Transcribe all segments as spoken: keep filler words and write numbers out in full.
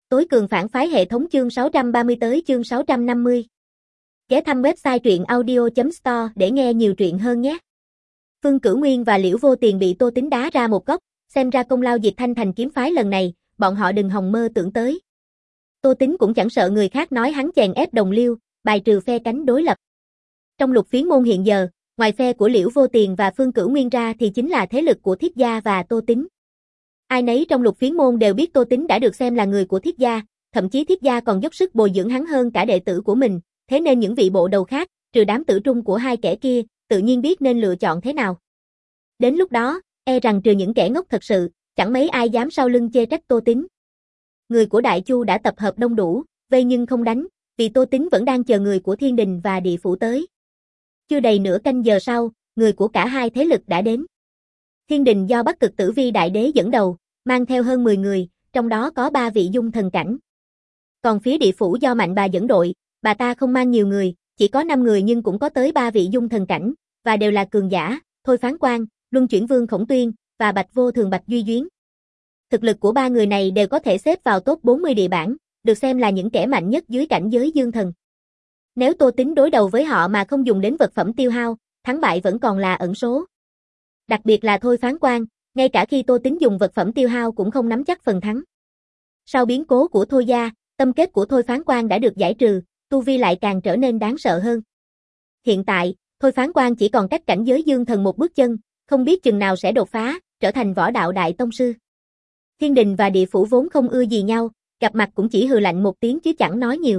Tối cường phản phái hệ thống chương sáu trăm ba mươi tới chương sáu trăm năm mươi. Ghé thăm website truyện audio chấm store để nghe nhiều truyện hơn nhé. Phương Cửu Nguyên và Liễu Vô Tiền bị Tô Tín đá ra một góc, xem ra công lao diệt Thanh Thành kiếm phái lần này, bọn họ đừng hòng mơ tưởng tới. Tô Tín cũng chẳng sợ người khác nói hắn chèn ép đồng liêu, bài trừ phe cánh đối lập. Trong lục phiến môn hiện giờ, ngoài phe của Liễu Vô Tiền và Phương Cửu Nguyên ra thì chính là thế lực của Thiết gia và Tô Tín. Ai nấy trong lục phiến môn đều biết Tô Tín đã được xem là người của Thiết gia, thậm chí Thiết gia còn dốc sức bồi dưỡng hắn hơn cả đệ tử của mình, thế nên những vị bộ đầu khác, trừ đám tử trung của hai kẻ kia, tự nhiên biết nên lựa chọn thế nào. Đến lúc đó, e rằng trừ những kẻ ngốc thật sự, chẳng mấy ai dám sau lưng chê trách Tô Tín. Người của Đại Chu đã tập hợp đông đủ, vây nhưng không đánh, vì Tô Tín vẫn đang chờ người của Thiên Đình và Địa Phủ tới. Chưa đầy nửa canh giờ sau, người của cả hai thế lực đã đến. Thiên Đình do Bắc Cực Tử Vi Đại Đế dẫn đầu, mang theo hơn mười người, trong đó có ba vị dung thần cảnh. Còn phía Địa Phủ do Mạnh Bà dẫn đội, bà ta không mang nhiều người, chỉ có năm người nhưng cũng có tới ba vị dung thần cảnh, và đều là cường giả, Thôi Phán Quan, Luân Chuyển Vương Khổng Tuyên, và Bạch Vô Thường Bạch Duy Duyến. Thực lực của ba người này đều có thể xếp vào top bốn mươi địa bảng, được xem là những kẻ mạnh nhất dưới cảnh giới dương thần. Nếu Tô Tín đối đầu với họ mà không dùng đến vật phẩm tiêu hao, thắng bại vẫn còn là ẩn số. Đặc biệt là Thôi Phán Quan, ngay cả khi Tô Tín dùng vật phẩm tiêu hao cũng không nắm chắc phần thắng. Sau biến cố của Thôi gia, tâm kết của Thôi Phán Quan đã được giải trừ, tu vi lại càng trở nên đáng sợ hơn. Hiện tại, Thôi Phán Quan chỉ còn cách cảnh giới dương thần một bước chân, không biết chừng nào sẽ đột phá, trở thành võ đạo đại tông sư. Thiên Đình và Địa Phủ vốn không ưa gì nhau, gặp mặt cũng chỉ hừ lạnh một tiếng chứ chẳng nói nhiều.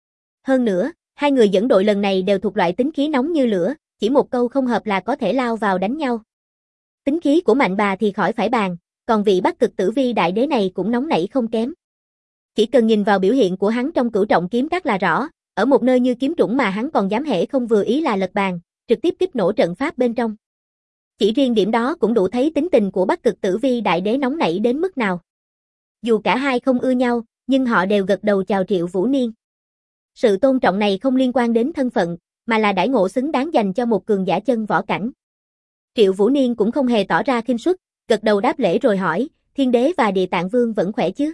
Hơn nữa, hai người dẫn đội lần này đều thuộc loại tính khí nóng như lửa, chỉ một câu không hợp là có thể lao vào đánh nhau. Tính khí của Mạnh Bà thì khỏi phải bàn, còn vị Bắc Cực Tử Vi Đại Đế này cũng nóng nảy không kém. Chỉ cần nhìn vào biểu hiện của hắn trong Cửu Trọng Kiếm Các là rõ, ở một nơi như kiếm trũng mà hắn còn dám hễ không vừa ý là lật bàn, trực tiếp kích nổ trận pháp bên trong. Chỉ riêng điểm đó cũng đủ thấy tính tình của Bắc Cực Tử Vi Đại Đế nóng nảy đến mức nào. Dù cả hai không ưa nhau, nhưng họ đều gật đầu chào Triệu Vũ Niên. Sự tôn trọng này không liên quan đến thân phận, mà là đãi ngộ xứng đáng dành cho một cường giả chân võ cảnh. Triệu Vũ Niên cũng không hề tỏ ra khinh suất, gật đầu đáp lễ rồi hỏi, Thiên Đế và Địa Tạng Vương vẫn khỏe chứ?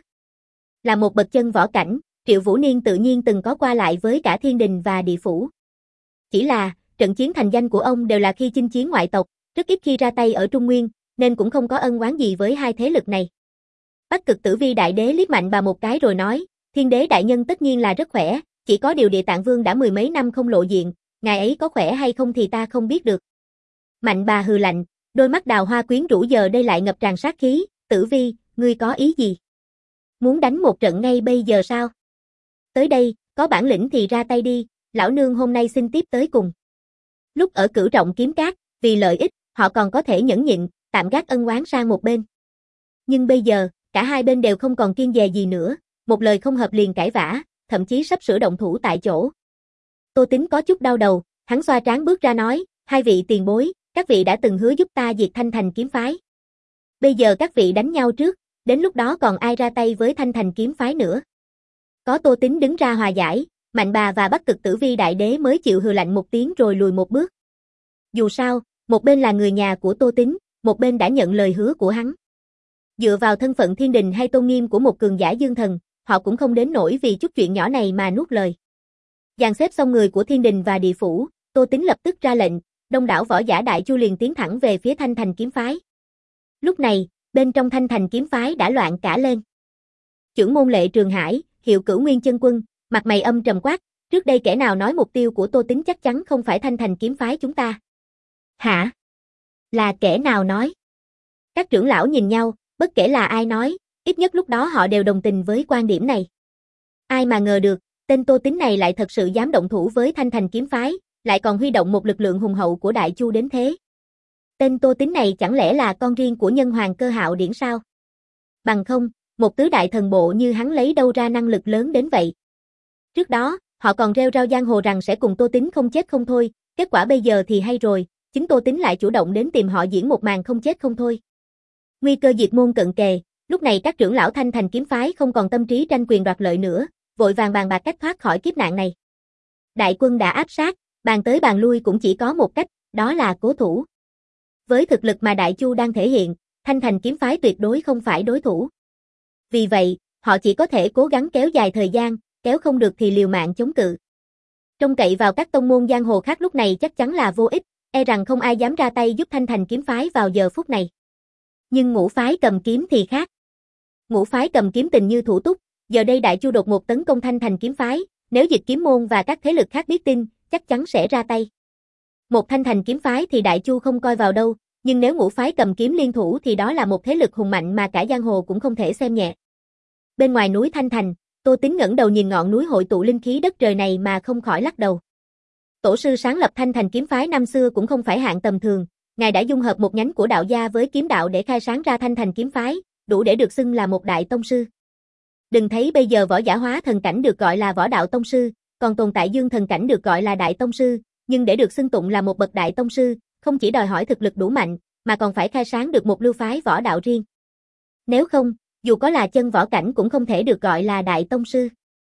Là một bậc chân võ cảnh, Triệu Vũ Niên tự nhiên từng có qua lại với cả Thiên Đình và Địa Phủ. Chỉ là, trận chiến thành danh của ông đều là khi chinh chiến ngoại tộc, rất ít khi ra tay ở Trung Nguyên, nên cũng không có ân oán gì với hai thế lực này. Bắc Cực Tử Vi Đại Đế liếc Mạnh Bà một cái rồi nói, Thiên Đế đại nhân tất nhiên là rất khỏe, chỉ có điều Địa Tạng Vương đã mười mấy năm không lộ diện, ngài ấy có khỏe hay không thì ta không biết được. Mạnh Bà hừ lạnh, đôi mắt đào hoa quyến rũ giờ đây lại ngập tràn sát khí, Tử Vi, ngươi có ý gì? Muốn đánh một trận ngay bây giờ sao? Tới đây, có bản lĩnh thì ra tay đi, lão nương hôm nay xin tiếp tới cùng. Lúc ở Cửu Trọng Kiếm Các, vì lợi ích, họ còn có thể nhẫn nhịn, tạm gác ân oán sang một bên. Nhưng bây giờ, cả hai bên đều không còn kiêng dè gì nữa, một lời không hợp liền cãi vã, thậm chí sắp sửa động thủ tại chỗ. Tô Tín có chút đau đầu, hắn xoa trán bước ra nói, hai vị tiền bối, các vị đã từng hứa giúp ta diệt Thanh Thành kiếm phái. Bây giờ các vị đánh nhau trước, đến lúc đó còn ai ra tay với Thanh Thành kiếm phái nữa. Có Tô Tín đứng ra hòa giải, Mạnh Bà và Bắc Cực Tử Vi Đại Đế mới chịu hừ lạnh một tiếng rồi lùi một bước. Dù sao, một bên là người nhà của Tô Tín, một bên đã nhận lời hứa của hắn. Dựa vào thân phận thiên đình hay tôn nghiêm của một cường giả dương thần, họ cũng không đến nỗi vì chút chuyện nhỏ này mà nuốt lời. Dàn xếp xong người của Thiên Đình và Địa Phủ, Tô Tín lập tức ra lệnh, đông đảo võ giả Đại Chu liền tiến thẳng về phía Thanh Thành kiếm phái. Lúc này, bên trong Thanh Thành kiếm phái đã loạn cả lên. Chưởng môn Lệ Trường Hải, Hiệu Cửu Nguyên chân quân, mặt mày âm trầm quát, trước đây kẻ nào nói mục tiêu của Tô Tín chắc chắn không phải Thanh Thành kiếm phái chúng ta? Hả? Là kẻ nào nói? Các trưởng lão nhìn nhau, bất kể là ai nói, ít nhất lúc đó họ đều đồng tình với quan điểm này. Ai mà ngờ được, tên Tô Tín này lại thật sự dám động thủ với Thanh Thành kiếm phái, lại còn huy động một lực lượng hùng hậu của Đại Chu đến thế. Tên Tô Tín này chẳng lẽ là con riêng của nhân hoàng Cơ Hạo Điển sao? Bằng không, một tứ đại thần bộ như hắn lấy đâu ra năng lực lớn đến vậy? Trước đó, họ còn rêu rao giang hồ rằng sẽ cùng Tô Tín không chết không thôi, kết quả bây giờ thì hay rồi, chính Tô Tín lại chủ động đến tìm họ diễn một màn không chết không thôi. Nguy cơ diệt môn cận kề, lúc này các trưởng lão Thanh Thành kiếm phái không còn tâm trí tranh quyền đoạt lợi nữa, vội vàng bàn bạc cách thoát khỏi kiếp nạn này. Đại quân đã áp sát, bàn tới bàn lui cũng chỉ có một cách, đó là cố thủ. Với thực lực mà Đại Chu đang thể hiện, Thanh Thành kiếm phái tuyệt đối không phải đối thủ. Vì vậy, họ chỉ có thể cố gắng kéo dài thời gian, kéo không được thì liều mạng chống cự. Trông cậy vào các tông môn giang hồ khác lúc này chắc chắn là vô ích, e rằng không ai dám ra tay giúp Thanh Thành kiếm phái vào giờ phút này. Nhưng Ngũ phái Cầm Kiếm thì khác. Ngũ phái Cầm Kiếm tình như thủ túc, giờ đây Đại Chu đột ngột tấn công Thanh Thành kiếm phái, nếu Dịch Kiếm môn và các thế lực khác biết tin, chắc chắn sẽ ra tay. Một Thanh Thành kiếm phái thì Đại Chu không coi vào đâu, nhưng nếu Ngũ phái Cầm Kiếm liên thủ thì đó là một thế lực hùng mạnh mà cả giang hồ cũng không thể xem nhẹ. Bên ngoài núi Thanh Thành, Tô Tín ngẩng đầu nhìn ngọn núi hội tụ linh khí đất trời này mà không khỏi lắc đầu. Tổ sư sáng lập Thanh Thành kiếm phái năm xưa cũng không phải hạng tầm thường, ngài đã dung hợp một nhánh của đạo gia với kiếm đạo để khai sáng ra Thanh Thành kiếm phái, đủ để được xưng là một đại tông sư. Đừng thấy bây giờ võ giả hóa thần cảnh được gọi là võ đạo tông sư, còn tồn tại dương thần cảnh được gọi là đại tông sư, nhưng để được xưng tụng là một bậc đại tông sư, không chỉ đòi hỏi thực lực đủ mạnh, mà còn phải khai sáng được một lưu phái võ đạo riêng. Nếu không, dù có là chân võ cảnh cũng không thể được gọi là đại tông sư.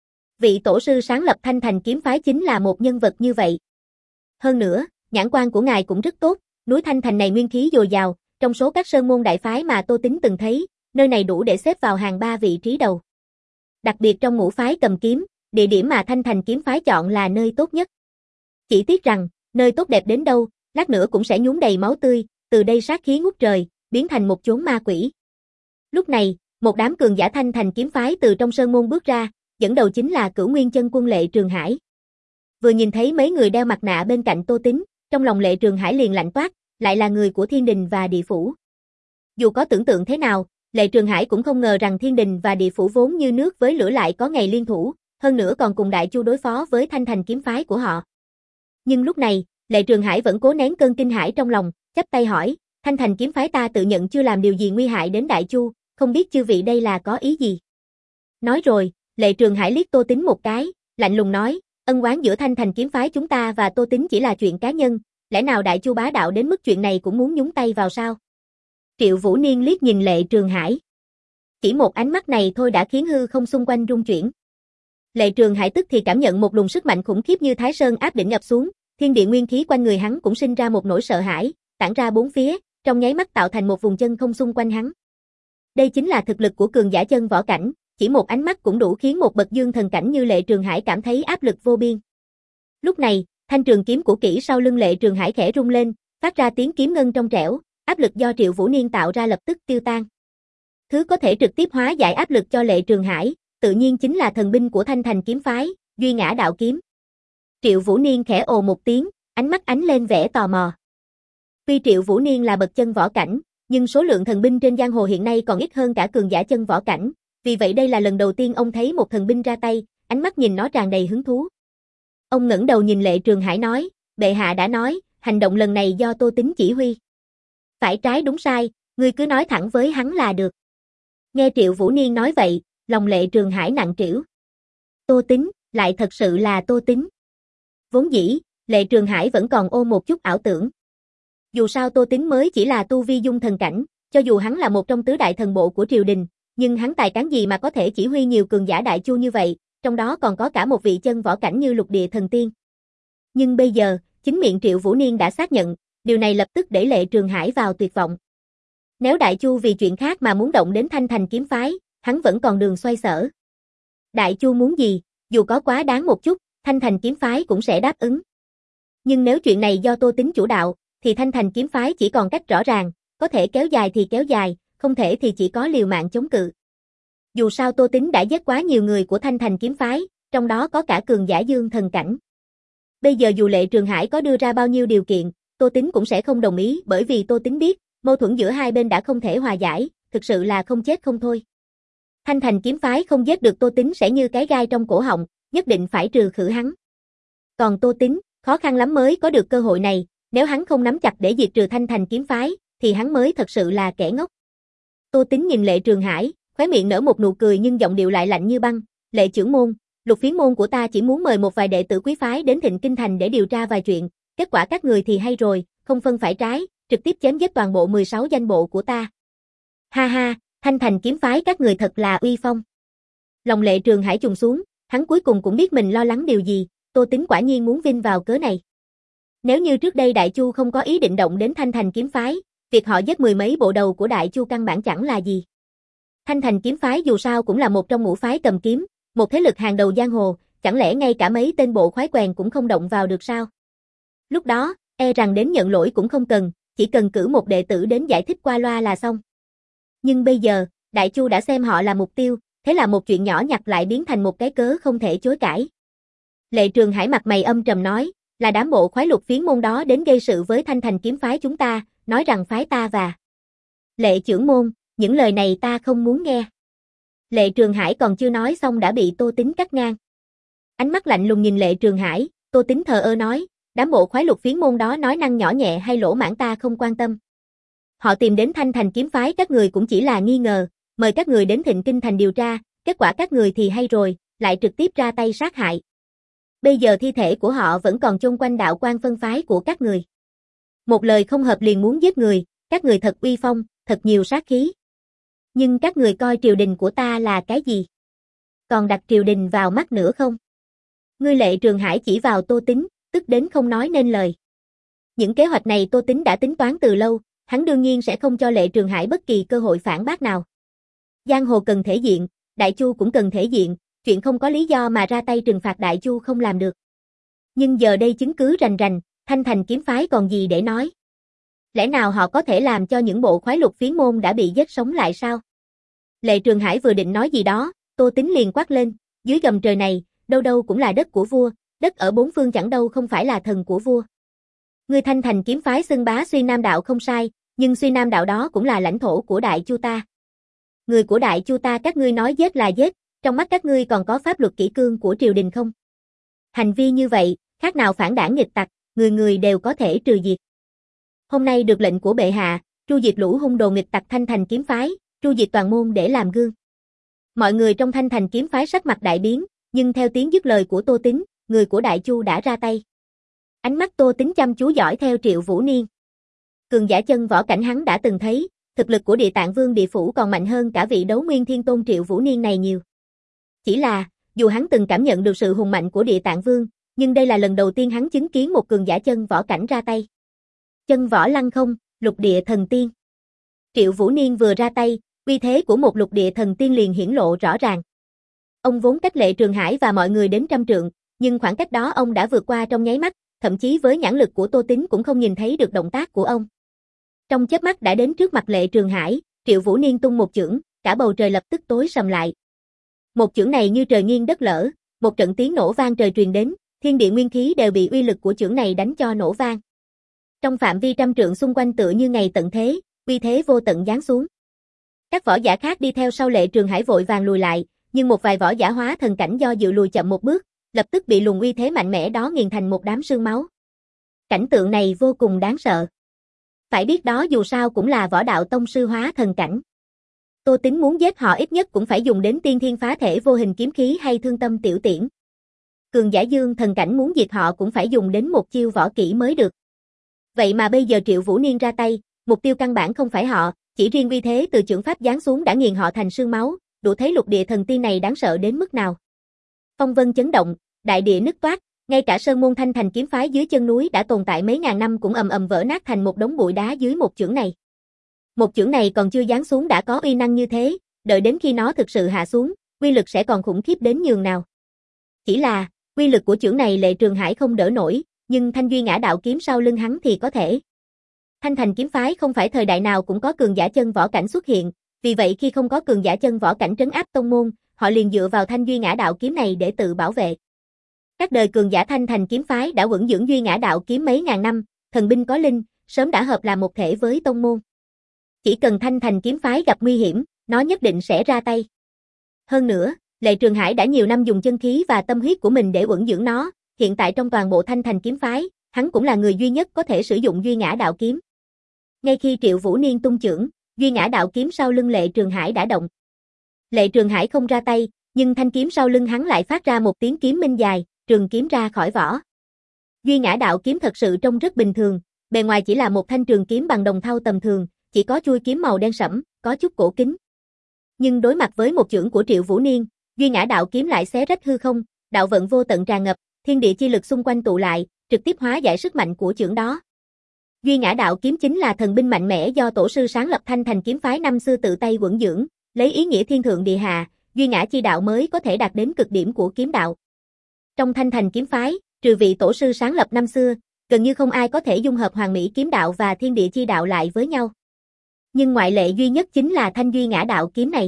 Vị tổ sư sáng lập Thanh Thành kiếm phái chính là một nhân vật như vậy. Hơn nữa, nhãn quan của ngài cũng rất tốt, núi Thanh Thành này nguyên khí dồi dào, trong số các sơn môn đại phái mà Tô Tín từng thấy, nơi này đủ để xếp vào hàng ba vị trí đầu. Đặc biệt trong Ngũ phái Cầm Kiếm, địa điểm mà Thanh Thành kiếm phái chọn là nơi tốt nhất. Chỉ tiếc rằng, nơi tốt đẹp đến đâu, lát nữa cũng sẽ nhuốm đầy máu tươi, từ đây sát khí ngút trời, biến thành một chốn ma quỷ. Lúc này, một đám cường giả Thanh Thành kiếm phái từ trong sơn môn bước ra, dẫn đầu chính là Cửu Nguyên Chân Quân Lệ Trường Hải. Vừa nhìn thấy mấy người đeo mặt nạ bên cạnh Tô Tín, trong lòng Lệ Trường Hải liền lạnh toát, lại là người của Thiên Đình và Địa Phủ. Dù có tưởng tượng thế nào, Lệ Trường Hải cũng không ngờ rằng Thiên Đình và Địa Phủ vốn như nước với lửa lại có ngày liên thủ, hơn nữa còn cùng Đại Chu đối phó với Thanh Thành kiếm phái của họ. Nhưng lúc này, Lệ Trường Hải vẫn cố nén cơn kinh hãi trong lòng, chắp tay hỏi, Thanh Thành kiếm phái ta tự nhận chưa làm điều gì nguy hại đến Đại Chu, không biết chư vị đây là có ý gì. Nói rồi, Lệ Trường Hải liếc Tô Tín một cái, lạnh lùng nói, ân oán giữa Thanh Thành kiếm phái chúng ta và Tô Tín chỉ là chuyện cá nhân, lẽ nào Đại Chu bá đạo đến mức chuyện này cũng muốn nhúng tay vào sao? Triệu Vũ Niên liếc nhìn Lệ Trường Hải. Chỉ một ánh mắt này thôi đã khiến hư không xung quanh rung chuyển. Lệ Trường Hải tức thì cảm nhận một luồng sức mạnh khủng khiếp như Thái Sơn áp đỉnh ập xuống, thiên địa nguyên khí quanh người hắn cũng sinh ra một nỗi sợ hãi, tản ra bốn phía, trong nháy mắt tạo thành một vùng chân không xung quanh hắn. Đây chính là thực lực của cường giả chân võ cảnh, chỉ một ánh mắt cũng đủ khiến một bậc dương thần cảnh như Lệ Trường Hải cảm thấy áp lực vô biên. Lúc này, thanh trường kiếm của kỹ sau lưng Lệ Trường Hải khẽ rung lên, phát ra tiếng kiếm ngân trong trẻo, áp lực do Triệu Vũ Niên tạo ra lập tức tiêu tan. Thứ có thể trực tiếp hóa giải áp lực cho Lệ Trường Hải, tự nhiên chính là thần binh của Thanh Thành kiếm phái, Duy Ngã Đạo Kiếm. Triệu Vũ Niên khẽ ồ một tiếng, ánh mắt ánh lên vẻ tò mò. Tuy Triệu Vũ Niên là bậc chân võ cảnh, nhưng số lượng thần binh trên giang hồ hiện nay còn ít hơn cả cường giả chân võ cảnh, vì vậy đây là lần đầu tiên ông thấy một thần binh ra tay, ánh mắt nhìn nó tràn đầy hứng thú. Ông ngẩng đầu nhìn Lệ Trường Hải nói, bệ hạ đã nói, hành động lần này do Tô Tín chỉ huy. Phải trái đúng sai, ngươi cứ nói thẳng với hắn là được. Nghe Triệu Vũ Niên nói vậy, lòng Lệ Trường Hải nặng trĩu. Tô Tín, lại thật sự là Tô Tín. Vốn dĩ, Lệ Trường Hải vẫn còn ôm một chút ảo tưởng. Dù sao Tô Tín mới chỉ là tu vi dung thần cảnh, cho dù hắn là một trong tứ đại thần bộ của triều đình, nhưng hắn tài cán gì mà có thể chỉ huy nhiều cường giả Đại Chu như vậy, trong đó còn có cả một vị chân võ cảnh như Lục Địa Thần Tiên. Nhưng bây giờ, chính miệng Triệu Vũ Niên đã xác nhận, điều này lập tức để Lệ Trường Hải vào tuyệt vọng. Nếu Đại Chu vì chuyện khác mà muốn động đến Thanh Thành kiếm phái, hắn vẫn còn đường xoay sở. Đại Chu muốn gì, dù có quá đáng một chút, Thanh Thành kiếm phái cũng sẽ đáp ứng. Nhưng nếu chuyện này do Tô Tín chủ đạo, thì Thanh Thành kiếm phái chỉ còn cách rõ ràng, có thể kéo dài thì kéo dài, không thể thì chỉ có liều mạng chống cự. Dù sao Tô Tín đã giết quá nhiều người của Thanh Thành kiếm phái, trong đó có cả cường giả dương thần cảnh. Bây giờ dù Lệ Trường Hải có đưa ra bao nhiêu điều kiện, Tô Tín cũng sẽ không đồng ý, bởi vì Tô Tín biết, mâu thuẫn giữa hai bên đã không thể hòa giải, thực sự là không chết không thôi. Thanh Thành kiếm phái không giết được Tô Tín sẽ như cái gai trong cổ họng, nhất định phải trừ khử hắn. Còn Tô Tín, khó khăn lắm mới có được cơ hội này, nếu hắn không nắm chặt để diệt trừ Thanh Thành kiếm phái, thì hắn mới thật sự là kẻ ngốc. Tô Tín nhìn Lệ Trường Hải, khóe miệng nở một nụ cười nhưng giọng điệu lại lạnh như băng, Lệ trưởng môn, Lục Phiến môn của ta chỉ muốn mời một vài đệ tử quý phái đến Thịnh Kinh thành để điều tra vài chuyện, kết quả các người thì hay rồi, không phân phải trái, trực tiếp chém giết toàn bộ mười sáu danh bộ của ta. Ha ha, Thanh Thành kiếm phái các người thật là uy phong. Lòng Lệ Trường Hải trùng xuống, hắn cuối cùng cũng biết mình lo lắng điều gì, Tô Tín quả nhiên muốn vin vào cớ này. Nếu như trước đây Đại Chu không có ý định động đến Thanh Thành kiếm phái, việc họ giết mười mấy bộ đầu của Đại Chu căn bản chẳng là gì. Thanh Thành kiếm phái dù sao cũng là một trong ngũ phái cầm kiếm, một thế lực hàng đầu giang hồ, chẳng lẽ ngay cả mấy tên bộ khoái quèn cũng không động vào được sao? Lúc đó, e rằng đến nhận lỗi cũng không cần, chỉ cần cử một đệ tử đến giải thích qua loa là xong. Nhưng bây giờ, Đại Chu đã xem họ là mục tiêu, thế là một chuyện nhỏ nhặt lại biến thành một cái cớ không thể chối cãi. Lệ Trường Hải mặt mày âm trầm nói, là đám bộ khoái lục phiến môn đó đến gây sự với Thanh Thành kiếm phái chúng ta, nói rằng phái ta và Lệ trưởng môn, những lời này ta không muốn nghe. Lệ Trường Hải còn chưa nói xong đã bị Tô Tính cắt ngang. Ánh mắt lạnh lùng nhìn Lệ Trường Hải, Tô Tính thờ ơ nói, đám bộ khoái lục phiến môn đó nói năng nhỏ nhẹ hay lỗ mãng ta không quan tâm. Họ tìm đến Thanh Thành kiếm phái các người cũng chỉ là nghi ngờ, mời các người đến Thịnh Kinh thành điều tra, kết quả các người thì hay rồi, lại trực tiếp ra tay sát hại. Bây giờ thi thể của họ vẫn còn chôn quanh đạo quan phân phái của các người. Một lời không hợp liền muốn giết người, các người thật uy phong, thật nhiều sát khí. Nhưng các người coi triều đình của ta là cái gì? Còn đặt triều đình vào mắt nữa không? Ngươi Lệ Trường Hải chỉ vào Tô Tính, tức đến không nói nên lời. Những kế hoạch này Tô Tính đã tính toán từ lâu, hắn đương nhiên sẽ không cho Lệ Trường Hải bất kỳ cơ hội phản bác nào. Giang hồ cần thể diện, Đại Chu cũng cần thể diện, chuyện không có lý do mà ra tay trừng phạt Đại Chu không làm được. Nhưng giờ đây chứng cứ rành rành, Thanh Thành kiếm phái còn gì để nói? Lẽ nào họ có thể làm cho những bộ khoái lục phiến môn đã bị giết sống lại sao? Lệ Trường Hải vừa định nói gì đó, Tô Tính liền quát lên, dưới gầm trời này, đâu đâu cũng là đất của vua, đất ở bốn phương chẳng đâu không phải là thần của vua. Ngươi Thanh Thành kiếm phái xưng bá Suy Nam đạo không sai, nhưng Suy Nam đạo đó cũng là lãnh thổ của Đại Chu ta. Người của Đại Chu ta các ngươi nói giết là giết, trong mắt các ngươi còn có pháp luật kỷ cương của triều đình không? Hành vi như vậy, khác nào phản đảng nghịch tặc, người người đều có thể trừ diệt. Hôm nay được lệnh của bệ hạ, tru diệt lũ hung đồ nghịch tặc Thanh Thành kiếm phái, tru diệt toàn môn để làm gương. Mọi người trong Thanh Thành kiếm phái sắc mặt đại biến, nhưng theo tiếng dứt lời của Tô Tính, người của Đại Chu đã ra tay. Ánh mắt Tô Tính chăm chú dõi theo Triệu Vũ Niên. Cường giả chân võ cảnh hắn đã từng thấy, thực lực của Địa Tạng Vương Địa Phủ còn mạnh hơn cả vị Đấu Nguyên Thiên Tôn Triệu Vũ Niên này nhiều. Chỉ là, dù hắn từng cảm nhận được sự hùng mạnh của Địa Tạng Vương, nhưng đây là lần đầu tiên hắn chứng kiến một cường giả chân võ cảnh ra tay. Chân võ lăng không, lục địa thần tiên. Triệu Vũ Niên vừa ra tay, uy thế của một lục địa thần tiên liền hiển lộ rõ ràng. Ông vốn cách Lệ Trường Hải và mọi người đến trăm trượng, nhưng khoảng cách đó ông đã vượt qua trong nháy mắt, thậm chí với nhãn lực của Tô Tính cũng không nhìn thấy được động tác của ông. Trong chớp mắt đã đến trước mặt Lệ Trường Hải, Triệu Vũ Niên tung một chưởng, cả bầu trời lập tức tối sầm lại. Một chưởng này như trời nghiêng đất lở, một trận tiếng nổ vang trời truyền đến, thiên địa nguyên khí đều bị uy lực của chưởng này đánh cho nổ vang. Trong phạm vi trăm trượng xung quanh tựa như ngày tận thế, uy thế vô tận giáng xuống. Các võ giả khác đi theo sau Lệ Trường Hải vội vàng lùi lại, nhưng một vài võ giả hóa thần cảnh do dự lùi chậm một bước, lập tức bị luồng uy thế mạnh mẽ đó nghiền thành một đám sương máu. Cảnh tượng này vô cùng đáng sợ. Phải biết đó dù sao cũng là võ đạo tông sư hóa thần cảnh. Tô Tính muốn giết họ ít nhất cũng phải dùng đến tiên thiên phá thể vô hình kiếm khí hay thương tâm tiểu tiễn. Cường giả dương thần cảnh muốn diệt họ cũng phải dùng đến một chiêu võ kỹ mới được. Vậy mà bây giờ Triệu Vũ Niên ra tay, mục tiêu căn bản không phải họ, chỉ riêng uy thế từ chưởng pháp giáng xuống đã nghiền họ thành sương máu, đủ thấy lục địa thần tiên này đáng sợ đến mức nào. Phong vân chấn động, đại địa nứt toát, ngay cả sơn môn Thanh Thành kiếm phái dưới chân núi đã tồn tại mấy ngàn năm cũng ầm ầm vỡ nát thành một đống bụi đá dưới một chưởng này. Một chưởng này còn chưa giáng xuống đã có uy năng như thế, đợi đến khi nó thực sự hạ xuống, uy lực sẽ còn khủng khiếp đến nhường nào. Chỉ là, uy lực của chưởng này Lệ Trường Hải không đỡ nổi, nhưng Thanh Duy Ngã đạo kiếm sau lưng hắn thì có thể. Thanh Thành kiếm phái không phải thời đại nào cũng có cường giả chân võ cảnh xuất hiện, vì vậy khi không có cường giả chân võ cảnh trấn áp tông môn, họ liền dựa vào Thanh Duy Ngã đạo kiếm này để tự bảo vệ. Các đời cường giả Thanh Thành kiếm phái đã vững dưỡng Duy Ngã đạo kiếm mấy ngàn năm, thần binh có linh, sớm đã hợp làm một thể với tông môn. Chỉ cần Thanh Thành kiếm phái gặp nguy hiểm, nó nhất định sẽ ra tay. Hơn nữa, Lệ Trường Hải đã nhiều năm dùng chân khí và tâm huyết của mình để vững dưỡng nó, hiện tại trong toàn bộ Thanh Thành kiếm phái, hắn cũng là người duy nhất có thể sử dụng Duy Ngã đạo kiếm. Ngay khi Triệu Vũ Niên tung chưởng, Duy Ngã đạo kiếm sau lưng Lệ Trường Hải đã động. Lệ Trường Hải không ra tay, nhưng thanh kiếm sau lưng hắn lại phát ra một tiếng kiếm minh dài, trường kiếm ra khỏi vỏ. Duy Ngã đạo kiếm thật sự trông rất bình thường, bề ngoài chỉ là một thanh trường kiếm bằng đồng thau tầm thường, chỉ có chuôi kiếm màu đen sẫm, có chút cổ kính. Nhưng đối mặt với một chưởng của Triệu Vũ Niên, Duy Ngã đạo kiếm lại xé rách hư không, đạo vận vô tận tràn ngập, thiên địa chi lực xung quanh tụ lại, trực tiếp hóa giải sức mạnh của chưởng đó. Duy Ngã đạo kiếm chính là thần binh mạnh mẽ do tổ sư sáng lập Thanh Thành kiếm phái năm xưa tự tay vững dưỡng, Lấy ý nghĩa thiên thượng địa hạ, duy ngã chi đạo mới có thể đạt đến cực điểm của kiếm đạo. Trong Thanh Thành kiếm phái, trừ vị tổ sư sáng lập năm xưa, gần như không ai có thể dung hợp hoàn mỹ kiếm đạo và thiên địa chi đạo lại với nhau. Nhưng ngoại lệ duy nhất chính là thanh duy ngã đạo kiếm này.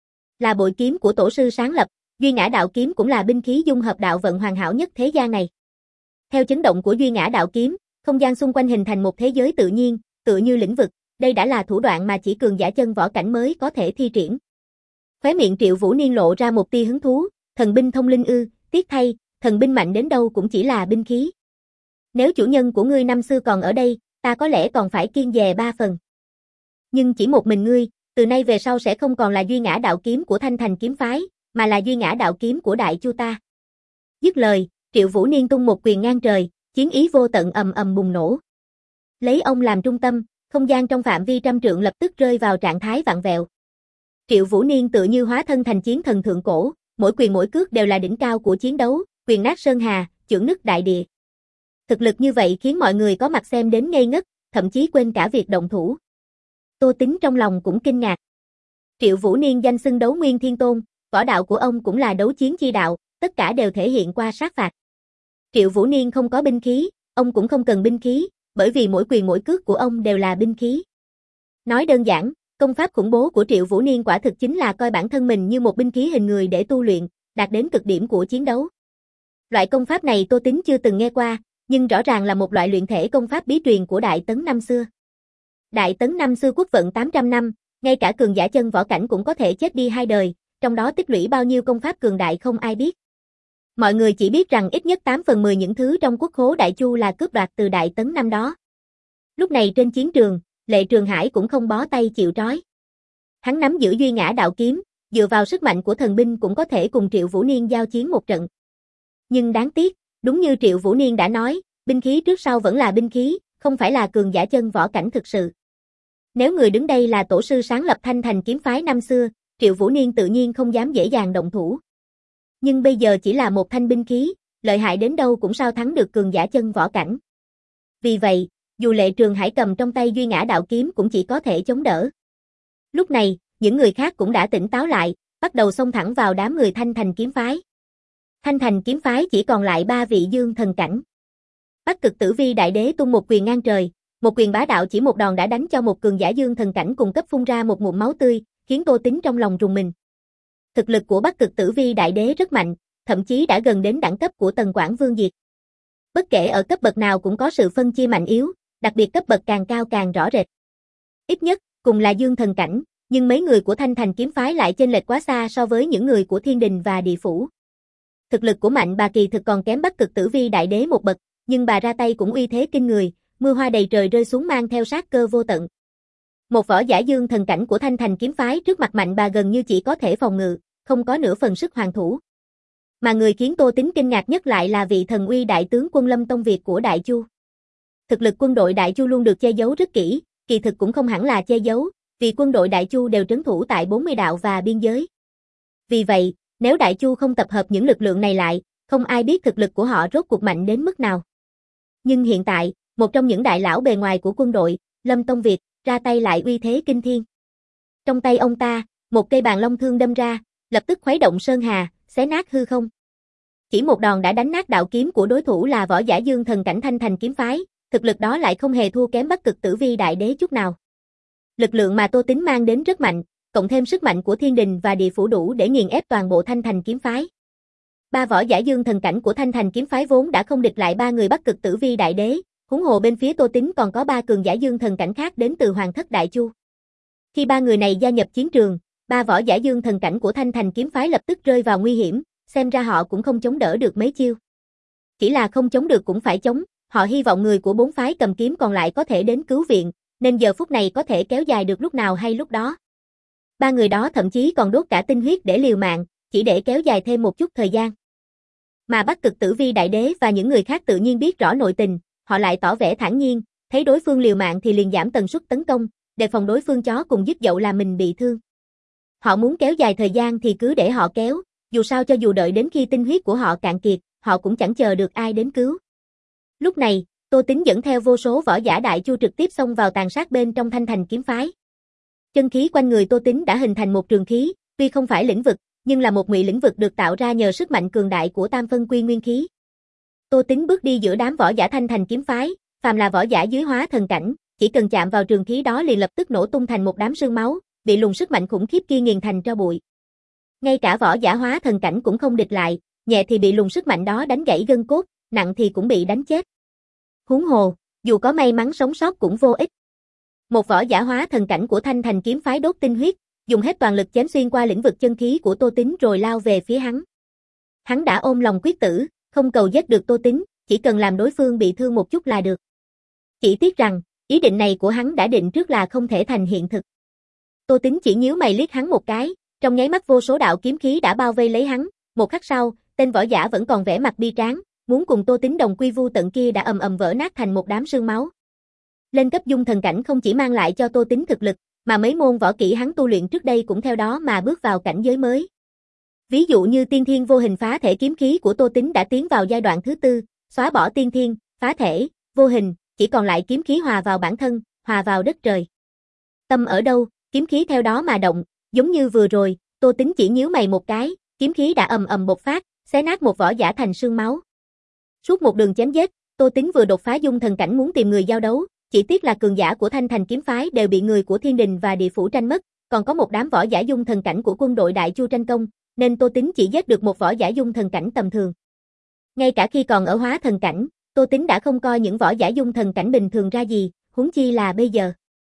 Là bội kiếm của tổ sư sáng lập, duy ngã đạo kiếm cũng là binh khí dung hợp đạo vận hoàn hảo nhất thế gian này. Theo chấn động của duy ngã đạo kiếm, không gian xung quanh hình thành một thế giới tự nhiên, tựa như lĩnh vực, đây đã là thủ đoạn mà chỉ cường giả chân võ cảnh mới có thể thi triển. Khóe miệng Triệu Vũ Niên lộ ra một tia hứng thú, thần binh thông linh ư, tiếc thay, thần binh mạnh đến đâu cũng chỉ là binh khí. Nếu chủ nhân của ngươi năm xưa còn ở đây, ta có lẽ còn phải kiêng dè ba phần. Nhưng chỉ một mình ngươi, từ nay về sau sẽ không còn là duy ngã đạo kiếm của Thanh Thành kiếm phái, mà là duy ngã đạo kiếm của Đại Chu ta. Dứt lời, Triệu Vũ Niên tung một quyền ngang trời, chiến ý vô tận ầm ầm bùng nổ. Lấy ông làm trung tâm, không gian trong phạm vi trăm trượng lập tức rơi vào trạng thái vặn vẹo. Triệu Vũ Niên tự như hóa thân thành chiến thần thượng cổ, mỗi quyền mỗi cước đều là đỉnh cao của chiến đấu, quyền nát sơn hà, chưởng nứt đại địa. Thực lực như vậy khiến mọi người có mặt xem đến ngây ngất, thậm chí quên cả việc động thủ. Tô Tính trong lòng cũng kinh ngạc. Triệu Vũ Niên danh xưng đấu nguyên thiên tôn, võ đạo của ông cũng là đấu chiến chi đạo, tất cả đều thể hiện qua sát phạt. Triệu Vũ Niên không có binh khí, ông cũng không cần binh khí, bởi vì mỗi quyền mỗi cước của ông đều là binh khí. Nói đơn giản, công pháp khủng bố của Triệu Vũ Niên quả thực chính là coi bản thân mình như một binh khí hình người để tu luyện, đạt đến cực điểm của chiến đấu. Loại công pháp này Tô Tính chưa từng nghe qua, nhưng rõ ràng là một loại luyện thể công pháp bí truyền của Đại Tấn năm xưa. Đại Tấn năm xưa quốc vận tám trăm năm, ngay cả cường giả chân võ cảnh cũng có thể chết đi hai đời, trong đó tích lũy bao nhiêu công pháp cường đại không ai biết. Mọi người chỉ biết rằng ít nhất tám phần mười những thứ trong quốc khố Đại Chu là cướp đoạt từ Đại Tấn năm đó. Lúc này trên chiến trường, Lệ Trường Hải cũng không bó tay chịu trói. Hắn nắm giữ duy ngã đạo kiếm, dựa vào sức mạnh của thần binh cũng có thể cùng Triệu Vũ Niên giao chiến một trận. Nhưng đáng tiếc, đúng như Triệu Vũ Niên đã nói, binh khí trước sau vẫn là binh khí, không phải là cường giả chân võ cảnh thực sự. Nếu người đứng đây là tổ sư sáng lập Thanh Thành kiếm phái năm xưa, Triệu Vũ Niên tự nhiên không dám dễ dàng động thủ. Nhưng bây giờ chỉ là một thanh binh khí, lợi hại đến đâu cũng sao thắng được cường giả chân võ cảnh. Vì vậy, dù Lệ Trường Hải cầm trong tay duy ngã đạo kiếm cũng chỉ có thể chống đỡ. Lúc này, những người khác cũng đã tỉnh táo lại, bắt đầu xông thẳng vào đám người Thanh Thành kiếm phái. Thanh Thành kiếm phái chỉ còn lại ba vị dương thần cảnh. Bắc Cực Tử Vi Đại Đế tung một quyền ngang trời, một quyền bá đạo chỉ một đòn đã đánh cho một cường giả dương thần cảnh cùng cấp phun ra một ngụm máu tươi, khiến Tô Tính trong lòng rùng mình. Thực lực của Bắc Cực Tử Vi Đại Đế rất mạnh, thậm chí đã gần đến đẳng cấp của Tần Quảng Vương Diệt. Bất kể ở cấp bậc nào cũng có sự phân chia mạnh yếu, đặc biệt cấp bậc càng cao càng rõ rệt. Ít nhất, cùng là dương thần cảnh, nhưng mấy người của Thanh Thành kiếm phái lại chênh lệch quá xa so với những người của Thiên Đình và Địa Phủ. Thực lực của Mạnh bà kỳ thực còn kém Bắc Cực Tử Vi Đại Đế một bậc, nhưng bà ra tay cũng uy thế kinh người, mưa hoa đầy trời rơi xuống mang theo sát cơ vô tận. Một võ giả dương thần cảnh của Thanh Thành kiếm phái trước mặt Mạnh bà gần như chỉ có thể phòng ngự, không có nửa phần sức hoàn thủ. Mà người khiến Tô Tính kinh ngạc nhất lại là vị thần uy đại tướng quân Lâm Tông Việt của Đại Chu. Thực lực quân đội Đại Chu luôn được che giấu rất kỹ, kỳ thực cũng không hẳn là che giấu, vì quân đội Đại Chu đều trấn thủ tại bốn mươi đạo và biên giới. Vì vậy, nếu Đại Chu không tập hợp những lực lượng này lại, không ai biết thực lực của họ rốt cuộc mạnh đến mức nào. Nhưng hiện tại, một trong những đại lão bề ngoài của quân đội, Lâm Tông Việt, ra tay lại uy thế kinh thiên. Trong tay ông ta, một cây bàn long thương đâm ra, lập tức khuấy động sơn hà, xé nát hư không. Chỉ một đòn đã đánh nát đạo kiếm của đối thủ là võ giả dương thần cảnh Thanh Thành kiếm phái, thực lực đó lại không hề thua kém Bắc Cực Tử Vi Đại Đế chút nào. Lực lượng mà Tô Tính mang đến rất mạnh, cộng thêm sức mạnh của Thiên Đình và Địa Phủ đủ để nghiền ép toàn bộ Thanh Thành kiếm phái. Ba võ giả dương thần cảnh của Thanh Thành kiếm phái vốn đã không địch lại ba người Bắc Cực Tử Vi Đại Đế, huống hồ bên phía Tô Tính còn có ba cường giả dương thần cảnh khác đến từ Hoàng thất Đại Chu. Khi ba người này gia nhập chiến trường, ba võ giả dương thần cảnh của Thanh Thành kiếm phái lập tức rơi vào nguy hiểm, xem ra họ cũng không chống đỡ được mấy chiêu. Chỉ là không chống được cũng phải chống, họ hy vọng người của bốn phái cầm kiếm còn lại có thể đến cứu viện, nên giờ phút này có thể kéo dài được lúc nào hay lúc đó. Ba người đó thậm chí còn đốt cả tinh huyết để liều mạng, chỉ để kéo dài thêm một chút thời gian. Mà Bắc Cực Tử Vi Đại Đế và những người khác tự nhiên biết rõ nội tình, họ lại tỏ vẻ thản nhiên, thấy đối phương liều mạng thì liền giảm tần suất tấn công, đề phòng đối phương chó cùng dứt dậu làm mình bị thương. Họ muốn kéo dài thời gian thì cứ để họ kéo, dù sao cho dù đợi đến khi tinh huyết của họ cạn kiệt, họ cũng chẳng chờ được ai đến cứu. Lúc này, Tô Tính dẫn theo vô số võ giả Đại Chu trực tiếp xông vào tàn sát bên trong Thanh Thành kiếm phái. Chân khí quanh người Tô Tín đã hình thành một trường khí, tuy không phải lĩnh vực, nhưng là một ngụy lĩnh vực được tạo ra nhờ sức mạnh cường đại của tam phân quy nguyên khí. Tô Tín bước đi giữa đám võ giả Thanh Thành kiếm phái, phàm là võ giả dưới hóa thần cảnh, chỉ cần chạm vào trường khí đó liền lập tức nổ tung thành một đám sương máu, bị luồng sức mạnh khủng khiếp kia nghiền thành tro bụi. Ngay cả võ giả hóa thần cảnh cũng không địch lại, nhẹ thì bị luồng sức mạnh đó đánh gãy gân cốt, nặng thì cũng bị đánh chết. Huống hồ, dù có may mắn sống sót cũng vô ích. Một võ giả hóa thần cảnh của Thanh Thành kiếm phái đốt tinh huyết, dùng hết toàn lực chém xuyên qua lĩnh vực chân khí của Tô Tín rồi lao về phía hắn. Hắn đã ôm lòng quyết tử, không cầu giết được Tô Tín, chỉ cần làm đối phương bị thương một chút là được. Chỉ tiếc rằng, ý định này của hắn đã định trước là không thể thành hiện thực. Tô Tín chỉ nhíu mày liếc hắn một cái, trong nháy mắt vô số đạo kiếm khí đã bao vây lấy hắn, một khắc sau, tên võ giả vẫn còn vẻ mặt bi tráng, muốn cùng Tô Tín đồng quy vu tận kia đã ầm ầm vỡ nát thành một đám sương máu. Lên cấp dung thần cảnh không chỉ mang lại cho Tô Tín thực lực, mà mấy môn võ kỹ hắn tu luyện trước đây cũng theo đó mà bước vào cảnh giới mới. Ví dụ như tiên thiên vô hình phá thể kiếm khí của Tô Tín đã tiến vào giai đoạn thứ tư, xóa bỏ tiên thiên, phá thể, vô hình, chỉ còn lại kiếm khí hòa vào bản thân, hòa vào đất trời. Tâm ở đâu, kiếm khí theo đó mà động, giống như vừa rồi, Tô Tín chỉ nhíu mày một cái, kiếm khí đã ầm ầm bộc phát, xé nát một võ giả thành sương máu. Suốt một đường chém giết, Tô Tín vừa đột phá dung thần cảnh muốn tìm người giao đấu, chỉ tiếc là cường giả của Thanh Thành kiếm phái đều bị người của Thiên Đình và Địa Phủ tranh mất, còn có một đám võ giả dung thần cảnh của quân đội Đại Chu tranh công, nên Tô Tín chỉ giết được một võ giả dung thần cảnh tầm thường. Ngay cả khi còn ở hóa thần cảnh, Tô Tín đã không coi những võ giả dung thần cảnh bình thường ra gì, huống chi là bây giờ.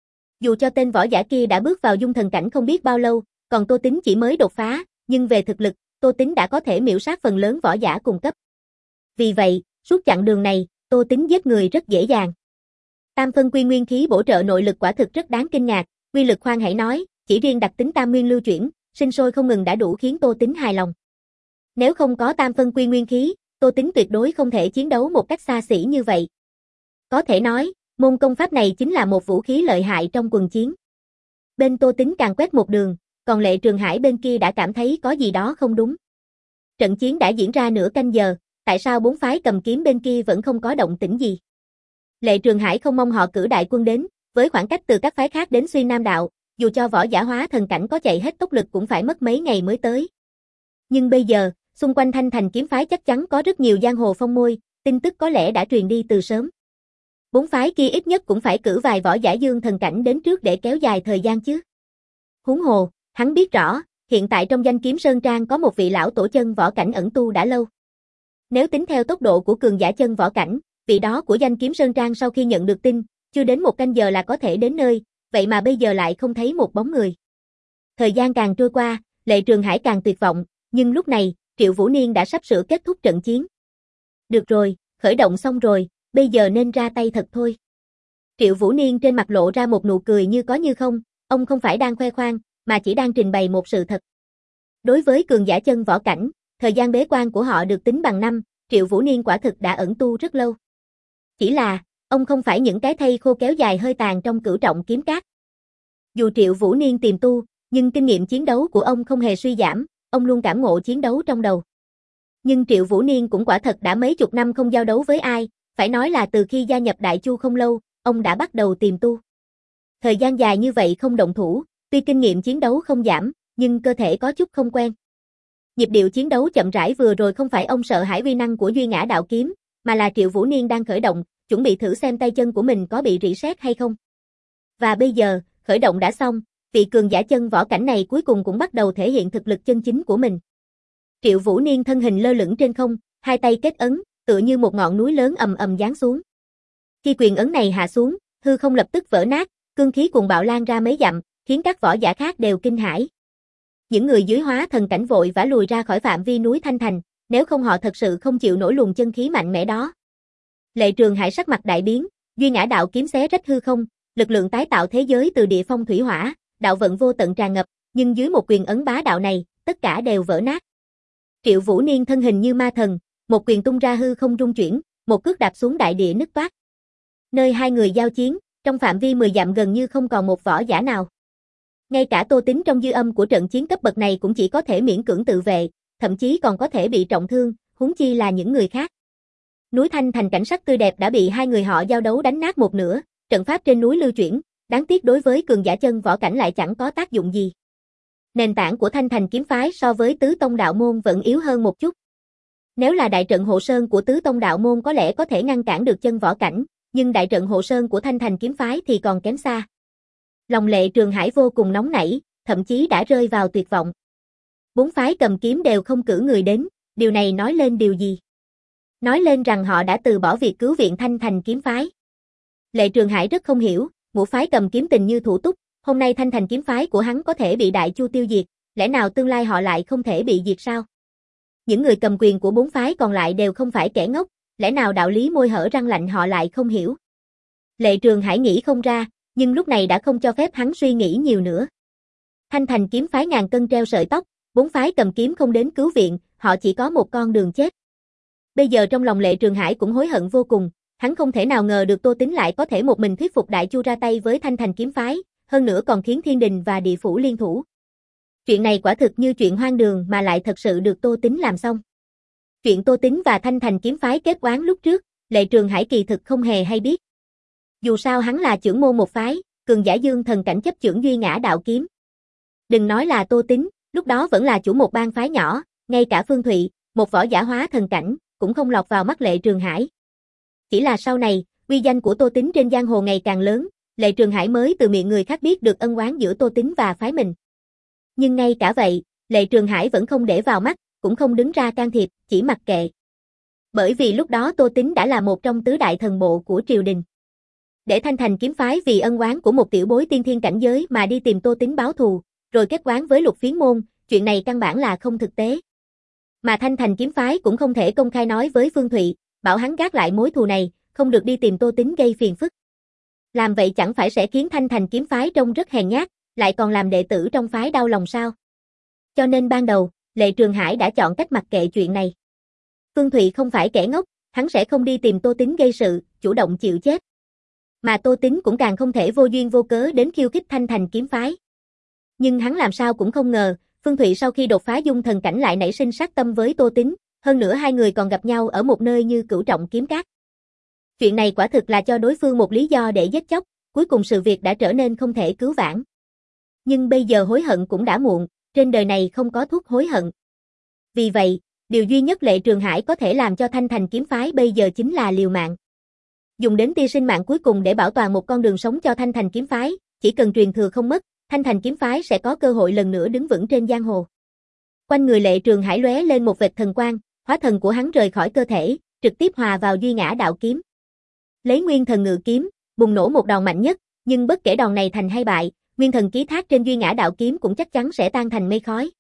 Dù cho tên võ giả kia đã bước vào dung thần cảnh không biết bao lâu, còn Tô Tín chỉ mới đột phá, nhưng về thực lực, Tô Tín đã có thể miểu sát phần lớn võ giả cùng cấp. Vì vậy, suốt chặng đường này, Tô Tín giết người rất dễ dàng. Tam phân quy nguyên khí bổ trợ nội lực quả thực rất đáng kinh ngạc, quy lực khoan hãy nói, chỉ riêng đặc tính tam nguyên lưu chuyển, sinh sôi không ngừng đã đủ khiến Tô Tín hài lòng. Nếu không có tam phân quy nguyên khí, Tô Tín tuyệt đối không thể chiến đấu một cách xa xỉ như vậy. Có thể nói, môn công pháp này chính là một vũ khí lợi hại trong quần chiến. Bên Tô Tín càng quét một đường, còn Lệ Trường Hải bên kia đã cảm thấy có gì đó không đúng. Trận chiến đã diễn ra nửa canh giờ, tại sao bốn phái cầm kiếm bên kia vẫn không có động tĩnh gì? Lệ Trường Hải không mong họ cử đại quân đến, với khoảng cách từ các phái khác đến Xuyên Nam Đạo, dù cho võ giả hóa thần cảnh có chạy hết tốc lực cũng phải mất mấy ngày mới tới. Nhưng bây giờ, xung quanh Thanh Thành kiếm phái chắc chắn có rất nhiều giang hồ phong môi, tin tức có lẽ đã truyền đi từ sớm. Bốn phái kia ít nhất cũng phải cử vài võ giả dương thần cảnh đến trước để kéo dài thời gian chứ. Huống hồ, hắn biết rõ, hiện tại trong Danh Kiếm Sơn Trang có một vị lão tổ chân võ cảnh ẩn tu đã lâu. Nếu tính theo tốc độ của cường giả chân võ cảnh, vị đó của Danh Kiếm Sơn Trang sau khi nhận được tin, chưa đến một canh giờ là có thể đến nơi, vậy mà bây giờ lại không thấy một bóng người. Thời gian càng trôi qua, Lệ Trường Hải càng tuyệt vọng, nhưng lúc này, Triệu Vũ Niên đã sắp sửa kết thúc trận chiến. Được rồi, khởi động xong rồi, bây giờ nên ra tay thật thôi. Triệu Vũ Niên trên mặt lộ ra một nụ cười như có như không, ông không phải đang khoe khoang, mà chỉ đang trình bày một sự thật. Đối với cường giả chân võ cảnh, thời gian bế quan của họ được tính bằng năm, Triệu Vũ Niên quả thực đã ẩn tu rất lâu. Chỉ là, ông không phải những cái thây khô kéo dài hơi tàn trong cửu trọng kiếm cát. Dù Triệu Vũ Niên tiềm tu, nhưng kinh nghiệm chiến đấu của ông không hề suy giảm, ông luôn cảm ngộ chiến đấu trong đầu. Nhưng Triệu Vũ Niên cũng quả thật đã mấy chục năm không giao đấu với ai, phải nói là từ khi gia nhập Đại Chu không lâu, ông đã bắt đầu tiềm tu. Thời gian dài như vậy không động thủ, tuy kinh nghiệm chiến đấu không giảm, nhưng cơ thể có chút không quen. Nhịp điệu chiến đấu chậm rãi vừa rồi không phải ông sợ hãi uy năng của Duy Ngã Đạo Kiếm, mà là Triệu Vũ Niên đang khởi động, chuẩn bị thử xem tay chân của mình có bị rỉ sét hay không. Và bây giờ, khởi động đã xong, vị cường giả chân võ cảnh này cuối cùng cũng bắt đầu thể hiện thực lực chân chính của mình. Triệu Vũ Niên thân hình lơ lửng trên không, hai tay kết ấn, tựa như một ngọn núi lớn ầm ầm giáng xuống. Khi quyền ấn này hạ xuống, hư không lập tức vỡ nát, cương khí cuồng bạo lan ra mấy dặm, khiến các võ giả khác đều kinh hãi. Những người dưới hóa thần cảnh vội vã lùi ra khỏi phạm vi núi Thanh Thành, nếu không họ thật sự không chịu nổi luồng chân khí mạnh mẽ đó. Lệ Trường Hải sắc mặt đại biến, Duy Ngã Đạo Kiếm xé rách hư không, lực lượng tái tạo thế giới từ địa phong thủy hỏa, đạo vận vô tận tràn ngập, nhưng dưới một quyền ấn bá đạo này, tất cả đều vỡ nát. Triệu Vũ Niên thân hình như ma thần, một quyền tung ra hư không rung chuyển, một cước đạp xuống đại địa nứt toát. Nơi hai người giao chiến, trong phạm vi mười dặm gần như không còn một võ giả nào. Ngay cả Tô Tín trong dư âm của trận chiến cấp bậc này cũng chỉ có thể miễn cưỡng tự vệ, thậm chí còn có thể bị trọng thương, huống chi là những người khác. Núi Thanh Thành cảnh sắc tươi đẹp đã bị hai người họ giao đấu đánh nát một nửa, trận pháp trên núi lưu chuyển, đáng tiếc đối với cường giả chân võ cảnh lại chẳng có tác dụng gì. Nền tảng của Thanh Thành kiếm phái so với Tứ Tông đạo môn vẫn yếu hơn một chút. Nếu là đại trận hộ sơn của Tứ Tông đạo môn có lẽ có thể ngăn cản được chân võ cảnh, nhưng đại trận hộ sơn của Thanh Thành kiếm phái thì còn kém xa. Lòng Lệ Trường Hải vô cùng nóng nảy, thậm chí đã rơi vào tuyệt vọng. Bốn phái cầm kiếm đều không cử người đến, điều này nói lên điều gì? Nói lên rằng họ đã từ bỏ việc cứu viện Thanh Thành kiếm phái. Lệ Trường Hải rất không hiểu, ngũ phái cầm kiếm tình như thủ túc, hôm nay Thanh Thành kiếm phái của hắn có thể bị Đại Chu tiêu diệt, lẽ nào tương lai họ lại không thể bị diệt sao? Những người cầm quyền của bốn phái còn lại đều không phải kẻ ngốc, lẽ nào đạo lý môi hở răng lạnh họ lại không hiểu? Lệ Trường Hải nghĩ không ra, nhưng lúc này đã không cho phép hắn suy nghĩ nhiều nữa. Thanh Thành kiếm phái ngàn cân treo sợi tóc, bốn phái cầm kiếm không đến cứu viện, họ chỉ có một con đường chết. Bây giờ trong lòng Lệ Trường Hải cũng hối hận vô cùng, hắn không thể nào ngờ được Tô Tín lại có thể một mình thuyết phục Đại Chu ra tay với Thanh Thành kiếm phái, hơn nữa còn khiến Thiên Đình và Địa Phủ liên thủ. Chuyện này quả thực như chuyện hoang đường mà lại thật sự được Tô Tín làm xong. Chuyện Tô Tín và Thanh Thành kiếm phái kết oán lúc trước, Lệ Trường Hải kỳ thực không hề hay biết. Dù sao hắn là trưởng môn một phái, cường giả dương thần cảnh chấp chưởng Duy Ngã đạo kiếm. Đừng nói là Tô Tín, lúc đó vẫn là chủ một bang phái nhỏ, ngay cả Phương Thụy, một võ giả hóa thần cảnh, cũng không lọt vào mắt Lệ Trường Hải. Chỉ là sau này, uy danh của Tô Tín trên giang hồ ngày càng lớn, Lệ Trường Hải mới từ miệng người khác biết được ân oán giữa Tô Tín và phái mình. Nhưng ngay cả vậy, Lệ Trường Hải vẫn không để vào mắt, cũng không đứng ra can thiệp, chỉ mặc kệ. Bởi vì lúc đó Tô Tín đã là một trong tứ đại thần bộ của triều đình. Để Thanh Thành kiếm phái vì ân oán của một tiểu bối tiên thiên cảnh giới mà đi tìm Tô Tín báo thù, rồi kết oán với Lục Phiến môn, chuyện này căn bản là không thực tế. Mà Thanh Thành kiếm phái cũng không thể công khai nói với Phương Thụy, bảo hắn gác lại mối thù này, không được đi tìm Tô Tín gây phiền phức. Làm vậy chẳng phải sẽ khiến Thanh Thành kiếm phái trông rất hèn nhát, lại còn làm đệ tử trong phái đau lòng sao? Cho nên ban đầu, Lệ Trường Hải đã chọn cách mặc kệ chuyện này. Phương Thụy không phải kẻ ngốc, hắn sẽ không đi tìm Tô Tín gây sự, chủ động chịu chết. Mà Tô Tín cũng càng không thể vô duyên vô cớ đến khiêu khích Thanh Thành kiếm phái. Nhưng hắn làm sao cũng không ngờ, Phương Thụy sau khi đột phá dung thần cảnh lại nảy sinh sát tâm với Tô Tín, hơn nữa hai người còn gặp nhau ở một nơi như Cửu Trọng kiếm cát. Chuyện này quả thực là cho đối phương một lý do để giết chóc, cuối cùng sự việc đã trở nên không thể cứu vãn. Nhưng bây giờ hối hận cũng đã muộn, trên đời này không có thuốc hối hận. Vì vậy, điều duy nhất Lệ Trường Hải có thể làm cho Thanh Thành kiếm phái bây giờ chính là liều mạng. Dùng đến tia sinh mạng cuối cùng để bảo toàn một con đường sống cho Thanh Thành kiếm phái, chỉ cần truyền thừa không mất, Thanh Thành kiếm phái sẽ có cơ hội lần nữa đứng vững trên giang hồ. Quanh người Lệ Trường Hải lóe lên một vệt thần quang, hóa thần của hắn rời khỏi cơ thể, trực tiếp hòa vào Duy Ngã đạo kiếm. Lấy Nguyên Thần Ngự kiếm, bùng nổ một đòn mạnh nhất, nhưng bất kể đòn này thành hay bại, Nguyên Thần ký thác trên Duy Ngã đạo kiếm cũng chắc chắn sẽ tan thành mây khói.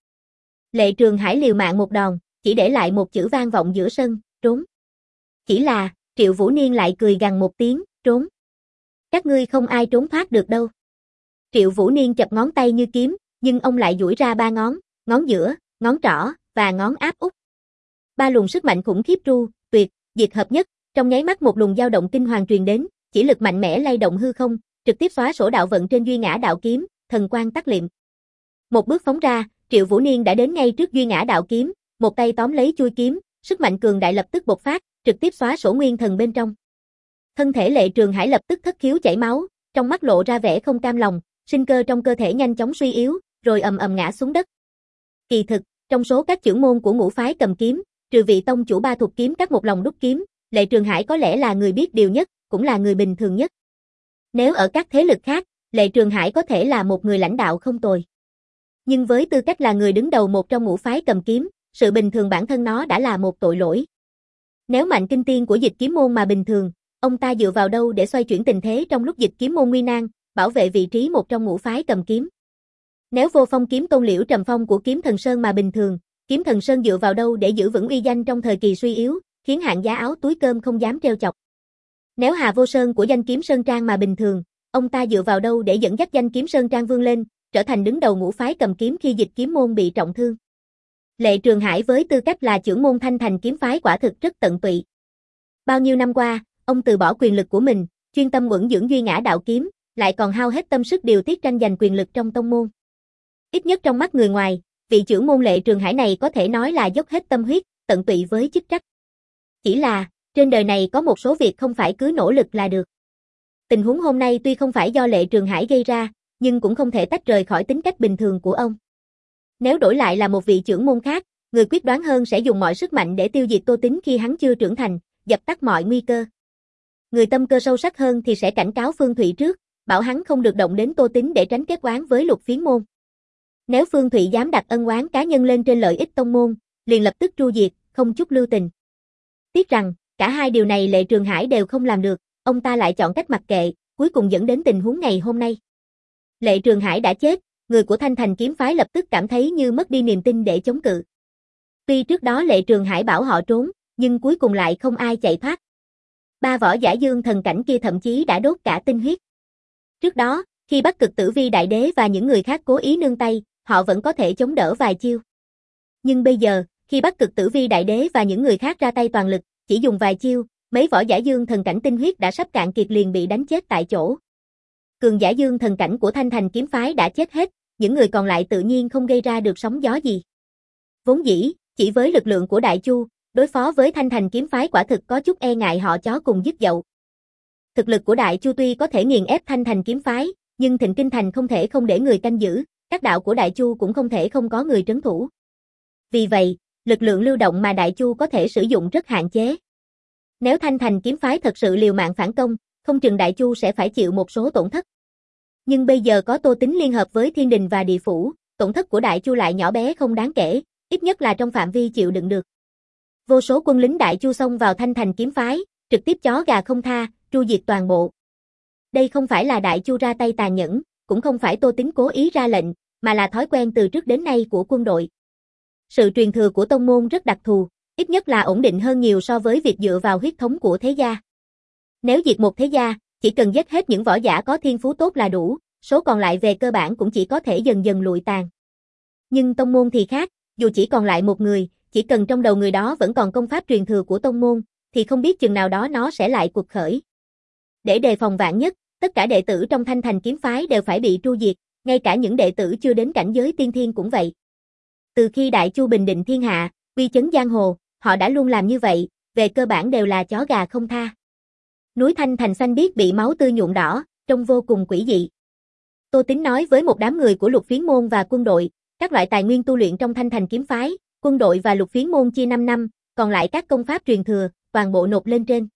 Lệ Trường Hải liều mạng một đòn, chỉ để lại một chữ vang vọng giữa sân, trốn. Chỉ là, Triệu Vũ Niên lại cười gằn một tiếng, trốn. Các ngươi không ai trốn thoát được đâu. Triệu Vũ Niên chập ngón tay như kiếm, nhưng ông lại duỗi ra ba ngón, ngón giữa, ngón trỏ, và ngón áp út. Ba luồng sức mạnh khủng khiếp tru, tuyệt, diệt hợp nhất, trong nháy mắt một luồng dao động kinh hoàng truyền đến, chỉ lực mạnh mẽ lay động hư không, trực tiếp xóa sổ đạo vận trên Duy Ngã đạo kiếm, thần quang tắt liệm. Một bước phóng ra, Triệu Vũ Niên đã đến ngay trước Duy Ngã đạo kiếm, một tay tóm lấy chuôi kiếm, sức mạnh cường đại lập tức bộc phát, trực tiếp xóa sổ nguyên thần bên trong. Thân thể Lệ Trường Hải lập tức thất khiếu chảy máu, trong mắt lộ ra vẻ không cam lòng, sinh cơ trong cơ thể nhanh chóng suy yếu, rồi ầm ầm ngã xuống đất. Kỳ thực, trong số các trưởng môn của ngũ phái cầm kiếm, trừ vị tông chủ Ba Thục kiếm các một lòng đúc kiếm, Lệ Trường Hải có lẽ là người biết điều nhất, cũng là người bình thường nhất. Nếu ở các thế lực khác, Lệ Trường Hải có thể là một người lãnh đạo không tồi. Nhưng với tư cách là người đứng đầu một trong ngũ phái cầm kiếm, sự bình thường bản thân nó đã là một tội lỗi. Nếu Mạnh Kinh Tiên của Dịch Kiếm môn mà bình thường, ông ta dựa vào đâu để xoay chuyển tình thế trong lúc Dịch Kiếm môn nguy nan, bảo vệ vị trí một trong ngũ phái cầm kiếm? Nếu Vô Phong kiếm tôn Liễu Trầm Phong của Kiếm Thần Sơn mà bình thường, Kiếm Thần Sơn dựa vào đâu để giữ vững uy danh trong thời kỳ suy yếu, khiến hạng giá áo túi cơm không dám trêu chọc? Nếu Hà Vô Sơn của Danh Kiếm Sơn Trang mà bình thường, ông ta dựa vào đâu để dẫn dắt Danh Kiếm Sơn Trang vươn lên, trở thành đứng đầu ngũ phái cầm kiếm khi Dịch Kiếm môn bị trọng thương? Lệ Trường Hải với tư cách là trưởng môn Thanh Thành kiếm phái quả thực rất tận tụy. Bao nhiêu năm qua, ông từ bỏ quyền lực của mình, chuyên tâm uẩn dưỡng Duy Ngã đạo kiếm, lại còn hao hết tâm sức điều tiết tranh giành quyền lực trong tông môn. Ít nhất trong mắt người ngoài, vị trưởng môn Lệ Trường Hải này có thể nói là dốc hết tâm huyết, tận tụy với chức trách. Chỉ là, trên đời này có một số việc không phải cứ nỗ lực là được. Tình huống hôm nay tuy không phải do Lệ Trường Hải gây ra, nhưng cũng không thể tách rời khỏi tính cách bình thường của ông. Nếu đổi lại là một vị trưởng môn khác, người quyết đoán hơn sẽ dùng mọi sức mạnh để tiêu diệt Tô Tín khi hắn chưa trưởng thành, dập tắt mọi nguy cơ. Người tâm cơ sâu sắc hơn thì sẽ cảnh cáo Phương Thụy trước, bảo hắn không được động đến Tô Tín để tránh kết oán với Lục Phiến môn. Nếu Phương Thụy dám đặt ân oán cá nhân lên trên lợi ích tông môn, liền lập tức tru diệt, không chút lưu tình. Tiếc rằng, cả hai điều này Lệ Trường Hải đều không làm được, ông ta lại chọn cách mặc kệ, cuối cùng dẫn đến tình huống ngày hôm nay. Lệ Trường Hải đã chết, người của Thanh Thành kiếm phái lập tức cảm thấy như mất đi niềm tin để chống cự. Tuy trước đó Lệ Trường Hải bảo họ trốn, nhưng cuối cùng lại không ai chạy thoát. Ba võ giả dương thần cảnh kia thậm chí đã đốt cả tinh huyết. Trước đó, khi Bắc Cực Tử Vi Đại Đế và những người khác cố ý nương tay, họ vẫn có thể chống đỡ vài chiêu. Nhưng bây giờ, khi Bắc Cực Tử Vi Đại Đế và những người khác ra tay toàn lực, chỉ dùng vài chiêu, mấy võ giả dương thần cảnh tinh huyết đã sắp cạn kiệt liền bị đánh chết tại chỗ. Cường giả dương thần cảnh của Thanh Thành kiếm phái đã chết hết, những người còn lại tự nhiên không gây ra được sóng gió gì. Vốn dĩ, chỉ với lực lượng của Đại Chu, đối phó với Thanh Thành kiếm phái quả thực có chút e ngại họ chó cùng dứt dậu. Thực lực của Đại Chu tuy có thể nghiền ép Thanh Thành kiếm phái, nhưng Thịnh Kinh Thành không thể không để người canh giữ, các đạo của Đại Chu cũng không thể không có người trấn thủ. Vì vậy, lực lượng lưu động mà Đại Chu có thể sử dụng rất hạn chế. Nếu Thanh Thành kiếm phái thật sự liều mạng phản công, không chừng Đại Chu sẽ phải chịu một số tổn thất. Nhưng bây giờ có Tô Tín liên hợp với Thiên Đình và Địa Phủ, tổn thất của Đại Chu lại nhỏ bé không đáng kể, ít nhất là trong phạm vi chịu đựng được. Vô số quân lính Đại Chu xông vào Thanh Thành kiếm phái, trực tiếp chó gà không tha, tru diệt toàn bộ. Đây không phải là Đại Chu ra tay tàn nhẫn, cũng không phải Tô Tín cố ý ra lệnh, mà là thói quen từ trước đến nay của quân đội. Sự truyền thừa của tông môn rất đặc thù, ít nhất là ổn định hơn nhiều so với việc dựa vào huyết thống của thế gia. Nếu diệt một thế gia, chỉ cần giết hết những võ giả có thiên phú tốt là đủ, số còn lại về cơ bản cũng chỉ có thể dần dần lụi tàn. Nhưng tông môn thì khác, dù chỉ còn lại một người, chỉ cần trong đầu người đó vẫn còn công pháp truyền thừa của tông môn, thì không biết chừng nào đó nó sẽ lại cuộc khởi. Để đề phòng vạn nhất, tất cả đệ tử trong Thanh Thành kiếm phái đều phải bị tru diệt, ngay cả những đệ tử chưa đến cảnh giới tiên thiên cũng vậy. Từ khi Đại Chu bình định thiên hạ, uy chấn giang hồ, họ đã luôn làm như vậy, về cơ bản đều là chó gà không tha. Núi Thanh Thành xanh biếc bị máu tươi nhuộm đỏ, trông vô cùng quỷ dị. Tô Tín nói với một đám người của Lục Phiến môn và quân đội, các loại tài nguyên tu luyện trong Thanh Thành kiếm phái, quân đội và Lục Phiến môn chia năm năm, còn lại các công pháp truyền thừa, toàn bộ nộp lên trên.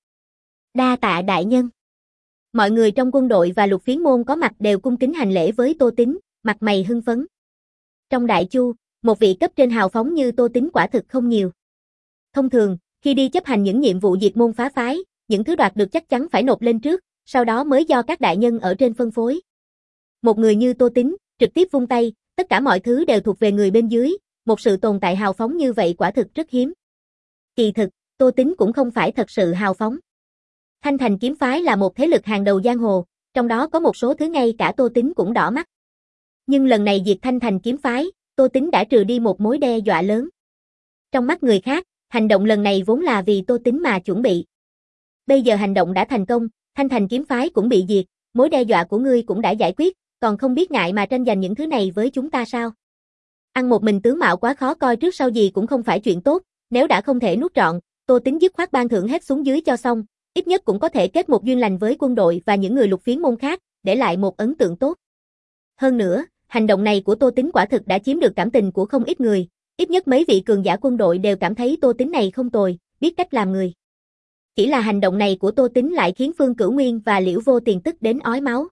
Đa tạ đại nhân. Mọi người trong quân đội và Lục Phiến môn có mặt đều cung kính hành lễ với Tô Tín, mặt mày hưng phấn. Trong Đại Chu, một vị cấp trên hào phóng như Tô Tín quả thực không nhiều. Thông thường, khi đi chấp hành những nhiệm vụ diệt môn phá phái, những thứ đoạt được chắc chắn phải nộp lên trước, sau đó mới do các đại nhân ở trên phân phối. Một người như Tô Tín, trực tiếp vung tay, tất cả mọi thứ đều thuộc về người bên dưới, một sự tồn tại hào phóng như vậy quả thực rất hiếm. Kỳ thực, Tô Tín cũng không phải thật sự hào phóng. Thanh Thành kiếm phái là một thế lực hàng đầu giang hồ, trong đó có một số thứ ngay cả Tô Tín cũng đỏ mắt. Nhưng lần này diệt Thanh Thành kiếm phái, Tô Tín đã trừ đi một mối đe dọa lớn. Trong mắt người khác, hành động lần này vốn là vì Tô Tín mà chuẩn bị. Bây giờ hành động đã thành công, Thanh Thành kiếm phái cũng bị diệt, mối đe dọa của ngươi cũng đã giải quyết, còn không biết ngại mà tranh giành những thứ này với chúng ta sao? Ăn một mình tướng mạo quá khó coi trước sau gì cũng không phải chuyện tốt, nếu đã không thể nuốt trọn, Tô Tín dứt khoát ban thưởng hết xuống dưới cho xong, ít nhất cũng có thể kết một duyên lành với quân đội và những người Lục Phiến môn khác, để lại một ấn tượng tốt. Hơn nữa, hành động này của Tô Tín quả thực đã chiếm được cảm tình của không ít người, ít nhất mấy vị cường giả quân đội đều cảm thấy Tô Tín này không tồi, biết cách làm người. Chỉ là hành động này của Tô Tín lại khiến Phương Cửu Nguyên và Liễu Vô Tiền tức đến ói máu.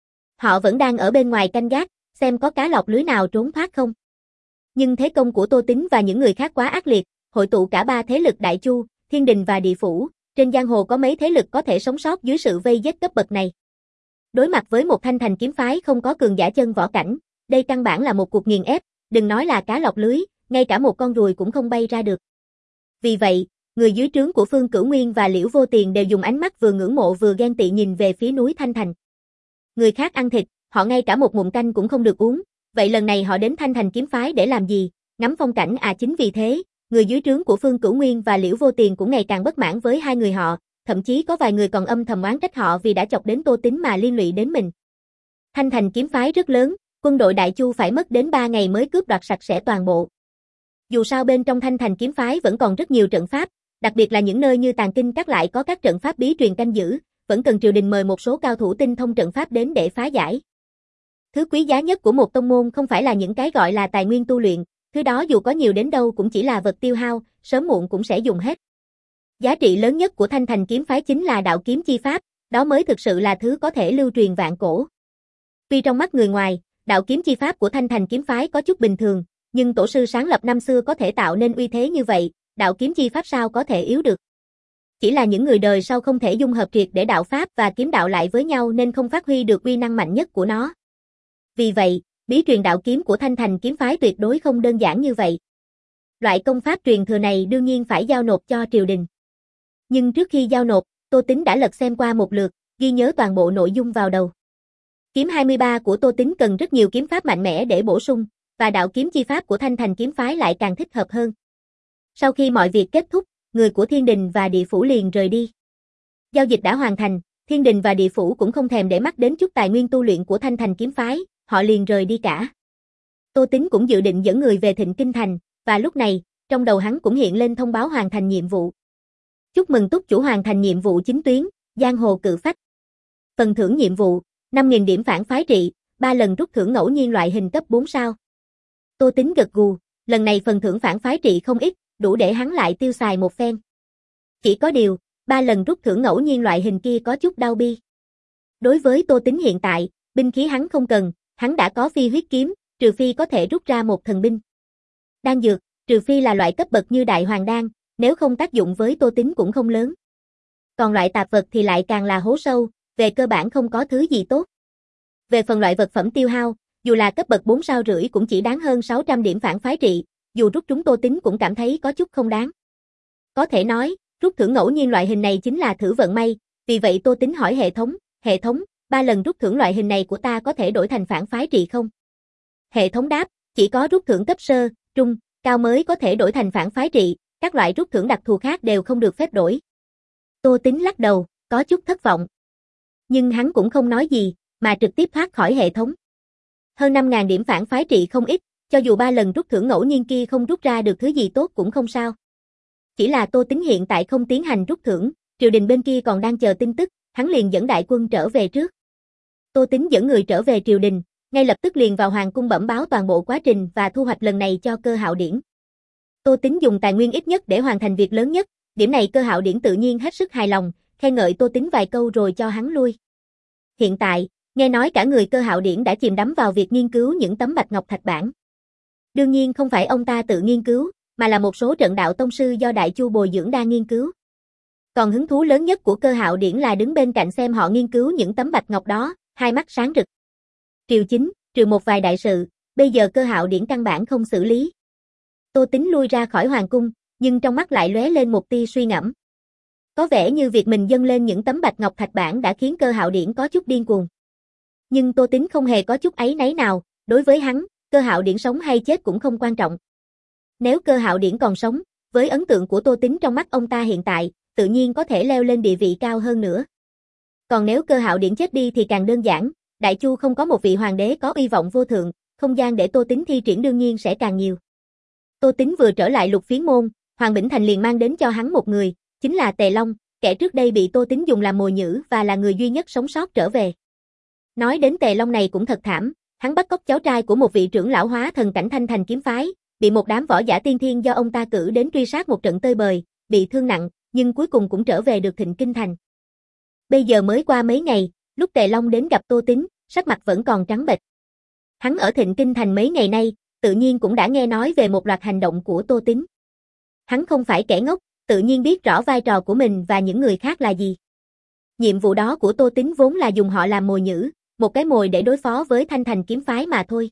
Họ vẫn đang ở bên ngoài canh gác, xem có cá lọt lưới nào trốn thoát không. Nhưng thế công của Tô Tín và những người khác quá ác liệt, hội tụ cả ba thế lực Đại Chu, Thiên Đình và Địa Phủ, trên giang hồ có mấy thế lực có thể sống sót dưới sự vây giết cấp bậc này. Đối mặt với một Thanh Thành kiếm phái không có cường giả chân võ cảnh, đây căn bản là một cuộc nghiền ép, đừng nói là cá lọt lưới, ngay cả một con ruồi cũng không bay ra được. Vì vậy, người dưới trướng của Phương Cửu Nguyên và Liễu Vô Tiền đều dùng ánh mắt vừa ngưỡng mộ vừa ghen tị nhìn về phía núi Thanh Thành. Người khác ăn thịt, họ ngay cả một ngụm canh cũng không được uống, vậy lần này họ đến Thanh Thành kiếm phái để làm gì? Ngắm phong cảnh à? Chính vì thế, người dưới trướng của Phương Cửu Nguyên và Liễu Vô Tiền cũng ngày càng bất mãn với hai người họ, thậm chí có vài người còn âm thầm oán trách họ vì đã chọc đến Tô Tín mà liên lụy đến mình. Thanh Thành kiếm phái rất lớn, quân đội Đại Chu phải mất đến ba ngày mới cướp đoạt sạch sẽ toàn bộ. Dù sao bên trong Thanh Thành kiếm phái vẫn còn rất nhiều trận pháp, đặc biệt là những nơi như Tàng Kinh Các lại có các trận pháp bí truyền canh giữ, vẫn cần triều đình mời một số cao thủ tinh thông trận pháp đến để phá giải. Thứ quý giá nhất của một tông môn không phải là những cái gọi là tài nguyên tu luyện, thứ đó dù có nhiều đến đâu cũng chỉ là vật tiêu hao, sớm muộn cũng sẽ dùng hết. Giá trị lớn nhất của Thanh Thành kiếm phái chính là đạo kiếm chi pháp, đó mới thực sự là thứ có thể lưu truyền vạn cổ. Tuy trong mắt người ngoài, đạo kiếm chi pháp của Thanh Thành kiếm phái có chút bình thường, nhưng tổ sư sáng lập năm xưa có thể tạo nên uy thế như vậy, đạo kiếm chi pháp sao có thể yếu được. Chỉ là những người đời sau không thể dung hợp triệt để đạo pháp và kiếm đạo lại với nhau nên không phát huy được uy năng mạnh nhất của nó. Vì vậy, bí truyền đạo kiếm của Thanh Thành kiếm phái tuyệt đối không đơn giản như vậy. Loại công pháp truyền thừa này đương nhiên phải giao nộp cho triều đình. Nhưng trước khi giao nộp, Tô Tín đã lật xem qua một lượt, ghi nhớ toàn bộ nội dung vào đầu. Kiếm hai mươi ba của Tô Tín cần rất nhiều kiếm pháp mạnh mẽ để bổ sung, và đạo kiếm chi pháp của Thanh Thành kiếm phái lại càng thích hợp hơn. Sau khi mọi việc kết thúc, người của Thiên Đình và Địa Phủ liền rời đi. Giao dịch đã hoàn thành, Thiên Đình và Địa Phủ cũng không thèm để mắt đến chút tài nguyên tu luyện của Thanh Thành kiếm phái, họ liền rời đi cả. Tô Tín cũng dự định dẫn người về Thịnh Kinh Thành, và lúc này, trong đầu hắn cũng hiện lên thông báo hoàn thành nhiệm vụ. Chúc mừng túc chủ hoàn thành nhiệm vụ chính tuyến, Giang Hồ Cự Phách. Phần thưởng nhiệm vụ, năm nghìn điểm phản phái trị, ba lần rút thưởng ngẫu nhiên loại hình cấp bốn sao. Tô Tín gật gù, lần này phần thưởng phản phái trị không ít, đủ để hắn lại tiêu xài một phen. Chỉ có điều, ba lần rút thưởng ngẫu nhiên loại hình kia có chút đau bi. Đối với Tô Tín hiện tại, binh khí hắn không cần, hắn đã có phi huyết kiếm, trừ phi có thể rút ra một thần binh. Đan dược, trừ phi là loại cấp bậc như Đại Hoàng Đan, nếu không tác dụng với Tô Tín cũng không lớn. Còn loại tạp vật thì lại càng là hố sâu, về cơ bản không có thứ gì tốt. Về phần loại vật phẩm tiêu hao, dù là cấp bậc bốn sao rưỡi cũng chỉ đáng hơn sáu trăm điểm phản phái trị, dù rút trúng Tô Tín cũng cảm thấy có chút không đáng. Có thể nói, rút thưởng ngẫu nhiên loại hình này chính là thử vận may, vì vậy Tô Tín hỏi hệ thống, hệ thống, ba lần rút thưởng loại hình này của ta có thể đổi thành phản phái trị không? Hệ thống đáp, chỉ có rút thưởng cấp sơ, trung, cao mới có thể đổi thành phản phái trị, các loại rút thưởng đặc thù khác đều không được phép đổi. Tô Tín lắc đầu, có chút thất vọng. Nhưng hắn cũng không nói gì, mà trực tiếp thoát khỏi hệ thống. Hơn năm nghìn điểm phản phái trị không ít, cho dù ba lần rút thưởng ngẫu nhiên kia không rút ra được thứ gì tốt cũng không sao. Chỉ là Tô Tín hiện tại không tiến hành rút thưởng, triều đình bên kia còn đang chờ tin tức, hắn liền dẫn đại quân trở về trước. Tô Tín dẫn người trở về triều đình, ngay lập tức liền vào hoàng cung bẩm báo toàn bộ quá trình và thu hoạch lần này cho Cơ Hạo Điển. Tô Tín dùng tài nguyên ít nhất để hoàn thành việc lớn nhất, điểm này Cơ Hạo Điển tự nhiên hết sức hài lòng, khen ngợi Tô Tín vài câu rồi cho hắn lui. Hiện tại, nghe nói cả người Cơ Hạo Điển đã chìm đắm vào việc nghiên cứu những tấm bạch ngọc thạch bản. Đương nhiên không phải ông ta tự nghiên cứu, mà là một số trận đạo tông sư do Đại Chu bồi dưỡng đang nghiên cứu. Còn hứng thú lớn nhất của Cơ Hạo Điển là đứng bên cạnh xem họ nghiên cứu những tấm bạch ngọc đó, hai mắt sáng rực. Triều chính, trừ một vài đại sự, bây giờ Cơ Hạo Điển căn bản không xử lý. Tô Tín lui ra khỏi hoàng cung, nhưng trong mắt lại lóe lên một tia suy ngẫm. Có vẻ như việc mình dâng lên những tấm bạch ngọc thạch bản đã khiến Cơ Hạo Điển có chút điên cuồng. Nhưng Tô Tín không hề có chút áy náy nào, đối với hắn, Cơ Hạo Điển sống hay chết cũng không quan trọng. Nếu Cơ Hạo Điển còn sống, với ấn tượng của Tô Tín trong mắt ông ta hiện tại, tự nhiên có thể leo lên địa vị cao hơn nữa. Còn nếu Cơ Hạo Điển chết đi thì càng đơn giản, Đại Chu không có một vị hoàng đế có uy vọng vô thượng, không gian để Tô Tín thi triển đương nhiên sẽ càng nhiều. Tô Tín vừa trở lại Lục Phiến môn, Hoàng Bỉnh Thành liền mang đến cho hắn một người, chính là Tề Long, kẻ trước đây bị Tô Tín dùng làm mồi nhử và là người duy nhất sống sót trở về. Nói đến Tề Long này cũng thật thảm, hắn bắt cóc cháu trai của một vị trưởng lão hóa thần cảnh Thanh Thành kiếm phái, bị một đám võ giả tiên thiên do ông ta cử đến truy sát một trận tơi bời, bị thương nặng, nhưng cuối cùng cũng trở về được Thịnh Kinh Thành. Bây giờ mới qua mấy ngày, lúc Tề Long đến gặp Tô Tín, sắc mặt vẫn còn trắng bệch. Hắn ở Thịnh Kinh Thành mấy ngày nay, tự nhiên cũng đã nghe nói về một loạt hành động của Tô Tín. Hắn không phải kẻ ngốc, tự nhiên biết rõ vai trò của mình và những người khác là gì. Nhiệm vụ đó của Tô Tín vốn là dùng họ làm mồi nhử, một cái mồi để đối phó với Thanh Thành kiếm phái mà thôi.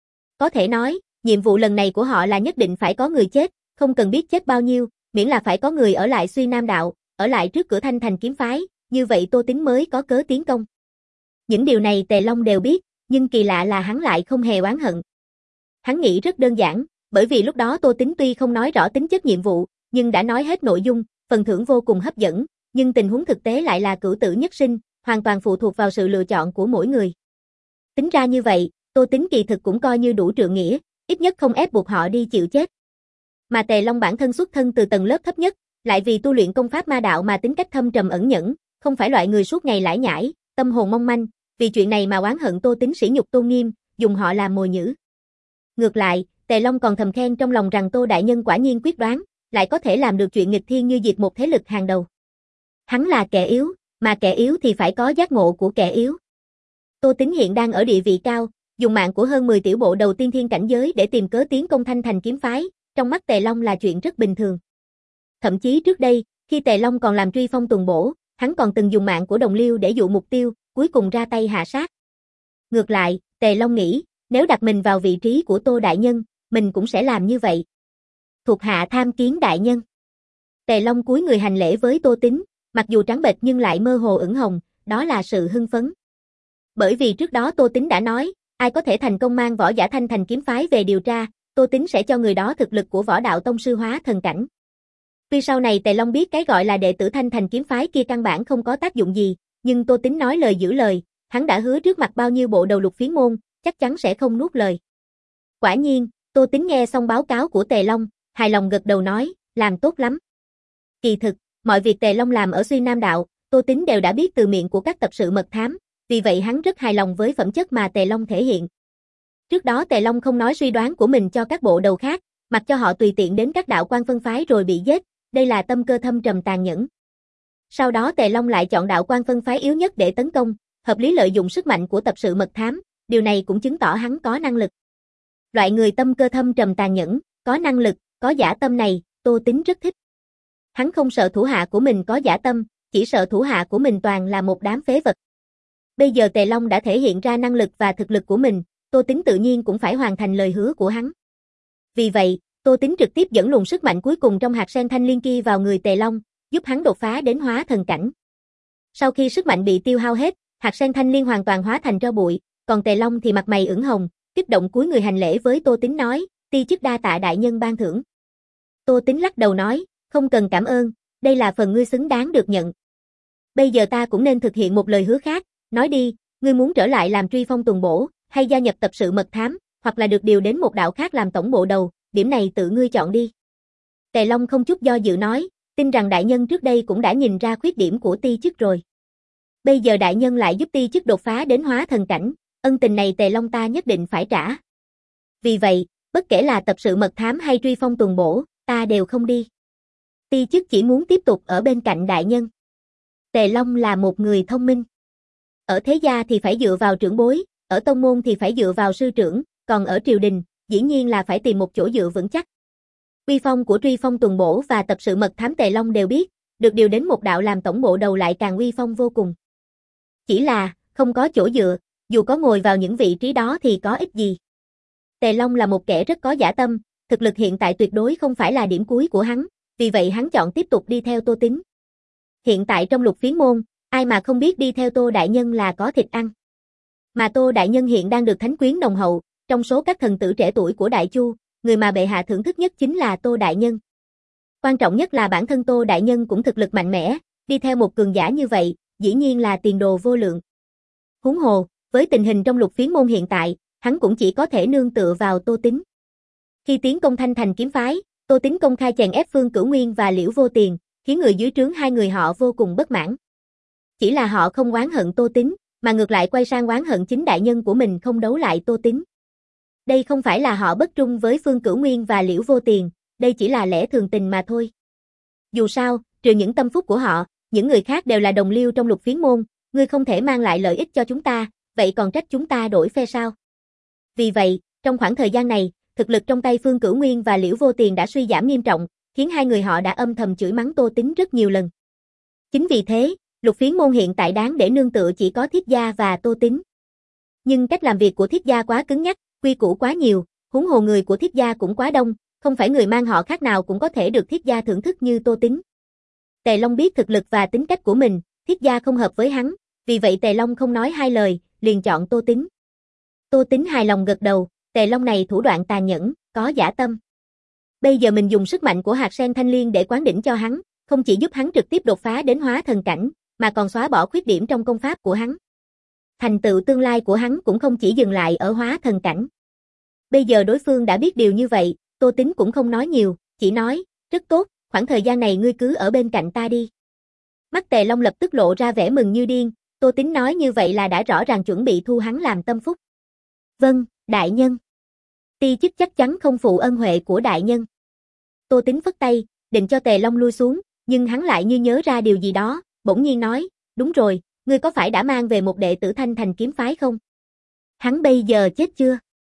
Có thể nói, nhiệm vụ lần này của họ là nhất định phải có người chết, không cần biết chết bao nhiêu, miễn là phải có người ở lại Suy Nam Đạo, ở lại trước cửa Thanh Thành kiếm phái, như vậy Tô Tín mới có cớ tiến công. Những điều này Tề Long đều biết, nhưng kỳ lạ là hắn lại không hề oán hận. Hắn nghĩ rất đơn giản, bởi vì lúc đó Tô Tín tuy không nói rõ tính chất nhiệm vụ, nhưng đã nói hết nội dung, phần thưởng vô cùng hấp dẫn, nhưng tình huống thực tế lại là cửu tử nhất sinh, hoàn toàn phụ thuộc vào sự lựa chọn của mỗi người. Tính ra như vậy, Tô Tín kỳ thực cũng coi như đủ trượng nghĩa, ít nhất không ép buộc họ đi chịu chết. Mà Tề Long bản thân xuất thân từ tầng lớp thấp nhất, lại vì tu luyện công pháp ma đạo mà tính cách thâm trầm ẩn nhẫn, không phải loại người suốt ngày lải nhải, tâm hồn mong manh, vì chuyện này mà oán hận Tô Tính sỉ nhục tôn nghiêm, dùng họ làm mồi nhử. Ngược lại, Tề Long còn thầm khen trong lòng rằng Tô đại nhân quả nhiên quyết đoán, lại có thể làm được chuyện nghịch thiên như diệt một thế lực hàng đầu. Hắn là kẻ yếu, mà kẻ yếu thì phải có giác ngộ của kẻ yếu. Tô Tính hiện đang ở địa vị cao, dùng mạng của hơn mười tiểu bộ đầu tiên thiên cảnh giới để tìm cớ tiến công Thanh Thành kiếm phái, trong mắt Tề Long là chuyện rất bình thường. Thậm chí trước đây, khi Tề Long còn làm truy phong tuần bổ, hắn còn từng dùng mạng của đồng liêu để dụ mục tiêu, cuối cùng ra tay hạ sát. Ngược lại, Tề Long nghĩ, nếu đặt mình vào vị trí của Tô đại nhân, mình cũng sẽ làm như vậy. Thuộc hạ tham kiến đại nhân. Tề Long cúi người hành lễ với Tô Tính, mặc dù trắng bệch nhưng lại mơ hồ ửng hồng, đó là sự hưng phấn. Bởi vì trước đó Tô Tính đã nói, ai có thể thành công mang võ giả Thanh Thành kiếm phái về điều tra, Tô Tính sẽ cho người đó thực lực của võ đạo tông sư hóa thần cảnh. Tuy sau này Tề Long biết cái gọi là đệ tử Thanh Thành kiếm phái kia căn bản không có tác dụng gì, nhưng Tô Tính nói lời giữ lời, hắn đã hứa trước mặt bao nhiêu bộ đầu lục phiến môn, chắc chắn sẽ không nuốt lời. Quả nhiên, Tô Tính nghe xong báo cáo của Tề Long, hài lòng gật đầu nói, làm tốt lắm. Kỳ thực, mọi việc Tề Long làm ở Xuyên Nam Đạo, Tô Tính đều đã biết từ miệng của các tập sự mật thám, vì vậy hắn rất hài lòng với phẩm chất mà Tề Long thể hiện. Trước đó Tề Long không nói suy đoán của mình cho các bộ đầu khác, mặc cho họ tùy tiện đến các đạo quan phân phái rồi bị giết, đây là tâm cơ thâm trầm tàn nhẫn. Sau đó Tề Long lại chọn đạo quan phân phái yếu nhất để tấn công, hợp lý lợi dụng sức mạnh của tập sự mật thám, điều này cũng chứng tỏ hắn có năng lực. Loại người tâm cơ thâm trầm tàn nhẫn, có năng lực, có dã tâm này, Tô Tính rất thích. Hắn không sợ thủ hạ của mình có dã tâm, chỉ sợ thủ hạ của mình toàn là một đám phế vật. Bây giờ Tề Long đã thể hiện ra năng lực và thực lực của mình, Tô Tính tự nhiên cũng phải hoàn thành lời hứa của hắn. Vì vậy, Tô Tính trực tiếp dẫn luồng sức mạnh cuối cùng trong hạt sen thanh liên kia vào người Tề Long, giúp hắn đột phá đến hóa thần cảnh. Sau khi sức mạnh bị tiêu hao hết, hạt sen thanh liên hoàn toàn hóa thành tro bụi, còn Tề Long thì mặt mày ửng hồng, kích động cúi người hành lễ với Tô Tính nói, ti chức đa tạ đại nhân ban thưởng. Tô Tính lắc đầu nói, không cần cảm ơn, đây là phần ngươi xứng đáng được nhận. Bây giờ ta cũng nên thực hiện một lời hứa khác, nói đi, ngươi muốn trở lại làm truy phong tuần bổ, hay gia nhập tập sự mật thám, hoặc là được điều đến một đạo khác làm tổng bộ đầu, điểm này tự ngươi chọn đi. Tề Long không chút do dự nói, tin rằng đại nhân trước đây cũng đã nhìn ra khuyết điểm của ti chức rồi. Bây giờ đại nhân lại giúp ti chức đột phá đến hóa thần cảnh, ân tình này Tề Long ta nhất định phải trả. Vì vậy, bất kể là tập sự mật thám hay truy phong tuần bổ, ta đều không đi. Ti chức chỉ muốn tiếp tục ở bên cạnh đại nhân. Tề Long là một người thông minh. Ở thế gia thì phải dựa vào trưởng bối, ở tông môn thì phải dựa vào sư trưởng, còn ở triều đình, dĩ nhiên là phải tìm một chỗ dựa vững chắc. Uy phong của truy phong tuần bổ và tập sự mật thám Tề Long đều biết, được điều đến một đạo làm tổng bộ đầu lại càng uy phong vô cùng. Chỉ là, không có chỗ dựa, dù có ngồi vào những vị trí đó thì có ích gì. Tề Long là một kẻ rất có dã tâm, thực lực hiện tại tuyệt đối không phải là điểm cuối của hắn, vì vậy hắn chọn tiếp tục đi theo Tô Tính. Hiện tại trong lục phiến môn, ai mà không biết đi theo Tô đại nhân là có thịt ăn. Mà Tô đại nhân hiện đang được thánh quyến nồng hậu, trong số các thần tử trẻ tuổi của Đại Chu, người mà bệ hạ thưởng thức nhất chính là Tô đại nhân. Quan trọng nhất là bản thân Tô đại nhân cũng thực lực mạnh mẽ, đi theo một cường giả như vậy, dĩ nhiên là tiền đồ vô lượng. Huống hồ, với tình hình trong lục phiến môn hiện tại, hắn cũng chỉ có thể nương tựa vào Tô Tính. Khi tiến công Thanh Thành kiếm phái, Tô Tính công khai chèn ép Phương Cửu Nguyên và Liễu Vô Tiền, khiến người dưới trướng hai người họ vô cùng bất mãn. Chỉ là họ không oán hận Tô Tính, mà ngược lại quay sang oán hận chính đại nhân của mình không đấu lại Tô Tính. Đây không phải là họ bất trung với Phương Cửu Nguyên và Liễu Vô Tiền, đây chỉ là lẽ thường tình mà thôi. Dù sao, trừ những tâm phúc của họ, những người khác đều là đồng liêu trong lục phiến môn, ngươi không thể mang lại lợi ích cho chúng ta, vậy còn trách chúng ta đổi phe sao? Vì vậy, trong khoảng thời gian này, thực lực trong tay Phương Cửu Nguyên và Liễu Vô Tiền đã suy giảm nghiêm trọng, khiến hai người họ đã âm thầm chửi mắng Tô Tính rất nhiều lần. Chính vì thế, lục phiến môn hiện tại đáng để nương tựa chỉ có Thiết Gia và Tô Tính. Nhưng cách làm việc của Thiết Gia quá cứng nhắc, quy củ quá nhiều, huống hồ người của Thiết Gia cũng quá đông, không phải người mang họ khác nào cũng có thể được Thiết Gia thưởng thức như Tô Tính. Tề Long biết thực lực và tính cách của mình, Thiết Gia không hợp với hắn, vì vậy Tề Long không nói hai lời, liền chọn Tô Tính. Tô Tính hài lòng gật đầu, Tề Long này thủ đoạn tàn nhẫn, có dã tâm. Bây giờ mình dùng sức mạnh của hạt sen thanh liên để quán đỉnh cho hắn, không chỉ giúp hắn trực tiếp đột phá đến hóa thần cảnh, mà còn xóa bỏ khuyết điểm trong công pháp của hắn. Thành tựu tương lai của hắn cũng không chỉ dừng lại ở hóa thần cảnh. Bây giờ đối phương đã biết điều như vậy, Tô Tính cũng không nói nhiều, chỉ nói, rất tốt, khoảng thời gian này ngươi cứ ở bên cạnh ta đi. Mắt Tề Long lập tức lộ ra vẻ mừng như điên, Tô Tín nói như vậy là đã rõ ràng chuẩn bị thu hắn làm tâm phúc. Vâng, đại nhân. Ti chức chắc chắn không phụ ân huệ của đại nhân. Tô Tín phất tay, định cho Tề Long lui xuống, nhưng hắn lại như nhớ ra điều gì đó, bỗng nhiên nói, đúng rồi, ngươi có phải đã mang về một đệ tử Thanh Thành kiếm phái không? Hắn bây giờ chết chưa?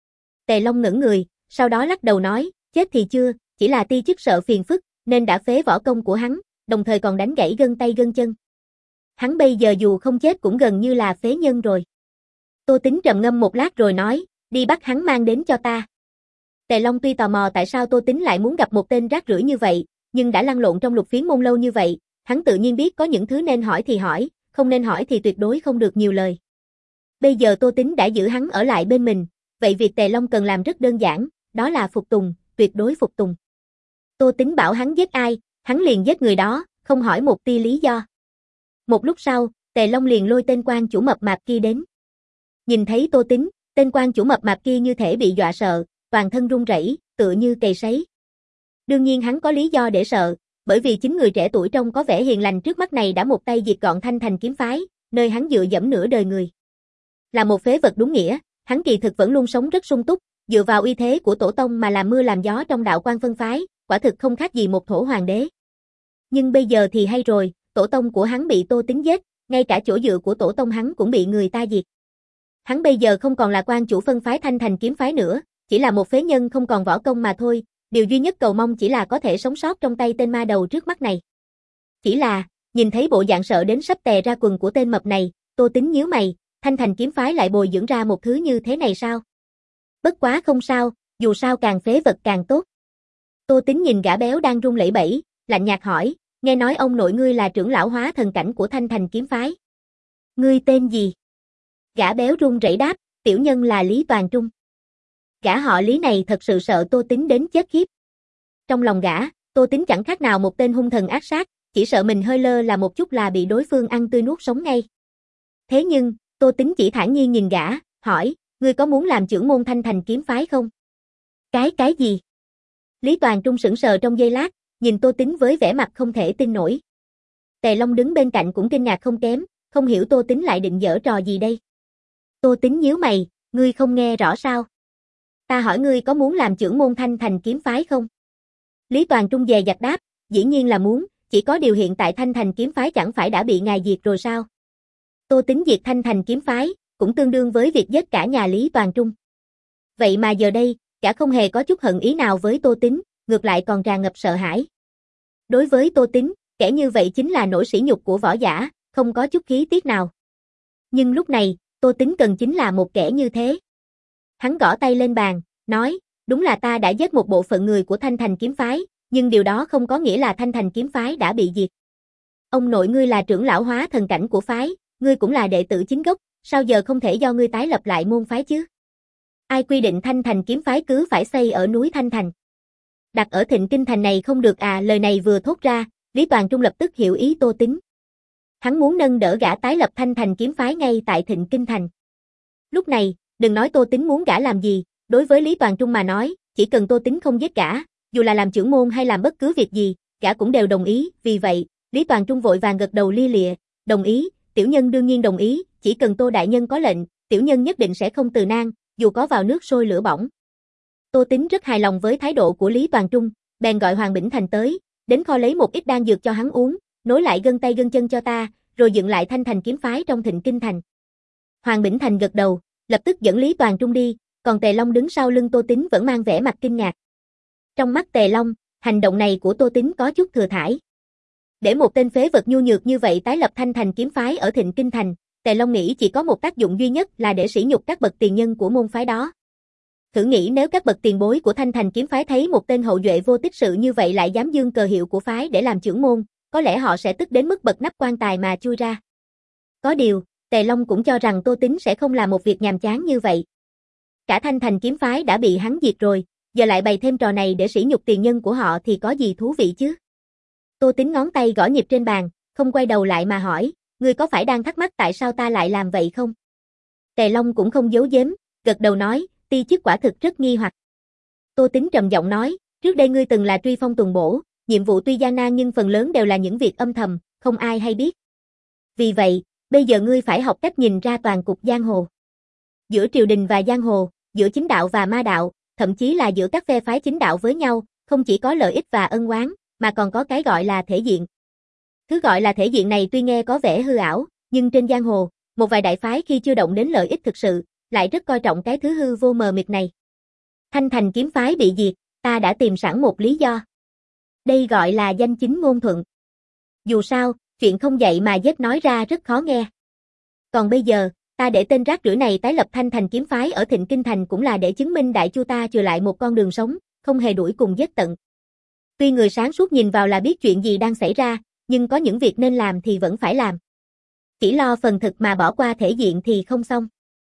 Tề Long ngẩng người, sau đó lắc đầu nói, chết thì chưa, chỉ là ti chức sợ phiền phức, nên đã phế võ công của hắn, đồng thời còn đánh gãy gân tay gân chân. Hắn bây giờ dù không chết cũng gần như là phế nhân rồi. Tô Tín trầm ngâm một lát rồi nói, đi bắt hắn mang đến cho ta. Tề Long tuy tò mò tại sao Tô Tín lại muốn gặp một tên rác rưởi như vậy, nhưng đã lăn lộn trong Lục Phiến môn lâu như vậy, hắn tự nhiên biết có những thứ nên hỏi thì hỏi, không nên hỏi thì tuyệt đối không được nhiều lời. Bây giờ Tô Tín đã giữ hắn ở lại bên mình, vậy việc Tề Long cần làm rất đơn giản, đó là phục tùng, tuyệt đối phục tùng. Tô Tín bảo hắn giết ai, hắn liền giết người đó, không hỏi một tia lý do. Một lúc sau, Tề Long liền lôi tên quan chủ mập mạp kia đến. Nhìn thấy Tô Tín, tên quan chủ mập mạp kia như thể bị dọa sợ, toàn thân run rẩy, tựa như cầy sấy. Đương nhiên hắn có lý do để sợ, bởi vì chính người trẻ tuổi trông có vẻ hiền lành trước mắt này đã một tay diệt gọn Thanh Thành kiếm phái, nơi hắn dựa dẫm nửa đời người. Là một phế vật đúng nghĩa, hắn kỳ thực vẫn luôn sống rất sung túc, dựa vào uy thế của tổ tông mà làm mưa làm gió trong đạo quan phân phái, quả thực không khác gì một thổ hoàng đế. Nhưng bây giờ thì hay rồi, tổ tông của hắn bị Tô Tín giết, ngay cả chỗ dựa của tổ tông hắn cũng bị người ta diệt. Hắn bây giờ không còn là quan chủ phân phái Thanh Thành kiếm phái nữa, chỉ là một phế nhân không còn võ công mà thôi, điều duy nhất cầu mong chỉ là có thể sống sót trong tay tên ma đầu trước mắt này. Chỉ là, nhìn thấy bộ dạng sợ đến sắp tè ra quần của tên mập này, Tô Tín nhíu mày, Thanh Thành kiếm phái lại bồi dưỡng ra một thứ như thế này sao? Bất quá không sao, dù sao càng phế vật càng tốt. Tô Tín nhìn gã béo đang run lẩy bẩy, lạnh nhạt hỏi, nghe nói ông nội ngươi là trưởng lão hóa thần cảnh của Thanh Thành kiếm phái. Ngươi tên gì? Gã béo run rẩy đáp, tiểu nhân là Lý Toàn Trung. Gã họ Lý này thật sự sợ Tô Tín đến chết khiếp. Trong lòng gã, Tô Tín chẳng khác nào một tên hung thần ác sát, chỉ sợ mình hơi lơ là một chút là bị đối phương ăn tươi nuốt sống ngay. Thế nhưng, Tô Tín chỉ thản nhiên nhìn gã, hỏi, ngươi có muốn làm trưởng môn Thanh Thành kiếm phái không? Cái cái gì? Lý Toàn Trung sững sờ trong giây lát, nhìn Tô Tín với vẻ mặt không thể tin nổi. Tề Long đứng bên cạnh cũng kinh ngạc không kém, không hiểu Tô Tín lại định giở trò gì đây. Tô Tín nhíu mày, ngươi không nghe rõ sao? Ta hỏi ngươi có muốn làm trưởng môn Thanh Thành kiếm phái không? Lý Toàn Trung dè dặt đáp, dĩ nhiên là muốn, chỉ có điều hiện tại Thanh Thành kiếm phái chẳng phải đã bị ngài diệt rồi sao? Tô Tín diệt Thanh Thành kiếm phái, cũng tương đương với việc giết cả nhà Lý Toàn Trung. Vậy mà giờ đây, cả không hề có chút hận ý nào với Tô Tín, ngược lại còn tràn ngập sợ hãi. Đối với Tô Tín, kẻ như vậy chính là nỗi sỉ nhục của võ giả, không có chút khí tiết nào. Nhưng lúc này, Tô Tín cần chính là một kẻ như thế. Hắn gõ tay lên bàn, nói, đúng là ta đã giết một bộ phận người của Thanh Thành kiếm phái, nhưng điều đó không có nghĩa là Thanh Thành kiếm phái đã bị diệt. Ông nội ngươi là trưởng lão hóa thần cảnh của phái, ngươi cũng là đệ tử chính gốc, sao giờ không thể do ngươi tái lập lại môn phái chứ? Ai quy định Thanh Thành kiếm phái cứ phải xây ở núi Thanh Thành? Đặt ở Thịnh Kinh Thành này không được à? Lời này vừa thốt ra, Lý Toàn Trung lập tức hiểu ý Tô Tín. Hắn muốn nâng đỡ gã tái lập Thanh Thành kiếm phái ngay tại Thịnh Kinh Thành. Lúc này, đừng nói Tô Tín muốn gã làm gì, đối với Lý Toàn Trung mà nói, chỉ cần Tô Tín không giết gã, dù là làm trưởng môn hay làm bất cứ việc gì, gã cũng đều đồng ý, vì vậy, Lý Toàn Trung vội vàng gật đầu lia lịa, đồng ý, tiểu nhân đương nhiên đồng ý, chỉ cần Tô đại nhân có lệnh, tiểu nhân nhất định sẽ không từ nan, dù có vào nước sôi lửa bỏng. Tô Tín rất hài lòng với thái độ của Lý Toàn Trung, bèn gọi Hoàng Bỉnh Thành tới, đến kho lấy một ít đan dược cho hắn uống, nối lại gân tay gân chân cho ta, rồi dựng lại Thanh Thành kiếm phái trong Thịnh Kinh Thành. Hoàng Bỉnh Thành gật đầu, lập tức dẫn Lý Toàn Trung đi, còn Tề Long đứng sau lưng Tô Tín vẫn mang vẻ mặt kinh ngạc. Trong mắt Tề Long, hành động này của Tô Tín có chút thừa thãi. Để một tên phế vật nhu nhược như vậy tái lập Thanh Thành kiếm phái ở Thịnh Kinh Thành, Tề Long nghĩ chỉ có một tác dụng duy nhất là để sỉ nhục các bậc tiền nhân của môn phái đó. Thử nghĩ nếu các bậc tiền bối của Thanh Thành kiếm phái thấy một tên hậu duệ vô tích sự như vậy lại dám dương cờ hiệu của phái để làm trưởng môn, có lẽ họ sẽ tức đến mức bật nắp quan tài mà chui ra. Có điều, Tề Long cũng cho rằng Tô Tín sẽ không làm một việc nhàm chán như vậy. Cả Thanh Thành kiếm phái đã bị hắn diệt rồi, giờ lại bày thêm trò này để sỉ nhục tiền nhân của họ thì có gì thú vị chứ? Tô Tín ngón tay gõ nhịp trên bàn, không quay đầu lại mà hỏi, ngươi có phải đang thắc mắc tại sao ta lại làm vậy không? Tề Long cũng không giấu giếm, gật đầu nói, ti chức quả thực rất nghi hoặc. Tô Tín trầm giọng nói, trước đây ngươi từng là truy phong tuần bổ, nhiệm vụ tuy gian nan nhưng phần lớn đều là những việc âm thầm, không ai hay biết. Vì vậy, bây giờ ngươi phải học cách nhìn ra toàn cục giang hồ. Giữa triều đình và giang hồ, giữa chính đạo và ma đạo, thậm chí là giữa các phe phái chính đạo với nhau, không chỉ có lợi ích và ân oán, mà còn có cái gọi là thể diện. Thứ gọi là thể diện này tuy nghe có vẻ hư ảo, nhưng trên giang hồ, một vài đại phái khi chưa động đến lợi ích thực sự, lại rất coi trọng cái thứ hư vô mờ mịt này. Thanh Thành kiếm phái bị diệt, ta đã tìm sẵn một lý do. Đây gọi là danh chính ngôn thuận. Dù sao, chuyện không dạy mà dết nói ra rất khó nghe. Còn bây giờ, ta để tên rác rưởi này tái lập Thanh Thành kiếm phái ở Thịnh Kinh Thành cũng là để chứng minh đại chu ta chừa lại một con đường sống, không hề đuổi cùng giết tận. Tuy người sáng suốt nhìn vào là biết chuyện gì đang xảy ra, nhưng có những việc nên làm thì vẫn phải làm. Chỉ lo phần thực mà bỏ qua thể diện thì không xong.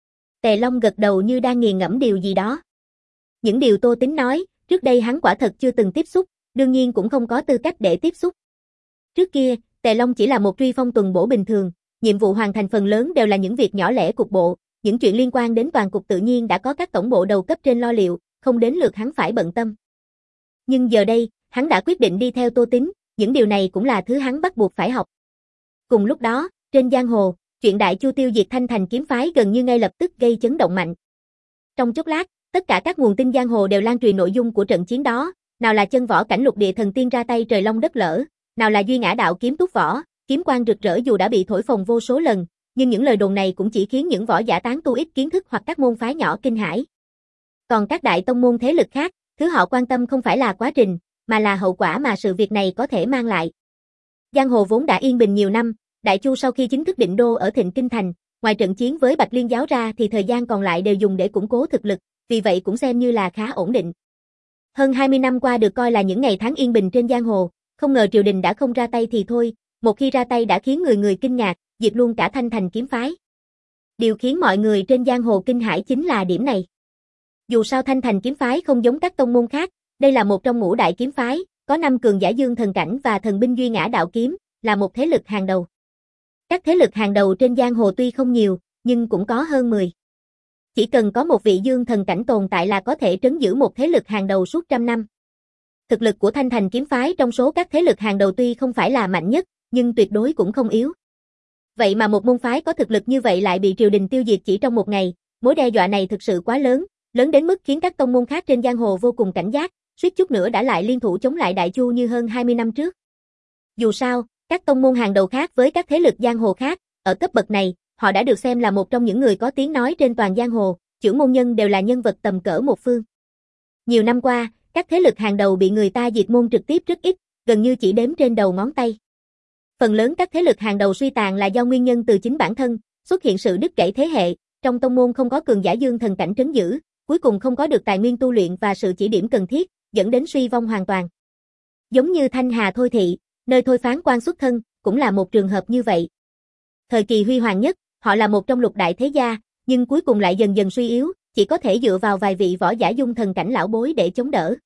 Tề Long gật đầu như đang nghiền ngẫm điều gì đó. Những điều Tô Tín nói, trước đây hắn quả thật chưa từng tiếp xúc, đương nhiên cũng không có tư cách để tiếp xúc. Trước kia, Tề Long chỉ là một truy phong tuần bổ bình thường, nhiệm vụ hoàn thành phần lớn đều là những việc nhỏ lẻ cục bộ, những chuyện liên quan đến toàn cục tự nhiên đã có các tổng bộ đầu cấp trên lo liệu, không đến lượt hắn phải bận tâm. Nhưng giờ đây, hắn đã quyết định đi theo Tô Tín, những điều này cũng là thứ hắn bắt buộc phải học. Cùng lúc đó, trên giang hồ, chuyện Đại Chu tiêu diệt Thanh Thành kiếm phái gần như ngay lập tức gây chấn động mạnh. Trong chốc lát, tất cả các nguồn tin giang hồ đều lan truyền nội dung của trận chiến đó, nào là chân võ cảnh lục địa thần tiên ra tay trời long đất lở, nào là duy ngã đạo kiếm túc võ, kiếm quang rực rỡ dù đã bị thổi phồng vô số lần, nhưng những lời đồn này cũng chỉ khiến những võ giả tán tu ít kiến thức hoặc các môn phái nhỏ kinh hãi. Còn các đại tông môn thế lực khác, thứ họ quan tâm không phải là quá trình, mà là hậu quả mà sự việc này có thể mang lại. Giang hồ vốn đã yên bình nhiều năm, Đại Chu sau khi chính thức định đô ở Thịnh Kinh Thành, ngoài trận chiến với Bạch Liên giáo ra thì thời gian còn lại đều dùng để củng cố thực lực, vì vậy cũng xem như là khá ổn định. Hơn hai mươi năm qua được coi là những ngày tháng yên bình trên giang hồ, không ngờ triều đình đã không ra tay thì thôi, một khi ra tay đã khiến người người kinh ngạc, diệt luôn cả Thanh Thành kiếm phái. Điều khiến mọi người trên giang hồ kinh hãi chính là điểm này. Dù sao Thanh Thành kiếm phái không giống các tông môn khác, đây là một trong ngũ đại kiếm phái, có năm cường giả dương thần cảnh và thần binh duy ngã đạo kiếm, là một thế lực hàng đầu. Các thế lực hàng đầu trên giang hồ tuy không nhiều, nhưng cũng có hơn mười. Chỉ cần có một vị dương thần cảnh tồn tại là có thể trấn giữ một thế lực hàng đầu suốt trăm năm. Thực lực của Thanh Thành kiếm phái trong số các thế lực hàng đầu tuy không phải là mạnh nhất, nhưng tuyệt đối cũng không yếu. Vậy mà một môn phái có thực lực như vậy lại bị triều đình tiêu diệt chỉ trong một ngày, mối đe dọa này thực sự quá lớn, lớn đến mức khiến các tông môn khác trên giang hồ vô cùng cảnh giác, suýt chút nữa đã lại liên thủ chống lại Đại Chu như hơn hai mươi năm trước. Dù sao, các tông môn hàng đầu khác với các thế lực giang hồ khác, ở cấp bậc này, họ đã được xem là một trong những người có tiếng nói trên toàn giang hồ, chưởng môn nhân đều là nhân vật tầm cỡ một phương. Nhiều năm qua, các thế lực hàng đầu bị người ta diệt môn trực tiếp rất ít, gần như chỉ đếm trên đầu ngón tay. Phần lớn các thế lực hàng đầu suy tàn là do nguyên nhân từ chính bản thân, xuất hiện sự đứt gãy thế hệ, trong tông môn không có cường giả dương thần cảnh trấn giữ, cuối cùng không có được tài nguyên tu luyện và sự chỉ điểm cần thiết, dẫn đến suy vong hoàn toàn. Giống như Thanh Hà Thôi Thị, nơi Thôi Phán Quan xuất thân, cũng là một trường hợp như vậy. Thời kỳ huy hoàng nhất, họ là một trong lục đại thế gia, nhưng cuối cùng lại dần dần suy yếu, chỉ có thể dựa vào vài vị võ giả dung thần cảnh lão bối để chống đỡ.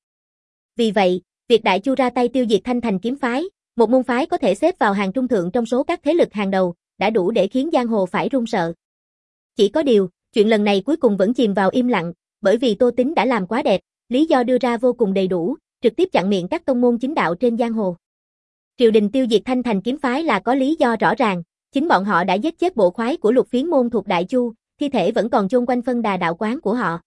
Vì vậy, việc Đại Chu ra tay tiêu diệt Thanh Thành kiếm phái, một môn phái có thể xếp vào hàng trung thượng trong số các thế lực hàng đầu, đã đủ để khiến giang hồ phải run sợ. Chỉ có điều, chuyện lần này cuối cùng vẫn chìm vào im lặng, bởi vì Tô Tín đã làm quá đẹp, lý do đưa ra vô cùng đầy đủ, trực tiếp chặn miệng các tông môn chính đạo trên giang hồ. Triều đình tiêu diệt Thanh Thành kiếm phái là có lý do rõ ràng, chính bọn họ đã giết chết bộ khoái của Lục Phiến môn thuộc Đại Chu, thi thể vẫn còn chôn quanh phân đà đạo quán của họ.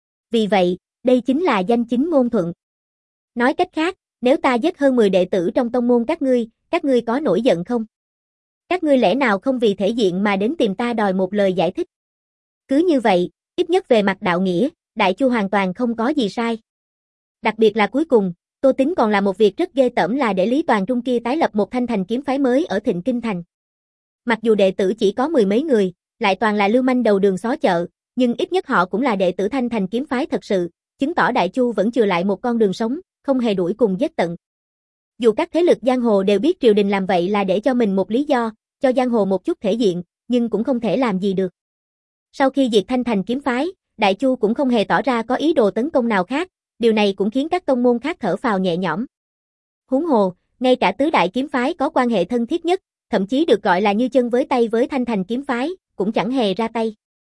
Vì vậy, đây chính là danh chính ngôn thuận. Nói cách khác, nếu ta giết hơn mười đệ tử trong tông môn các ngươi, các ngươi có nổi giận không? Các ngươi lẽ nào không vì thể diện mà đến tìm ta đòi một lời giải thích? Cứ như vậy, ít nhất về mặt đạo nghĩa, Đại Chu hoàn toàn không có gì sai. Đặc biệt là cuối cùng, Tô Tín còn làm một việc rất ghê tởm là để Lý Toàn Trung kia tái lập một Thanh Thành kiếm phái mới ở Thịnh Kinh Thành. Mặc dù đệ tử chỉ có mười mấy người, lại toàn là lưu manh đầu đường xó chợ, nhưng ít nhất họ cũng là đệ tử Thanh Thành kiếm phái thật sự, chứng tỏ Đại Chu vẫn chừa lại một con đường sống, không hề đuổi cùng giết tận. Dù các thế lực giang hồ đều biết triều đình làm vậy là để cho mình một lý do, cho giang hồ một chút thể diện, nhưng cũng không thể làm gì được. Sau khi diệt Thanh Thành kiếm phái, Đại Chu cũng không hề tỏ ra có ý đồ tấn công nào khác, điều này cũng khiến các tông môn khác thở phào nhẹ nhõm. Huống hồ, ngay cả tứ đại kiếm phái có quan hệ thân thiết nhất, thậm chí được gọi là như chân với tay với Thanh Thành kiếm phái, cũng chẳng hề ra tay.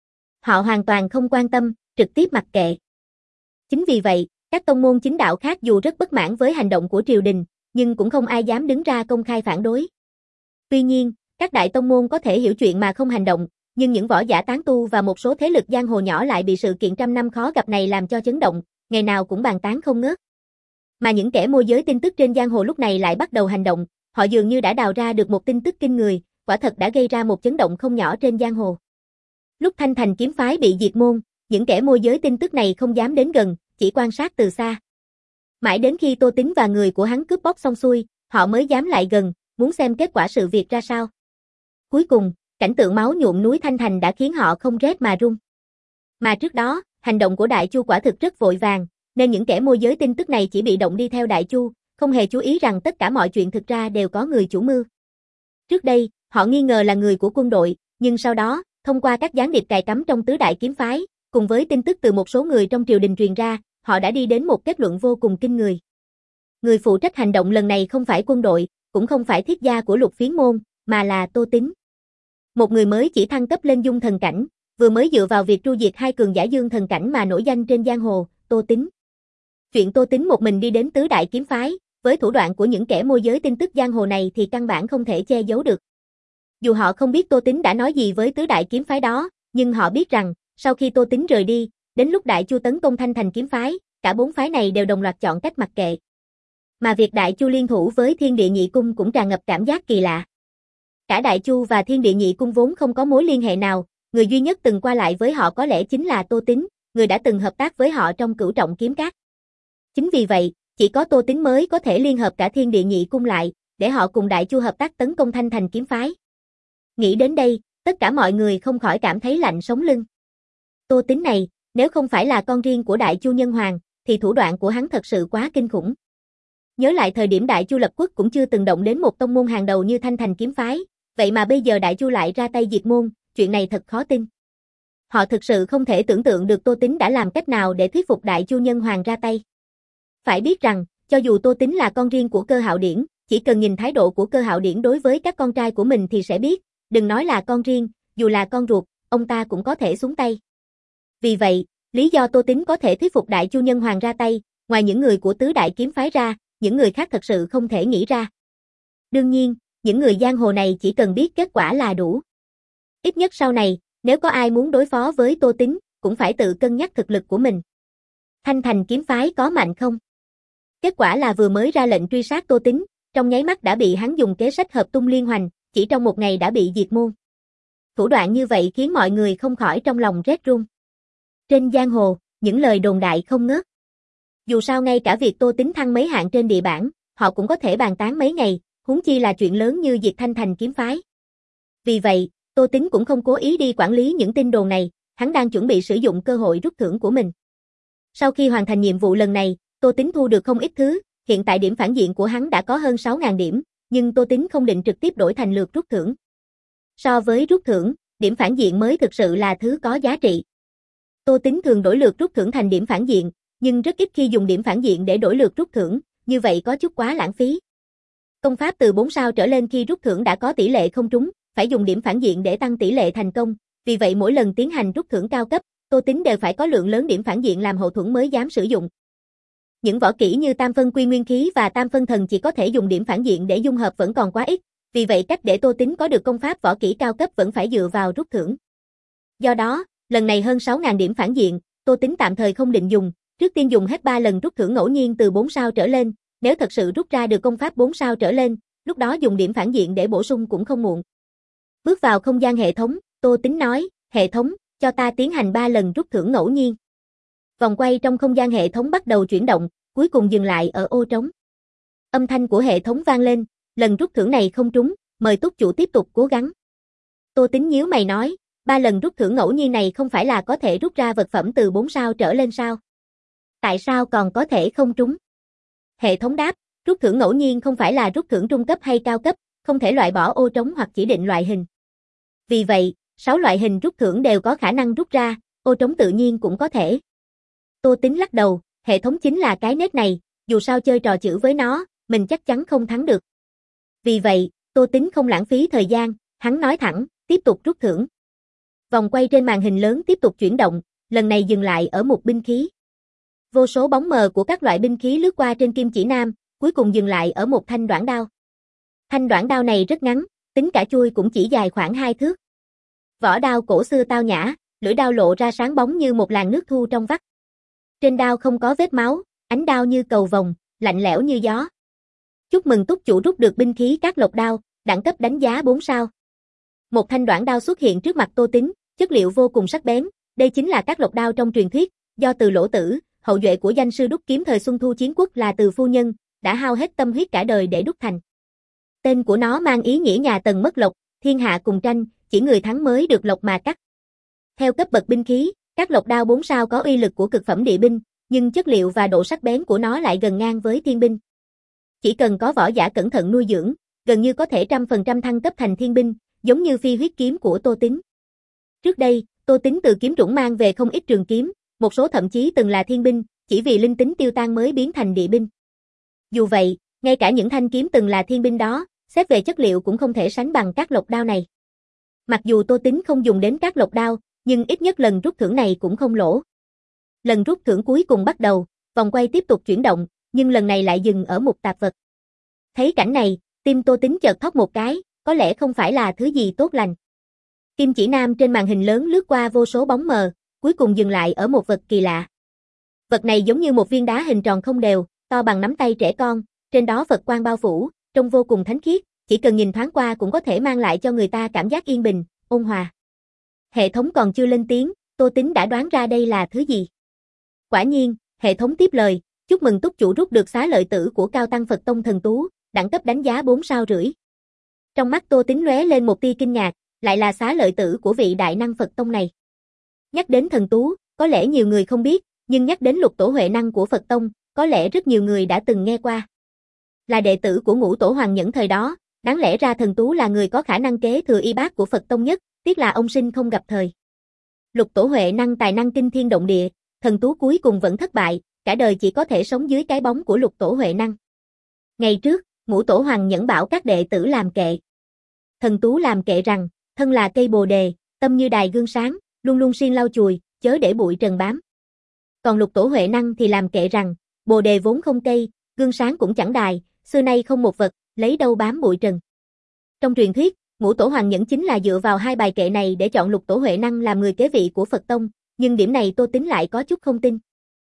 Họ hoàn toàn không quan tâm, trực tiếp mặc kệ. Chính vì vậy, các tông môn chính đạo khác dù rất bất mãn với hành động của triều đình, nhưng cũng không ai dám đứng ra công khai phản đối. Tuy nhiên, các đại tông môn có thể hiểu chuyện mà không hành động, nhưng những võ giả tán tu và một số thế lực giang hồ nhỏ lại bị sự kiện trăm năm khó gặp này làm cho chấn động, ngày nào cũng bàn tán không ngớt. Mà những kẻ môi giới tin tức trên giang hồ lúc này lại bắt đầu hành động, họ dường như đã đào ra được một tin tức kinh người, quả thật đã gây ra một chấn động không nhỏ trên giang hồ. Lúc Thanh Thành kiếm phái bị diệt môn, những kẻ môi giới tin tức này không dám đến gần, chỉ quan sát từ xa. Mãi đến khi Tô Tín và người của hắn cướp bóc xong xuôi, họ mới dám lại gần, muốn xem kết quả sự việc ra sao. Cuối cùng, cảnh tượng máu nhuộm núi Thanh Thành đã khiến họ không rét mà run. Mà trước đó, hành động của Đại Chu quả thực rất vội vàng, nên những kẻ môi giới tin tức này chỉ bị động đi theo Đại Chu, không hề chú ý rằng tất cả mọi chuyện thực ra đều có người chủ mưu. Trước đây, họ nghi ngờ là người của quân đội, nhưng sau đó, thông qua các gián điệp cài cắm trong tứ đại kiếm phái, cùng với tin tức từ một số người trong triều đình truyền ra, họ đã đi đến một kết luận vô cùng kinh người. Người phụ trách hành động lần này không phải quân đội, cũng không phải thiết gia của Lục Phiến môn, mà là Tô Tín. Một người mới chỉ thăng cấp lên dung thần cảnh, vừa mới dựa vào việc tru diệt hai cường giả dương thần cảnh mà nổi danh trên giang hồ, Tô Tín. Chuyện Tô Tín một mình đi đến tứ đại kiếm phái, với thủ đoạn của những kẻ môi giới tin tức giang hồ này thì căn bản không thể che giấu được. Dù họ không biết Tô Tín đã nói gì với tứ đại kiếm phái đó, nhưng họ biết rằng, sau khi Tô Tín rời đi, đến lúc Đại Chu tấn công Thanh Thành kiếm phái, cả bốn phái này đều đồng loạt chọn cách mặc kệ. Mà việc Đại Chu liên thủ với Thiên Địa Nhị Cung cũng tràn ngập cảm giác kỳ lạ. Cả Đại Chu và Thiên Địa Nhị Cung vốn không có mối liên hệ nào, người duy nhất từng qua lại với họ có lẽ chính là Tô Tín, người đã từng hợp tác với họ trong Cửu Trọng Kiếm Các. Chính vì vậy, chỉ có Tô Tín mới có thể liên hợp cả Thiên Địa Nhị Cung lại, để họ cùng Đại Chu hợp tác tấn công Thanh Thành kiếm phái. Nghĩ đến đây, tất cả mọi người không khỏi cảm thấy lạnh sống lưng. Tô Tín này, nếu không phải là con riêng của Đại Chu Nhân Hoàng, thì thủ đoạn của hắn thật sự quá kinh khủng. Nhớ lại thời điểm Đại Chu lập quốc cũng chưa từng động đến một tông môn hàng đầu như Thanh Thành kiếm phái, vậy mà bây giờ Đại Chu lại ra tay diệt môn, chuyện này thật khó tin. Họ thực sự không thể tưởng tượng được Tô Tín đã làm cách nào để thuyết phục Đại Chu Nhân Hoàng ra tay. Phải biết rằng, cho dù Tô Tín là con riêng của Cơ Hạo Điển, chỉ cần nhìn thái độ của Cơ Hạo Điển đối với các con trai của mình thì sẽ biết, đừng nói là con riêng, dù là con ruột, ông ta cũng có thể xuống tay. Vì vậy, lý do Tô Tín có thể thuyết phục Đại Chu Nhân Hoàng ra tay, ngoài những người của tứ đại kiếm phái ra, những người khác thật sự không thể nghĩ ra. Đương nhiên, những người giang hồ này chỉ cần biết kết quả là đủ. Ít nhất sau này, nếu có ai muốn đối phó với Tô Tín, cũng phải tự cân nhắc thực lực của mình. Thanh Thành kiếm phái có mạnh không? Kết quả là vừa mới ra lệnh truy sát Tô Tín, trong nháy mắt đã bị hắn dùng kế sách hợp tung liên hoành, chỉ trong một ngày đã bị diệt môn. Thủ đoạn như vậy khiến mọi người không khỏi trong lòng rét run. Trên giang hồ, những lời đồn đại không ngớt. Dù sao ngay cả việc Tô Tín thăng mấy hạng trên địa bảng, họ cũng có thể bàn tán mấy ngày, huống chi là chuyện lớn như diệt Thanh Thành kiếm phái. Vì vậy, Tô Tín cũng không cố ý đi quản lý những tin đồn này, hắn đang chuẩn bị sử dụng cơ hội rút thưởng của mình. Sau khi hoàn thành nhiệm vụ lần này, Tô Tín thu được không ít thứ, hiện tại điểm phản diện của hắn đã có hơn sáu nghìn điểm, nhưng Tô Tín không định trực tiếp đổi thành lượt rút thưởng. So với rút thưởng, điểm phản diện mới thực sự là thứ có giá trị. Tô Tín thường đổi lượt rút thưởng thành điểm phản diện, nhưng rất ít khi dùng điểm phản diện để đổi lượt rút thưởng, như vậy có chút quá lãng phí. Công pháp từ bốn sao trở lên khi rút thưởng đã có tỷ lệ không trúng, phải dùng điểm phản diện để tăng tỷ lệ thành công, vì vậy mỗi lần tiến hành rút thưởng cao cấp, Tô Tín đều phải có lượng lớn điểm phản diện làm hậu thuẫn mới dám sử dụng. Những võ kỹ như tam phân quy nguyên khí và tam phân thần chỉ có thể dùng điểm phản diện để dung hợp vẫn còn quá ít, vì vậy cách để Tô Tín có được công pháp võ kỹ cao cấp vẫn phải dựa vào rút thưởng. Do đó, lần này hơn sáu nghìn điểm phản diện, Tô Tín tạm thời không định dùng, trước tiên dùng hết ba lần rút thưởng ngẫu nhiên từ bốn sao trở lên, nếu thật sự rút ra được công pháp bốn sao trở lên, lúc đó dùng điểm phản diện để bổ sung cũng không muộn. Bước vào không gian hệ thống, Tô Tín nói, hệ thống, cho ta tiến hành ba lần rút thưởng ngẫu nhiên. Vòng quay trong không gian hệ thống bắt đầu chuyển động, cuối cùng dừng lại ở ô trống. Âm thanh của hệ thống vang lên, lần rút thưởng này không trúng, mời túc chủ tiếp tục cố gắng. Tô Tín nhíu mày nói, ba lần rút thưởng ngẫu nhiên này không phải là có thể rút ra vật phẩm từ bốn sao trở lên sao? Tại sao còn có thể không trúng? Hệ thống đáp, rút thưởng ngẫu nhiên không phải là rút thưởng trung cấp hay cao cấp, không thể loại bỏ ô trống hoặc chỉ định loại hình. Vì vậy, sáu loại hình rút thưởng đều có khả năng rút ra, ô trống tự nhiên cũng có thể. Tô Tín lắc đầu, hệ thống chính là cái nết này, dù sao chơi trò chữ với nó, mình chắc chắn không thắng được. Vì vậy, Tô Tín không lãng phí thời gian, hắn nói thẳng, tiếp tục rút thưởng. Vòng quay trên màn hình lớn tiếp tục chuyển động, lần này dừng lại ở một binh khí. Vô số bóng mờ của các loại binh khí lướt qua trên kim chỉ nam, cuối cùng dừng lại ở một thanh đoản đao. Thanh đoản đao này rất ngắn, tính cả chuôi cũng chỉ dài khoảng hai thước. Vỏ đao cổ xưa tao nhã, lưỡi đao lộ ra sáng bóng như một làn nước thu trong vắt. Trên đao không có vết máu, ánh đao như cầu vồng, lạnh lẽo như gió. Chúc mừng túc chủ rút được binh khí Cát Lộc đao, đẳng cấp đánh giá bốn sao. Một thanh đoạn đao xuất hiện trước mặt Tô Tín, chất liệu vô cùng sắc bén, đây chính là Cát Lộc đao trong truyền thuyết, do Từ Lỗ Tử, hậu duệ của danh sư đúc kiếm thời Xuân Thu chiến quốc là Từ phu nhân, đã hao hết tâm huyết cả đời để đúc thành. Tên của nó mang ý nghĩa nhà Tần mất lộc, thiên hạ cùng tranh, chỉ người thắng mới được lộc mà cắt. Theo cấp bậc binh khí, Cát Lộc đao bốn sao có uy lực của cực phẩm địa binh, nhưng chất liệu và độ sắc bén của nó lại gần ngang với thiên binh. Chỉ cần có võ giả cẩn thận nuôi dưỡng, gần như có thể trăm phần trăm thăng cấp thành thiên binh, giống như phi huyết kiếm của Tô Tín. Trước đây, Tô Tín từ kiếm trũng mang về không ít trường kiếm, một số thậm chí từng là thiên binh, chỉ vì linh tính tiêu tan mới biến thành địa binh. Dù vậy, ngay cả những thanh kiếm từng là thiên binh đó, xét về chất liệu cũng không thể sánh bằng Cát Lộc đao này. Mặc dù Tô Tín không dùng đến Cát Lộc đao, nhưng ít nhất lần rút thưởng này cũng không lỗ. Lần rút thưởng cuối cùng bắt đầu, vòng quay tiếp tục chuyển động, nhưng lần này lại dừng ở một tạp vật. Thấy cảnh này, tim Tô Tín chợt thót một cái, có lẽ không phải là thứ gì tốt lành. Kim chỉ nam trên màn hình lớn lướt qua vô số bóng mờ, cuối cùng dừng lại ở một vật kỳ lạ. Vật này giống như một viên đá hình tròn không đều, to bằng nắm tay trẻ con, trên đó Phật quang bao phủ, trông vô cùng thánh khiết, chỉ cần nhìn thoáng qua cũng có thể mang lại cho người ta cảm giác yên bình, ôn hòa. Hệ thống còn chưa lên tiếng, Tô Tín đã đoán ra đây là thứ gì. Quả nhiên, hệ thống tiếp lời, chúc mừng túc chủ rút được xá lợi tử của Cao Tăng Phật Tông Thần Tú, đẳng cấp đánh giá bốn sao rưỡi. Trong mắt Tô Tín lóe lên một tia kinh ngạc, lại là xá lợi tử của vị đại năng Phật Tông này. Nhắc đến Thần Tú, có lẽ nhiều người không biết, nhưng nhắc đến Lục Tổ Huệ Năng của Phật Tông, có lẽ rất nhiều người đã từng nghe qua. Là đệ tử của Ngũ Tổ Hoàng Nhẫn thời đó, đáng lẽ ra Thần Tú là người có khả năng kế thừa y bát của Phật Tông nhất, tiếc là ông sinh không gặp thời. Lục Tổ Huệ Năng tài năng kinh thiên động địa, Thần Tú cuối cùng vẫn thất bại, cả đời chỉ có thể sống dưới cái bóng của Lục Tổ Huệ Năng. Ngày trước, Ngũ Tổ Hoàng Nhẫn bảo các đệ tử làm kệ. Thần Tú làm kệ rằng, thân là cây bồ đề, tâm như đài gương sáng, luôn luôn siêng lau chùi, chớ để bụi trần bám. Còn Lục Tổ Huệ Năng thì làm kệ rằng, bồ đề vốn không cây, gương sáng cũng chẳng đài, xưa nay không một vật, lấy đâu bám bụi trần. Trong truyền thuyết, Ngũ Tổ Hoàng Nhẫn chính là dựa vào hai bài kệ này để chọn Lục Tổ Huệ Năng làm người kế vị của Phật Tông, nhưng điểm này Tô Tín lại có chút không tin.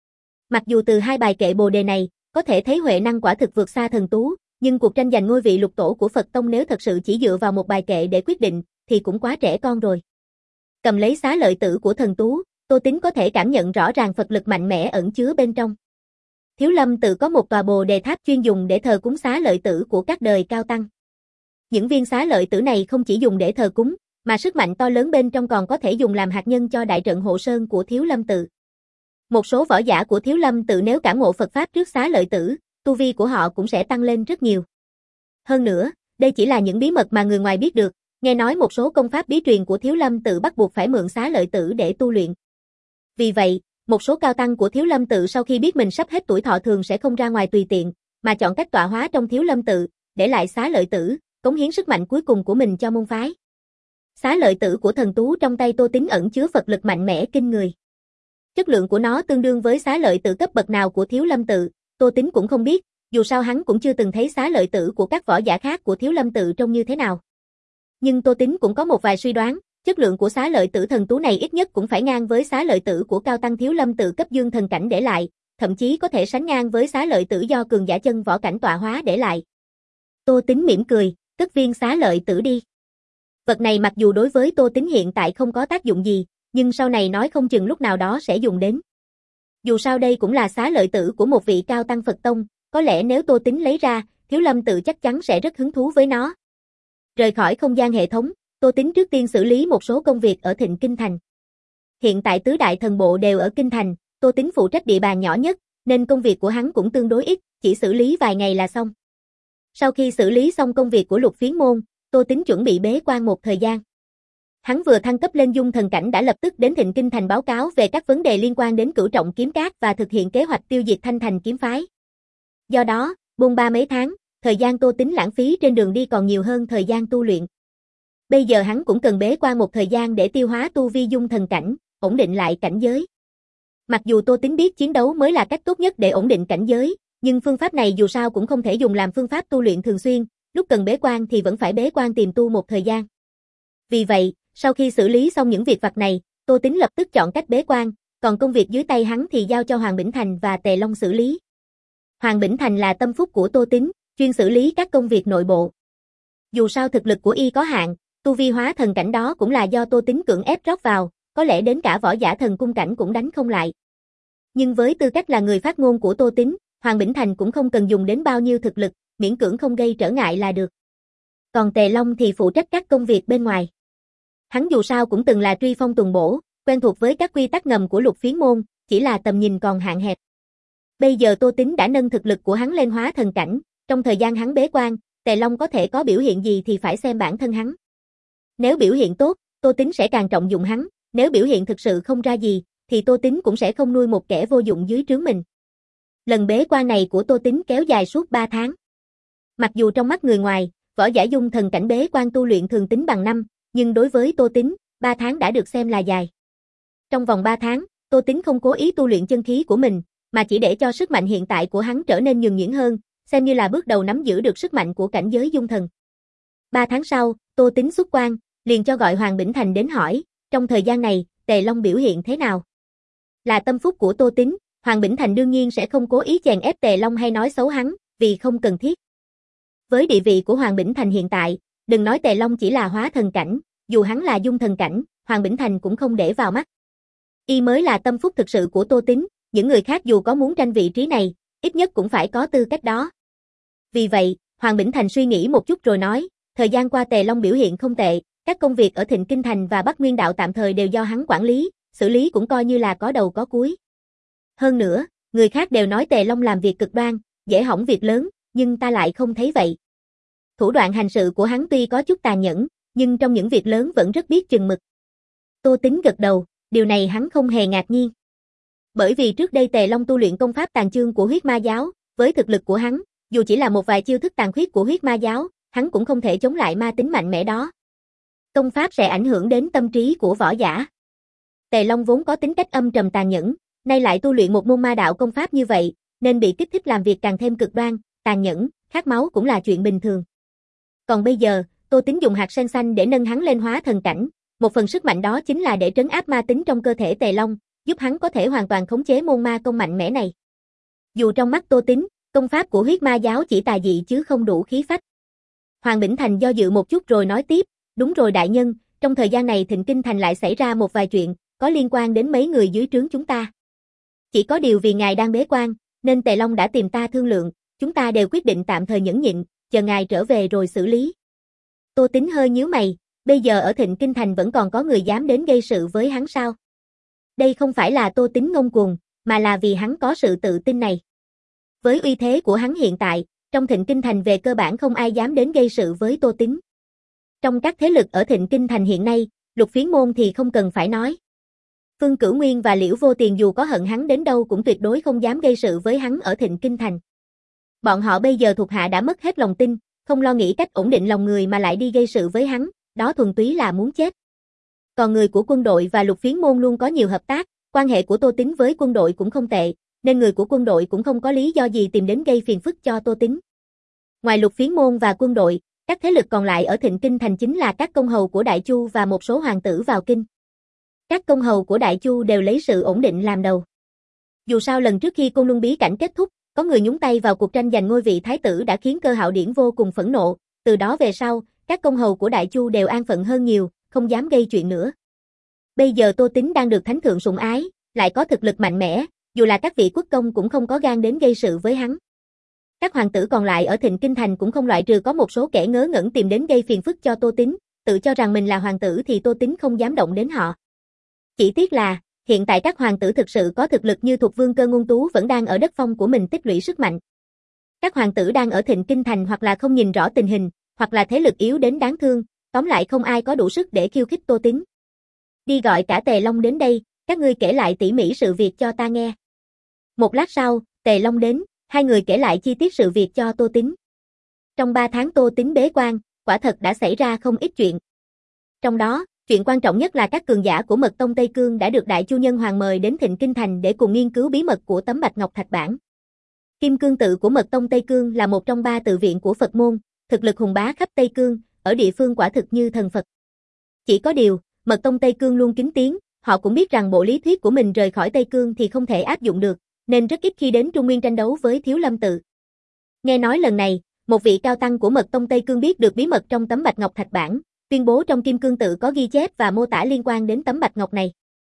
Mặc dù từ hai bài kệ bồ đề này, có thể thấy Huệ Năng quả thực vượt xa Thần Tú, nhưng cuộc tranh giành ngôi vị lục tổ của Phật Tông nếu thật sự chỉ dựa vào một bài kệ để quyết định, thì cũng quá trẻ con rồi. Cầm lấy xá lợi tử của Thần Tú, Tô Tín có thể cảm nhận rõ ràng Phật lực mạnh mẽ ẩn chứa bên trong. Thiếu Lâm tự có một tòa bồ đề tháp chuyên dùng để thờ cúng xá lợi tử của các đời cao tăng. Những viên xá lợi tử này không chỉ dùng để thờ cúng, mà sức mạnh to lớn bên trong còn có thể dùng làm hạt nhân cho đại trận hộ sơn của Thiếu Lâm tự. Một số võ giả của Thiếu Lâm tự nếu cảm ngộ Phật pháp trước xá lợi tử, tu vi của họ cũng sẽ tăng lên rất nhiều. Hơn nữa, đây chỉ là những bí mật mà người ngoài biết được, nghe nói một số công pháp bí truyền của Thiếu Lâm tự bắt buộc phải mượn xá lợi tử để tu luyện. Vì vậy, một số cao tăng của Thiếu Lâm tự sau khi biết mình sắp hết tuổi thọ thường sẽ không ra ngoài tùy tiện, mà chọn cách tọa hóa trong Thiếu Lâm tự, để lại xá lợi tử, cống hiến sức mạnh cuối cùng của mình cho môn phái. Xá lợi tử của Thần Tú trong tay Tô Tín ẩn chứa Phật lực mạnh mẽ kinh người. Chất lượng của nó tương đương với xá lợi tử cấp bậc nào của Thiếu Lâm tự, Tô Tín cũng không biết, dù sao hắn cũng chưa từng thấy xá lợi tử của các võ giả khác của Thiếu Lâm tự trông như thế nào. Nhưng Tô Tín cũng có một vài suy đoán, chất lượng của xá lợi tử Thần Tú này ít nhất cũng phải ngang với xá lợi tử của cao tăng Thiếu Lâm tự cấp dương thần cảnh để lại, thậm chí có thể sánh ngang với xá lợi tử do cường giả chân võ cảnh tọa hóa để lại. Tô Tín mỉm cười, cất viên xá lợi tử đi. Vật này mặc dù đối với Tô Tín hiện tại không có tác dụng gì, nhưng sau này nói không chừng lúc nào đó sẽ dùng đến. Dù sao đây cũng là xá lợi tử của một vị cao tăng Phật Tông, có lẽ nếu Tô Tín lấy ra, Thiếu Lâm tự chắc chắn sẽ rất hứng thú với nó. Rời khỏi không gian hệ thống, Tô Tín trước tiên xử lý một số công việc ở Thịnh Kinh Thành. Hiện tại tứ đại thần bộ đều ở Kinh Thành, Tô Tín phụ trách địa bàn nhỏ nhất, nên công việc của hắn cũng tương đối ít, chỉ xử lý vài ngày là xong. Sau khi xử lý xong công việc của Lục Phiến môn, Tô Tín chuẩn bị bế quan một thời gian. Hắn vừa thăng cấp lên dung thần cảnh đã lập tức đến Thịnh Kinh Thành báo cáo về các vấn đề liên quan đến Cửu Trọng Kiếm Cát và thực hiện kế hoạch tiêu diệt Thanh Thành kiếm phái. Do đó, bôn ba mấy tháng, thời gian Tô Tín lãng phí trên đường đi còn nhiều hơn thời gian tu luyện. Bây giờ hắn cũng cần bế quan một thời gian để tiêu hóa tu vi dung thần cảnh, ổn định lại cảnh giới. Mặc dù Tô Tín biết chiến đấu mới là cách tốt nhất để ổn định cảnh giới, nhưng phương pháp này dù sao cũng không thể dùng làm phương pháp tu luyện thường xuyên, lúc cần bế quan thì vẫn phải bế quan tìm tu một thời gian. Vì vậy, sau khi xử lý xong những việc vặt này, Tô Tính lập tức chọn cách bế quan, còn công việc dưới tay hắn thì giao cho Hoàng Bỉnh Thành và Tề Long xử lý. Hoàng Bỉnh Thành là tâm phúc của Tô Tính, chuyên xử lý các công việc nội bộ. Dù sao thực lực của y có hạn, tu vi hóa thần cảnh đó cũng là do Tô Tính cưỡng ép rót vào, có lẽ đến cả võ giả thần cung cảnh cũng đánh không lại. Nhưng với tư cách là người phát ngôn của Tô Tính, Hoàng Bỉnh Thành cũng không cần dùng đến bao nhiêu thực lực, miễn cưỡng không gây trở ngại là được. Còn Tề Long thì phụ trách các công việc bên ngoài. Hắn dù sao cũng từng là truy phong tuần bổ, quen thuộc với các quy tắc ngầm của Lục Phiến môn, chỉ là tầm nhìn còn hạn hẹp. Bây giờ Tô Tính đã nâng thực lực của hắn lên hóa thần cảnh, trong thời gian hắn bế quan, Tề Long có thể có biểu hiện gì thì phải xem bản thân hắn. Nếu biểu hiện tốt, Tô Tính sẽ càng trọng dụng hắn, nếu biểu hiện thực sự không ra gì, thì Tô Tính cũng sẽ không nuôi một kẻ vô dụng dưới trướng mình. Lần bế quan này của Tô Tính kéo dài suốt ba tháng. Mặc dù trong mắt người ngoài, võ giả dung thần cảnh bế quan tu luyện thường tính bằng năm, nhưng đối với Tô Tính, ba tháng đã được xem là dài. Trong vòng ba tháng, Tô Tính không cố ý tu luyện chân khí của mình, mà chỉ để cho sức mạnh hiện tại của hắn trở nên nhuần nhuyễn hơn, xem như là bước đầu nắm giữ được sức mạnh của cảnh giới dung thần. Ba tháng sau, Tô Tính xuất quan, liền cho gọi Hoàng Bỉnh Thành đến hỏi, trong thời gian này, Tề Long biểu hiện thế nào? Là tâm phúc của Tô Tính, Hoàng Bỉnh Thành đương nhiên sẽ không cố ý chèn ép Tề Long hay nói xấu hắn, vì không cần thiết. Với địa vị của Hoàng Bỉnh Thành hiện tại, đừng nói Tề Long chỉ là hóa thần cảnh, dù hắn là dung thần cảnh, Hoàng Bỉnh Thành cũng không để vào mắt. Y mới là tâm phúc thực sự của Tô Tính, những người khác dù có muốn tranh vị trí này, ít nhất cũng phải có tư cách đó. Vì vậy, Hoàng Bỉnh Thành suy nghĩ một chút rồi nói, thời gian qua Tề Long biểu hiện không tệ, các công việc ở Thịnh Kinh Thành và Bắc Nguyên Đạo tạm thời đều do hắn quản lý, xử lý cũng coi như là có đầu có cuối. Hơn nữa, người khác đều nói Tề Long làm việc cực đoan, dễ hỏng việc lớn, nhưng ta lại không thấy vậy. Thủ đoạn hành sự của hắn tuy có chút tàn nhẫn, nhưng trong những việc lớn vẫn rất biết chừng mực. Tô Tính gật đầu, điều này hắn không hề ngạc nhiên. Bởi vì trước đây Tề Long tu luyện công pháp tàn chương của huyết ma giáo, với thực lực của hắn, dù chỉ là một vài chiêu thức tàn khuyết của huyết ma giáo, hắn cũng không thể chống lại ma tính mạnh mẽ đó. Công pháp sẽ ảnh hưởng đến tâm trí của võ giả. Tề Long vốn có tính cách âm trầm tàn nhẫn, nay lại tu luyện một môn ma đạo công pháp như vậy, nên bị kích thích làm việc càng thêm cực đoan, tàn nhẫn, khát máu cũng là chuyện bình thường. Còn bây giờ, Tô Tính dùng hạt sen xanh để nâng hắn lên hóa thần cảnh, một phần sức mạnh đó chính là để trấn áp ma tính trong cơ thể Tề Long, giúp hắn có thể hoàn toàn khống chế môn ma công mạnh mẽ này. Dù trong mắt Tô Tính, công pháp của huyết ma giáo chỉ tà dị chứ không đủ khí phách. Hoàng Bỉnh Thành do dự một chút rồi nói tiếp, đúng rồi đại nhân, trong thời gian này Thịnh Kinh Thành lại xảy ra một vài chuyện, có liên quan đến mấy người dưới trướng chúng ta. Chỉ có điều vì ngài đang bế quan, nên Tề Long đã tìm ta thương lượng, chúng ta đều quyết định tạm thời nhẫn nhịn, chờ ngài trở về rồi xử lý. Tô Tính hơi nhíu mày, bây giờ ở Thịnh Kinh Thành vẫn còn có người dám đến gây sự với hắn sao? Đây không phải là Tô Tính ngông cuồng, mà là vì hắn có sự tự tin này. Với uy thế của hắn hiện tại, trong Thịnh Kinh Thành về cơ bản không ai dám đến gây sự với Tô Tính. Trong các thế lực ở Thịnh Kinh Thành hiện nay, Lục Phiến môn thì không cần phải nói. Phương Cửu Nguyên và Liễu Vô Tiền dù có hận hắn đến đâu cũng tuyệt đối không dám gây sự với hắn ở Thịnh Kinh Thành. Bọn họ bây giờ thuộc hạ đã mất hết lòng tin, không lo nghĩ cách ổn định lòng người mà lại đi gây sự với hắn, đó thuần túy là muốn chết. Còn người của quân đội và Lục Phiến môn luôn có nhiều hợp tác, quan hệ của Tô Tính với quân đội cũng không tệ, nên người của quân đội cũng không có lý do gì tìm đến gây phiền phức cho Tô Tính. Ngoài Lục Phiến môn và quân đội, các thế lực còn lại ở Thịnh Kinh Thành chính là các công hầu của Đại Chu và một số hoàng tử vào kinh. Các công hầu của Đại Chu đều lấy sự ổn định làm đầu. Dù sao lần trước khi Côn Luân bí cảnh kết thúc, có người nhúng tay vào cuộc tranh giành ngôi vị thái tử đã khiến Cơ Hạo Điển vô cùng phẫn nộ, từ đó về sau, các công hầu của Đại Chu đều an phận hơn nhiều, không dám gây chuyện nữa. Bây giờ Tô Tính đang được thánh thượng sủng ái, lại có thực lực mạnh mẽ, dù là các vị quốc công cũng không có gan đến gây sự với hắn. Các hoàng tử còn lại ở Thịnh Kinh Thành cũng không loại trừ có một số kẻ ngớ ngẩn tìm đến gây phiền phức cho Tô Tính, tự cho rằng mình là hoàng tử thì Tô Tính không dám động đến họ. Chỉ tiếc là, hiện tại các hoàng tử thực sự có thực lực như Thục Vương Cơ Ngôn Tú vẫn đang ở đất phong của mình tích lũy sức mạnh. Các hoàng tử đang ở Thịnh Kinh Thành hoặc là không nhìn rõ tình hình, hoặc là thế lực yếu đến đáng thương, tóm lại không ai có đủ sức để khiêu khích Tô Tính. Đi gọi cả Tề Long đến đây, các ngươi kể lại tỉ mỉ sự việc cho ta nghe. Một lát sau, Tề Long đến, hai người kể lại chi tiết sự việc cho Tô Tính. Trong ba tháng Tô Tính bế quan, quả thật đã xảy ra không ít chuyện. Trong đó, chuyện quan trọng nhất là các cường giả của Mật Tông Tây Cương đã được Đại Chu Nhân Hoàng mời đến Thịnh Kinh Thành để cùng nghiên cứu bí mật của tấm Bạch Ngọc Thạch Bản. Kim Cương tự của Mật Tông Tây Cương là một trong ba tự viện của Phật môn, thực lực hùng bá khắp Tây Cương, ở địa phương quả thực như thần Phật. Chỉ có điều, Mật tông Tây Cương luôn kín tiếng, họ cũng biết rằng bộ lý thuyết của mình rời khỏi Tây Cương thì không thể áp dụng được, nên rất ít khi đến Trung Nguyên tranh đấu với Thiếu Lâm tự. Nghe nói lần này, một vị cao tăng của Mật tông Tây Cương biết được bí mật trong tấm bạch ngọc thạch bản, tuyên bố trong Kim Cương tự có ghi chép và mô tả liên quan đến tấm bạch ngọc này.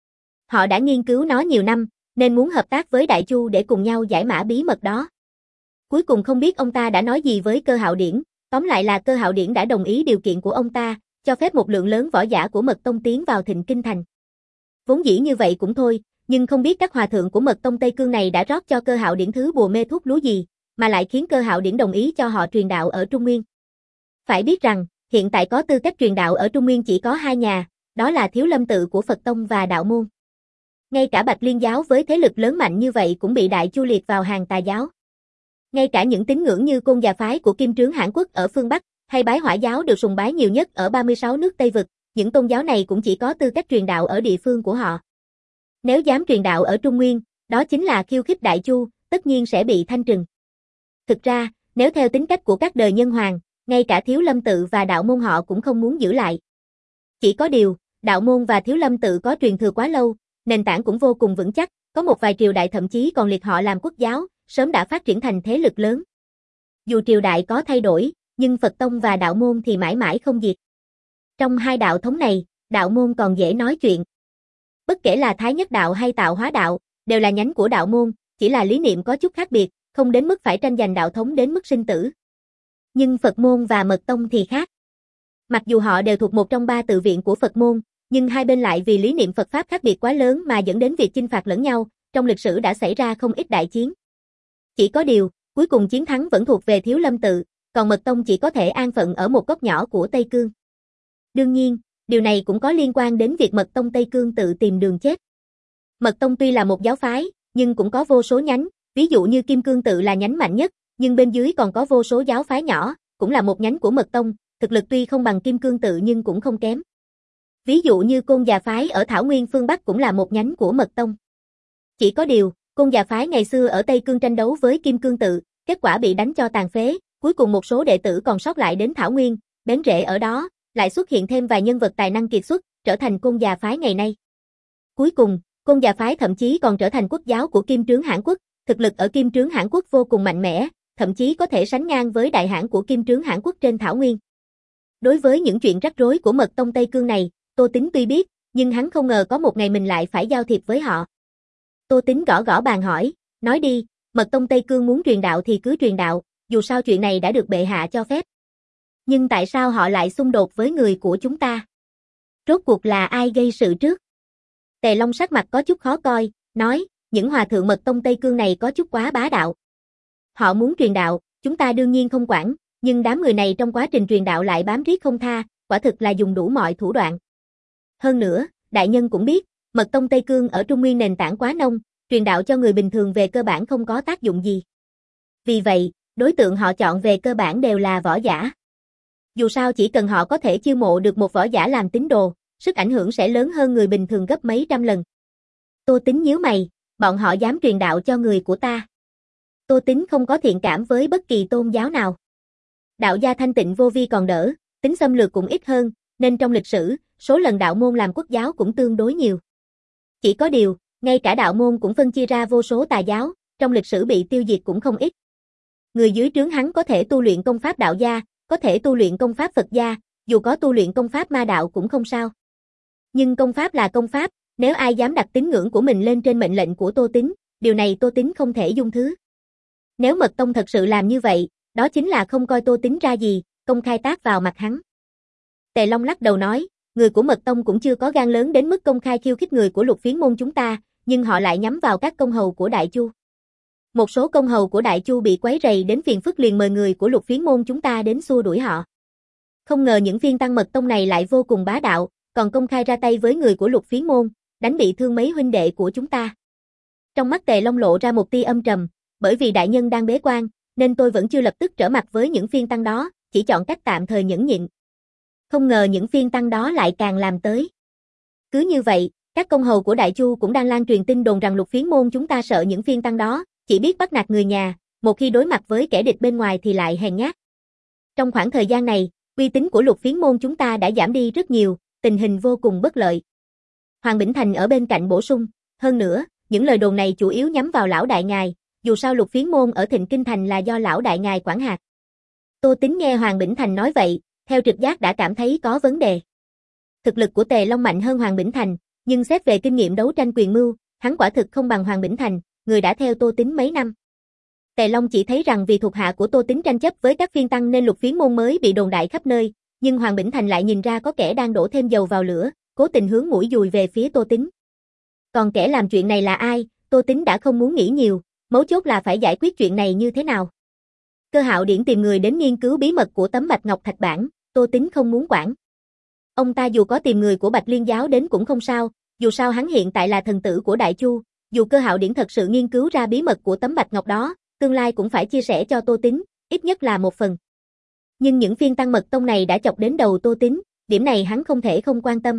Họ đã nghiên cứu nó nhiều năm, nên muốn hợp tác với Đại Chu để cùng nhau giải mã bí mật đó. Cuối cùng không biết ông ta đã nói gì với Cơ Hạo Điển, tóm lại là Cơ Hạo Điển đã đồng ý điều kiện của ông ta, cho phép một lượng lớn võ giả của Mật tông tiến vào Thịnh Kinh thành. Vốn dĩ như vậy cũng thôi, nhưng không biết các hòa thượng của Mật tông Tây Cương này đã rót cho Cơ Hạo Điển thứ bùa mê thuốc lú gì, mà lại khiến Cơ Hạo Điển đồng ý cho họ truyền đạo ở Trung Nguyên. Phải biết rằng, hiện tại có tư cách truyền đạo ở Trung Nguyên chỉ có hai nhà, đó là Thiếu Lâm tự của Phật tông và Đạo môn. Ngay cả Bạch Liên giáo với thế lực lớn mạnh như vậy cũng bị Đại Chu liệt vào hàng tà giáo. Ngay cả những tín ngưỡng như Côn Già phái của Kim Trướng Hãn Quốc ở phương Bắc, hay Bái Hỏa giáo được sùng bái nhiều nhất ở ba mươi sáu nước Tây vực, những tôn giáo này cũng chỉ có tư cách truyền đạo ở địa phương của họ. Nếu dám truyền đạo ở Trung Nguyên, đó chính là khiêu khích Đại Chu, tất nhiên sẽ bị thanh trừng. Thực ra, nếu theo tính cách của các đời nhân hoàng, ngay cả Thiếu Lâm tự và Đạo môn họ cũng không muốn giữ lại. Chỉ có điều, Đạo môn và Thiếu Lâm tự có truyền thừa quá lâu, nền tảng cũng vô cùng vững chắc, có một vài triều đại thậm chí còn liệt họ làm quốc giáo, sớm đã phát triển thành thế lực lớn. Dù triều đại có thay đổi, nhưng Phật tông và Đạo môn thì mãi mãi không diệt. Trong hai đạo thống này, Đạo môn còn dễ nói chuyện. Bất kể là Thái Nhất đạo hay Tạo Hóa đạo, đều là nhánh của Đạo môn, chỉ là lý niệm có chút khác biệt, không đến mức phải tranh giành đạo thống đến mức sinh tử. Nhưng Phật môn và Mật tông thì khác. Mặc dù họ đều thuộc một trong ba tự viện của Phật môn, nhưng hai bên lại vì lý niệm Phật pháp khác biệt quá lớn mà dẫn đến việc chinh phạt lẫn nhau, trong lịch sử đã xảy ra không ít đại chiến. Chỉ có điều, cuối cùng chiến thắng vẫn thuộc về Thiếu Lâm tự, còn Mật tông chỉ có thể an phận ở một góc nhỏ của Tây Cương. Đương nhiên, điều này cũng có liên quan đến việc Mật tông Tây Cương tự tìm đường chết. Mật tông tuy là một giáo phái, nhưng cũng có vô số nhánh, ví dụ như Kim Cương tự là nhánh mạnh nhất, nhưng bên dưới còn có vô số giáo phái nhỏ, cũng là một nhánh của Mật tông, thực lực tuy không bằng Kim Cương tự nhưng cũng không kém. Ví dụ như Côn Già phái ở Thảo Nguyên phương Bắc cũng là một nhánh của Mật tông. Chỉ có điều, Côn Già phái ngày xưa ở Tây Cương tranh đấu với Kim Cương tự, kết quả bị đánh cho tàn phế, cuối cùng một số đệ tử còn sót lại đến Thảo Nguyên, bén rễ ở đó, lại xuất hiện thêm vài nhân vật tài năng kiệt xuất, trở thành Côn Già phái ngày nay. Cuối cùng, Côn Già phái thậm chí còn trở thành quốc giáo của Kim Trướng Hãn Quốc, thực lực ở Kim Trướng Hãn Quốc vô cùng mạnh mẽ, thậm chí có thể sánh ngang với đại hãn của Kim Trướng Hãn Quốc trên Thảo Nguyên. Đối với những chuyện rắc rối của Mật tông Tây Cương này, Tô Tín tuy biết, nhưng hắn không ngờ có một ngày mình lại phải giao thiệp với họ. Tô Tín gõ gõ bàn hỏi, nói đi, Mật tông Tây Cương muốn truyền đạo thì cứ truyền đạo, dù sao chuyện này đã được bệ hạ cho phép. Nhưng tại sao họ lại xung đột với người của chúng ta? Rốt cuộc là ai gây sự trước? Tề Long sắc mặt có chút khó coi, nói, những hòa thượng Mật tông Tây Cương này có chút quá bá đạo. Họ muốn truyền đạo, chúng ta đương nhiên không quản, nhưng đám người này trong quá trình truyền đạo lại bám riết không tha, quả thực là dùng đủ mọi thủ đoạn. Hơn nữa, đại nhân cũng biết, Mật tông Tây Cương ở Trung Nguyên nền tảng quá nông, truyền đạo cho người bình thường về cơ bản không có tác dụng gì. Vì vậy, đối tượng họ chọn về cơ bản đều là võ giả. Dù sao chỉ cần họ có thể chiêu mộ được một võ giả làm tín đồ, sức ảnh hưởng sẽ lớn hơn người bình thường gấp mấy trăm lần. Tô Tín nhíu mày, bọn họ dám truyền đạo cho người của ta. Tô Tín không có thiện cảm với bất kỳ tôn giáo nào. Đạo gia thanh tịnh vô vi còn đỡ, tính xâm lược cũng ít hơn, nên trong lịch sử, số lần đạo môn làm quốc giáo cũng tương đối nhiều. Chỉ có điều, ngay cả đạo môn cũng phân chia ra vô số tà giáo, trong lịch sử bị tiêu diệt cũng không ít. Người dưới trướng hắn có thể tu luyện công pháp đạo gia, có thể tu luyện công pháp Phật gia, dù có tu luyện công pháp ma đạo cũng không sao. Nhưng công pháp là công pháp, nếu ai dám đặt tín ngưỡng của mình lên trên mệnh lệnh của Tô Tín, điều này Tô Tín không thể dung thứ. Nếu Mật tông thật sự làm như vậy, đó chính là không coi Tô Tín ra gì, công khai tác vào mặt hắn. Tề Long lắc đầu nói, người của Mật tông cũng chưa có gan lớn đến mức công khai khiêu khích người của Lục Phiến môn chúng ta, nhưng họ lại nhắm vào các công hầu của Đại Chu. Một số công hầu của Đại Chu bị quấy rầy đến phiền phức liền mời người của Lục Phiến môn chúng ta đến xua đuổi họ. Không ngờ những viên tăng Mật tông này lại vô cùng bá đạo, còn công khai ra tay với người của Lục Phiến môn, đánh bị thương mấy huynh đệ của chúng ta. Trong mắt Tề Long lộ ra một tia âm trầm, bởi vì đại nhân đang bế quan, nên tôi vẫn chưa lập tức trở mặt với những phiên tăng đó, chỉ chọn cách tạm thời nhẫn nhịn. Không ngờ những phiên tăng đó lại càng làm tới. Cứ như vậy, các công hầu của Đại Chu cũng đang lan truyền tin đồn rằng Lục Phiến môn chúng ta sợ những phiên tăng đó, chỉ biết bắt nạt người nhà, một khi đối mặt với kẻ địch bên ngoài thì lại hèn nhát. Trong khoảng thời gian này, uy tín của Lục Phiến môn chúng ta đã giảm đi rất nhiều, tình hình vô cùng bất lợi. Hoàng Bỉnh Thành ở bên cạnh bổ sung, hơn nữa, những lời đồn này chủ yếu nhắm vào lão đại ngài, dù sao Lục Phiến môn ở Thịnh Kinh Thành là do lão đại ngài quản hạt. Tô Tính nghe Hoàng Bỉnh Thành nói vậy, theo trực giác đã cảm thấy có vấn đề. Thực lực của Tề Long mạnh hơn Hoàng Bỉnh Thành, nhưng xét về kinh nghiệm đấu tranh quyền mưu, hắn quả thực không bằng Hoàng Bỉnh Thành, người đã theo Tô Tính mấy năm. Tề Long chỉ thấy rằng vì thuộc hạ của Tô Tính tranh chấp với các phiên tăng nên Lục Phiến môn mới bị đồn đại khắp nơi, nhưng Hoàng Bỉnh Thành lại nhìn ra có kẻ đang đổ thêm dầu vào lửa, cố tình hướng mũi dùi về phía Tô Tính. Còn kẻ làm chuyện này là ai, Tô Tính đã không muốn nghĩ nhiều, mấu chốt là phải giải quyết chuyện này như thế nào. Cơ Hạo Điển tìm người đến nghiên cứu bí mật của tấm Bạch Ngọc Thạch Bản, Tô Tính không muốn quản. Ông ta dù có tìm người của Bạch Liên giáo đến cũng không sao, dù sao hắn hiện tại là thần tử của Đại Chu, dù Cơ Hạo Điển thật sự nghiên cứu ra bí mật của tấm Bạch Ngọc đó, tương lai cũng phải chia sẻ cho Tô Tính, ít nhất là một phần. Nhưng những phiên tăng mật tông này đã chọc đến đầu Tô Tính, điểm này hắn không thể không quan tâm.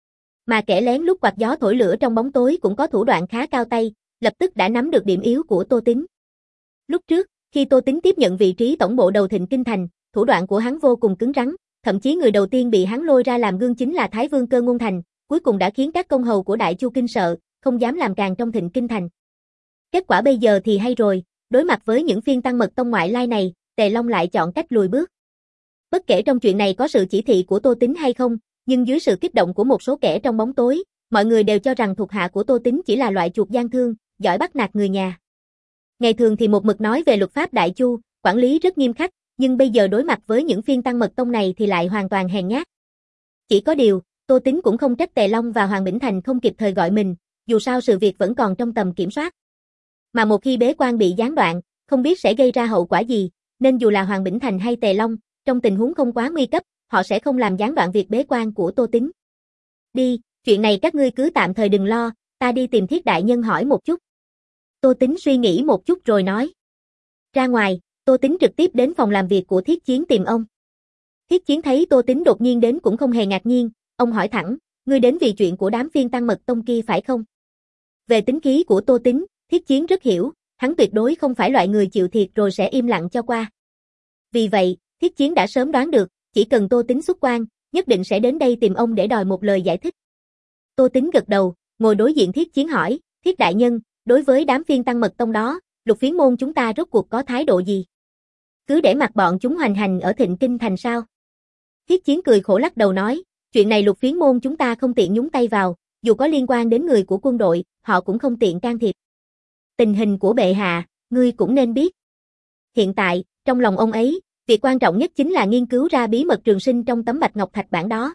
Mà kẻ lén lút quạt gió thổi lửa trong bóng tối cũng có thủ đoạn khá cao tay, lập tức đã nắm được điểm yếu của Tô Tính. Lúc trước, khi Tô Tính tiếp nhận vị trí tổng bộ đầu Thịnh Kinh Thành, thủ đoạn của hắn vô cùng cứng rắn, thậm chí người đầu tiên bị hắn lôi ra làm gương chính là Thái Vương Cơ Ngôn Thành, cuối cùng đã khiến các công hầu của Đại Chu kinh sợ, không dám làm càng trong Thịnh Kinh Thành. Kết quả bây giờ thì hay rồi, đối mặt với những phiên tăng mật tông ngoại lai này, Tề Long lại chọn cách lùi bước. Bất kể trong chuyện này có sự chỉ thị của Tô Tính hay không, nhưng dưới sự kích động của một số kẻ trong bóng tối, mọi người đều cho rằng thuộc hạ của Tô Tính chỉ là loại chuột gian thương, giỏi bắt nạt người nhà. Ngày thường thì một mực nói về luật pháp Đại Chu, quản lý rất nghiêm khắc, nhưng bây giờ đối mặt với những phiên tăng mật tông này thì lại hoàn toàn hèn nhát. Chỉ có điều, Tô Tính cũng không trách Tề Long và Hoàng Bỉnh Thành không kịp thời gọi mình, dù sao sự việc vẫn còn trong tầm kiểm soát. Mà một khi bế quan bị gián đoạn, không biết sẽ gây ra hậu quả gì, nên dù là Hoàng Bỉnh Thành hay Tề Long, trong tình huống không quá nguy cấp, họ sẽ không làm gián đoạn việc bế quan của Tô Tính. Đi, chuyện này các ngươi cứ tạm thời đừng lo, ta đi tìm Thiết đại nhân hỏi một chút. Tô Tính suy nghĩ một chút rồi nói. Ra ngoài, Tô Tính trực tiếp đến phòng làm việc của Thiết Chiến tìm ông. Thiết Chiến thấy Tô Tính đột nhiên đến cũng không hề ngạc nhiên, ông hỏi thẳng, ngươi đến vì chuyện của đám phiên tăng mật tông kia phải không? Về tính khí của Tô Tính, Thiết Chiến rất hiểu, hắn tuyệt đối không phải loại người chịu thiệt rồi sẽ im lặng cho qua. Vì vậy, Thiết Chiến đã sớm đoán được, chỉ cần Tô Tính xuất quan, nhất định sẽ đến đây tìm ông để đòi một lời giải thích. Tô Tính gật đầu, ngồi đối diện Thiết Chiến hỏi, Thiết đại nhân, đối với đám phiên tăng mật tông đó, Lục Phiến môn chúng ta rốt cuộc có thái độ gì? Cứ để mặc bọn chúng hoành hành ở Thịnh Kinh Thành sao? Thiết Chiến cười khổ lắc đầu nói, chuyện này Lục Phiến môn chúng ta không tiện nhúng tay vào, dù có liên quan đến người của quân đội, họ cũng không tiện can thiệp. Tình hình của bệ hạ, ngươi cũng nên biết. Hiện tại, trong lòng ông ấy, việc quan trọng nhất chính là nghiên cứu ra bí mật trường sinh trong tấm Bạch Ngọc Thạch Bản đó.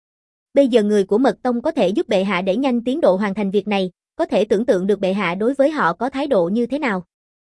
Bây giờ người của Mật Tông có thể giúp bệ hạ đẩy nhanh tiến độ hoàn thành việc này, có thể tưởng tượng được bệ hạ đối với họ có thái độ như thế nào.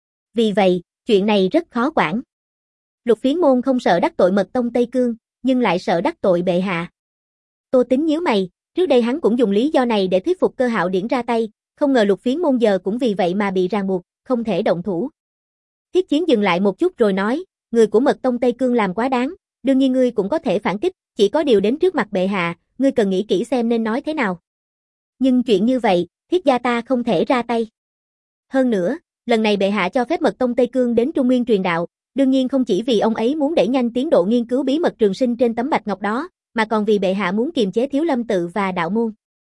Vì vậy, chuyện này rất khó quản. Lục Phiến môn không sợ đắc tội Mật Tông Tây Cương, nhưng lại sợ đắc tội bệ hạ. Tô Tính nhíu mày, trước đây hắn cũng dùng lý do này để thuyết phục Cơ Hạo Điển ra tay, không ngờ Lục Phiến môn giờ cũng vì vậy mà bị ràng buộc, không thể động thủ. Thiết Chiến dừng lại một chút rồi nói, người của Mật Tông Tây Cương làm quá đáng, đương nhiên ngươi cũng có thể phản kích, chỉ có điều đến trước mặt bệ hạ, ngươi cần nghĩ kỹ xem nên nói thế nào. Nhưng chuyện như vậy, Thiết gia ta không thể ra tay. Hơn nữa, lần này bệ hạ cho phép Mật Tông Tây Cương đến Trung Nguyên truyền đạo, đương nhiên không chỉ vì ông ấy muốn đẩy nhanh tiến độ nghiên cứu bí mật trường sinh trên tấm Bạch Ngọc đó, mà còn vì bệ hạ muốn kiềm chế Thiếu Lâm tự và đạo môn.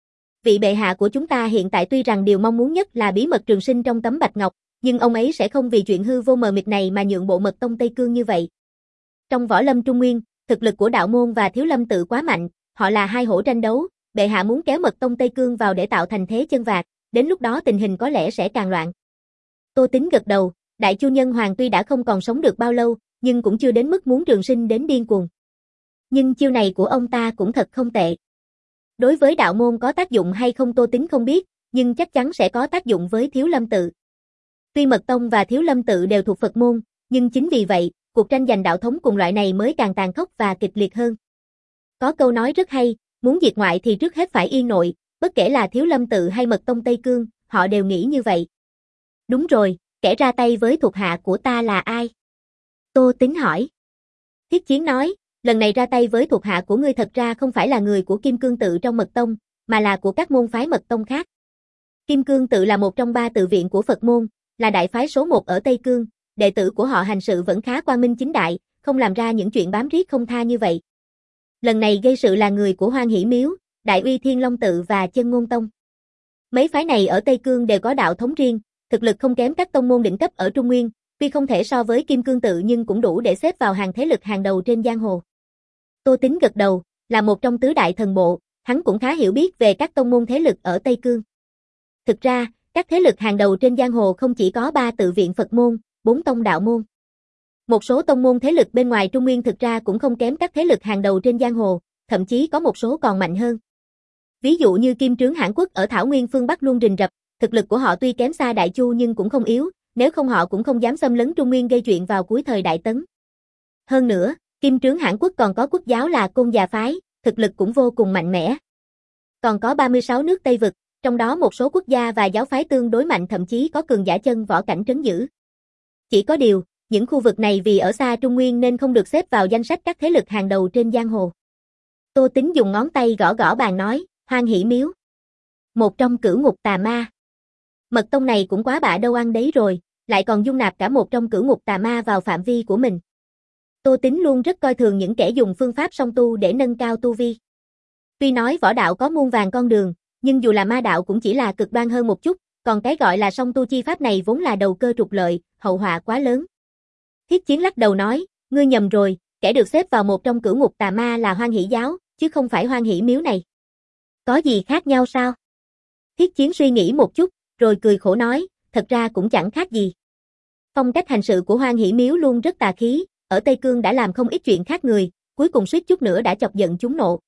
Vị bệ hạ của chúng ta hiện tại tuy rằng điều mong muốn nhất là bí mật trường sinh trong tấm Bạch Ngọc, nhưng ông ấy sẽ không vì chuyện hư vô mờ mịt này mà nhượng bộ Mật Tông Tây Cương như vậy. Trong võ lâm Trung Nguyên, thực lực của đạo môn và Thiếu Lâm tự quá mạnh, họ là hai hổ tranh đấu, bệ hạ muốn kéo Mật Tông Tây Cương vào để tạo thành thế chân vạc, đến lúc đó tình hình có lẽ sẽ càng loạn. Tô Tính gật đầu, Đại Chu Nhân Hoàng tuy đã không còn sống được bao lâu, nhưng cũng chưa đến mức muốn trường sinh đến điên cuồng. Nhưng chiêu này của ông ta cũng thật không tệ. Đối với đạo môn có tác dụng hay không Tô Tính không biết, nhưng chắc chắn sẽ có tác dụng với Thiếu Lâm tự. Tuy Mật Tông và Thiếu Lâm tự đều thuộc Phật môn, nhưng chính vì vậy, cuộc tranh giành đạo thống cùng loại này mới càng tàn khốc và kịch liệt hơn. Có câu nói rất hay, muốn diệt ngoại thì trước hết phải yên nội, bất kể là Thiếu Lâm tự hay Mật Tông Tây Cương, họ đều nghĩ như vậy. Đúng rồi, kẻ ra tay với thuộc hạ của ta là ai? Tô Tính hỏi. Thiết Chiến nói, lần này ra tay với thuộc hạ của ngươi thật ra không phải là người của Kim Cương tự trong Mật Tông, mà là của các môn phái Mật Tông khác. Kim Cương tự là một trong ba tự viện của Phật môn, là đại phái số một ở Tây Cương, đệ tử của họ hành sự vẫn khá quang minh chính đại, không làm ra những chuyện bám riết không tha như vậy. Lần này gây sự là người của Hoan Hỷ Miếu, Đại Uy Thiên Long Tự và Chân Ngôn Tông. Mấy phái này ở Tây Cương đều có đạo thống riêng, thực lực không kém các tông môn đỉnh cấp ở Trung Nguyên, tuy không thể so với Kim Cương Tự nhưng cũng đủ để xếp vào hàng thế lực hàng đầu trên giang hồ. Tô Tính gật đầu, là một trong tứ đại thần bộ, hắn cũng khá hiểu biết về các tông môn thế lực ở Tây Cương. Thực ra, các thế lực hàng đầu trên giang hồ không chỉ có ba tự viện Phật môn, bốn tông đạo môn. Một số tông môn thế lực bên ngoài Trung Nguyên thực ra cũng không kém các thế lực hàng đầu trên giang hồ, thậm chí có một số còn mạnh hơn. Ví dụ như Kim Trướng Hãn Quốc ở Thảo Nguyên phương Bắc luôn rình rập, thực lực của họ tuy kém xa Đại Chu nhưng cũng không yếu, nếu không họ cũng không dám xâm lấn Trung Nguyên gây chuyện vào cuối thời Đại Tấn. Hơn nữa, Kim Trướng Hãn Quốc còn có quốc giáo là Côn Già phái, thực lực cũng vô cùng mạnh mẽ. Còn có ba mươi sáu nước Tây vực, trong đó một số quốc gia và giáo phái tương đối mạnh thậm chí có cường giả chân võ cảnh trấn giữ. Chỉ có điều, những khu vực này vì ở xa Trung Nguyên nên không được xếp vào danh sách các thế lực hàng đầu trên giang hồ. Tô Tính dùng ngón tay gõ gõ bàn nói, Hoan Hỷ Miếu. Một trong cửu ngục tà ma. Mật tông này cũng quá bạ đâu ăn đấy rồi, lại còn dung nạp cả một trong cửu ngục tà ma vào phạm vi của mình. Tô Tính luôn rất coi thường những kẻ dùng phương pháp song tu để nâng cao tu vi. Tuy nói võ đạo có muôn vàn con đường, nhưng dù là ma đạo cũng chỉ là cực đoan hơn một chút, còn cái gọi là song tu chi pháp này vốn là đầu cơ trục lợi, hậu họa quá lớn. Thiết Chiến lắc đầu nói, ngươi nhầm rồi, kẻ được xếp vào một trong cửu ngục tà ma là Hoan Hỷ giáo, chứ không phải Hoan Hỷ Miếu này. Có gì khác nhau sao? Thiết Chiến suy nghĩ một chút, rồi cười khổ nói, thật ra cũng chẳng khác gì. Phong cách hành sự của Hoan Hỷ Miếu luôn rất tà khí, ở Tây Cương đã làm không ít chuyện khác người, cuối cùng suýt chút nữa đã chọc giận chúng nộ.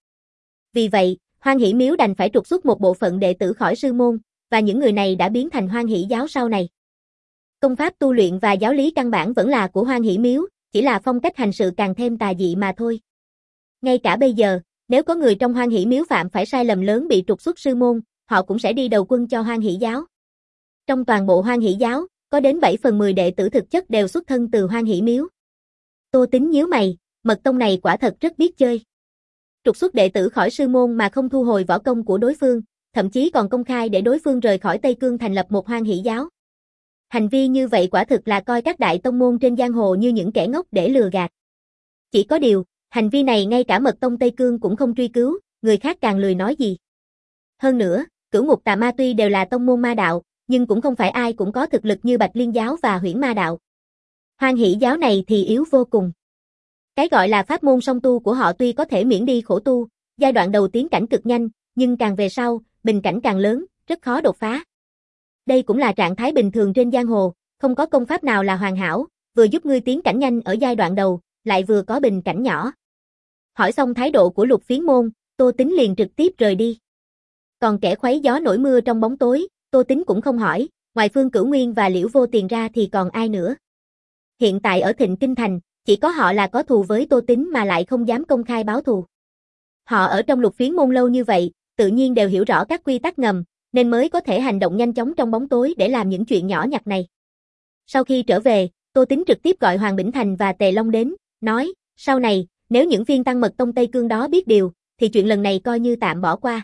Vì vậy, Hoan Hỷ Miếu đành phải trục xuất một bộ phận đệ tử khỏi sư môn, và những người này đã biến thành Hoan Hỷ giáo sau này. Công pháp tu luyện và giáo lý căn bản vẫn là của Hoan Hỷ Miếu, chỉ là phong cách hành sự càng thêm tà dị mà thôi. Ngay cả bây giờ, nếu có người trong Hoan Hỷ Miếu phạm phải sai lầm lớn bị trục xuất sư môn, họ cũng sẽ đi đầu quân cho Hoan Hỷ giáo. Trong toàn bộ Hoan Hỷ giáo, có đến bảy phần mười đệ tử thực chất đều xuất thân từ Hoan Hỷ Miếu. Tô Tính nhíu mày, mật tông này quả thật rất biết chơi. Trục xuất đệ tử khỏi sư môn mà không thu hồi võ công của đối phương, thậm chí còn công khai để đối phương rời khỏi Tây Cương thành lập một Hoan Hỷ giáo. Hành vi như vậy quả thực là coi các đại tông môn trên giang hồ như những kẻ ngốc để lừa gạt. Chỉ có điều, hành vi này ngay cả mật tông Tây Cương cũng không truy cứu, người khác càng lười nói gì. Hơn nữa, cửu ngục tà ma tuy đều là tông môn ma đạo, nhưng cũng không phải ai cũng có thực lực như Bạch Liên giáo và Huyễn Ma đạo. Hoan Hỷ giáo này thì yếu vô cùng. Cái gọi là pháp môn song tu của họ tuy có thể miễn đi khổ tu, giai đoạn đầu tiến cảnh cực nhanh, nhưng càng về sau, bình cảnh càng lớn, rất khó đột phá. Đây cũng là trạng thái bình thường trên giang hồ, không có công pháp nào là hoàn hảo, vừa giúp ngươi tiến cảnh nhanh ở giai đoạn đầu, lại vừa có bình cảnh nhỏ. Hỏi xong thái độ của Lục Phiến môn, Tô Tính liền trực tiếp rời đi. Còn kẻ khuấy gió nổi mưa trong bóng tối, Tô Tính cũng không hỏi, ngoài Phương Cửu Nguyên và Liễu Vô Tiền ra thì còn ai nữa. Hiện tại ở Thịnh Kinh Thành, chỉ có họ là có thù với Tô Tính mà lại không dám công khai báo thù. Họ ở trong Lục Phiến môn lâu như vậy, tự nhiên đều hiểu rõ các quy tắc ngầm, nên mới có thể hành động nhanh chóng trong bóng tối để làm những chuyện nhỏ nhặt này. Sau khi trở về, Tô Tính trực tiếp gọi Hoàng Bỉnh Thành và Tề Long đến, nói, sau này, nếu những viên tăng mật tông Tây Cương đó biết điều, thì chuyện lần này coi như tạm bỏ qua.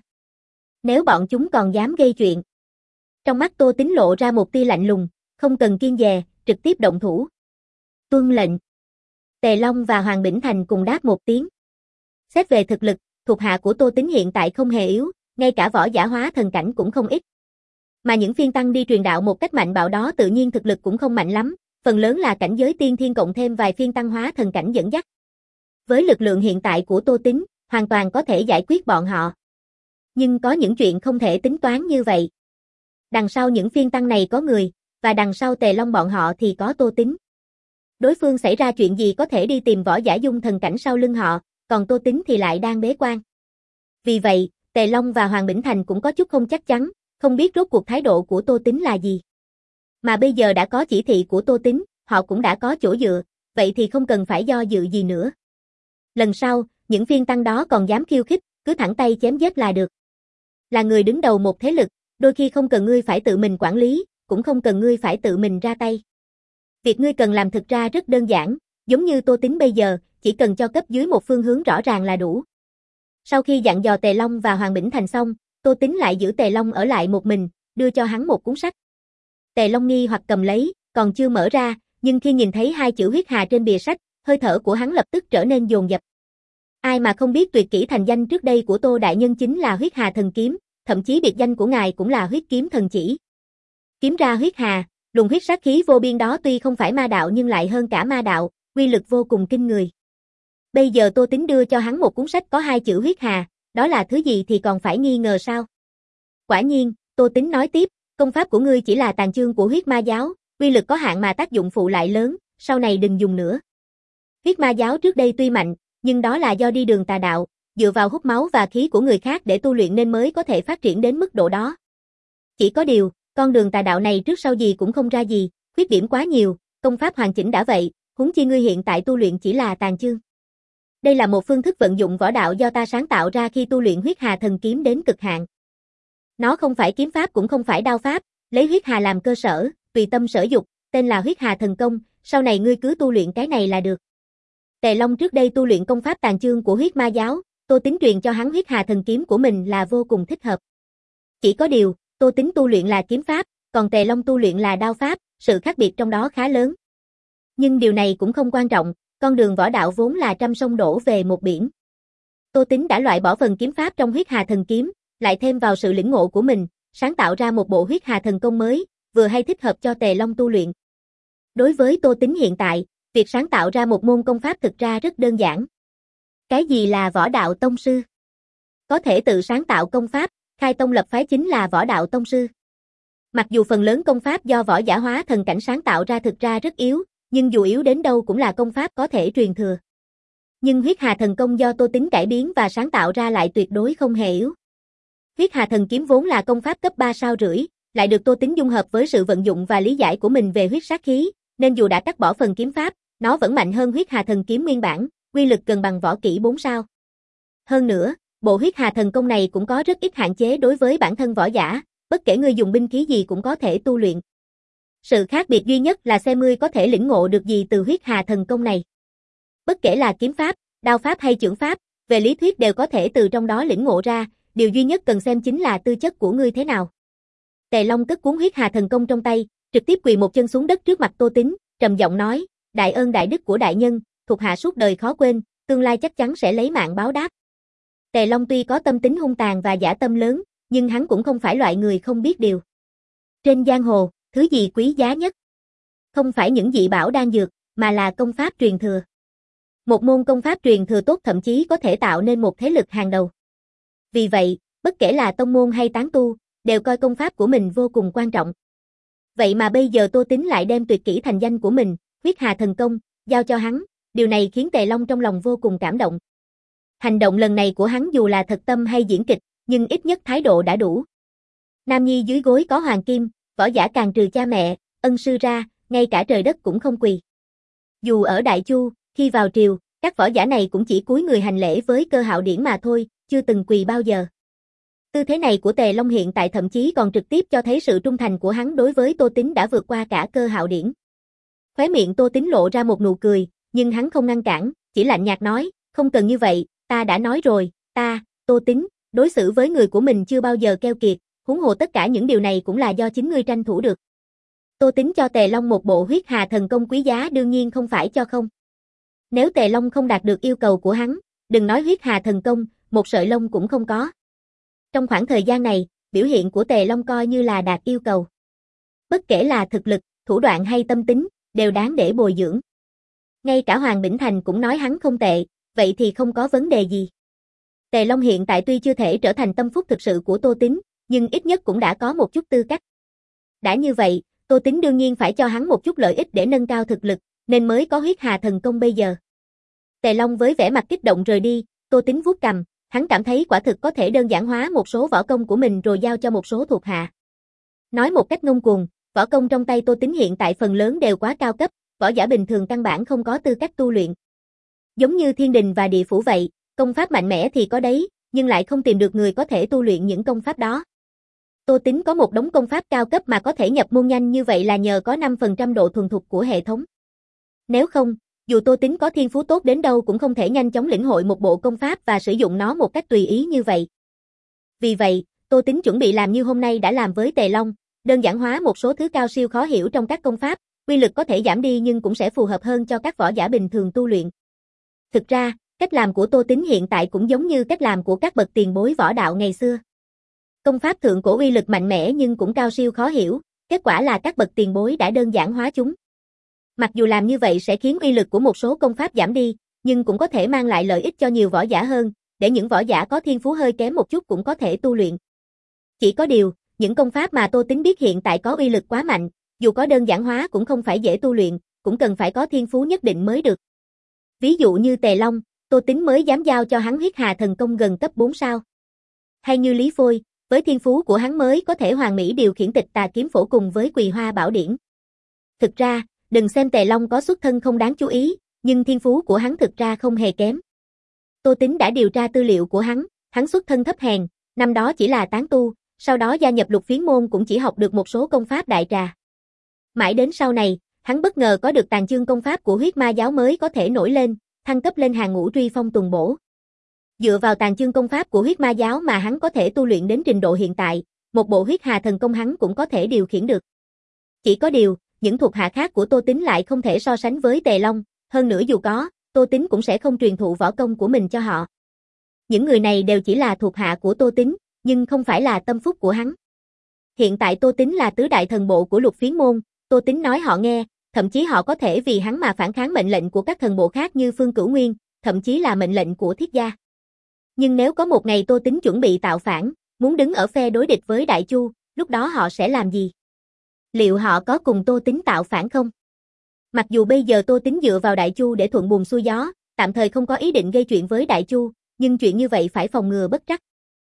Nếu bọn chúng còn dám gây chuyện. Trong mắt Tô Tính lộ ra một tia lạnh lùng, không cần kiêng dè, trực tiếp động thủ. Tuân lệnh. Tề Long và Hoàng Bỉnh Thành cùng đáp một tiếng. Xét về thực lực, thuộc hạ của Tô Tính hiện tại không hề yếu, ngay cả võ giả hóa thần cảnh cũng không ít. Mà những phiên tăng đi truyền đạo một cách mạnh bạo đó tự nhiên thực lực cũng không mạnh lắm, phần lớn là cảnh giới tiên thiên cộng thêm vài phiên tăng hóa thần cảnh dẫn dắt. Với lực lượng hiện tại của Tô Tính, hoàn toàn có thể giải quyết bọn họ. Nhưng có những chuyện không thể tính toán như vậy. Đằng sau những phiên tăng này có người, và đằng sau Tề Long bọn họ thì có Tô Tính. Đối phương xảy ra chuyện gì có thể đi tìm võ giả dung thần cảnh sau lưng họ, còn Tô Tính thì lại đang bế quan. Vì vậy, Tề Long và Hoàng Bỉnh Thành cũng có chút không chắc chắn, không biết rốt cuộc thái độ của Tô Tính là gì. Mà bây giờ đã có chỉ thị của Tô Tính, họ cũng đã có chỗ dựa, vậy thì không cần phải do dự gì nữa. Lần sau, những phiên tăng đó còn dám khiêu khích, cứ thẳng tay chém giết là được. Là người đứng đầu một thế lực, đôi khi không cần ngươi phải tự mình quản lý, cũng không cần ngươi phải tự mình ra tay. Việc ngươi cần làm thực ra rất đơn giản, giống như Tô Tính bây giờ, chỉ cần cho cấp dưới một phương hướng rõ ràng là đủ. Sau khi dặn dò Tề Long và Hoàng Bỉnh Thành xong, Tô Tính lại giữ Tề Long ở lại một mình, đưa cho hắn một cuốn sách. Tề Long nghi hoặc cầm lấy, còn chưa mở ra, nhưng khi nhìn thấy hai chữ huyết hà trên bìa sách, hơi thở của hắn lập tức trở nên dồn dập. Ai mà không biết tuyệt kỹ thành danh trước đây của Tô đại nhân chính là Huyết Hà Thần Kiếm, thậm chí biệt danh của ngài cũng là Huyết Kiếm Thần Chỉ. Kiếm ra huyết hà, luồng huyết sát khí vô biên đó tuy không phải ma đạo nhưng lại hơn cả ma đạo, uy lực vô cùng kinh người. Bây giờ Tô Tín đưa cho hắn một cuốn sách có hai chữ huyết hà, đó là thứ gì thì còn phải nghi ngờ sao? Quả nhiên, Tô Tín nói tiếp, công pháp của ngươi chỉ là tàn chương của huyết ma giáo, uy lực có hạn mà tác dụng phụ lại lớn, sau này đừng dùng nữa. Huyết ma giáo trước đây tuy mạnh, nhưng đó là do đi đường tà đạo, dựa vào hút máu và khí của người khác để tu luyện nên mới có thể phát triển đến mức độ đó. Chỉ có điều, con đường tà đạo này trước sau gì cũng không ra gì, khuyết điểm quá nhiều, công pháp hoàn chỉnh đã vậy, huống chi ngươi hiện tại tu luyện chỉ là tàn chương. Đây là một phương thức vận dụng võ đạo do ta sáng tạo ra khi tu luyện huyết hà thần kiếm đến cực hạn. Nó không phải kiếm pháp cũng không phải đao pháp, lấy huyết hà làm cơ sở, tùy tâm sở dục, tên là huyết hà thần công, sau này ngươi cứ tu luyện cái này là được. Tề Long trước đây tu luyện công pháp tàn chương của huyết ma giáo, Tô Tín truyền cho hắn huyết hà thần kiếm của mình là vô cùng thích hợp. Chỉ có điều, Tô Tín tu luyện là kiếm pháp, còn Tề Long tu luyện là đao pháp, sự khác biệt trong đó khá lớn. Nhưng điều này cũng không quan trọng, con đường võ đạo vốn là trăm sông đổ về một biển. Tô Tín đã loại bỏ phần kiếm pháp trong huyết hà thần kiếm, lại thêm vào sự lĩnh ngộ của mình, sáng tạo ra một bộ huyết hà thần công mới, vừa hay thích hợp cho Tề Long tu luyện. Đối với Tô Tín hiện tại, việc sáng tạo ra một môn công pháp thực ra rất đơn giản. Cái gì là võ đạo tông sư? Có thể tự sáng tạo công pháp, khai tông lập phái chính là võ đạo tông sư. Mặc dù phần lớn công pháp do võ giả hóa thần cảnh sáng tạo ra thực ra rất yếu, nhưng dù yếu đến đâu cũng là công pháp có thể truyền thừa. Nhưng huyết hà thần công do Tô Tín cải biến và sáng tạo ra lại tuyệt đối không hề yếu. Huyết hà thần kiếm vốn là công pháp cấp ba sao rưỡi, lại được Tô Tín dung hợp với sự vận dụng và lý giải của mình về huyết sát khí, nên dù đã cắt bỏ phần kiếm pháp, nó vẫn mạnh hơn huyết hà thần kiếm nguyên bản, uy lực gần bằng võ kỹ bốn sao. Hơn nữa, bộ huyết hà thần công này cũng có rất ít hạn chế đối với bản thân võ giả, bất kể ngươi dùng binh khí gì cũng có thể tu luyện. Sự khác biệt duy nhất là xem ngươi có thể lĩnh ngộ được gì từ huyết hà thần công này. Bất kể là kiếm pháp, đao pháp hay chưởng pháp, về lý thuyết đều có thể từ trong đó lĩnh ngộ ra, điều duy nhất cần xem chính là tư chất của ngươi thế nào. Tề Long cất cuốn huyết hà thần công trong tay, trực tiếp quỳ một chân xuống đất trước mặt Tô Tín, trầm giọng nói, đại ơn đại đức của đại nhân, thuộc hạ suốt đời khó quên, tương lai chắc chắn sẽ lấy mạng báo đáp. Tề Long tuy có tâm tính hung tàn và dã tâm lớn, nhưng hắn cũng không phải loại người không biết điều. Trên giang hồ, thứ gì quý giá nhất? Không phải những dị bảo đan dược, mà là công pháp truyền thừa. Một môn công pháp truyền thừa tốt thậm chí có thể tạo nên một thế lực hàng đầu. Vì vậy, bất kể là tông môn hay tán tu, đều coi công pháp của mình vô cùng quan trọng. Vậy mà bây giờ Tô Tín lại đem tuyệt kỹ thành danh của mình, huyết hà thần công, giao cho hắn, điều này khiến Tề Long trong lòng vô cùng cảm động. Hành động lần này của hắn dù là thật tâm hay diễn kịch, nhưng ít nhất thái độ đã đủ. Nam nhi dưới gối có hoàng kim, võ giả càng trừ cha mẹ, ân sư ra, ngay cả trời đất cũng không quỳ. Dù ở Đại Chu, khi vào triều, các võ giả này cũng chỉ cúi người hành lễ với Cơ Hạo Điển mà thôi, chưa từng quỳ bao giờ. Tư thế này của Tề Long hiện tại thậm chí còn trực tiếp cho thấy sự trung thành của hắn đối với Tô Tín đã vượt qua cả Cơ Hạo Điển. Khóe miệng Tô Tín lộ ra một nụ cười, nhưng hắn không ngăn cản, chỉ lạnh nhạt nói, không cần như vậy, ta đã nói rồi, ta, Tô Tín, đối xử với người của mình chưa bao giờ keo kiệt, huống hồ tất cả những điều này cũng là do chính ngươi tranh thủ được. Tô Tín cho Tề Long một bộ huyết hà thần công quý giá đương nhiên không phải cho không. Nếu Tề Long không đạt được yêu cầu của hắn, đừng nói huyết hà thần công, một sợi lông cũng không có. Trong khoảng thời gian này, biểu hiện của Tề Long coi như là đạt yêu cầu. Bất kể là thực lực, thủ đoạn hay tâm tính, đều đáng để bồi dưỡng. Ngay cả Hoàng Bỉnh Thành cũng nói hắn không tệ, vậy thì không có vấn đề gì. Tề Long hiện tại tuy chưa thể trở thành tâm phúc thực sự của Tô Tín, nhưng ít nhất cũng đã có một chút tư cách. Đã như vậy, Tô Tín đương nhiên phải cho hắn một chút lợi ích để nâng cao thực lực, nên mới có huyết hà thần công bây giờ. Tề Long với vẻ mặt kích động rời đi, Tô Tín vuốt cằm, hắn cảm thấy quả thực có thể đơn giản hóa một số võ công của mình rồi giao cho một số thuộc hạ. Nói một cách ngông cuồng, võ công trong tay Tô Tín hiện tại phần lớn đều quá cao cấp, võ giả bình thường căn bản không có tư cách tu luyện. Giống như thiên đình và địa phủ vậy, công pháp mạnh mẽ thì có đấy, nhưng lại không tìm được người có thể tu luyện những công pháp đó. Tô Tín có một đống công pháp cao cấp mà có thể nhập môn nhanh như vậy là nhờ có năm phần trăm độ thuần thục của hệ thống. Nếu không, dù Tô Tín có thiên phú tốt đến đâu cũng không thể nhanh chóng lĩnh hội một bộ công pháp và sử dụng nó một cách tùy ý như vậy. Vì vậy, Tô Tín chuẩn bị làm như hôm nay đã làm với Tề Long, đơn giản hóa một số thứ cao siêu khó hiểu trong các công pháp, uy lực có thể giảm đi nhưng cũng sẽ phù hợp hơn cho các võ giả bình thường tu luyện. Thực ra, cách làm của Tô Tín hiện tại cũng giống như cách làm của các bậc tiền bối võ đạo ngày xưa. Công pháp thượng cổ uy lực mạnh mẽ nhưng cũng cao siêu khó hiểu, kết quả là các bậc tiền bối đã đơn giản hóa chúng. Mặc dù làm như vậy sẽ khiến uy lực của một số công pháp giảm đi, nhưng cũng có thể mang lại lợi ích cho nhiều võ giả hơn, để những võ giả có thiên phú hơi kém một chút cũng có thể tu luyện. Chỉ có điều, những công pháp mà Tô Tín biết hiện tại có uy lực quá mạnh, dù có đơn giản hóa cũng không phải dễ tu luyện, cũng cần phải có thiên phú nhất định mới được. Ví dụ như Tề Long, Tô Tín mới dám giao cho hắn huyết hà thần công gần cấp bốn sao. Hay như Lý Phôi, với thiên phú của hắn mới có thể hoàn mỹ điều khiển tịch tà kiếm phổ cùng với Quỳ Hoa Bảo Điển. Thực ra, đừng xem Tề Long có xuất thân không đáng chú ý, nhưng thiên phú của hắn thực ra không hề kém. Tô Tín đã điều tra tư liệu của hắn, hắn xuất thân thấp hèn, năm đó chỉ là tán tu, sau đó gia nhập Lục Phiến môn cũng chỉ học được một số công pháp đại trà. Mãi đến sau này, hắn bất ngờ có được tàn chương công pháp của huyết ma giáo mới có thể nổi lên, thăng cấp lên hàng ngũ truy phong tuần bổ. Dựa vào tàn chương công pháp của huyết ma giáo mà hắn có thể tu luyện đến trình độ hiện tại, một bộ huyết hà thần công hắn cũng có thể điều khiển được. Chỉ có điều, những thuộc hạ khác của Tô Tín lại không thể so sánh với Tề Long, hơn nữa dù có, Tô Tín cũng sẽ không truyền thụ võ công của mình cho họ. Những người này đều chỉ là thuộc hạ của Tô Tín, nhưng không phải là tâm phúc của hắn. Hiện tại Tô Tín là tứ đại thần bộ của Lục Phiến môn, Tô Tín nói họ nghe, thậm chí họ có thể vì hắn mà phản kháng mệnh lệnh của các thần bộ khác như Phương Cửu Nguyên, thậm chí là mệnh lệnh của Thiết gia. Nhưng nếu có một ngày Tô Tín chuẩn bị tạo phản, muốn đứng ở phe đối địch với Đại Chu, lúc đó họ sẽ làm gì? Liệu họ có cùng Tô Tín tạo phản không? Mặc dù bây giờ Tô Tín dựa vào Đại Chu để thuận buồm xuôi gió, tạm thời không có ý định gây chuyện với Đại Chu, nhưng chuyện như vậy phải phòng ngừa bất trắc.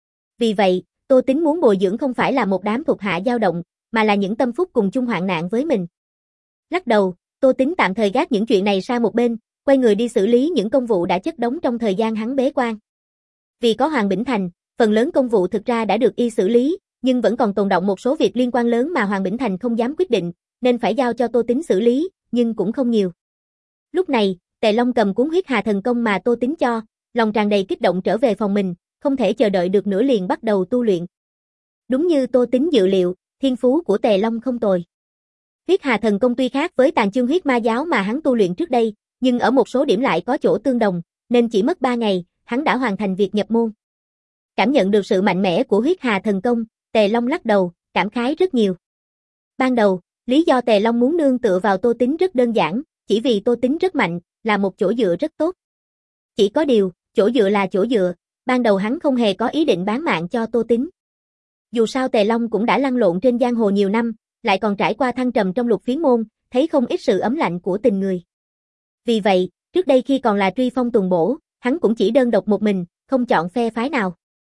Vì vậy, Tô Tín muốn bồi dưỡng không phải là một đám thuộc hạ dao động, mà là những tâm phúc cùng chung hoạn nạn với mình. Lắc đầu, Tô Tín tạm thời gác những chuyện này sang một bên, quay người đi xử lý những công vụ đã chất đống trong thời gian hắn bế quan. Vì có Hoàng Bỉnh Thành, phần lớn công vụ thực ra đã được y xử lý, nhưng vẫn còn tồn đọng một số việc liên quan lớn mà Hoàng Bỉnh Thành không dám quyết định, nên phải giao cho Tô Tín xử lý, nhưng cũng không nhiều. Lúc này, Tề Long cầm cuốn huyết hà thần công mà Tô Tín cho, lòng tràn đầy kích động trở về phòng mình, không thể chờ đợi được nữa liền bắt đầu tu luyện. Đúng như Tô Tín dự liệu, thiên phú của Tề Long không tồi. Huyết hà thần công tuy khác với tàn chương huyết ma giáo mà hắn tu luyện trước đây, nhưng ở một số điểm lại có chỗ tương đồng, nên chỉ mất ba ngày, hắn đã hoàn thành việc nhập môn. Cảm nhận được sự mạnh mẽ của huyết hà thần công, Tề Long lắc đầu, cảm khái rất nhiều. Ban đầu, lý do Tề Long muốn nương tựa vào Tô Tín rất đơn giản, chỉ vì Tô Tín rất mạnh, là một chỗ dựa rất tốt. Chỉ có điều, chỗ dựa là chỗ dựa, ban đầu hắn không hề có ý định bán mạng cho Tô Tín. Dù sao Tề Long cũng đã lăn lộn trên giang hồ nhiều năm, lại còn trải qua thăng trầm trong Lục Phiến môn, thấy không ít sự ấm lạnh của tình người. Vì vậy, trước đây khi còn là truy phong tuần bổ, hắn cũng chỉ đơn độc một mình, không chọn phe phái nào.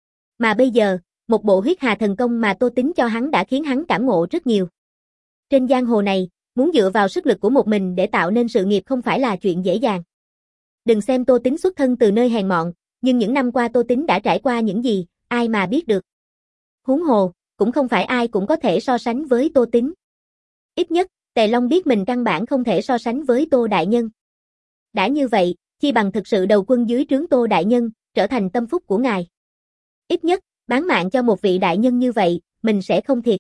Mà bây giờ, một bộ huyết hà thần công mà Tô Tín cho hắn đã khiến hắn cảm ngộ rất nhiều. Trên giang hồ này, muốn dựa vào sức lực của một mình để tạo nên sự nghiệp không phải là chuyện dễ dàng. Đừng xem Tô Tín xuất thân từ nơi hèn mọn, nhưng những năm qua Tô Tín đã trải qua những gì, ai mà biết được. Huống hồ, cũng không phải ai cũng có thể so sánh với Tô Tín. Ít nhất, Tề Long biết mình căn bản không thể so sánh với Tô Đại Nhân. Đã như vậy, chi bằng thực sự đầu quân dưới trướng Tô Đại Nhân, trở thành tâm phúc của ngài. Ít nhất, bán mạng cho một vị đại nhân như vậy, mình sẽ không thiệt.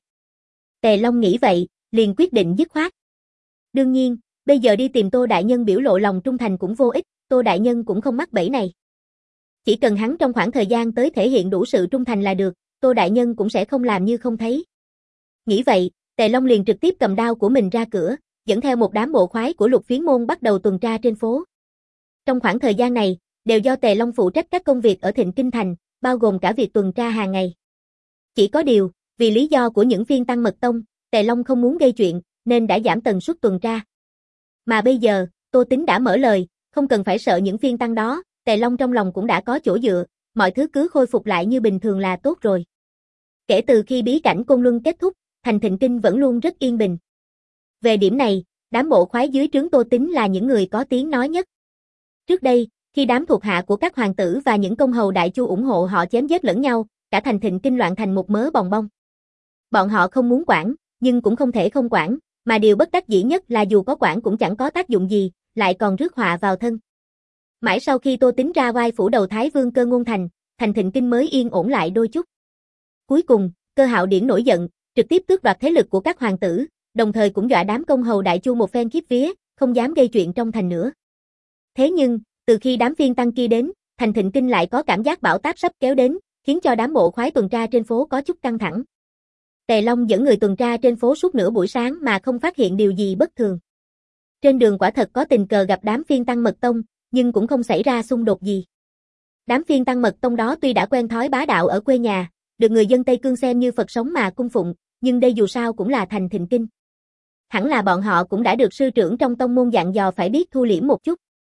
Tề Long nghĩ vậy, liền quyết định dứt khoát. Đương nhiên, bây giờ đi tìm Tô Đại Nhân biểu lộ lòng trung thành cũng vô ích, Tô Đại Nhân cũng không mắc bẫy này. Chỉ cần hắn trong khoảng thời gian tới thể hiện đủ sự trung thành là được, Tô Đại Nhân cũng sẽ không làm như không thấy. Nghĩ vậy, Tề Long liền trực tiếp cầm đao của mình ra cửa, dẫn theo một đám bộ khoái của Lục Phiến môn bắt đầu tuần tra trên phố. Trong khoảng thời gian này, đều do Tề Long phụ trách các công việc ở Thịnh Kinh Thành, bao gồm cả việc tuần tra hàng ngày. Chỉ có điều, vì lý do của những phiên tăng mật tông, Tề Long không muốn gây chuyện, nên đã giảm tần suất tuần tra. Mà bây giờ, Tô Tín đã mở lời, không cần phải sợ những phiên tăng đó, Tề Long trong lòng cũng đã có chỗ dựa, mọi thứ cứ khôi phục lại như bình thường là tốt rồi. Kể từ khi bí cảnh Côn Luân kết thúc, thành Thịnh Kinh vẫn luôn rất yên bình. Về điểm này, đám bộ khoái dưới trướng Tô Tín là những người có tiếng nói nhất. Trước đây, khi đám thuộc hạ của các hoàng tử và những công hầu Đại Chu ủng hộ họ chém giết lẫn nhau, cả thành Thịnh Kinh loạn thành một mớ bòng bong. Bọn họ không muốn quản, nhưng cũng không thể không quản, mà điều bất đắc dĩ nhất là dù có quản cũng chẳng có tác dụng gì, lại còn rước họa vào thân. Mãi sau khi Tô Tín ra vai phủ đầu Thái Vương Cơ Ngôn Thành, thành Thịnh Kinh mới yên ổn lại đôi chút. Cuối cùng, Cơ Hạo Điển nổi giận, trực tiếp tước đoạt thế lực của các hoàng tử, đồng thời cũng dọa đám công hầu Đại Chu một phen khiếp vía, không dám gây chuyện trong thành nữa. Thế nhưng, từ khi đám phiên tăng kia đến, thành Thịnh Kinh lại có cảm giác bão táp sắp kéo đến, khiến cho đám bộ khoái tuần tra trên phố có chút căng thẳng. Tề Long dẫn người tuần tra trên phố suốt nửa buổi sáng mà không phát hiện điều gì bất thường. Trên đường quả thật có tình cờ gặp đám phiên tăng mật tông, nhưng cũng không xảy ra xung đột gì. Đám phiên tăng mật tông đó tuy đã quen thói bá đạo ở quê nhà, được người dân Tây Cương xem như Phật sống mà cung phụng, nhưng đây dù sao cũng là thành Thịnh Kinh. Hẳn là bọn họ cũng đã được sư trưởng trong tông môn dặn dò phải biết thu liễm một chút.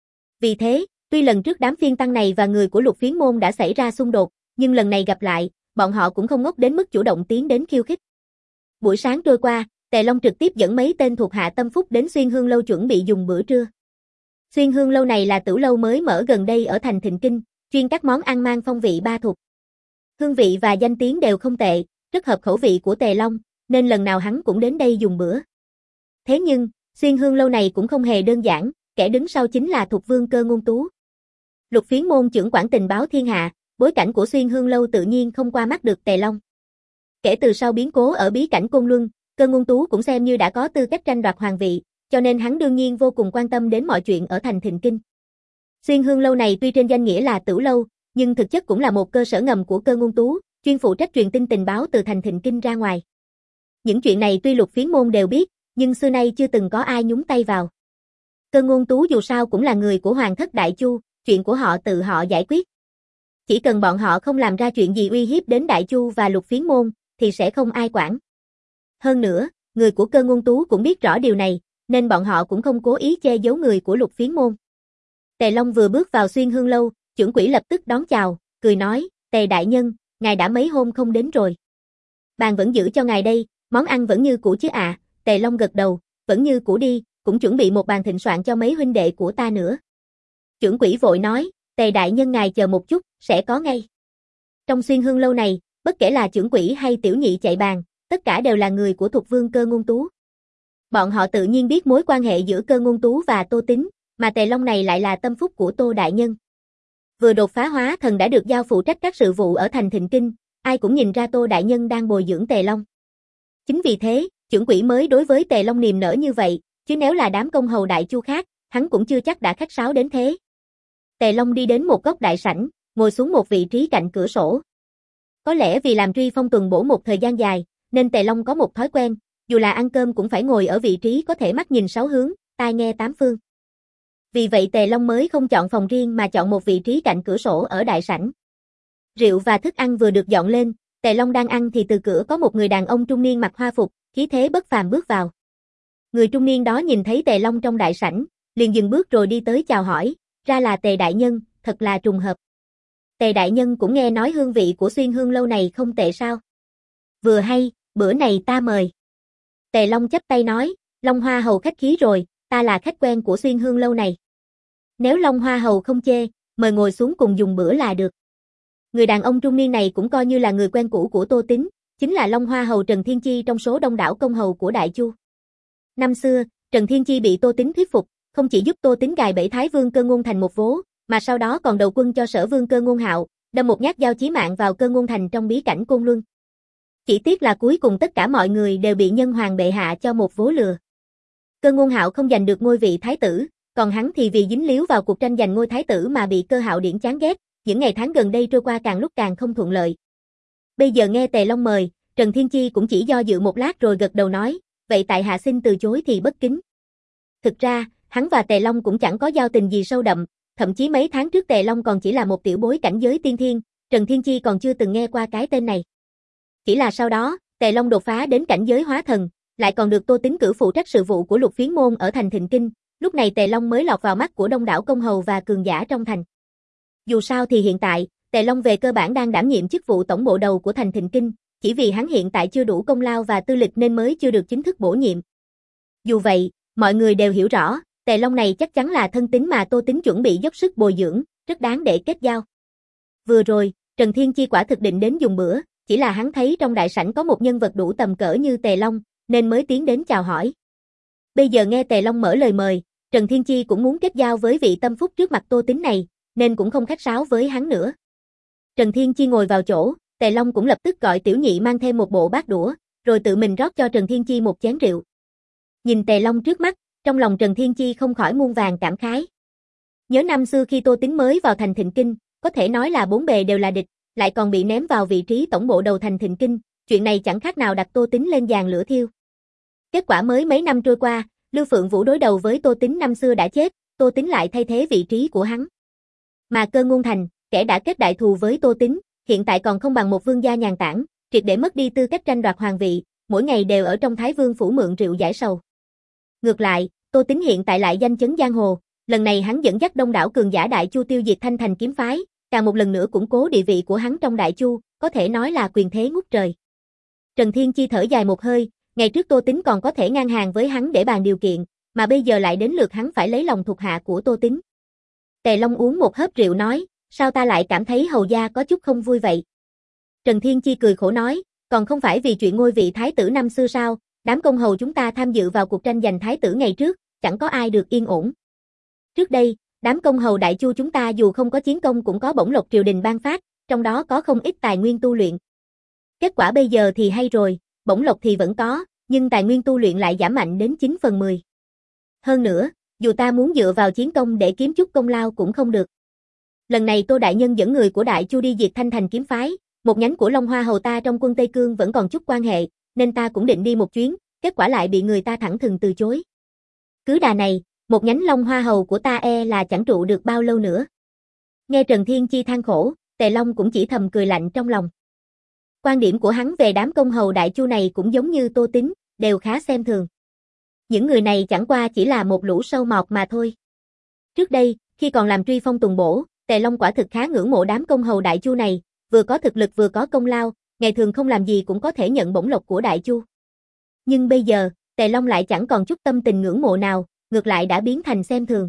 Vì thế, tuy lần trước đám phiên tăng này và người của Lục Phiến môn đã xảy ra xung đột, nhưng lần này gặp lại, bọn họ cũng không ngốc đến mức chủ động tiến đến khiêu khích. Buổi sáng trôi qua, Tề Long trực tiếp dẫn mấy tên thuộc hạ tâm phúc đến Xuyên Hương lâu chuẩn bị dùng bữa trưa. Xuyên Hương lâu này là tửu lâu mới mở gần đây ở thành Thịnh Kinh, chuyên các món ăn mang phong vị ba thuộc. Hương vị và danh tiếng đều không tệ, rất hợp khẩu vị của Tề Long, nên lần nào hắn cũng đến đây dùng bữa. Thế nhưng, Xuyên Hương lâu này cũng không hề đơn giản, kẻ đứng sau chính là Thục Vương Cơ Ngôn Tú. Lục Phiến môn trưởng quản tình báo thiên hạ, bối cảnh của Xuyên Hương lâu tự nhiên không qua mắt được Tề Long. Kể từ sau biến cố ở bí cảnh Côn Luân, Cơ Ngôn Tú cũng xem như đã có tư cách tranh đoạt hoàng vị, cho nên hắn đương nhiên vô cùng quan tâm đến mọi chuyện ở thành Thịnh Kinh. Xuyên Hương lâu này tuy trên danh nghĩa là tửu lâu, nhưng thực chất cũng là một cơ sở ngầm của Cơ Ngôn Tú, chuyên phụ trách truyền tin tình báo từ thành Thịnh Kinh ra ngoài. Những chuyện này tuy Lục Phiến môn đều biết, nhưng xưa nay chưa từng có ai nhúng tay vào. Cơ Ngôn Tú dù sao cũng là người của Hoàng thất Đại Chu, chuyện của họ tự họ giải quyết. Chỉ cần bọn họ không làm ra chuyện gì uy hiếp đến Đại Chu và Lục Phiến môn, thì sẽ không ai quản. Hơn nữa, người của Cơ Ngôn Tú cũng biết rõ điều này, nên bọn họ cũng không cố ý che giấu người của Lục Phiến môn. Tề Long vừa bước vào Xuyên Hương lâu, trưởng quỹ lập tức đón chào, cười nói, Tề đại nhân, ngài đã mấy hôm không đến rồi. Bàn vẫn giữ cho ngài đây, món ăn vẫn như cũ chứ ạ. À. Tề Long gật đầu, vẫn như cũ đi, cũng chuẩn bị một bàn thịnh soạn cho mấy huynh đệ của ta nữa. Trưởng quỹ vội nói, Tề đại nhân ngài chờ một chút, sẽ có ngay. Trong Xuyên Hương lâu này, bất kể là trưởng quỹ hay tiểu nhị chạy bàn, tất cả đều là người của Thục Vương Cơ Ngôn Tú. Bọn họ tự nhiên biết mối quan hệ giữa Cơ Ngôn Tú và Tô Tín, mà Tề Long này lại là tâm phúc của Tô đại nhân. Vừa đột phá hóa thần đã được giao phụ trách các sự vụ ở thành Thịnh Kinh, ai cũng nhìn ra Tô đại nhân đang bồi dưỡng Tề Long. Chính vì thế, trưởng quỹ mới đối với Tề Long niềm nở như vậy, chứ nếu là đám công hầu Đại Chu khác, hắn cũng chưa chắc đã khách sáo đến thế. Tề Long đi đến một góc đại sảnh, ngồi xuống một vị trí cạnh cửa sổ. Có lẽ vì làm Truy Phong tuần bổ một thời gian dài, nên Tề Long có một thói quen, dù là ăn cơm cũng phải ngồi ở vị trí có thể mắt nhìn sáu hướng, tai nghe tám phương. Vì vậy Tề Long mới không chọn phòng riêng mà chọn một vị trí cạnh cửa sổ ở đại sảnh. Rượu và thức ăn vừa được dọn lên, Tề Long đang ăn thì từ cửa có một người đàn ông trung niên mặc hoa phục, khí thế bất phàm bước vào. Người trung niên đó nhìn thấy Tề Long trong đại sảnh, liền dừng bước rồi đi tới chào hỏi, ra là Tề đại nhân, thật là trùng hợp. Tề đại nhân cũng nghe nói hương vị của Xuyên Hương lâu này không tệ sao? Vừa hay, bữa này ta mời. Tề Long chắp tay nói, Long Hoa hầu khách khí rồi, ta là khách quen của Xuyên Hương lâu này. Nếu Long Hoa hầu không chê, mời ngồi xuống cùng dùng bữa là được. Người đàn ông trung niên này cũng coi như là người quen cũ của Tô Tín, chính là Long Hoa hầu Trần Thiên Chi trong số đông đảo công hầu của Đại Chu. Năm xưa, Trần Thiên Chi bị Tô Tín thuyết phục, không chỉ giúp Tô Tín gài bẫy Thái Vương Cơ Ngôn Thành một vố, mà sau đó còn đầu quân cho Sở Vương Cơ Ngôn Hạo, đâm một nhát dao chí mạng vào Cơ Ngôn Thành trong bí cảnh Côn Luân. Chỉ tiếc là cuối cùng tất cả mọi người đều bị nhân hoàng bệ hạ cho một vố lừa. Cơ Ngôn Hạo không giành được ngôi vị thái tử, còn hắn thì vì dính líu vào cuộc tranh giành ngôi thái tử mà bị Cơ Hạo Điển chán ghét, những ngày tháng gần đây trôi qua càng lúc càng không thuận lợi. Bây giờ nghe Tề Long mời, Trần Thiên Chi cũng chỉ do dự một lát rồi gật đầu nói, vậy tại hạ xin từ chối thì bất kính. Thực ra, hắn và Tề Long cũng chẳng có giao tình gì sâu đậm, thậm chí mấy tháng trước Tề Long còn chỉ là một tiểu bối cảnh giới tiên thiên, Trần Thiên Chi còn chưa từng nghe qua cái tên này. Chỉ là sau đó, Tề Long đột phá đến cảnh giới hóa thần, lại còn được Tô Tín cử phụ trách sự vụ của Lục Phiến môn ở thành Thịnh Kinh, lúc này Tề Long mới lọt vào mắt của đông đảo công hầu và cường giả trong thành. Dù sao thì hiện tại, Tề Long về cơ bản đang đảm nhiệm chức vụ tổng bộ đầu của thành Thịnh Kinh, chỉ vì hắn hiện tại chưa đủ công lao và tư lịch nên mới chưa được chính thức bổ nhiệm. Dù vậy, mọi người đều hiểu rõ, Tề Long này chắc chắn là thân tín mà Tô Tín chuẩn bị dốc sức bồi dưỡng, rất đáng để kết giao. Vừa rồi, Trần Thiên Chi quả thực định đến dùng bữa, chỉ là hắn thấy trong đại sảnh có một nhân vật đủ tầm cỡ như Tề Long, nên mới tiến đến chào hỏi. Bây giờ nghe Tề Long mở lời mời, Trần Thiên Chi cũng muốn kết giao với vị tâm phúc trước mặt Tô Tín này, nên cũng không khách sáo với hắn nữa. Trần Thiên Chi ngồi vào chỗ, Tề Long cũng lập tức gọi tiểu nhị mang thêm một bộ bát đũa, rồi tự mình rót cho Trần Thiên Chi một chén rượu. Nhìn Tề Long trước mắt, trong lòng Trần Thiên Chi không khỏi muôn vàn cảm khái. Nhớ năm xưa khi Tô Tín mới vào thành Thịnh Kinh, có thể nói là bốn bề đều là địch, lại còn bị ném vào vị trí tổng bộ đầu thành Thịnh Kinh, chuyện này chẳng khác nào đặt Tô Tín lên giàn lửa thiêu. Kết quả mới mấy năm trôi qua, Lưu Phượng Vũ đối đầu với Tô Tín năm xưa đã chết, Tô Tín lại thay thế vị trí của hắn. Mà Cơ Ngôn Thành, kẻ đã kết đại thù với Tô Tín, hiện tại còn không bằng một vương gia nhàn tản, triệt để mất đi tư cách tranh đoạt hoàng vị, mỗi ngày đều ở trong Thái Vương phủ mượn rượu giải sầu. Ngược lại, Tô Tín hiện tại lại danh chấn giang hồ, lần này hắn dẫn dắt đông đảo cường giả Đại Chu tiêu diệt Thanh Thành kiếm phái, càng một lần nữa củng cố địa vị của hắn trong Đại Chu, có thể nói là quyền thế ngút trời. Trần Thiên Chi thở dài một hơi, ngày trước Tô Tín còn có thể ngang hàng với hắn để bàn điều kiện, mà bây giờ lại đến lượt hắn phải lấy lòng thuộc hạ của Tô Tín. Tề Long uống một hớp rượu nói, sao ta lại cảm thấy hầu gia có chút không vui vậy? Trần Thiên Chi cười khổ nói, còn không phải vì chuyện ngôi vị thái tử năm xưa sao, đám công hầu chúng ta tham dự vào cuộc tranh giành thái tử ngày trước, chẳng có ai được yên ổn. Trước đây, đám công hầu Đại Chu chúng ta dù không có chiến công cũng có bổng lộc triều đình ban phát, trong đó có không ít tài nguyên tu luyện. Kết quả bây giờ thì hay rồi, bổng lộc thì vẫn có, nhưng tài nguyên tu luyện lại giảm mạnh đến chín phần mười. Hơn nữa, dù ta muốn dựa vào chiến công để kiếm chút công lao cũng không được. Lần này Tô Đại Nhân dẫn người của Đại Chu đi diệt Thanh Thành kiếm phái, một nhánh của Long Hoa Hầu ta trong quân Tây Cương vẫn còn chút quan hệ, nên ta cũng định đi một chuyến, kết quả lại bị người ta thẳng thừng từ chối. Cứ đà này, một nhánh Long Hoa Hầu của ta e là chẳng trụ được bao lâu nữa. Nghe Trần Thiên Chi than khổ, Tề Long cũng chỉ thầm cười lạnh trong lòng. Quan điểm của hắn về đám công hầu Đại Chu này cũng giống như Tô Tín, đều khá xem thường. Những người này chẳng qua chỉ là một lũ sâu mọt mà thôi. Trước đây, khi còn làm truy phong tuần bổ, Tề Long quả thực khá ngưỡng mộ đám công hầu Đại Chu này, vừa có thực lực vừa có công lao, ngày thường không làm gì cũng có thể nhận bổng lộc của Đại Chu. Nhưng bây giờ, Tề Long lại chẳng còn chút tâm tình ngưỡng mộ nào, ngược lại đã biến thành xem thường.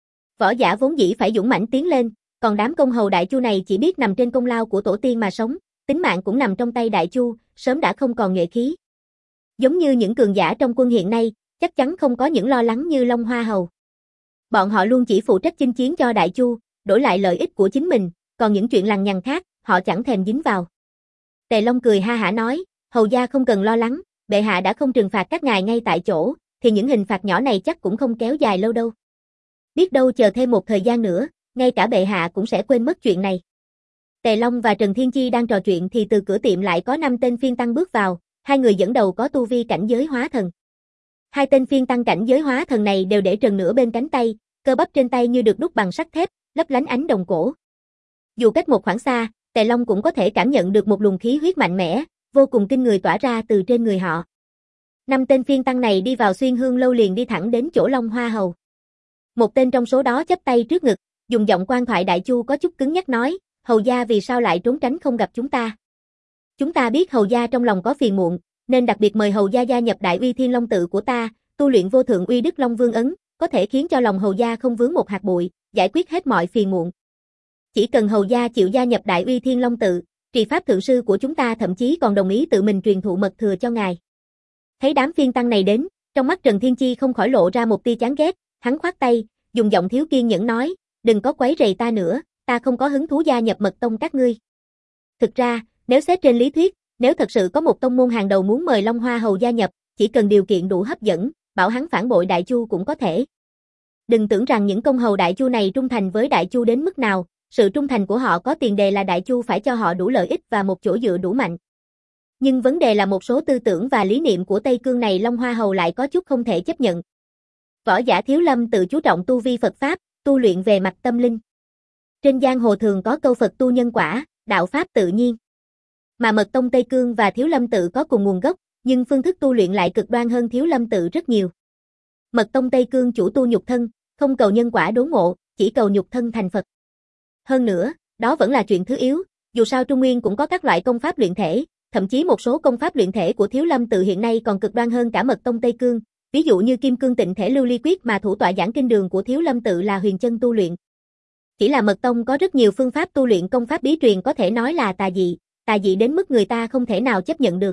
Võ giả vốn dĩ phải dũng mãnh tiến lên, còn đám công hầu Đại Chu này chỉ biết nằm trên công lao của tổ tiên mà sống, tính mạng cũng nằm trong tay Đại Chu, sớm đã không còn nhuệ khí. Giống như những cường giả trong quân hiện nay, chắc chắn không có những lo lắng như Long Hoa Hầu. Bọn họ luôn chỉ phụ trách chinh chiến cho Đại Chu, đổi lại lợi ích của chính mình, còn những chuyện lằng nhằng khác, họ chẳng thèm dính vào. Tề Long cười ha hả nói, hầu gia không cần lo lắng, bệ hạ đã không trừng phạt các ngài ngay tại chỗ, thì những hình phạt nhỏ này chắc cũng không kéo dài lâu đâu. Biết đâu chờ thêm một thời gian nữa, ngay cả bệ hạ cũng sẽ quên mất chuyện này. Tề Long và Trần Thiên Chi đang trò chuyện thì từ cửa tiệm lại có năm tên phiên tăng bước vào, hai người dẫn đầu có tu vi cảnh giới hóa thần. Hai tên phiên tăng cảnh giới hóa thần này đều để trần nửa bên cánh tay, cơ bắp trên tay như được đúc bằng sắt thép, lấp lánh ánh đồng cổ. Dù cách một khoảng xa, Tề Long cũng có thể cảm nhận được một luồng khí huyết mạnh mẽ, vô cùng kinh người tỏa ra từ trên người họ. Năm tên phiên tăng này đi vào Xuyên Hương lâu liền đi thẳng đến chỗ Long Hoa Hầu. Một tên trong số đó chắp tay trước ngực, dùng giọng quan thoại Đại Chu có chút cứng nhắc nói, hầu gia vì sao lại trốn tránh không gặp chúng ta? Chúng ta biết hầu gia trong lòng có phiền muộn, nên đặc biệt mời hầu gia gia nhập Đại Uy Thiên Long tự của ta, tu luyện vô thượng uy đức Long Vương ấn, có thể khiến cho lòng hầu gia không vướng một hạt bụi, giải quyết hết mọi phiền muộn. Chỉ cần hầu gia chịu gia nhập Đại Uy Thiên Long tự, trì pháp thượng sư của chúng ta thậm chí còn đồng ý tự mình truyền thụ mật thừa cho ngài. Thấy đám phiên tăng này đến, trong mắt Trần Thiên Chi không khỏi lộ ra một tia chán ghét, hắn khoát tay, dùng giọng thiếu kiên nhẫn nói, đừng có quấy rầy ta nữa, ta không có hứng thú gia nhập mật tông các ngươi. Thực ra, nếu xét trên lý thuyết, nếu thật sự có một tông môn hàng đầu muốn mời Long Hoa Hầu gia nhập, chỉ cần điều kiện đủ hấp dẫn, bảo hắn phản bội Đại Chu cũng có thể. Đừng tưởng rằng những công hầu Đại Chu này trung thành với Đại Chu đến mức nào, sự trung thành của họ có tiền đề là Đại Chu phải cho họ đủ lợi ích và một chỗ dựa đủ mạnh. Nhưng vấn đề là một số tư tưởng và lý niệm của Tây Cương này Long Hoa Hầu lại có chút không thể chấp nhận. Võ giả Thiếu Lâm tự chú trọng tu vi Phật Pháp, tu luyện về mặt tâm linh. Trên giang hồ thường có câu Phật tu nhân quả, đạo Pháp tự nhiên. Mà mật tông Tây Cương và Thiếu Lâm tự có cùng nguồn gốc, nhưng phương thức tu luyện lại cực đoan hơn Thiếu Lâm tự rất nhiều. Mật tông Tây Cương chủ tu nhục thân, không cầu nhân quả đốn ngộ, chỉ cầu nhục thân thành Phật. Hơn nữa, đó vẫn là chuyện thứ yếu, dù sao Trung Nguyên cũng có các loại công pháp luyện thể, thậm chí một số công pháp luyện thể của Thiếu Lâm tự hiện nay còn cực đoan hơn cả mật tông Tây Cương, ví dụ như Kim Cương Tịnh Thể Lưu Ly Quyết mà thủ tọa giảng kinh đường của Thiếu Lâm tự là huyền chân tu luyện. Chỉ là mật tông có rất nhiều phương pháp tu luyện công pháp bí truyền có thể nói là tà dị, tà dị đến mức người ta không thể nào chấp nhận được.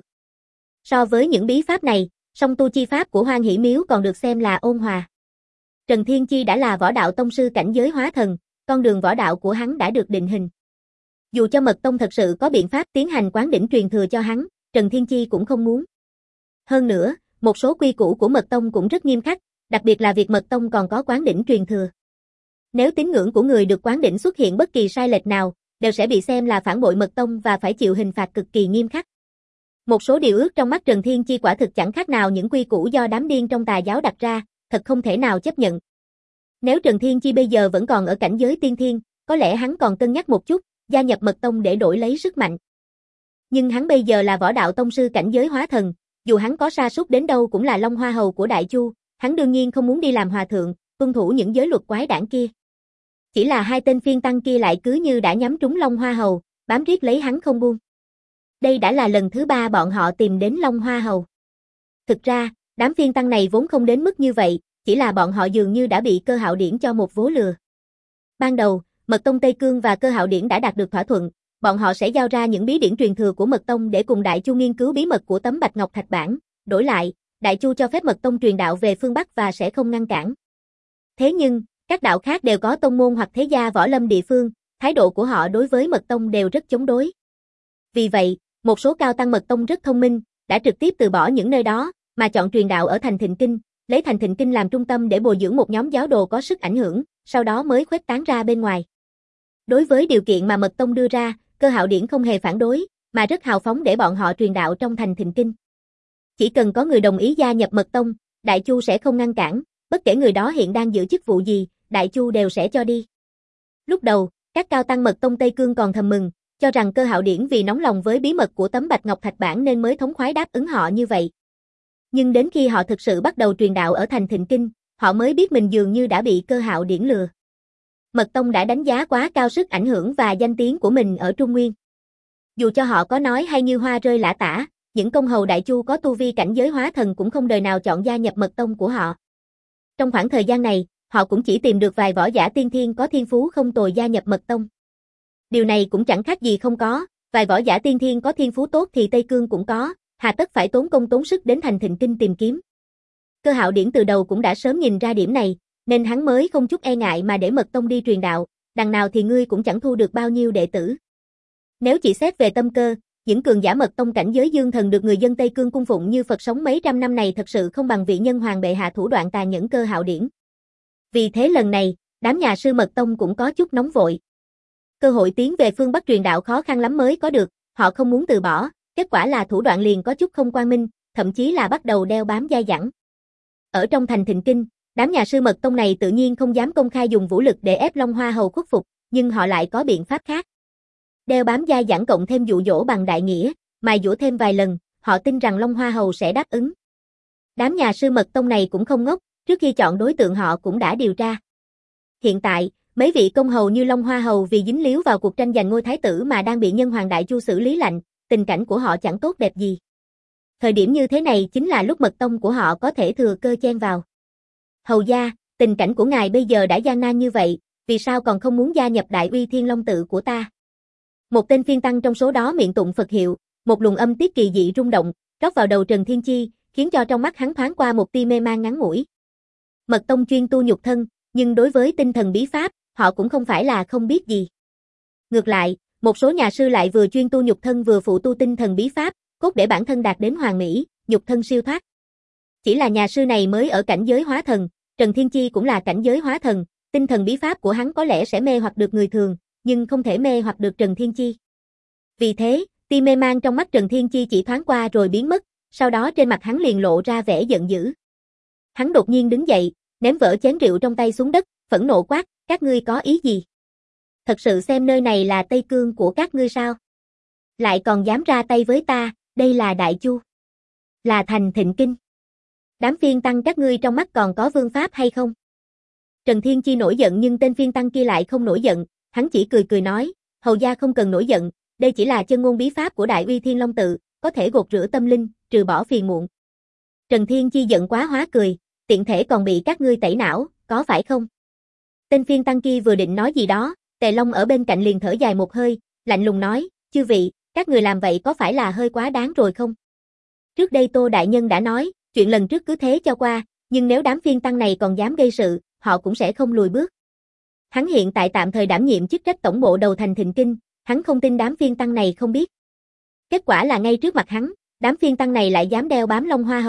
So với những bí pháp này, song tu chi pháp của Hoan Hỷ Miếu còn được xem là ôn hòa. Trần Thiên Chi đã là võ đạo tông sư cảnh giới hóa thần, con đường võ đạo của hắn đã được định hình. Dù cho mật tông thật sự có biện pháp tiến hành quán đỉnh truyền thừa cho hắn, Trần Thiên Chi cũng không muốn. Hơn nữa, Một số quy củ của mật tông cũng rất nghiêm khắc, đặc biệt là việc mật tông còn có quán đỉnh truyền thừa. Nếu tín ngưỡng của người được quán đỉnh xuất hiện bất kỳ sai lệch nào, đều sẽ bị xem là phản bội mật tông và phải chịu hình phạt cực kỳ nghiêm khắc. Một số điều ước trong mắt Trần Thiên Chi quả thực chẳng khác nào những quy củ do đám điên trong tà giáo đặt ra, thật không thể nào chấp nhận. Nếu Trần Thiên Chi bây giờ vẫn còn ở cảnh giới tiên thiên, có lẽ hắn còn cân nhắc một chút, gia nhập mật tông để đổi lấy sức mạnh. Nhưng hắn bây giờ là võ đạo tông sư cảnh giới hóa thần, dù hắn có sa sút đến đâu cũng là Long Hoa Hầu của Đại Chu, hắn đương nhiên không muốn đi làm hòa thượng, tuân thủ những giới luật quái đản kia. Chỉ là hai tên phiên tăng kia lại cứ như đã nhắm trúng Long Hoa Hầu, bám riết lấy hắn không buông. Đây đã là lần thứ ba bọn họ tìm đến Long Hoa Hầu. Thực ra, đám phiên tăng này vốn không đến mức như vậy, chỉ là bọn họ dường như đã bị Cơ Hạo Điển cho một vố lừa. Ban đầu, Mật Tông Tây Cương và Cơ Hạo Điển đã đạt được thỏa thuận, bọn họ sẽ giao ra những bí điển truyền thừa của Mật Tông để cùng Đại Chu nghiên cứu bí mật của tấm Bạch Ngọc Thạch Bản, đổi lại, Đại Chu cho phép Mật Tông truyền đạo về phương Bắc và sẽ không ngăn cản. Thế nhưng, các đạo khác đều có tông môn hoặc thế gia võ lâm địa phương, thái độ của họ đối với Mật Tông đều rất chống đối. Vì vậy, một số cao tăng Mật Tông rất thông minh, đã trực tiếp từ bỏ những nơi đó, mà chọn truyền đạo ở thành Thịnh Kinh, lấy thành Thịnh Kinh làm trung tâm để bồi dưỡng một nhóm giáo đồ có sức ảnh hưởng, sau đó mới khuếch tán ra bên ngoài. Đối với điều kiện mà Mật Tông đưa ra, Cơ Hạo Điển không hề phản đối, mà rất hào phóng để bọn họ truyền đạo trong thành Thịnh Kinh. Chỉ cần có người đồng ý gia nhập Mật Tông, Đại Chu sẽ không ngăn cản, bất kể người đó hiện đang giữ chức vụ gì, Đại Chu đều sẽ cho đi. Lúc đầu, các cao tăng Mật Tông Tây Cương còn thầm mừng, cho rằng Cơ Hạo Điển vì nóng lòng với bí mật của tấm Bạch Ngọc Thạch Bản nên mới thống khoái đáp ứng họ như vậy. Nhưng đến khi họ thực sự bắt đầu truyền đạo ở thành Thịnh Kinh, họ mới biết mình dường như đã bị Cơ Hạo Điển lừa. Mật Tông đã đánh giá quá cao sức ảnh hưởng và danh tiếng của mình ở Trung Nguyên. Dù cho họ có nói hay như hoa rơi lả tả, những công hầu Đại Chu có tu vi cảnh giới hóa thần cũng không đời nào chọn gia nhập Mật Tông của họ. Trong khoảng thời gian này, họ cũng chỉ tìm được vài võ giả tiên thiên có thiên phú không tồi gia nhập Mật Tông. Điều này cũng chẳng khác gì không có, vài võ giả tiên thiên có thiên phú tốt thì Tây Cương cũng có, hà tất phải tốn công tốn sức đến thành Thịnh Kinh tìm kiếm. Cơ Hạo Điển từ đầu cũng đã sớm nhìn ra điểm này, nên hắn mới không chút e ngại mà để Mật Tông đi truyền đạo, đằng nào thì ngươi cũng chẳng thu được bao nhiêu đệ tử. Nếu chỉ xét về tâm cơ, những cường giả Mật Tông cảnh giới dương thần được người dân Tây Cương cung phụng như Phật sống mấy trăm năm này thật sự không bằng vị nhân hoàng bệ hạ thủ đoạn tà nhẫn Cơ Hạo Điển. Vì thế lần này, đám nhà sư Mật Tông cũng có chút nóng vội. Cơ hội tiến về phương Bắc truyền đạo khó khăn lắm mới có được, họ không muốn từ bỏ, kết quả là thủ đoạn liền có chút không quang minh, thậm chí là bắt đầu đeo bám dai dẳng. Ở trong thành Thịnh Kinh, đám nhà sư Mật Tông này tự nhiên không dám công khai dùng vũ lực để ép Long Hoa Hầu khuất phục, nhưng họ lại có biện pháp khác. Đeo bám dai dẳng cộng thêm dụ dỗ bằng đại nghĩa, mài dũa thêm vài lần, họ tin rằng Long Hoa Hầu sẽ đáp ứng. Đám nhà sư Mật Tông này cũng không ngốc, trước khi chọn đối tượng họ cũng đã điều tra. Hiện tại, mấy vị công hầu như Long Hoa Hầu vì dính líu vào cuộc tranh giành ngôi thái tử mà đang bị nhân hoàng Đại Chu xử lý lạnh, tình cảnh của họ chẳng tốt đẹp gì. Thời điểm như thế này chính là lúc Mật Tông của họ có thể thừa cơ chen vào. Hầu gia, tình cảnh của ngài bây giờ đã gian nan như vậy, vì sao còn không muốn gia nhập Đại Uy Thiên Long tự của ta? Một tên phiên tăng trong số đó miệng tụng Phật hiệu, một luồng âm tiết kỳ dị rung động, rót vào đầu Trần Thiên Chi, khiến cho trong mắt hắn thoáng qua một tia mê man ngắn ngủi. Mật Tông chuyên tu nhục thân, nhưng đối với tinh thần bí pháp, họ cũng không phải là không biết gì. Ngược lại, một số nhà sư lại vừa chuyên tu nhục thân vừa phụ tu tinh thần bí pháp, cốt để bản thân đạt đến hoàn mỹ, nhục thân siêu thoát. Chỉ là nhà sư này mới ở cảnh giới hóa thần, Trần Thiên Chi cũng là cảnh giới hóa thần, tinh thần bí pháp của hắn có lẽ sẽ mê hoặc được người thường, nhưng không thể mê hoặc được Trần Thiên Chi. Vì thế, tia mê man trong mắt Trần Thiên Chi chỉ thoáng qua rồi biến mất, sau đó trên mặt hắn liền lộ ra vẻ giận dữ. Hắn đột nhiên đứng dậy, ném vỡ chén rượu trong tay xuống đất, phẫn nộ quát, các ngươi có ý gì? Thật sự xem nơi này là Tây Cương của các ngươi sao? Lại còn dám ra tay với ta, đây là Đại Chu. Là thành Thịnh Kinh. Đám phiên tăng các ngươi trong mắt còn có vương pháp hay không? Trần Thiên Chi nổi giận nhưng tên phiên tăng kia lại không nổi giận, hắn chỉ cười cười nói, hầu gia không cần nổi giận, đây chỉ là chân ngôn bí pháp của Đại Uy Thiên Long tự, có thể gột rửa tâm linh, trừ bỏ phiền muộn. Trần Thiên Chi giận quá hóa cười, tiện thể còn bị các ngươi tẩy não, có phải không? Tên phiên tăng kia vừa định nói gì đó, Tề Long ở bên cạnh liền thở dài một hơi, lạnh lùng nói, chư vị, các người làm vậy có phải là hơi quá đáng rồi không? Trước đây Tô Đại Nhân đã nói, chuyện lần trước cứ thế cho qua, nhưng nếu đám phiên tăng này còn dám gây sự, họ cũng sẽ không lùi bước. Hắn hiện tại tạm thời đảm nhiệm chức trách tổng bộ đầu thành Thịnh Kinh, hắn không tin đám phiên tăng này không biết. Kết quả là ngay trước mặt hắn, đám phiên tăng này lại dám đeo bám Long Hoa Hầu,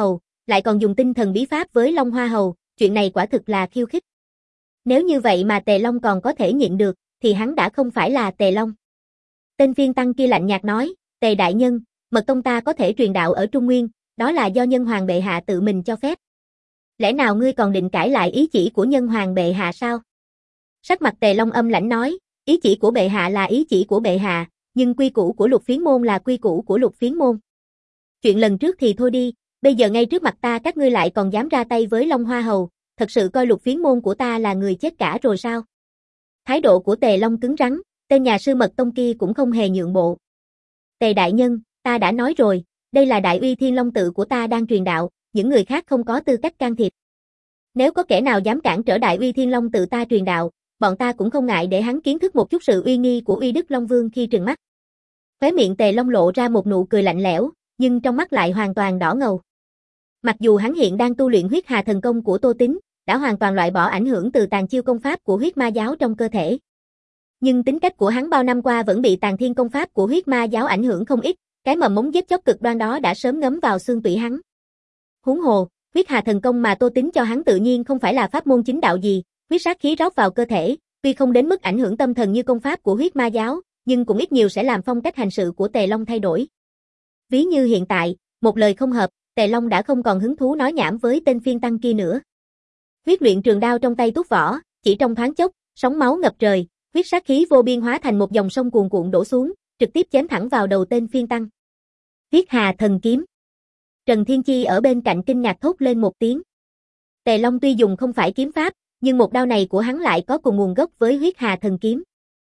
Lại còn dùng tinh thần bí pháp với Long Hoa Hầu, chuyện này quả thực là khiêu khích. Nếu như vậy mà Tề Long còn có thể nhịn được, thì hắn đã không phải là Tề Long. Tên phiên tăng kia lạnh nhạt nói, Tề đại nhân, mật tông ta có thể truyền đạo ở Trung Nguyên, đó là do nhân hoàng bệ hạ tự mình cho phép. Lẽ nào ngươi còn định cãi lại ý chỉ của nhân hoàng bệ hạ sao? Sắc mặt Tề Long âm lãnh nói, ý chỉ của bệ hạ là ý chỉ của bệ hạ, nhưng quy củ của Lục Phiến môn là quy củ của Lục Phiến môn. Chuyện lần trước thì thôi đi, bây giờ ngay trước mặt ta các ngươi lại còn dám ra tay với Long Hoa Hầu, thật sự coi Lục Phiến môn của ta là người chết cả rồi sao? Thái độ của Tề Long cứng rắn, tên nhà sư mật tông kia cũng không hề nhượng bộ. Tề đại nhân, ta đã nói rồi, đây là Đại Uy Thiên Long tự của ta đang truyền đạo, những người khác không có tư cách can thiệp. Nếu có kẻ nào dám cản trở Đại Uy Thiên Long tự ta truyền đạo, bọn ta cũng không ngại để hắn kiến thức một chút sự uy nghi của Uy Đức Long Vương khi trừng mắt. Khóe miệng Tề Long lộ ra một nụ cười lạnh lẽo, nhưng trong mắt lại hoàn toàn đỏ ngầu. Mặc dù hắn hiện đang tu luyện huyết hà thần công của Tô Tín, đã hoàn toàn loại bỏ ảnh hưởng từ tàn chiêu công pháp của huyết ma giáo trong cơ thể. Nhưng tính cách của hắn bao năm qua vẫn bị tàn thiên công pháp của huyết ma giáo ảnh hưởng không ít, cái mầm mống giết chóc cực đoan đó đã sớm ngấm vào xương tủy hắn. Huống hồ, huyết hà thần công mà Tô Tín cho hắn tự nhiên không phải là pháp môn chính đạo gì, huyết sát khí rót vào cơ thể, tuy không đến mức ảnh hưởng tâm thần như công pháp của huyết ma giáo, nhưng cũng ít nhiều sẽ làm phong cách hành sự của Tề Long thay đổi. Ví như hiện tại, một lời không hợp, Tề Long đã không còn hứng thú nói nhảm với tên phiên tăng kia nữa. Huyết luyện trường đao trong tay tuốt vỏ, chỉ trong thoáng chốc, sóng máu ngập trời, huyết sát khí vô biên hóa thành một dòng sông cuồn cuộn đổ xuống, trực tiếp chém thẳng vào đầu tên phiên tăng. Huyết hà thần kiếm. Trần Thiên Chi ở bên cạnh kinh ngạc thốt lên một tiếng. Tề Long tuy dùng không phải kiếm pháp, nhưng một đao này của hắn lại có cùng nguồn gốc với huyết hà thần kiếm.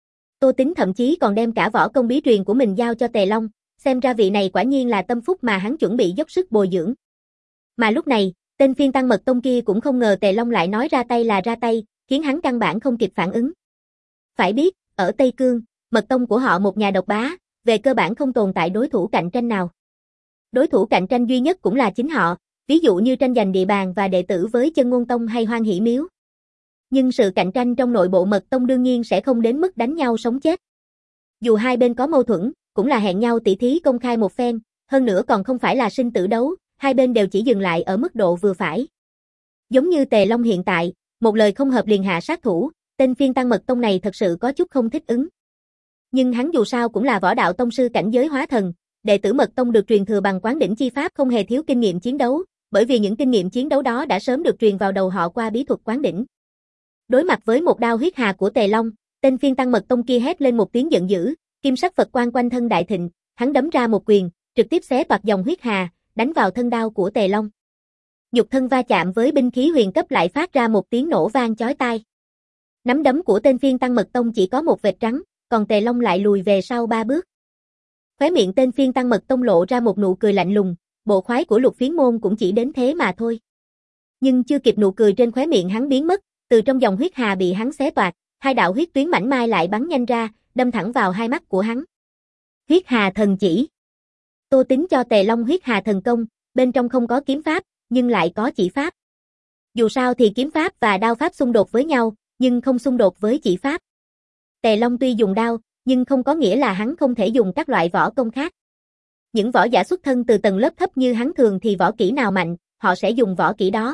Tô Tín thậm chí còn đem cả võ công bí truyền của mình giao cho Tề Long, xem ra vị này quả nhiên là tâm phúc mà hắn chuẩn bị dốc sức bồi dưỡng. Mà lúc này, tên phiên tăng mật tông kia cũng không ngờ Tề Long lại nói ra tay là ra tay, khiến hắn căn bản không kịp phản ứng. Phải biết, ở Tây Cương, mật tông của họ một nhà độc bá, về cơ bản không tồn tại đối thủ cạnh tranh nào. Đối thủ cạnh tranh duy nhất cũng là chính họ, ví dụ như tranh giành địa bàn và đệ tử với Chân Ngôn Tông hay Hoan Hỷ Miếu. Nhưng sự cạnh tranh trong nội bộ mật tông đương nhiên sẽ không đến mức đánh nhau sống chết. Dù hai bên có mâu thuẫn, cũng là hẹn nhau tỉ thí công khai một phen, hơn nữa còn không phải là sinh tử đấu, hai bên đều chỉ dừng lại ở mức độ vừa phải. Giống như Tề Long hiện tại, một lời không hợp liền hạ sát thủ, tên phiên tăng mật tông này thật sự có chút không thích ứng. Nhưng hắn dù sao cũng là võ đạo tông sư cảnh giới hóa thần, đệ tử mật tông được truyền thừa bằng quán đỉnh chi pháp không hề thiếu kinh nghiệm chiến đấu, bởi vì những kinh nghiệm chiến đấu đó đã sớm được truyền vào đầu họ qua bí thuật quán đỉnh. Đối mặt với một đao huyết hà của Tề Long, tên phiên tăng mật tông kia hét lên một tiếng giận dữ, kim sắc Phật quang quanh thân đại thịnh, hắn đấm ra một quyền, trực tiếp xé toạc dòng huyết hà, đánh vào thân đao của Tề Long. Nhục thân va chạm với binh khí huyền cấp lại phát ra một tiếng nổ vang chói tai. Nắm đấm của tên phiên tăng mật tông chỉ có một vệt trắng, còn Tề Long lại lùi về sau ba bước. Khóe miệng tên phiên tăng mật tông lộ ra một nụ cười lạnh lùng, bộ khoái của Lục Phiến môn cũng chỉ đến thế mà thôi. Nhưng chưa kịp nụ cười trên khóe miệng hắn biến mất, từ trong dòng huyết hà bị hắn xé toạc, hai đạo huyết tuyến mảnh mai lại bắn nhanh ra, đâm thẳng vào hai mắt của hắn. Huyết hà thần chỉ. Tô Tín cho Tề Long huyết hà thần công, bên trong không có kiếm pháp, nhưng lại có chỉ pháp. Dù sao thì kiếm pháp và đao pháp xung đột với nhau, nhưng không xung đột với chỉ pháp. Tề Long tuy dùng đao, nhưng không có nghĩa là hắn không thể dùng các loại võ công khác. Những võ giả xuất thân từ tầng lớp thấp như hắn thường thì võ kỹ nào mạnh, họ sẽ dùng võ kỹ đó.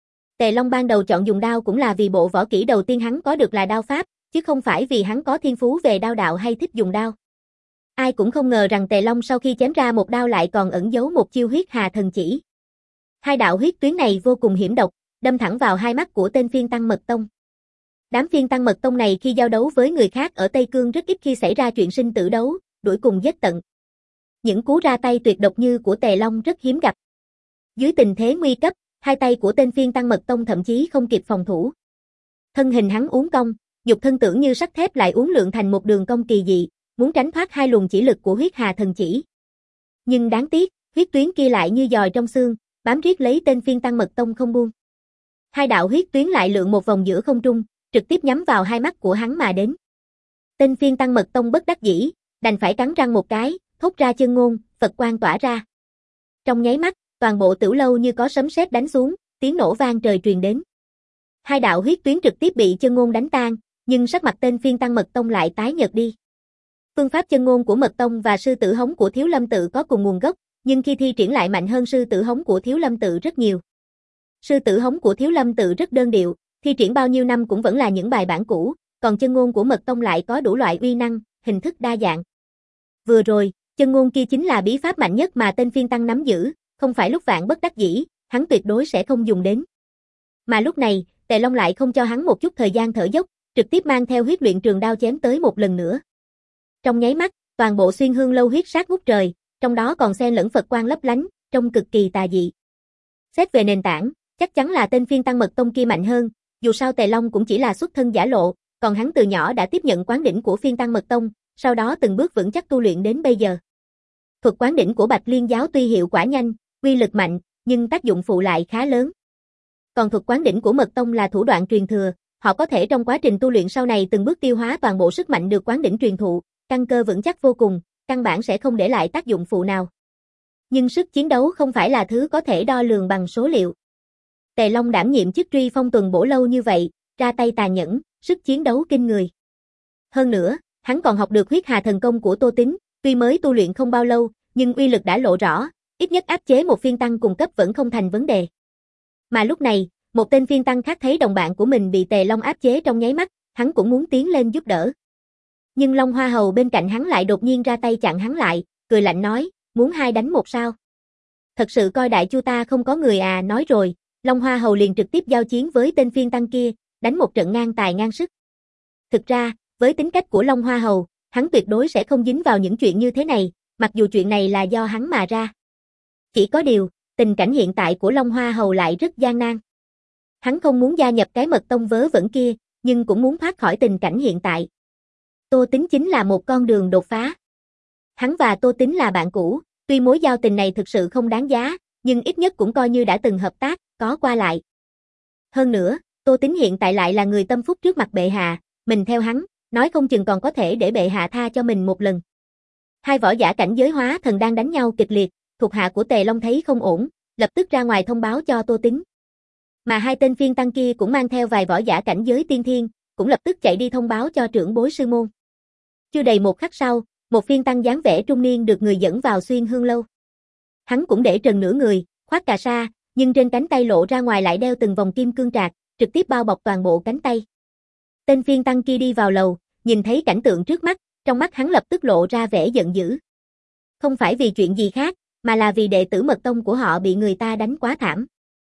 Tề Long ban đầu chọn dùng đao cũng là vì bộ võ kỹ đầu tiên hắn có được là đao pháp, chứ không phải vì hắn có thiên phú về đao đạo hay thích dùng đao. Ai cũng không ngờ rằng Tề Long sau khi chém ra một đao lại còn ẩn giấu một chiêu huyết hà thần chỉ. Hai đạo huyết tuyến này vô cùng hiểm độc, đâm thẳng vào hai mắt của tên phiên tăng mật tông. Đám phiên tăng mật tông này khi giao đấu với người khác ở Tây Cương rất ít khi xảy ra chuyện sinh tử đấu, đuổi cùng giết tận. Những cú ra tay tuyệt độc như của Tề Long rất hiếm gặp. Dưới tình thế nguy cấp, hai tay của tên phiên tăng mật tông thậm chí không kịp phòng thủ. Thân hình hắn uốn cong, dục thân tưởng như sắt thép lại uốn lượn thành một đường cong kỳ dị, muốn tránh thoát hai luồng chỉ lực của huyết hà thần chỉ. Nhưng đáng tiếc, huyết tuyến kia lại như giòi trong xương, bám riết lấy tên phiên tăng mật tông không buông. Hai đạo huyết tuyến lại lượn một vòng giữa không trung, trực tiếp nhắm vào hai mắt của hắn mà đến. Tên phiên tăng mật tông bất đắc dĩ, đành phải cắn răng một cái, thốt ra chân ngôn, Phật quang tỏa ra. Trong nháy mắt, toàn bộ Tửu lâu như có sấm sét đánh xuống, tiếng nổ vang trời truyền đến. Hai đạo huyết tuyến trực tiếp bị chân ngôn đánh tan, nhưng sắc mặt tên phiên tăng mật tông lại tái nhợt đi. Phương pháp chân ngôn của mật tông và sư tử hống của Thiếu Lâm tự có cùng nguồn gốc, Nhưng khi thi triển lại mạnh hơn sư tử hống của Thiếu Lâm Tự rất nhiều. Sư tử hống của Thiếu Lâm Tự rất đơn điệu, thi triển bao nhiêu năm cũng vẫn là những bài bản cũ, còn chân ngôn của Mật Tông lại có đủ loại uy năng, hình thức đa dạng. Vừa rồi, chân ngôn kia chính là bí pháp mạnh nhất mà tên phiên tăng nắm giữ, không phải lúc vạn bất đắc dĩ, hắn tuyệt đối sẽ không dùng đến. Mà lúc này, Tề Long lại không cho hắn một chút thời gian thở dốc, trực tiếp mang theo huyết luyện trường đao chém tới một lần nữa. Trong nháy mắt, toàn bộ xuyên hương lâu huyết sát ngút trời, trong đó còn xen lẫn Phật quang lấp lánh, trông cực kỳ tà dị. Xét về nền tảng, chắc chắn là tên phiên tăng Mật Tông kia mạnh hơn, dù sao Tề Long cũng chỉ là xuất thân giả lộ, còn hắn từ nhỏ đã tiếp nhận quán đỉnh của phiên tăng Mật Tông, sau đó từng bước vững chắc tu luyện đến bây giờ. Thuật quán đỉnh của Bạch Liên giáo tuy hiệu quả nhanh, uy lực mạnh, nhưng tác dụng phụ lại khá lớn. Còn thuật quán đỉnh của Mật Tông là thủ đoạn truyền thừa, họ có thể trong quá trình tu luyện sau này từng bước tiêu hóa toàn bộ sức mạnh được quán đỉnh truyền thụ, căn cơ vững chắc vô cùng, căn bản sẽ không để lại tác dụng phụ nào. Nhưng sức chiến đấu không phải là thứ có thể đo lường bằng số liệu. Tề Long đảm nhiệm chức Truy Phong tuần bổ lâu như vậy, ra tay tàn nhẫn, sức chiến đấu kinh người. Hơn nữa, hắn còn học được huyết hà thần công của Tô Tín, tuy mới tu luyện không bao lâu, nhưng uy lực đã lộ rõ, ít nhất áp chế một phiên tăng cùng cấp vẫn không thành vấn đề. Mà lúc này, một tên phiên tăng khác thấy đồng bạn của mình bị Tề Long áp chế trong nháy mắt, hắn cũng muốn tiến lên giúp đỡ. Nhưng Long Hoa Hầu bên cạnh hắn lại đột nhiên ra tay chặn hắn lại, cười lạnh nói, muốn hai đánh một sao? Thật sự coi Đại Chu ta không có người à? Nói rồi, Long Hoa Hầu liền trực tiếp giao chiến với tên phiên tăng kia, đánh một trận ngang tài ngang sức. Thực ra, với tính cách của Long Hoa Hầu, hắn tuyệt đối sẽ không dính vào những chuyện như thế này, mặc dù chuyện này là do hắn mà ra. Chỉ có điều, tình cảnh hiện tại của Long Hoa Hầu lại rất gian nan. Hắn không muốn gia nhập cái Mật Tông vớ vẩn kia, nhưng cũng muốn thoát khỏi tình cảnh hiện tại. Tô Tín chính là một con đường đột phá. Hắn và Tô Tín là bạn cũ, tuy mối giao tình này thực sự không đáng giá, nhưng ít nhất cũng coi như đã từng hợp tác, có qua lại. Hơn nữa, Tô Tín hiện tại lại là người tâm phúc trước mặt bệ hạ, mình theo hắn, nói không chừng còn có thể để bệ hạ tha cho mình một lần. Hai võ giả cảnh giới hóa thần đang đánh nhau kịch liệt, thuộc hạ của Tề Long thấy không ổn, lập tức ra ngoài thông báo cho Tô Tín. Mà hai tên phiên tăng kia cũng mang theo vài võ giả cảnh giới tiên thiên, cũng lập tức chạy đi thông báo cho trưởng bối sư môn. Chưa đầy một khắc sau, một phiên tăng dáng vẻ trung niên được người dẫn vào xuyên hương lâu. Hắn cũng để trần nửa người, khoác cà sa, nhưng trên cánh tay lộ ra ngoài lại đeo từng vòng kim cương trạc, trực tiếp bao bọc toàn bộ cánh tay. Tên phiên tăng kia đi vào lầu, nhìn thấy cảnh tượng trước mắt, trong mắt hắn lập tức lộ ra vẻ giận dữ. Không phải vì chuyện gì khác, mà là vì đệ tử Mật Tông của họ bị người ta đánh quá thảm.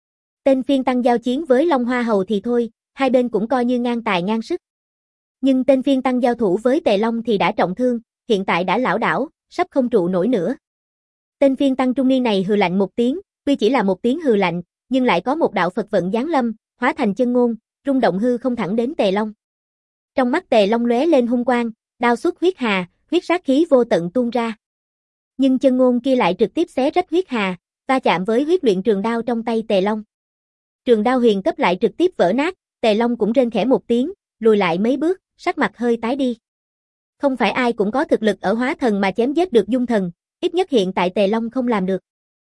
Tên phiên tăng giao chiến với Long Hoa Hầu thì thôi, hai bên cũng coi như ngang tài ngang sức. Nhưng tên phiên tăng giao thủ với Tề Long thì đã trọng thương, hiện tại đã lảo đảo, sắp không trụ nổi nữa. Tên phiên tăng trung niên này hừ lạnh một tiếng, tuy chỉ là một tiếng hừ lạnh, nhưng lại có một đạo Phật vận giáng lâm, hóa thành chân ngôn, rung động hư không thẳng đến Tề Long. Trong mắt Tề Long lóe lên hung quang, đao xuất huyết hà, huyết sát khí vô tận tuôn ra. Nhưng chân ngôn kia lại trực tiếp xé rách huyết hà, va chạm với huyết luyện trường đao trong tay Tề Long. Trường đao huyền cấp lại trực tiếp vỡ nát, Tề Long cũng rên khẽ một tiếng, lùi lại mấy bước, sắc mặt hơi tái đi. Không phải ai cũng có thực lực ở hóa thần mà chém giết được dung thần, ít nhất hiện tại Tề Long không làm được.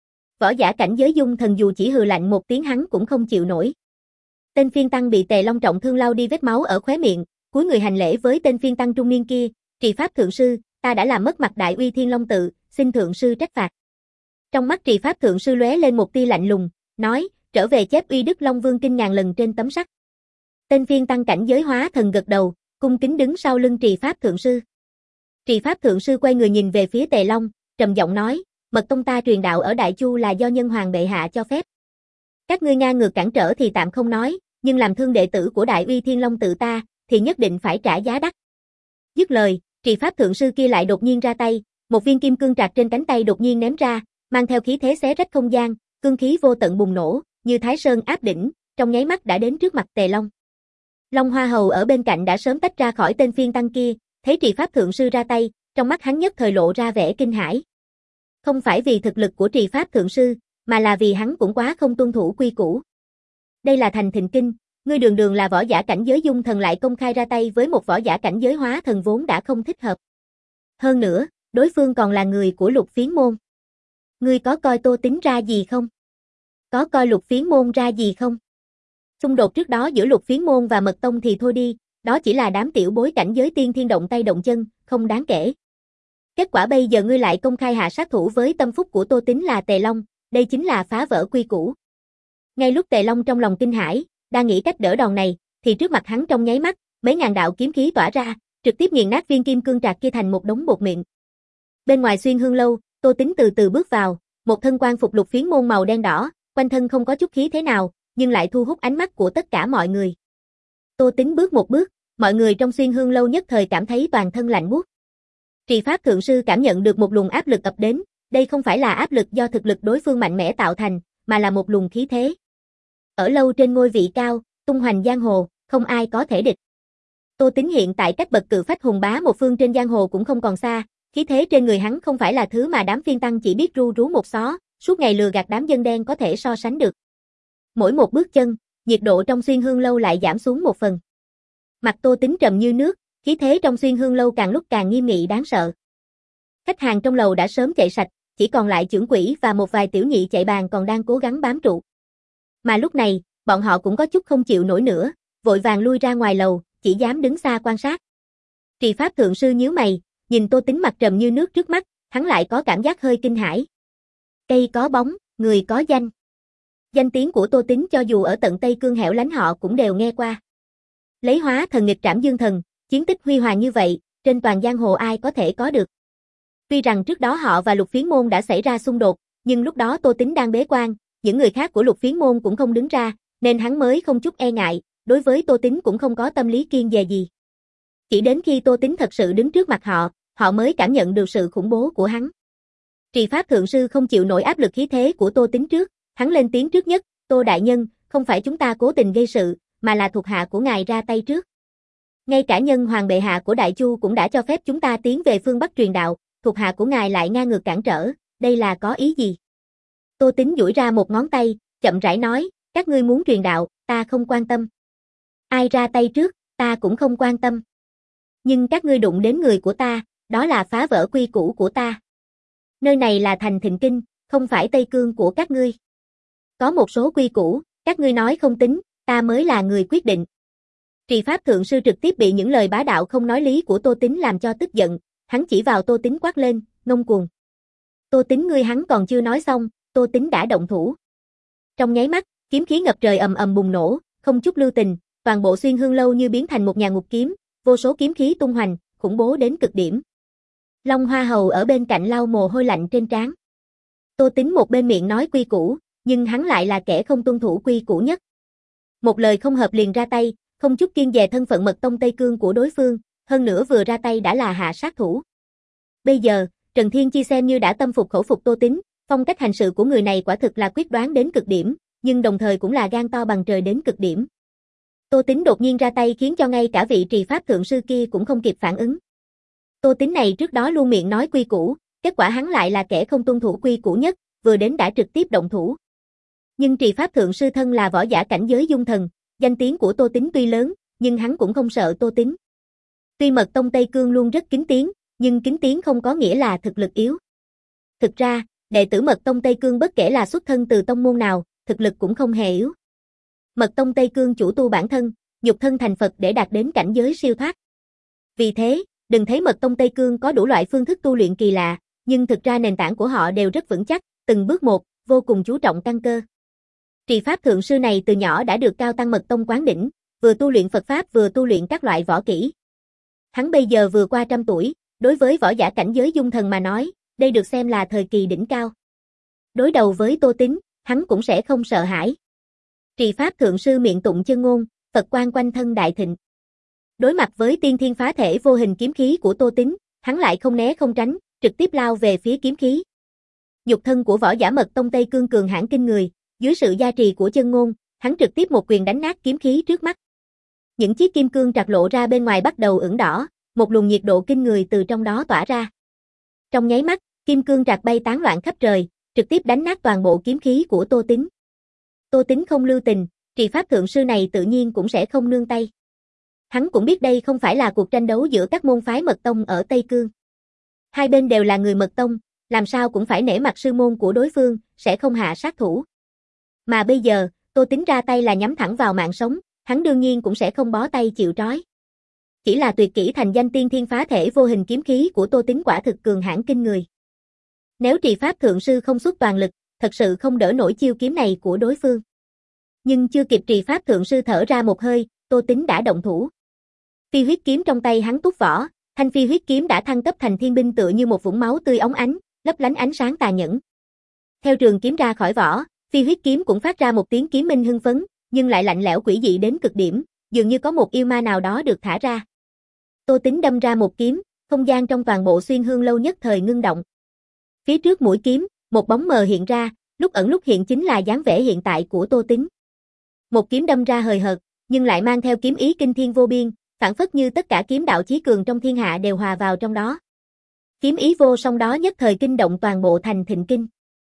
Võ giả cảnh giới dung thần dù chỉ hừ lạnh một tiếng hắn cũng không chịu nổi. Tên phiên tăng bị Tề Long trọng thương lau đi vết máu ở khóe miệng, cúi người hành lễ với tên phiên tăng trung niên kia, Trì Pháp Thượng Sư, ta đã làm mất mặt Đại Uy Thiên Long Tự, xin Thượng Sư trách phạt. Trong mắt Trì Pháp Thượng Sư lóe lên một tia lạnh lùng, nói, trở về chép uy Đức Long Vương kinh ngàn lần trên tấm sắt. Tên phiên tăng cảnh giới hóa thần gật đầu, cung kính đứng sau lưng Trì Pháp Thượng Sư. Trì Pháp Thượng Sư quay người nhìn về phía Tề Long, trầm giọng nói, Mật Tông ta truyền đạo ở Đại Chu là do Nhân Hoàng bệ hạ cho phép. Các ngươi ngang ngược cản trở thì tạm không nói, nhưng làm thương đệ tử của Đại Uy Thiên Long Tự ta, thì nhất định phải trả giá đắt. Dứt lời, Trì Pháp Thượng Sư kia lại đột nhiên ra tay, một viên kim cương trạc trên cánh tay đột nhiên ném ra, mang theo khí thế xé rách không gian, cương khí vô tận bùng nổ, như Thái Sơn áp đỉnh, trong nháy mắt đã đến trước mặt Tề Long. Long Hoa Hầu ở bên cạnh đã sớm tách ra khỏi tên phiên tăng kia, thấy Trì Pháp Thượng Sư ra tay, trong mắt hắn nhất thời lộ ra vẻ kinh hãi. Không phải vì thực lực của Trì Pháp Thượng Sư, mà là vì hắn cũng quá không tuân thủ quy củ. Đây là thành Thịnh Kinh, ngươi đường đường là võ giả cảnh giới dung thần lại công khai ra tay với một võ giả cảnh giới hóa thần vốn đã không thích hợp. Hơn nữa, đối phương còn là người của Lục Phiến môn. Ngươi có coi Tô Tín ra gì không? Có coi Lục Phiến môn ra gì không? Xung đột trước đó giữa Lục Phiến môn và Mật Tông thì thôi đi, đó chỉ là đám tiểu bối cảnh giới tiên thiên động tay động chân, không đáng kể. Kết quả bây giờ ngươi lại công khai hạ sát thủ với tâm phúc của Tô Tín là Tề Long, đây chính là phá vỡ quy củ. Ngay lúc Tề Long trong lòng kinh hãi, đang nghĩ cách đỡ đòn này, thì trước mặt hắn trong nháy mắt, mấy ngàn đạo kiếm khí tỏa ra, trực tiếp nghiền nát viên kim cương trạc kia thành một đống bột mịn. Bên ngoài Xuyên Hương lâu, Tô Tín từ từ bước vào, một thân quan phục lục phiến môn màu đen đỏ, quanh thân không có chút khí thế nào, nhưng lại thu hút ánh mắt của tất cả mọi người. Tô Tín bước một bước, mọi người trong Xuyên Hương lâu nhất thời cảm thấy toàn thân lạnh buốt. Trì Pháp Thượng Sư cảm nhận được một luồng áp lực ập đến, đây không phải là áp lực do thực lực đối phương mạnh mẽ tạo thành, mà là một luồng khí thế. Ở lâu trên ngôi vị cao, tung hoành giang hồ, không ai có thể địch. Tô Tín hiện tại cách bậc cự phách hùng bá một phương trên giang hồ cũng không còn xa, khí thế trên người hắn không phải là thứ mà đám phiên tăng chỉ biết ru rú một xó, suốt ngày lừa gạt đám dân đen có thể so sánh được. Mỗi một bước chân, nhiệt độ trong Xuyên Hương lâu lại giảm xuống một phần. Mặt Tô Tín trầm như nước, khí thế trong Xuyên Hương lâu càng lúc càng nghiêm nghị đáng sợ. Khách hàng trong lầu đã sớm chạy sạch, chỉ còn lại trưởng quỹ và một vài tiểu nhị chạy bàn còn đang cố gắng bám trụ. Mà lúc này, bọn họ cũng có chút không chịu nổi nữa, vội vàng lui ra ngoài lầu, chỉ dám đứng xa quan sát. Trì Pháp Thượng Sư nhíu mày, nhìn Tô Tín mặt trầm như nước trước mắt, hắn lại có cảm giác hơi kinh hãi. Cây có bóng, người có danh. Danh tiếng của Tô Tín cho dù ở tận Tây Cương hẻo lánh họ cũng đều nghe qua. Lấy hóa thần nghịch trảm dương thần, chiến tích huy hoàng như vậy, trên toàn giang hồ ai có thể có được. Tuy rằng trước đó họ và Lục Phiến môn đã xảy ra xung đột, nhưng lúc đó Tô Tín đang bế quan, những người khác của Lục Phiến môn cũng không đứng ra, nên hắn mới không chút e ngại, đối với Tô Tín cũng không có tâm lý kiêng dè gì. Chỉ đến khi Tô Tín thật sự đứng trước mặt họ, họ mới cảm nhận được sự khủng bố của hắn. Trì Pháp Thượng Sư không chịu nổi áp lực khí thế của Tô Tín trước, hắn lên tiếng trước nhất, Tô Đại Nhân, không phải chúng ta cố tình gây sự, mà là thuộc hạ của ngài ra tay trước. Ngay cả nhân hoàng bệ hạ của Đại Chu cũng đã cho phép chúng ta tiến về phương Bắc truyền đạo, thuộc hạ của ngài lại ngang ngược cản trở, đây là có ý gì? Tô Tín duỗi ra một ngón tay, chậm rãi nói, các ngươi muốn truyền đạo, ta không quan tâm. Ai ra tay trước, ta cũng không quan tâm. Nhưng các ngươi đụng đến người của ta, đó là phá vỡ quy củ của ta. Nơi này là thành Thịnh Kinh, không phải Tây Cương của các ngươi. Có một số quy củ, các ngươi nói không tính, ta mới là người quyết định. Trì Pháp Thượng Sư trực tiếp bị những lời bá đạo không nói lý của Tô Tín làm cho tức giận, hắn chỉ vào Tô Tín quát lên, ngông cuồng. Tô Tín ngươi hắn còn chưa nói xong, Tô Tín đã động thủ. Trong nháy mắt, kiếm khí ngập trời ầm ầm bùng nổ, không chút lưu tình, toàn bộ Xuyên Hương lâu như biến thành một nhà ngục kiếm, vô số kiếm khí tung hoành, khủng bố đến cực điểm. Long Hoa Hầu ở bên cạnh lau mồ hôi lạnh trên trán. Tô Tín một bên miệng nói quy củ, nhưng hắn lại là kẻ không tuân thủ quy củ nhất. Một lời không hợp liền ra tay, không chút kiêng dè thân phận mật tông Tây Cương của đối phương, hơn nữa vừa ra tay đã là hạ sát thủ. Bây giờ, Trần Thiên Chi xem như đã tâm phục khẩu phục Tô Tín, phong cách hành sự của người này quả thực là quyết đoán đến cực điểm, nhưng đồng thời cũng là gan to bằng trời đến cực điểm. Tô Tín đột nhiên ra tay khiến cho ngay cả vị Trì Pháp Thượng Sư kia cũng không kịp phản ứng. Tô Tín này trước đó luôn miệng nói quy củ, kết quả hắn lại là kẻ không tuân thủ quy củ nhất, vừa đến đã trực tiếp động thủ. Nhưng Trì Pháp Thượng Sư thân là võ giả cảnh giới dung thần, danh tiếng của Tô Tín tuy lớn, nhưng hắn cũng không sợ Tô Tín. Tuy mật tông Tây Cương luôn rất kính tiếng, nhưng kính tiếng không có nghĩa là thực lực yếu. Thực ra, đệ tử mật tông Tây Cương bất kể là xuất thân từ tông môn nào, thực lực cũng không hề yếu. Mật tông Tây Cương chủ tu bản thân, nhục thân thành Phật để đạt đến cảnh giới siêu thoát. Vì thế, đừng thấy mật tông Tây Cương có đủ loại phương thức tu luyện kỳ lạ, nhưng thực ra nền tảng của họ đều rất vững chắc, từng bước một, vô cùng chú trọng căn cơ. Trì Pháp Thượng Sư này từ nhỏ đã được Cao Tăng mật tông quán đỉnh, vừa tu luyện Phật Pháp vừa tu luyện các loại võ kỹ. Hắn bây giờ vừa qua trăm tuổi, đối với võ giả cảnh giới dung thần mà nói, đây được xem là thời kỳ đỉnh cao. Đối đầu với Tô Tín, hắn cũng sẽ không sợ hãi. Trì Pháp Thượng Sư miệng tụng chân ngôn, Phật quang quanh thân đại thịnh. Đối mặt với tiên thiên phá thể vô hình kiếm khí của Tô Tín, hắn lại không né không tránh, trực tiếp lao về phía kiếm khí. Nhục thân của võ giả mật tông Tây Cương cường hãn kinh người, dưới sự gia trì của chân ngôn, hắn trực tiếp một quyền đánh nát kiếm khí trước mắt. Những chiếc kim cương trạc lộ ra bên ngoài bắt đầu ửng đỏ, một luồng nhiệt độ kinh người từ trong đó tỏa ra. Trong nháy mắt, kim cương trạc bay tán loạn khắp trời, trực tiếp đánh nát toàn bộ kiếm khí của Tô Tín. Tô Tín không lưu tình, Trì Pháp Thượng Sư này tự nhiên cũng sẽ không nương tay. Hắn cũng biết đây không phải là cuộc tranh đấu giữa các môn phái mật tông ở Tây Cương. Hai bên đều là người mật tông, làm sao cũng phải nể mặt sư môn của đối phương, sẽ không hạ sát thủ. Mà bây giờ, Tô Tín ra tay là nhắm thẳng vào mạng sống, hắn đương nhiên cũng sẽ không bó tay chịu trói. Chỉ là tuyệt kỹ thành danh tiên thiên phá thể vô hình kiếm khí của Tô Tín quả thực cường hãn kinh người. Nếu trì pháp thượng sư không xuất toàn lực, thật sự không đỡ nổi chiêu kiếm này của đối phương. Nhưng chưa kịp trì pháp thượng sư thở ra một hơi, Tô Tín đã động thủ. Phi huyết kiếm trong tay hắn túc vỏ, thanh phi huyết kiếm đã thăng cấp thành thiên binh tựa như một vũng máu tươi óng ánh, lấp lánh ánh sáng tà nhẫn. Theo trường kiếm ra khỏi vỏ, phi huyết kiếm cũng phát ra một tiếng kiếm minh hưng phấn, nhưng lại lạnh lẽo quỷ dị đến cực điểm, dường như có một yêu ma nào đó được thả ra. Tô Tín đâm ra một kiếm, không gian trong toàn bộ Xuyên Hương lâu nhất thời ngưng động. Phía trước mũi kiếm, một bóng mờ hiện ra, lúc ẩn lúc hiện chính là dáng vẻ hiện tại của Tô Tín. Một kiếm đâm ra hời hợt, nhưng lại mang theo kiếm ý kinh thiên vô biên, phảng phất như tất cả kiếm đạo chí cường trong thiên hạ đều hòa vào trong đó. Kiếm ý vô song đó nhất thời kinh động toàn bộ thành Thịnh Kinh.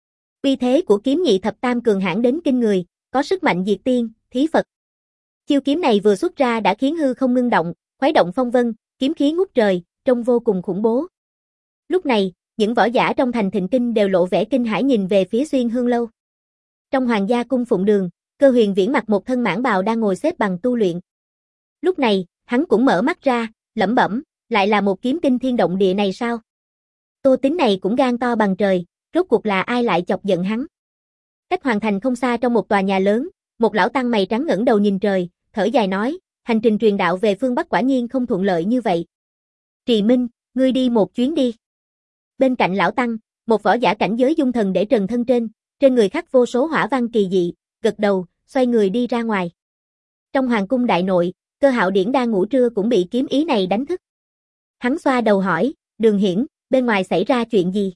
Uy thế của kiếm nhị thập tam cường hãn đến kinh người, có sức mạnh diệt tiên, thí Phật. Chiêu kiếm này vừa xuất ra đã khiến hư không ngưng động, khuấy động phong vân, kiếm khí ngút trời, trông vô cùng khủng bố. Lúc này, những võ giả trong thành Thịnh Kinh đều lộ vẻ kinh hãi nhìn về phía Xuyên Hương lâu. Trong Hoàng gia cung Phụng Đường, Cơ Huyền Viễn mặc một thân mãng bào đang ngồi xếp bằng tu luyện. Lúc này, hắn cũng mở mắt ra, lẩm bẩm, lại là một kiếm kinh thiên động địa này sao? Tô Tín này cũng gan to bằng trời, rốt cuộc là ai lại chọc giận hắn? Cách Hoàng thành không xa trong một tòa nhà lớn, một lão tăng mày trắng ngẩng đầu nhìn trời, thở dài nói, hành trình truyền đạo về phương Bắc quả nhiên không thuận lợi như vậy. Trì Minh, ngươi đi một chuyến đi. Bên cạnh lão tăng, một võ giả cảnh giới dung thần để trần thân trên, trên người khắc vô số hỏa văn kỳ dị, gật đầu, xoay người đi ra ngoài. Trong hoàng cung đại nội, Cơ Hạo Điển đang ngủ trưa cũng bị kiếm ý này đánh thức. Hắn xoa đầu hỏi, Đường Hiển, bên ngoài xảy ra chuyện gì?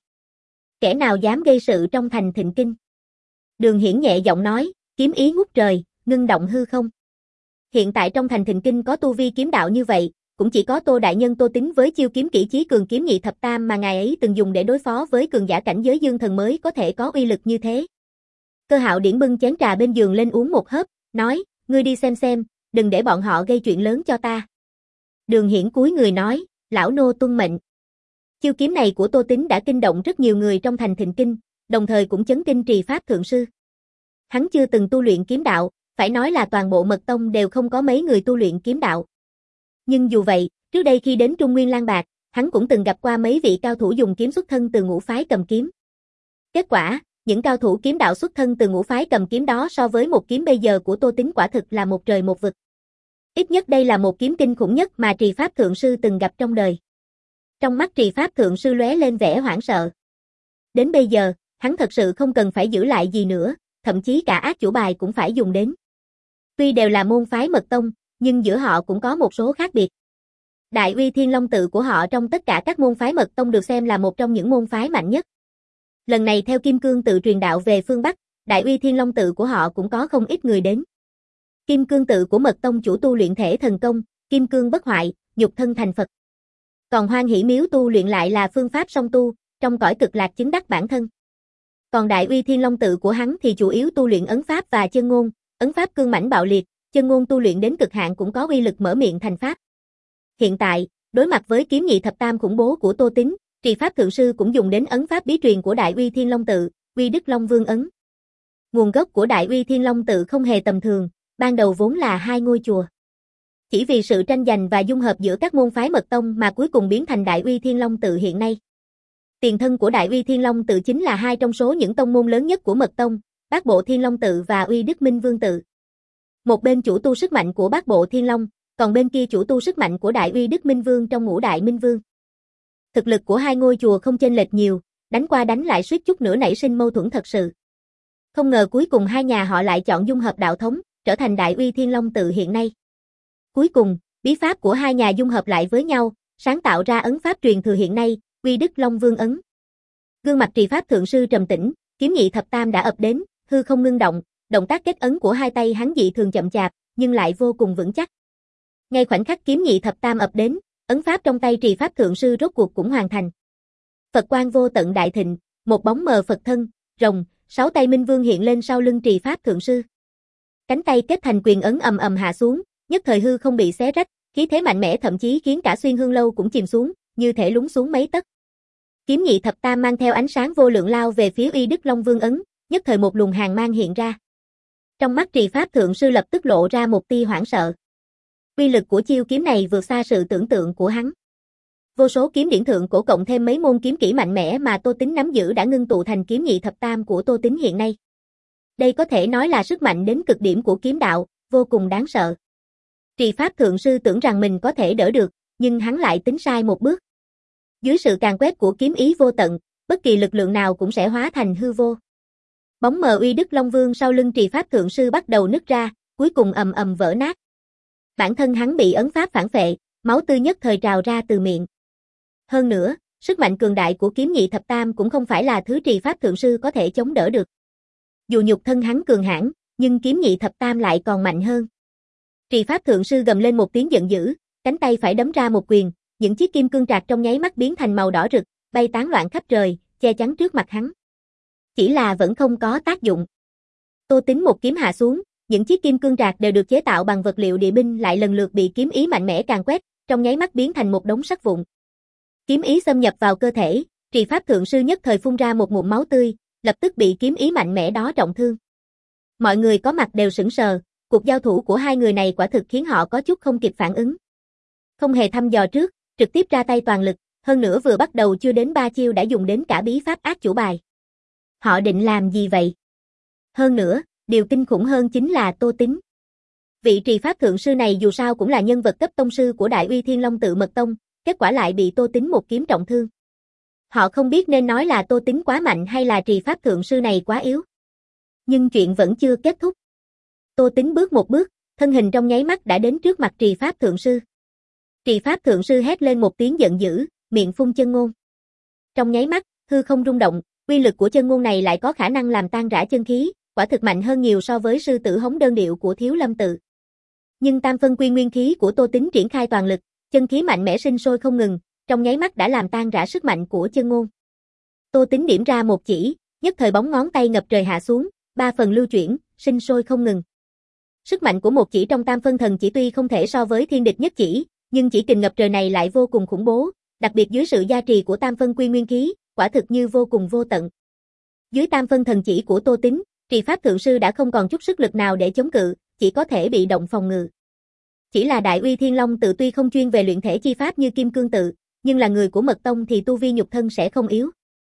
Kẻ nào dám gây sự trong thành Thịnh Kinh? Đường Hiển nhẹ giọng nói, kiếm ý ngút trời, ngưng động hư không. Hiện tại trong thành Thịnh Kinh có tu vi kiếm đạo như vậy, cũng chỉ có Tô đại nhân Tô Tín với chiêu kiếm kỹ chí cường kiếm nhị thập tam mà ngài ấy từng dùng để đối phó với cường giả cảnh giới dương thần mới có thể có uy lực như thế. Cơ Hạo Điển bưng chén trà bên giường lên uống một hớp, nói, ngươi đi xem xem, đừng để bọn họ gây chuyện lớn cho ta. Đường Hiển cúi người nói, lão nô tuân mệnh. Chiêu kiếm này của Tô Tín đã kinh động rất nhiều người trong thành Thịnh Kinh, đồng thời cũng chấn kinh trì pháp thượng sư. Hắn chưa từng tu luyện kiếm đạo, phải nói là toàn bộ mật tông đều không có mấy người tu luyện kiếm đạo. Nhưng dù vậy, trước đây khi đến Trung Nguyên Lang Bạc, hắn cũng từng gặp qua mấy vị cao thủ dùng kiếm xuất thân từ ngũ phái cầm kiếm. Kết quả, những cao thủ kiếm đạo xuất thân từ ngũ phái cầm kiếm đó so với một kiếm bây giờ của Tô Tín quả thực là một trời một vực. Ít nhất đây là một kiếm kinh khủng nhất mà trì pháp thượng sư từng gặp trong đời. Trong mắt trì pháp thượng sư lóe lên vẻ hoảng sợ. Đến bây giờ, hắn thật sự không cần phải giữ lại gì nữa, thậm chí cả ác chủ bài cũng phải dùng đến. Tuy đều là môn phái mật tông, nhưng giữa họ cũng có một số khác biệt. Đại Uy Thiên Long tự của họ trong tất cả các môn phái mật tông được xem là một trong những môn phái mạnh nhất. Lần này theo Kim Cương tự truyền đạo về phương Bắc, Đại Uy Thiên Long tự của họ cũng có không ít người đến. Kim Cương tự của mật tông chủ tu luyện thể thần công, Kim Cương bất hoại, nhục thân thành Phật. Còn Hoan Hỷ miếu tu luyện lại là phương pháp song tu, trong cõi cực lạc chứng đắc bản thân. Còn Đại Uy Thiên Long tự của hắn thì chủ yếu tu luyện ấn pháp và chân ngôn, ấn pháp cương mãnh bạo liệt, chân ngôn tu luyện đến cực hạn cũng có uy lực mở miệng thành pháp. Hiện tại, đối mặt với kiếm nhị thập tam khủng bố của Tô Tín, trì pháp thượng sư cũng dùng đến ấn pháp bí truyền của Đại Uy Thiên Long tự, Uy Đức Long Vương ấn. Nguồn gốc của Đại Uy Thiên Long tự không hề tầm thường, ban đầu vốn là hai ngôi chùa. Chỉ vì sự tranh giành và dung hợp giữa các môn phái mật tông mà cuối cùng biến thành Đại Uy Thiên Long tự hiện nay. Tiền thân của Đại Uy Thiên Long tự chính là hai trong số những tông môn lớn nhất của mật tông, Bát Bộ Thiên Long tự và Uy Đức Minh Vương tự. Một bên chủ tu sức mạnh của Bát Bộ Thiên Long, còn bên kia chủ tu sức mạnh của Đại Uy Đức Minh Vương trong Ngũ Đại Minh Vương. Thực lực của hai ngôi chùa không chênh lệch nhiều, đánh qua đánh lại suýt chút nữa nảy sinh mâu thuẫn thật sự. Không ngờ cuối cùng hai nhà họ lại chọn dung hợp đạo thống, trở thành Đại Uy Thiên Long tự hiện nay. Cuối cùng, bí pháp của hai nhà dung hợp lại với nhau, sáng tạo ra ấn pháp truyền thừa hiện nay, Uy Đức Long Vương ấn. Gương mặt trì pháp thượng sư trầm tĩnh, kiếm nhị thập tam đã ập đến, hư không ngưng động, động tác kết ấn của hai tay hắn dị thường chậm chạp, nhưng lại vô cùng vững chắc. Ngay khoảnh khắc kiếm nhị thập tam ập đến, ấn pháp trong tay trì pháp thượng sư rốt cuộc cũng hoàn thành. Phật quang vô tận đại thịnh, một bóng mờ Phật thân, rồng, sáu tay minh vương hiện lên sau lưng trì pháp thượng sư. Cánh tay kết thành quyền ấn ầm ầm hạ xuống, nhất thời hư không bị xé rách, khí thế mạnh mẽ thậm chí khiến cả Xuyên Hương lâu cũng chìm xuống, như thể lún xuống mấy tấc. Kiếm nhị thập tam mang theo ánh sáng vô lượng lao về phía Uy Đức Long Vương ấn, nhất thời một luồng hàn mang hiện ra. Trong mắt trì pháp thượng sư lập tức lộ ra một tia hoảng sợ. Uy lực của chiêu kiếm này vượt xa sự tưởng tượng của hắn. Vô số kiếm điển thượng cổ cộng thêm mấy môn kiếm kỹ mạnh mẽ mà Tô Tính nắm giữ đã ngưng tụ thành kiếm nhị thập tam của Tô Tính hiện nay. Đây có thể nói là sức mạnh đến cực điểm của kiếm đạo, vô cùng đáng sợ. Trì Pháp Thượng Sư tưởng rằng mình có thể đỡ được, nhưng hắn lại tính sai một bước. Dưới sự càn quét của kiếm ý vô tận, bất kỳ lực lượng nào cũng sẽ hóa thành hư vô. Bóng mờ uy đức Long Vương sau lưng Trì Pháp Thượng Sư bắt đầu nứt ra, cuối cùng ầm ầm vỡ nát. Bản thân hắn bị ấn pháp phản phệ, máu tươi nhất thời trào ra từ miệng. Hơn nữa, sức mạnh cường đại của kiếm nhị thập tam cũng không phải là thứ Trì Pháp Thượng Sư có thể chống đỡ được. Dù nhục thân hắn cường hãn, nhưng kiếm nhị thập tam lại còn mạnh hơn. Trì Pháp Thượng Sư gầm lên một tiếng giận dữ, cánh tay phải đấm ra một quyền, những chiếc kim cương trạc trong nháy mắt biến thành màu đỏ rực, bay tán loạn khắp trời, che chắn trước mặt hắn. Chỉ là vẫn không có tác dụng. Tô Tính một kiếm hạ xuống, những chiếc kim cương trạc đều được chế tạo bằng vật liệu địa binh lại lần lượt bị kiếm ý mạnh mẽ càn quét, trong nháy mắt biến thành một đống sắt vụn. Kiếm ý xâm nhập vào cơ thể, Trì Pháp Thượng Sư nhất thời phun ra một ngụm máu tươi, lập tức bị kiếm ý mạnh mẽ đó trọng thương. Mọi người có mặt đều sững sờ, cuộc giao thủ của hai người này quả thực khiến họ có chút không kịp phản ứng. Không hề thăm dò trước, trực tiếp ra tay toàn lực, hơn nữa vừa bắt đầu chưa đến ba chiêu đã dùng đến cả bí pháp ác chủ bài. Họ định làm gì vậy? Hơn nữa, điều kinh khủng hơn chính là Tô Tính. Vị Trì Pháp Thượng Sư này dù sao cũng là nhân vật cấp tông sư của Đại Uy Thiên Long Tự Mật Tông, kết quả lại bị Tô Tính một kiếm trọng thương. Họ không biết nên nói là Tô Tính quá mạnh hay là Trì Pháp Thượng Sư này quá yếu. Nhưng chuyện vẫn chưa kết thúc. Tô Tính bước một bước, thân hình trong nháy mắt đã đến trước mặt Trì Pháp Thượng Sư. Trì Pháp Thượng Sư hét lên một tiếng giận dữ, miệng phun chân ngôn. Trong nháy mắt, hư không rung động, uy lực của chân ngôn này lại có khả năng làm tan rã chân khí, quả thực mạnh hơn nhiều so với sư tử hống đơn điệu của Thiếu Lâm Tự. Nhưng tam phân quy nguyên khí của Tô Tính triển khai toàn lực, chân khí mạnh mẽ sinh sôi không ngừng, trong nháy mắt đã làm tan rã sức mạnh của chân ngôn. Tô Tính điểm ra một chỉ, nhất thời bóng ngón tay ngập trời hạ xuống, ba phần lưu chuyển, sinh sôi không ngừng. Sức mạnh của một chỉ trong tam phân thần chỉ tuy không thể so với thiên địch nhất chỉ, nhưng chỉ kình ngập trời này lại vô cùng khủng bố, đặc biệt dưới sự gia trì của tam phân quy nguyên khí, quả thực như vô cùng vô tận. Dưới tam phân thần chỉ của Tô Tính, Trì Pháp Thượng Sư đã không còn chút sức lực nào để chống cự, chỉ có thể bị động phòng ngự. Chỉ là Đại Uy Thiên Long Tự tuy không chuyên về luyện thể chi pháp như Kim Cương Tự, nhưng là người của Mật Tông thì tu vi nhục thân sẽ không yếu.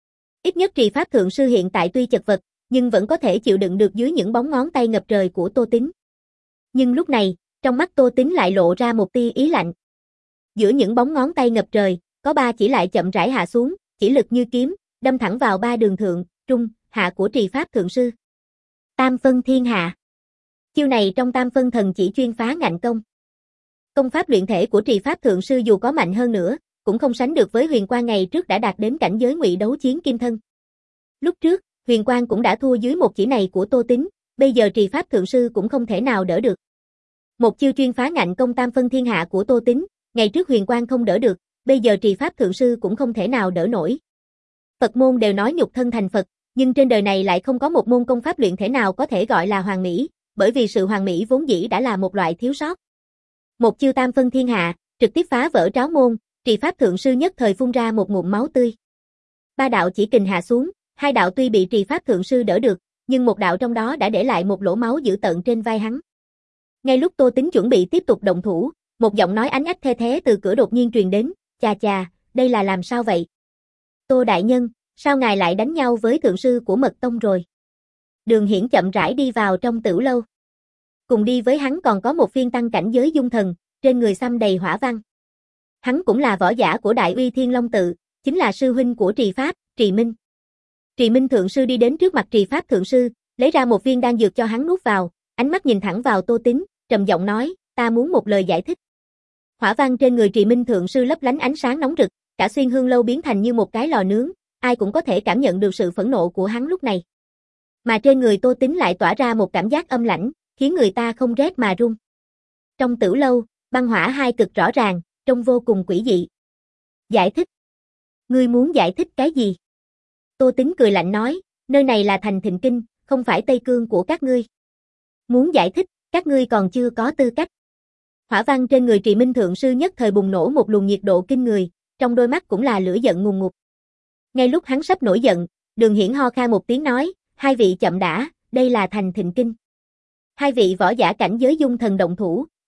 Ít nhất Trì Pháp Thượng Sư hiện tại tuy chật vật, nhưng vẫn có thể chịu đựng được dưới những bóng ngón tay ngập trời của Tô Tính. Nhưng lúc này, trong mắt Tô Tính lại lộ ra một tia ý lạnh. Giữa những bóng ngón tay ngập trời, có ba chỉ lại chậm rãi hạ xuống, chỉ lực như kiếm, đâm thẳng vào ba đường thượng, trung, hạ của Trì Pháp Thượng Sư. Tam phân thiên hạ. Chiêu này trong tam phân thần chỉ chuyên phá ngạnh công. Công pháp luyện thể của Trì Pháp Thượng Sư dù có mạnh hơn nữa, cũng không sánh được với Huyền Quang ngày trước đã đạt đến cảnh giới ngụy đấu chiến kim thân. Lúc trước, Huyền Quang cũng đã thua dưới một chỉ này của Tô Tính, bây giờ Trì Pháp Thượng Sư cũng không thể nào đỡ được. Một chiêu chuyên phá ngạnh công tam phân thiên hạ của Tô Tính, ngày trước Huyền Quang không đỡ được, bây giờ Trì Pháp Thượng Sư cũng không thể nào đỡ nổi. Phật môn đều nói nhục thân thành Phật, nhưng trên đời này lại không có một môn công pháp luyện thể nào có thể gọi là hoàn mỹ, bởi vì sự hoàn mỹ vốn dĩ đã là một loại thiếu sót. Một chiêu tam phân thiên hạ, trực tiếp phá vỡ tráo môn, Trì Pháp Thượng Sư nhất thời phun ra một ngụm máu tươi. Ba đạo chỉ kình hạ xuống, hai đạo tuy bị Trì Pháp Thượng Sư đỡ được, nhưng một đạo trong đó đã để lại một lỗ máu dữ tợn trên vai hắn. Ngay lúc Tô Tính chuẩn bị tiếp tục động thủ, một giọng nói ánh ách the thé từ cửa đột nhiên truyền đến, chà chà, đây là làm sao vậy? Tô đại nhân, sao ngài lại đánh nhau với thượng sư của Mật Tông rồi? Đường Hiển chậm rãi đi vào trong tửu lâu. Cùng đi với hắn còn có một phiên tăng cảnh giới dung thần, trên người xăm đầy hỏa văn. Hắn cũng là võ giả của Đại Uy Thiên Long Tự, chính là sư huynh của Trì Pháp, Trì Minh. Trì Minh thượng sư đi đến trước mặt Trì Pháp thượng sư, lấy ra một viên đan dược cho hắn nuốt vào, ánh mắt nhìn thẳng vào Tô Tính, trầm giọng nói, ta muốn một lời giải thích. Hỏa văn trên người Trì Minh thượng sư lấp lánh ánh sáng nóng rực, cả xuyên hương lâu biến thành như một cái lò nướng, ai cũng có thể cảm nhận được sự phẫn nộ của hắn lúc này. Mà trên người Tô Tính lại tỏa ra một cảm giác âm lãnh, khiến người ta không rét mà run. Trong tửu lâu, băng hỏa hai cực rõ ràng, trông vô cùng quỷ dị. Giải thích? Ngươi muốn giải thích cái gì? Tô Tính cười lạnh nói, nơi này là thành Thịnh Kinh, không phải Tây Cương của các ngươi. Muốn giải thích, các ngươi còn chưa có tư cách. Hỏa văn trên người Trì Minh thượng sư nhất thời bùng nổ một luồng nhiệt độ kinh người, trong đôi mắt cũng là lửa giận ngùn ngụt. Ngay lúc hắn sắp nổi giận, Đường Hiển ho khan một tiếng nói, hai vị chậm đã, đây là thành Thịnh Kinh. Hai vị võ giả cảnh giới dung thần động thủ,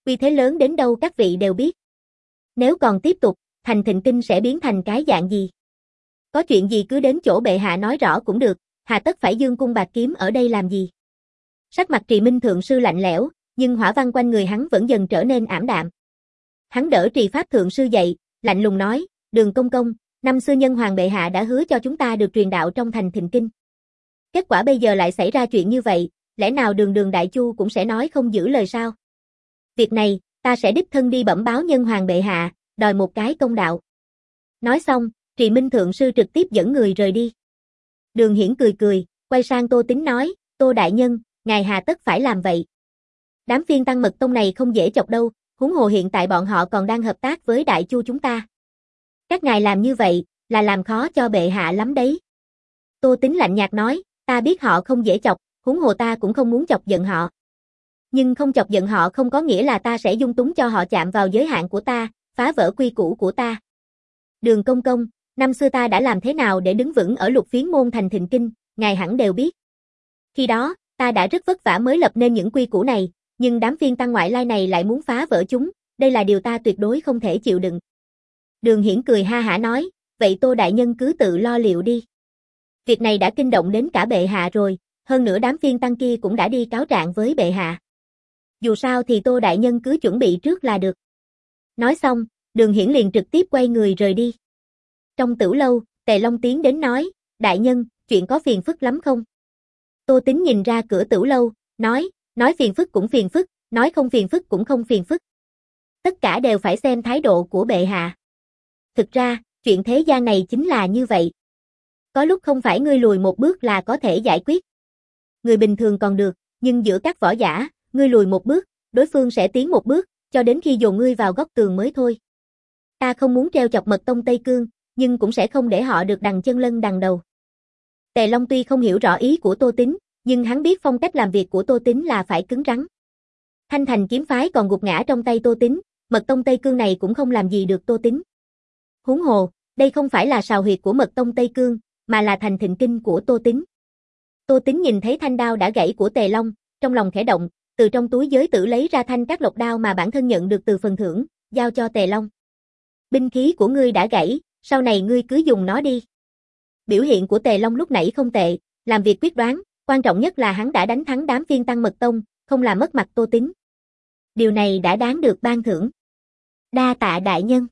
uy thế lớn đến đâu các vị đều biết. Nếu còn tiếp tục, thành Thịnh Kinh sẽ biến thành cái dạng gì? Có chuyện gì cứ đến chỗ bệ hạ nói rõ cũng được, hà tất phải dương cung bạc kiếm ở đây làm gì? Sắc mặt Trì Minh thượng sư lạnh lẽo, nhưng hỏa văn quanh người hắn vẫn dần trở nên ảm đạm. Hắn đỡ Trì Pháp thượng sư dậy, lạnh lùng nói, Đường công công, năm xưa nhân hoàng bệ hạ đã hứa cho chúng ta được truyền đạo trong thành Thịnh Kinh. Kết quả bây giờ lại xảy ra chuyện như vậy, lẽ nào đường đường đại chu cũng sẽ nói không giữ lời sao? Việc này, ta sẽ đích thân đi bẩm báo nhân hoàng bệ hạ, đòi một cái công đạo. Nói xong, Trì Minh thượng sư trực tiếp dẫn người rời đi. Đường Hiển cười cười, quay sang Tô Tín nói, Tô đại nhân, ngài hà tất phải làm vậy. Đám phiên tăng mật tông này không dễ chọc đâu, huống hồ hiện tại bọn họ còn đang hợp tác với đại chu chúng ta. Các ngài làm như vậy, là làm khó cho bệ hạ lắm đấy. Tô Tín lạnh nhạt nói, ta biết họ không dễ chọc, huống hồ ta cũng không muốn chọc giận họ. Nhưng không chọc giận họ không có nghĩa là ta sẽ dung túng cho họ chạm vào giới hạn của ta, phá vỡ quy củ của ta. Đường công công, năm xưa ta đã làm thế nào để đứng vững ở lục phiến môn thành Thịnh Kinh, ngài hẳn đều biết. Khi đó, ta đã rất vất vả mới lập nên những quy củ này, nhưng đám phiên tăng ngoại lai này lại muốn phá vỡ chúng, đây là điều ta tuyệt đối không thể chịu đựng. Đường Hiển cười ha hả nói, vậy Tô đại nhân cứ tự lo liệu đi. Việc này đã kinh động đến cả bệ hạ rồi, hơn nữa đám phiên tăng kia cũng đã đi cáo trạng với bệ hạ. Dù sao thì Tô đại nhân cứ chuẩn bị trước là được. Nói xong, Đường Hiển liền trực tiếp quay người rời đi. Trong tửu lâu, Tề Long tiến đến nói, đại nhân, chuyện có phiền phức lắm không? Tô Tín nhìn ra cửa tửu lâu, nói, nói phiền phức cũng phiền phức, nói không phiền phức cũng không phiền phức. Tất cả đều phải xem thái độ của bệ hạ. Thực ra, chuyện thế gian này chính là như vậy. Có lúc không phải ngươi lùi một bước là có thể giải quyết. Người bình thường còn được, nhưng giữa các võ giả, ngươi lùi một bước, đối phương sẽ tiến một bước, cho đến khi dồn ngươi vào góc tường mới thôi. Ta không muốn treo chọc Mật Tông Tây Cương, nhưng cũng sẽ không để họ được đằng chân lân đằng đầu. Tề Long tuy không hiểu rõ ý của Tô Tín, nhưng hắn biết phong cách làm việc của Tô Tín là phải cứng rắn. Thanh Thành kiếm phái còn gục ngã trong tay Tô Tín, Mật Tông Tây Cương này cũng không làm gì được Tô Tín. Huống hồ, đây không phải là sào huyệt của Mật Tông Tây Cương, mà là thành Thịnh Kinh của Tô Tín. Tô Tín nhìn thấy thanh đao đã gãy của Tề Long, trong lòng khẽ động, từ trong túi giới tử lấy ra thanh các lộc đao mà bản thân nhận được từ phần thưởng, giao cho Tề Long. Binh khí của ngươi đã gãy, sau này ngươi cứ dùng nó đi. Biểu hiện của Tề Long lúc nãy không tệ, làm việc quyết đoán, quan trọng nhất là hắn đã đánh thắng đám phiên tăng Mật Tông, không làm mất mặt Tô Tín. Điều này đã đáng được ban thưởng. Đa tạ đại nhân.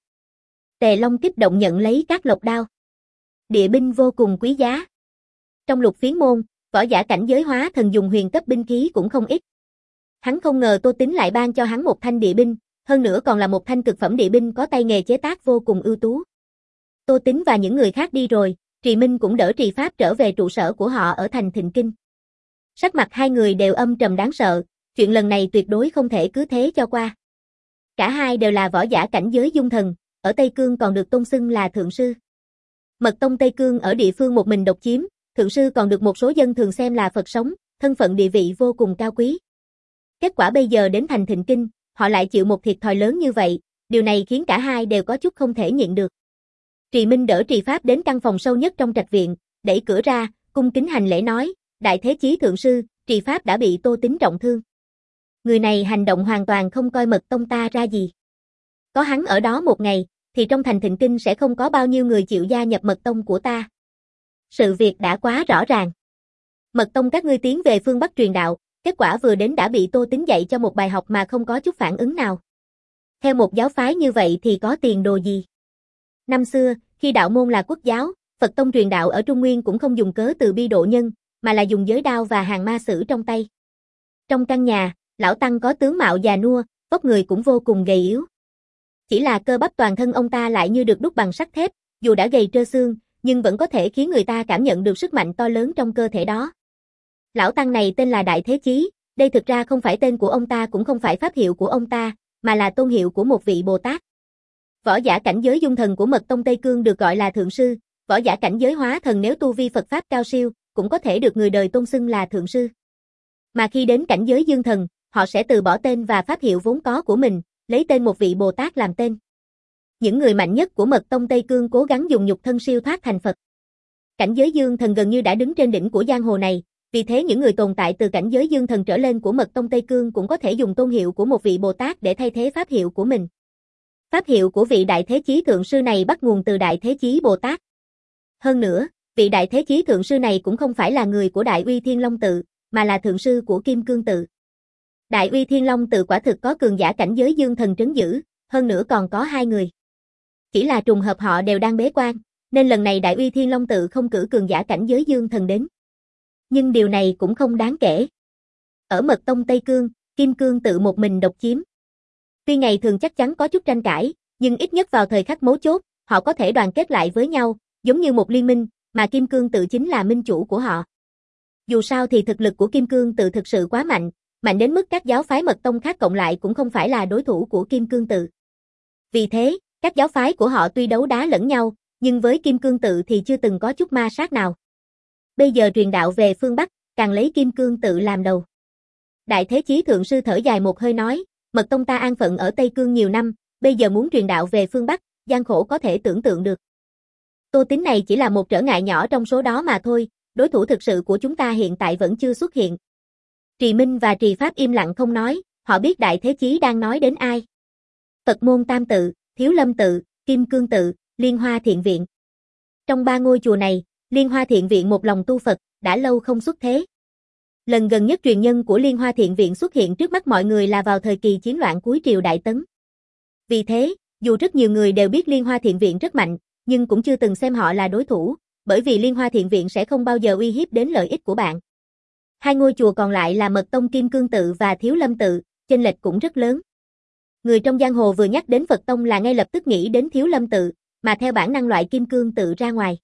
Tề Long kích động nhận lấy các lộc đao. Địa binh vô cùng quý giá. Trong lục phiến môn, võ giả cảnh giới hóa thần dùng huyền cấp binh khí cũng không ít. Hắn không ngờ Tô Tín lại ban cho hắn một thanh địa binh, hơn nữa còn là một thanh cực phẩm địa binh có tay nghề chế tác vô cùng ưu tú. Tô Tín và những người khác đi rồi, Trì Minh cũng đỡ Trì Pháp trở về trụ sở của họ ở thành Thịnh Kinh. Sắc mặt hai người đều âm trầm đáng sợ, chuyện lần này tuyệt đối không thể cứ thế cho qua. Cả hai đều là võ giả cảnh giới dung thần, ở Tây Cương còn được tôn xưng là thượng sư. Mật Tông Tây Cương ở địa phương một mình độc chiếm, thượng sư còn được một số dân thường xem là Phật sống, thân phận địa vị vô cùng cao quý. Kết quả bây giờ đến thành Thịnh Kinh, họ lại chịu một thiệt thòi lớn như vậy, điều này khiến cả hai đều có chút không thể nhịn được. Trì Minh đỡ Trì Pháp đến căn phòng sâu nhất trong trạch viện, đẩy cửa ra, cung kính hành lễ nói, đại thế chí thượng sư, Trì Pháp đã bị Tô Tín trọng thương. Người này hành động hoàn toàn không coi Mật Tông ta ra gì. Có hắn ở đó một ngày, thì trong thành Thịnh Kinh sẽ không có bao nhiêu người chịu gia nhập Mật Tông của ta. Sự việc đã quá rõ ràng. Mật Tông các ngươi tiến về phương Bắc truyền đạo, kết quả vừa đến đã bị Tô Tín dạy cho một bài học mà không có chút phản ứng nào. Theo một giáo phái như vậy thì có tiền đồ gì? Năm xưa, khi đạo môn là quốc giáo, Phật Tông truyền đạo ở Trung Nguyên cũng không dùng cớ từ bi độ nhân, mà là dùng giới đao và hàng ma sử trong tay. Trong căn nhà, lão tăng có tướng mạo già nua, vóc người cũng vô cùng gầy yếu. Chỉ là cơ bắp toàn thân ông ta lại như được đúc bằng sắt thép, dù đã gầy trơ xương, nhưng vẫn có thể khiến người ta cảm nhận được sức mạnh to lớn trong cơ thể đó. Lão tăng này tên là Đại Thế Chí, đây thực ra không phải tên của ông ta cũng không phải pháp hiệu của ông ta, mà là tôn hiệu của một vị Bồ Tát. Võ giả cảnh giới dung thần của Mật Tông Tây Cương được gọi là thượng sư, võ giả cảnh giới hóa thần nếu tu vi Phật pháp cao siêu, cũng có thể được người đời tôn xưng là thượng sư. Mà khi đến cảnh giới dương thần, họ sẽ từ bỏ tên và pháp hiệu vốn có của mình, lấy tên một vị Bồ Tát làm tên. Những người mạnh nhất của Mật Tông Tây Cương cố gắng dùng nhục thân siêu thoát thành Phật. Cảnh giới dương thần gần như đã đứng trên đỉnh của giang hồ này, Vì thế những người tồn tại từ cảnh giới dương thần trở lên của Mật Tông Tây Cương cũng có thể dùng tôn hiệu của một vị Bồ Tát để thay thế pháp hiệu của mình. Pháp hiệu của vị Đại Thế Chí Thượng Sư này bắt nguồn từ Đại Thế Chí Bồ Tát. Hơn nữa, vị Đại Thế Chí Thượng Sư này cũng không phải là người của Đại Uy Thiên Long Tự, mà là Thượng Sư của Kim Cương Tự. Đại Uy Thiên Long Tự quả thực có cường giả cảnh giới dương thần trấn giữ, hơn nữa còn có hai người. Chỉ là trùng hợp họ đều đang bế quan, nên lần này Đại Uy Thiên Long Tự không cử cường giả cảnh giới dương thần đến. Nhưng điều này cũng không đáng kể. Ở Mật Tông Tây Cương, Kim Cương Tự một mình độc chiếm. Tuy ngày thường chắc chắn có chút tranh cãi, nhưng ít nhất vào thời khắc mấu chốt, họ có thể đoàn kết lại với nhau, giống như một liên minh, mà Kim Cương Tự chính là minh chủ của họ. Dù sao thì thực lực của Kim Cương Tự thực sự quá mạnh, mạnh đến mức các giáo phái Mật Tông khác cộng lại cũng không phải là đối thủ của Kim Cương Tự. Vì thế, các giáo phái của họ tuy đấu đá lẫn nhau, nhưng với Kim Cương Tự thì chưa từng có chút ma sát nào. Bây giờ truyền đạo về phương Bắc, càng lấy Kim Cương Tự làm đầu. Đại Thế Chí Thượng Sư thở dài một hơi nói, Mật Tông ta an phận ở Tây Cương nhiều năm, bây giờ muốn truyền đạo về phương Bắc, gian khổ có thể tưởng tượng được. Tô Tín này chỉ là một trở ngại nhỏ trong số đó mà thôi, đối thủ thực sự của chúng ta hiện tại vẫn chưa xuất hiện. Trì Minh và Trì Pháp im lặng không nói, họ biết Đại Thế Chí đang nói đến ai. Phật môn Tam Tự, Thiếu Lâm Tự, Kim Cương Tự, Liên Hoa Thiện Viện. Trong ba ngôi chùa này, Liên Hoa Thiện Viện một lòng tu Phật, đã lâu không xuất thế. Lần gần nhất truyền nhân của Liên Hoa Thiện Viện xuất hiện trước mắt mọi người là vào thời kỳ chiến loạn cuối triều Đại Tấn. Vì thế, dù rất nhiều người đều biết Liên Hoa Thiện Viện rất mạnh, nhưng cũng chưa từng xem họ là đối thủ, bởi vì Liên Hoa Thiện Viện sẽ không bao giờ uy hiếp đến lợi ích của bạn. Hai ngôi chùa còn lại là Mật Tông Kim Cương Tự và Thiếu Lâm Tự, chênh lệch cũng rất lớn. Người trong giang hồ vừa nhắc đến Phật Tông là ngay lập tức nghĩ đến Thiếu Lâm Tự, mà theo bản năng loại Kim Cương Tự ra ngoài.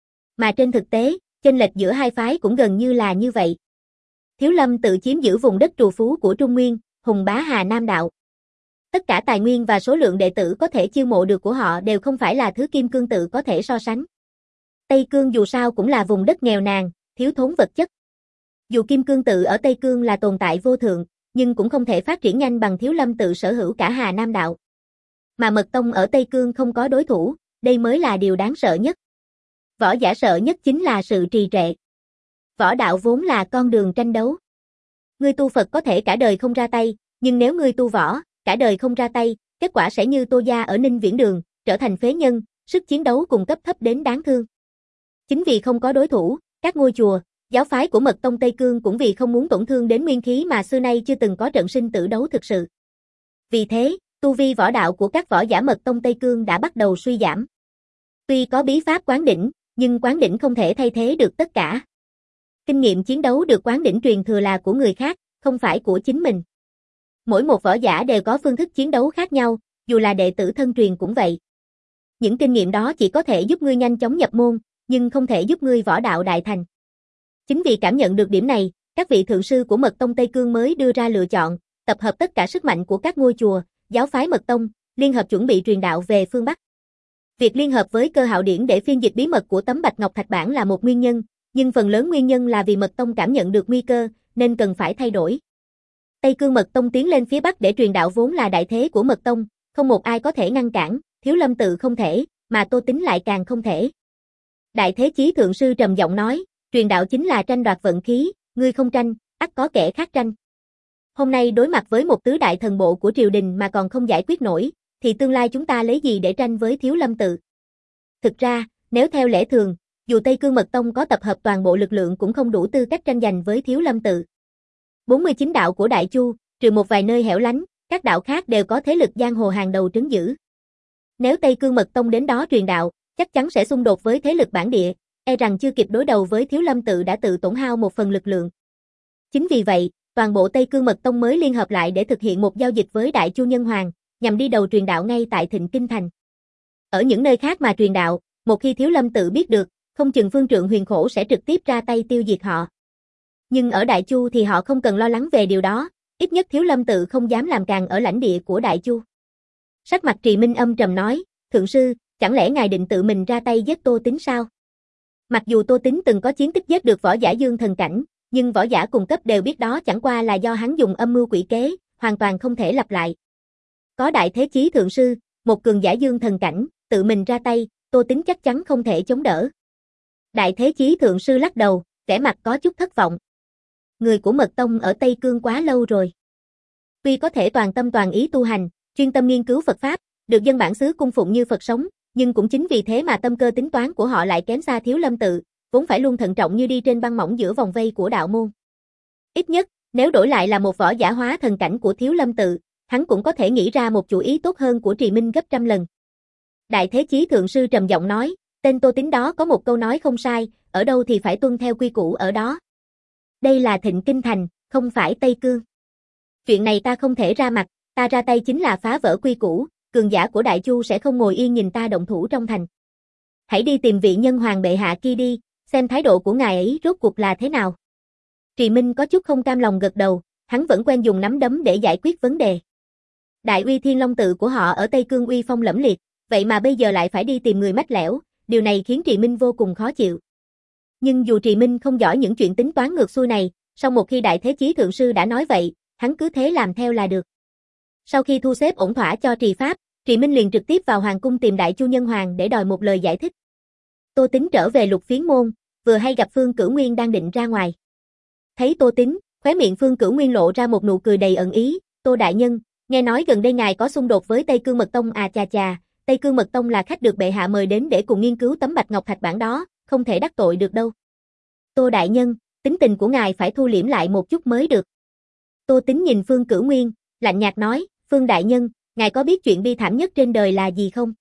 Mà trên thực tế, chênh lệch giữa hai phái cũng gần như là như vậy. Thiếu Lâm Tự chiếm giữ vùng đất trù phú của Trung Nguyên, Hùng Bá Hà Nam Đạo. Tất cả tài nguyên và số lượng đệ tử có thể chiêu mộ được của họ đều không phải là thứ Kim Cương Tự có thể so sánh. Tây Cương dù sao cũng là vùng đất nghèo nàn, thiếu thốn vật chất. Dù Kim Cương Tự ở Tây Cương là tồn tại vô thượng, nhưng cũng không thể phát triển nhanh bằng Thiếu Lâm Tự sở hữu cả Hà Nam Đạo. Mà Mật Tông ở Tây Cương không có đối thủ, đây mới là điều đáng sợ nhất. Võ giả sợ nhất chính là sự trì trệ. Võ đạo vốn là con đường tranh đấu. Ngươi tu Phật có thể cả đời không ra tay, nhưng nếu ngươi tu võ, cả đời không ra tay, kết quả sẽ như Tô Gia ở Ninh Viễn Đường, trở thành phế nhân, sức chiến đấu cùng cấp thấp đến đáng thương. Chính vì không có đối thủ, các ngôi chùa, giáo phái của Mật Tông Tây Cương cũng vì không muốn tổn thương đến nguyên khí mà xưa nay chưa từng có trận sinh tử đấu thực sự. Vì thế, tu vi võ đạo của các võ giả Mật Tông Tây Cương đã bắt đầu suy giảm. Tuy có bí pháp quán đỉnh, nhưng quán đỉnh không thể thay thế được tất cả. Kinh nghiệm chiến đấu được quán đỉnh truyền thừa là của người khác, không phải của chính mình. Mỗi một võ giả đều có phương thức chiến đấu khác nhau, dù là đệ tử thân truyền cũng vậy. Những kinh nghiệm đó chỉ có thể giúp ngươi nhanh chóng nhập môn, nhưng không thể giúp ngươi võ đạo đại thành. Chính vì cảm nhận được điểm này, các vị thượng sư của Mật Tông Tây Cương mới đưa ra lựa chọn, tập hợp tất cả sức mạnh của các ngôi chùa, giáo phái Mật Tông, liên hợp chuẩn bị truyền đạo về phương Bắc. Việc liên hợp với Cơ Hạo Điển để phiên dịch bí mật của tấm Bạch Ngọc Thạch Bản là một nguyên nhân, nhưng phần lớn nguyên nhân là vì Mật Tông cảm nhận được nguy cơ, nên cần phải thay đổi. Tây Cương Mật Tông tiến lên phía Bắc để truyền đạo vốn là đại thế của Mật Tông, không một ai có thể ngăn cản, Thiếu Lâm Tự không thể, mà Tô Tín lại càng không thể. Đại Thế Chí Thượng Sư trầm giọng nói, truyền đạo chính là tranh đoạt vận khí, ngươi không tranh, ắt có kẻ khác tranh. Hôm nay đối mặt với một tứ đại thần bộ của triều đình mà còn không giải quyết nổi, thì tương lai chúng ta lấy gì để tranh với Thiếu Lâm Tự? Thực ra, nếu theo lẽ thường, dù Tây Cương Mật Tông có tập hợp toàn bộ lực lượng cũng không đủ tư cách tranh giành với Thiếu Lâm Tự. bốn mươi chín đạo của Đại Chu, trừ một vài nơi hẻo lánh, các đạo khác đều có thế lực giang hồ hàng đầu trấn giữ. Nếu Tây Cương Mật Tông đến đó truyền đạo, chắc chắn sẽ xung đột với thế lực bản địa, e rằng chưa kịp đối đầu với Thiếu Lâm Tự đã tự tổn hao một phần lực lượng. Chính vì vậy, toàn bộ Tây Cương Mật Tông mới liên hợp lại để thực hiện một giao dịch với Đại Chu Nhân Hoàng, nhằm đi đầu truyền đạo ngay tại Thịnh Kinh Thành. Ở những nơi khác mà truyền đạo, một khi Thiếu Lâm Tự biết được, không chừng Phương Trượng Huyền Khổ sẽ trực tiếp ra tay tiêu diệt họ. Nhưng ở Đại Chu thì họ không cần lo lắng về điều đó, ít nhất Thiếu Lâm Tự không dám làm càn ở lãnh địa của Đại Chu. Sắc mặt Trì Minh âm trầm nói, Thượng sư, chẳng lẽ ngài định tự mình ra tay giết Tô Tín sao? Mặc dù Tô Tín từng có chiến tích giết được võ giả dương thần cảnh, nhưng võ giả cùng cấp đều biết đó chẳng qua là do hắn dùng âm mưu quỷ kế, hoàn toàn không thể lặp lại. Có Đại Thế Chí Thượng sư, một cường giả dương thần cảnh, tự mình ra tay, Tô Tín chắc chắn không thể chống đỡ. Đại Thế Chí Thượng sư lắc đầu, vẻ mặt có chút thất vọng. người của Mật Tông ở Tây Cương quá lâu rồi. Tuy có thể toàn tâm toàn ý tu hành, chuyên tâm nghiên cứu Phật Pháp, được dân bản xứ cung phụng như Phật sống, nhưng cũng chính vì thế mà tâm cơ tính toán của họ lại kém xa Thiếu Lâm tự, vốn phải luôn thận trọng như đi trên băng mỏng giữa vòng vây của đạo môn. Ít nhất, nếu đổi lại là một võ giả hóa thần cảnh của Thiếu Lâm tự, hắn cũng có thể nghĩ ra một chủ ý tốt hơn của Trì Minh gấp trăm lần. Đại Thế Chí Thượng Sư trầm giọng nói, tên Tô Tín đó có một câu nói không sai, ở đâu thì phải tuân theo quy củ ở đó. Đây là Thịnh Kinh Thành, không phải Tây Cương. Chuyện này ta không thể ra mặt, ta ra tay chính là phá vỡ quy củ, cường giả của Đại Chu sẽ không ngồi yên nhìn ta động thủ trong thành. Hãy đi tìm vị nhân hoàng bệ hạ kia đi, xem thái độ của ngài ấy rốt cuộc là thế nào. Trì Minh có chút không cam lòng gật đầu, hắn vẫn quen dùng nắm đấm để giải quyết vấn đề. Đại uy Thiên Long tự của họ ở Tây Cương uy phong lẫm liệt, vậy mà bây giờ lại phải đi tìm người mách lẻo, điều này khiến Trì Minh vô cùng khó chịu. Nhưng dù Trì Minh không giỏi những chuyện tính toán ngược xuôi này, sau một khi Đại Thế Chí Thượng Sư đã nói vậy, hắn cứ thế làm theo là được. Sau khi thu xếp ổn thỏa cho Trì Pháp, Trì Minh liền trực tiếp vào hoàng cung tìm Đại Chu Nhân Hoàng để đòi một lời giải thích. Tô Tín trở về Lục Phiến môn, vừa hay gặp Phương Cửu Nguyên đang định ra ngoài. Thấy Tô Tín, khóe miệng Phương Cửu Nguyên lộ ra một nụ cười đầy ẩn ý, Tô đại nhân, nghe nói gần đây ngài có xung đột với Tây Cương Mật Tông à chà chà, Tây Cương Mật Tông là khách được bệ hạ mời đến để cùng nghiên cứu tấm bạch ngọc thạch bản đó, không thể đắc tội được đâu. Tô đại nhân, tính tình của ngài phải thu liễm lại một chút mới được. Tô Tín nhìn Phương Cửu Nguyên, lạnh nhạt nói, Phương đại nhân, ngài có biết chuyện bi thảm nhất trên đời là gì không?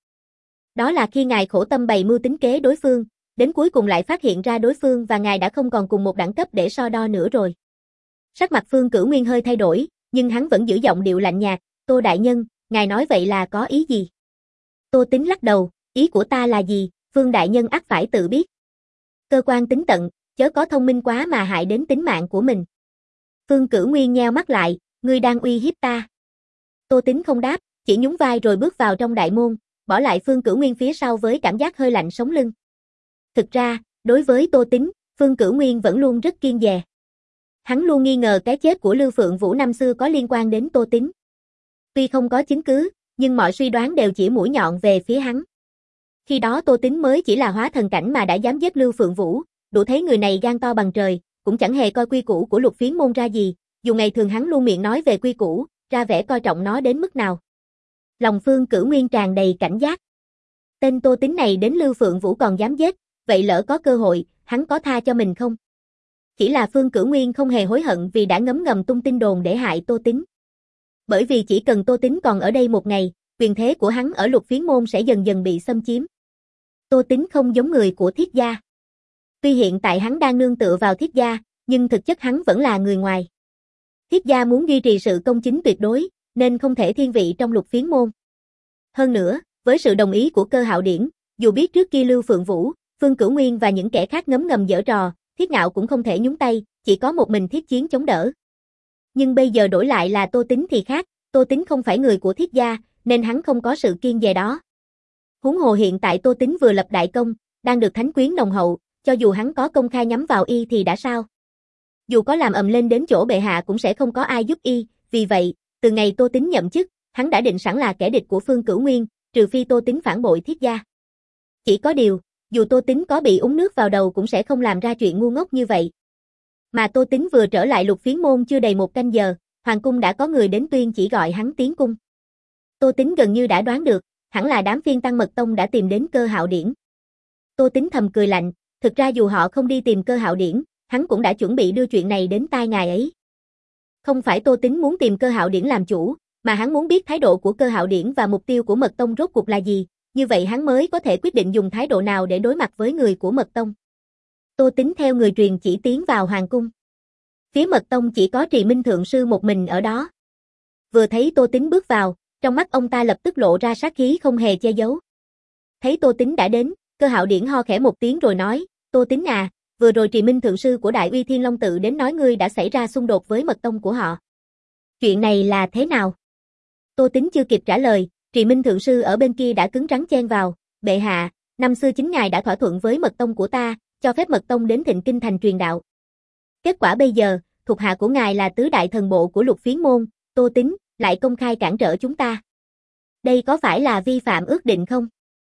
Đó là khi ngài khổ tâm bày mưu tính kế đối phương, đến cuối cùng lại phát hiện ra đối phương và ngài đã không còn cùng một đẳng cấp để so đo nữa rồi. Sắc mặt Phương Cửu Nguyên hơi thay đổi, nhưng hắn vẫn giữ giọng điệu lạnh nhạt, Tô đại nhân, ngài nói vậy là có ý gì? Tô Tín lắc đầu, ý của ta là gì, Phương đại nhân ắt phải tự biết. Cơ quan tính tận, chớ có thông minh quá mà hại đến tính mạng của mình. Phương Cửu Nguyên nheo mắt lại, ngươi đang uy hiếp ta. Tô Tín không đáp, chỉ nhún vai rồi bước vào trong đại môn, bỏ lại Phương Cửu Nguyên phía sau với cảm giác hơi lạnh sống lưng. Thực ra, đối với Tô Tín, Phương Cửu Nguyên vẫn luôn rất kiêng dè. Hắn luôn nghi ngờ cái chết của Lưu Phượng Vũ năm xưa có liên quan đến Tô Tín. Tuy không có chứng cứ, nhưng mọi suy đoán đều chỉ mũi nhọn về phía hắn. Khi đó Tô Tín mới chỉ là hóa thần cảnh mà đã dám giết Lưu Phượng Vũ, đủ thấy người này gan to bằng trời, cũng chẳng hề coi quy củ của Lục Phiến môn ra gì, dù ngày thường hắn luôn miệng nói về quy củ, ra vẻ coi trọng nó đến mức nào. Lòng Phương Cửu Nguyên tràn đầy cảnh giác. Tên Tô Tín này đến Lưu Phượng Vũ còn dám giết, vậy lỡ có cơ hội, hắn có tha cho mình không? Chỉ là Phương Cửu Nguyên không hề hối hận vì đã ngấm ngầm tung tin đồn để hại Tô Tín. Bởi vì chỉ cần Tô Tín còn ở đây một ngày, quyền thế của hắn ở Lục Phiến môn sẽ dần dần bị xâm chiếm. Tô Tín không giống người của Thiết gia. Tuy hiện tại hắn đang nương tựa vào Thiết gia, nhưng thực chất hắn vẫn là người ngoài. Thiết gia muốn duy trì sự công chính tuyệt đối, nên không thể thiên vị trong Lục Phiến môn. Hơn nữa, với sự đồng ý của Cơ Hạo Điển, dù biết trước kia Lưu Phượng Vũ, Phương Cửu Nguyên và những kẻ khác ngấm ngầm giở trò, Thiết Ngạo cũng không thể nhúng tay, chỉ có một mình Thiết Chiến chống đỡ. Nhưng bây giờ đổi lại là Tô Tín thì khác, Tô Tín không phải người của Thiết gia, nên hắn không có sự kiêng dè đó. Huống hồ hiện tại Tô Tín vừa lập đại công, đang được thánh quyến nồng hậu, cho dù hắn có công khai nhắm vào y thì đã sao? Dù có làm ầm lên đến chỗ bệ hạ cũng sẽ không có ai giúp y, vì vậy, từ ngày Tô Tín nhậm chức, hắn đã định sẵn là kẻ địch của Phương Cửu Nguyên, trừ phi Tô Tín phản bội Thiết gia. Chỉ có điều, dù Tô Tín có bị uống nước vào đầu cũng sẽ không làm ra chuyện ngu ngốc như vậy. Mà Tô Tín vừa trở lại Lục Phiến môn chưa đầy một canh giờ, hoàng cung đã có người đến tuyên chỉ gọi hắn tiến cung. Tô Tín gần như đã đoán được, hẳn là đám phiên tăng Mật Tông đã tìm đến Cơ Hạo Điển. Tô Tín thầm cười lạnh, thực ra dù họ không đi tìm Cơ Hạo Điển, hắn cũng đã chuẩn bị đưa chuyện này đến tai ngài ấy. Không phải Tô Tín muốn tìm Cơ Hạo Điển làm chủ, mà hắn muốn biết thái độ của Cơ Hạo Điển và mục tiêu của Mật Tông rốt cuộc là gì, như vậy hắn mới có thể quyết định dùng thái độ nào để đối mặt với người của Mật Tông. Tô Tín theo người truyền chỉ tiến vào hoàng cung. Phía Mật Tông chỉ có Trì Minh Thượng Sư một mình ở đó. Vừa thấy Tô Tín bước vào, trong mắt ông ta lập tức lộ ra sát khí không hề che giấu. Thấy Tô Tín đã đến, Cơ Hạo Điển ho khẽ một tiếng rồi nói, Tô Tín à, vừa rồi Trì Minh Thượng Sư của Đại Uy Thiên Long tự đến nói ngươi đã xảy ra xung đột với Mật Tông của họ. Chuyện này là thế nào? Tô Tín chưa kịp trả lời, Trì Minh Thượng Sư ở bên kia đã cứng rắn chen vào, bệ hạ, năm xưa chính ngài đã thỏa thuận với Mật Tông của ta, cho phép Mật Tông đến Thịnh Kinh thành truyền đạo. Kết quả bây giờ, thuộc hạ của ngài là tứ đại thần bộ của Lục Phiến môn, Tô Tín, lại công khai cản trở chúng ta. Đây có phải là vi phạm ước định không?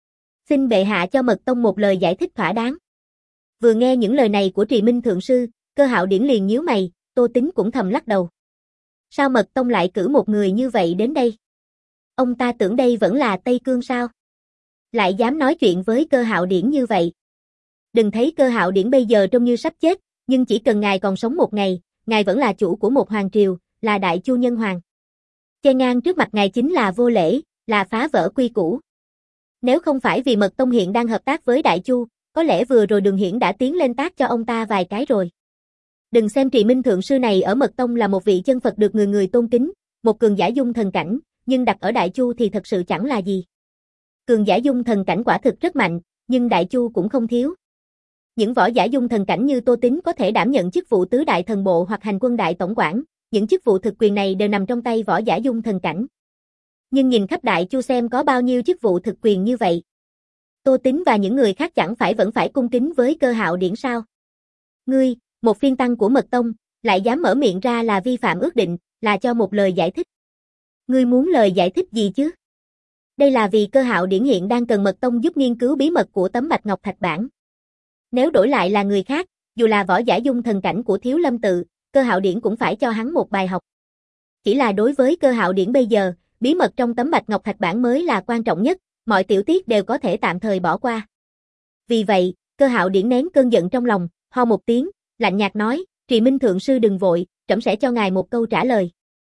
Xin bệ hạ cho Mật Tông một lời giải thích thỏa đáng. Vừa nghe những lời này của Trì Minh Thượng Sư, Cơ Hạo Điển liền nhíu mày, Tô Tính cũng thầm lắc đầu. Sao Mật Tông lại cử một người như vậy đến đây? Ông ta tưởng đây vẫn là Tây Cương sao? Lại dám nói chuyện với Cơ Hạo Điển như vậy. Đừng thấy Cơ Hạo Điển bây giờ trông như sắp chết, nhưng chỉ cần ngài còn sống một ngày, ngài vẫn là chủ của một hoàng triều, là đại chu nhân hoàng. Chen ngang trước mặt ngài chính là vô lễ, là phá vỡ quy củ. Nếu không phải vì Mật Tông hiện đang hợp tác với đại chu, có lẽ vừa rồi Đường Hiển đã tiến lên tác cho ông ta vài cái rồi. Đừng xem Trì Minh Thượng Sư này ở Mật Tông là một vị chân Phật được người người tôn kính, một cường giả dung thần cảnh, nhưng đặt ở đại chu thì thật sự chẳng là gì. Cường giả dung thần cảnh quả thực rất mạnh, nhưng đại chu cũng không thiếu. Những võ giả dung thần cảnh như Tô Tính có thể đảm nhận chức vụ tứ đại thần bộ hoặc hành quân đại tổng quản, những chức vụ thực quyền này đều nằm trong tay võ giả dung thần cảnh. Nhưng nhìn khắp đại chu xem có bao nhiêu chức vụ thực quyền như vậy. Tô Tính và những người khác chẳng phải vẫn phải cung kính với Cơ Hạo Điển sao? Ngươi, một phiên tăng của Mật Tông, lại dám mở miệng ra là vi phạm ước định, là cho một lời giải thích. Ngươi muốn lời giải thích gì chứ? Đây là vì Cơ Hạo Điển hiện đang cần Mật Tông giúp nghiên cứu bí mật của tấm Bạch Ngọc Thạch Bản. Nếu đổi lại là người khác, dù là võ giả dung thần cảnh của Thiếu Lâm Tự, Cơ Hạo Điển cũng phải cho hắn một bài học. Chỉ là đối với Cơ Hạo Điển bây giờ, bí mật trong tấm Bạch Ngọc Thạch Bản mới là quan trọng nhất, mọi tiểu tiết đều có thể tạm thời bỏ qua. Vì vậy, Cơ Hạo Điển nén cơn giận trong lòng, ho một tiếng, lạnh nhạt nói, Trì Minh Thượng Sư đừng vội, trẫm sẽ cho ngài một câu trả lời.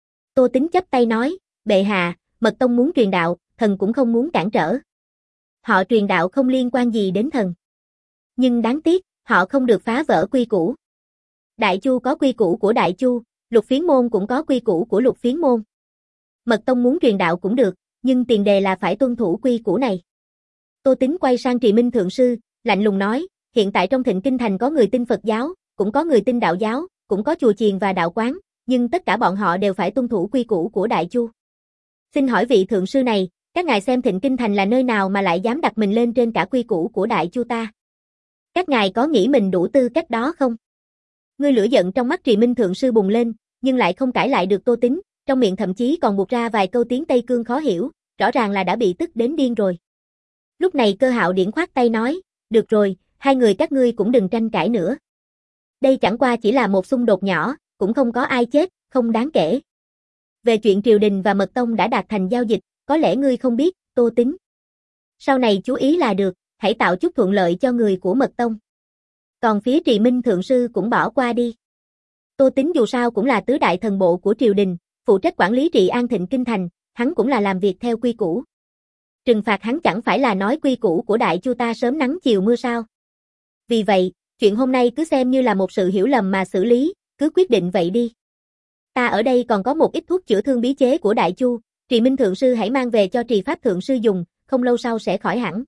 Tô Tính chắp tay nói, bệ hạ, Mật Tông muốn truyền đạo, thần cũng không muốn cản trở. Họ truyền đạo không liên quan gì đến thần. Nhưng đáng tiếc, họ không được phá vỡ quy củ. Đại chu có quy củ của đại chu, Lục Phiến môn cũng có quy củ của Lục Phiến môn. Mật Tông muốn truyền đạo cũng được, nhưng tiền đề là phải tuân thủ quy củ này. Tô Tính quay sang Trì Minh Thượng Sư, lạnh lùng nói, hiện tại trong Thịnh Kinh Thành có người tin Phật giáo, cũng có người tin đạo giáo, cũng có chùa chiền và đạo quán, nhưng tất cả bọn họ đều phải tuân thủ quy củ của đại chu. Xin hỏi vị Thượng Sư này, các ngài xem Thịnh Kinh Thành là nơi nào mà lại dám đặt mình lên trên cả quy củ của đại chu ta? Các ngài có nghĩ mình đủ tư cách đó không? Ngươi lửa giận trong mắt Trì Minh Thượng Sư bùng lên, nhưng lại không cãi lại được Tô Tính, trong miệng thậm chí còn buộc ra vài câu tiếng Tây Cương khó hiểu, rõ ràng là đã bị tức đến điên rồi. Lúc này Cơ Hạo Điển khoát tay nói, được rồi, hai người các ngươi cũng đừng tranh cãi nữa. Đây chẳng qua chỉ là một xung đột nhỏ, cũng không có ai chết, không đáng kể. Về chuyện triều đình và Mật Tông đã đạt thành giao dịch, có lẽ ngươi không biết, Tô Tính. Sau này chú ý là được, hãy tạo chút thuận lợi cho người của Mật Tông. Còn phía Trì Minh Thượng Sư cũng bỏ qua đi. Tô Tính dù sao cũng là tứ đại thần bộ của triều đình, phụ trách quản lý trị an Thịnh Kinh Thành, hắn cũng là làm việc theo quy củ. Trừng phạt hắn chẳng phải là nói quy củ của đại chu ta sớm nắng chiều mưa sao. Vì vậy, chuyện hôm nay cứ xem như là một sự hiểu lầm mà xử lý, cứ quyết định vậy đi. Ta ở đây còn có một ít thuốc chữa thương bí chế của đại chu, Trì Minh Thượng Sư hãy mang về cho Trì Pháp Thượng Sư dùng, không lâu sau sẽ khỏi hẳn.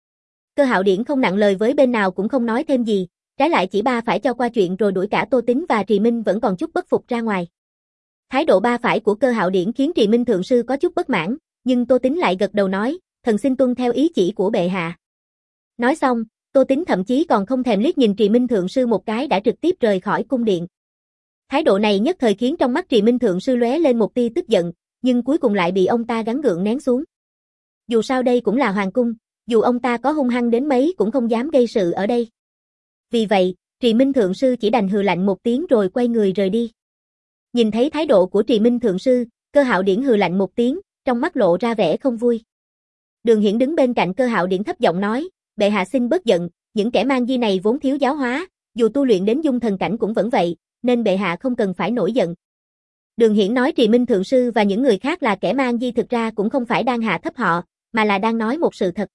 Cơ Hạo Điển không nặng lời với bên nào cũng không nói thêm gì, trái lại chỉ ba phải cho qua chuyện rồi đuổi cả Tô Tính và Trì Minh vẫn còn chút bất phục ra ngoài. Thái độ ba phải của Cơ Hạo Điển khiến Trì Minh Thượng Sư có chút bất mãn, nhưng Tô Tính lại gật đầu nói, thần xin tuân theo ý chỉ của bệ hạ. Nói xong, Tô Tính thậm chí còn không thèm liếc nhìn Trì Minh Thượng Sư một cái đã trực tiếp rời khỏi cung điện. Thái độ này nhất thời khiến trong mắt Trì Minh Thượng Sư lóe lên một tia tức giận, nhưng cuối cùng lại bị ông ta gắng gượng nén xuống. Dù sao đây cũng là hoàng cung, dù ông ta có hung hăng đến mấy cũng không dám gây sự ở đây. Vì vậy, Trì Minh Thượng Sư chỉ đành hừ lạnh một tiếng rồi quay người rời đi. Nhìn thấy thái độ của Trì Minh Thượng Sư, Cơ Hạo Điển hừ lạnh một tiếng, trong mắt lộ ra vẻ không vui. Đường Hiển đứng bên cạnh Cơ Hạo Điển thấp giọng nói, bệ hạ xin bớt giận, những kẻ mang di này vốn thiếu giáo hóa, dù tu luyện đến dung thần cảnh cũng vẫn vậy, nên bệ hạ không cần phải nổi giận. Đường Hiển nói Trì Minh Thượng Sư và những người khác là kẻ mang di thực ra cũng không phải đang hạ thấp họ, mà là đang nói một sự thật.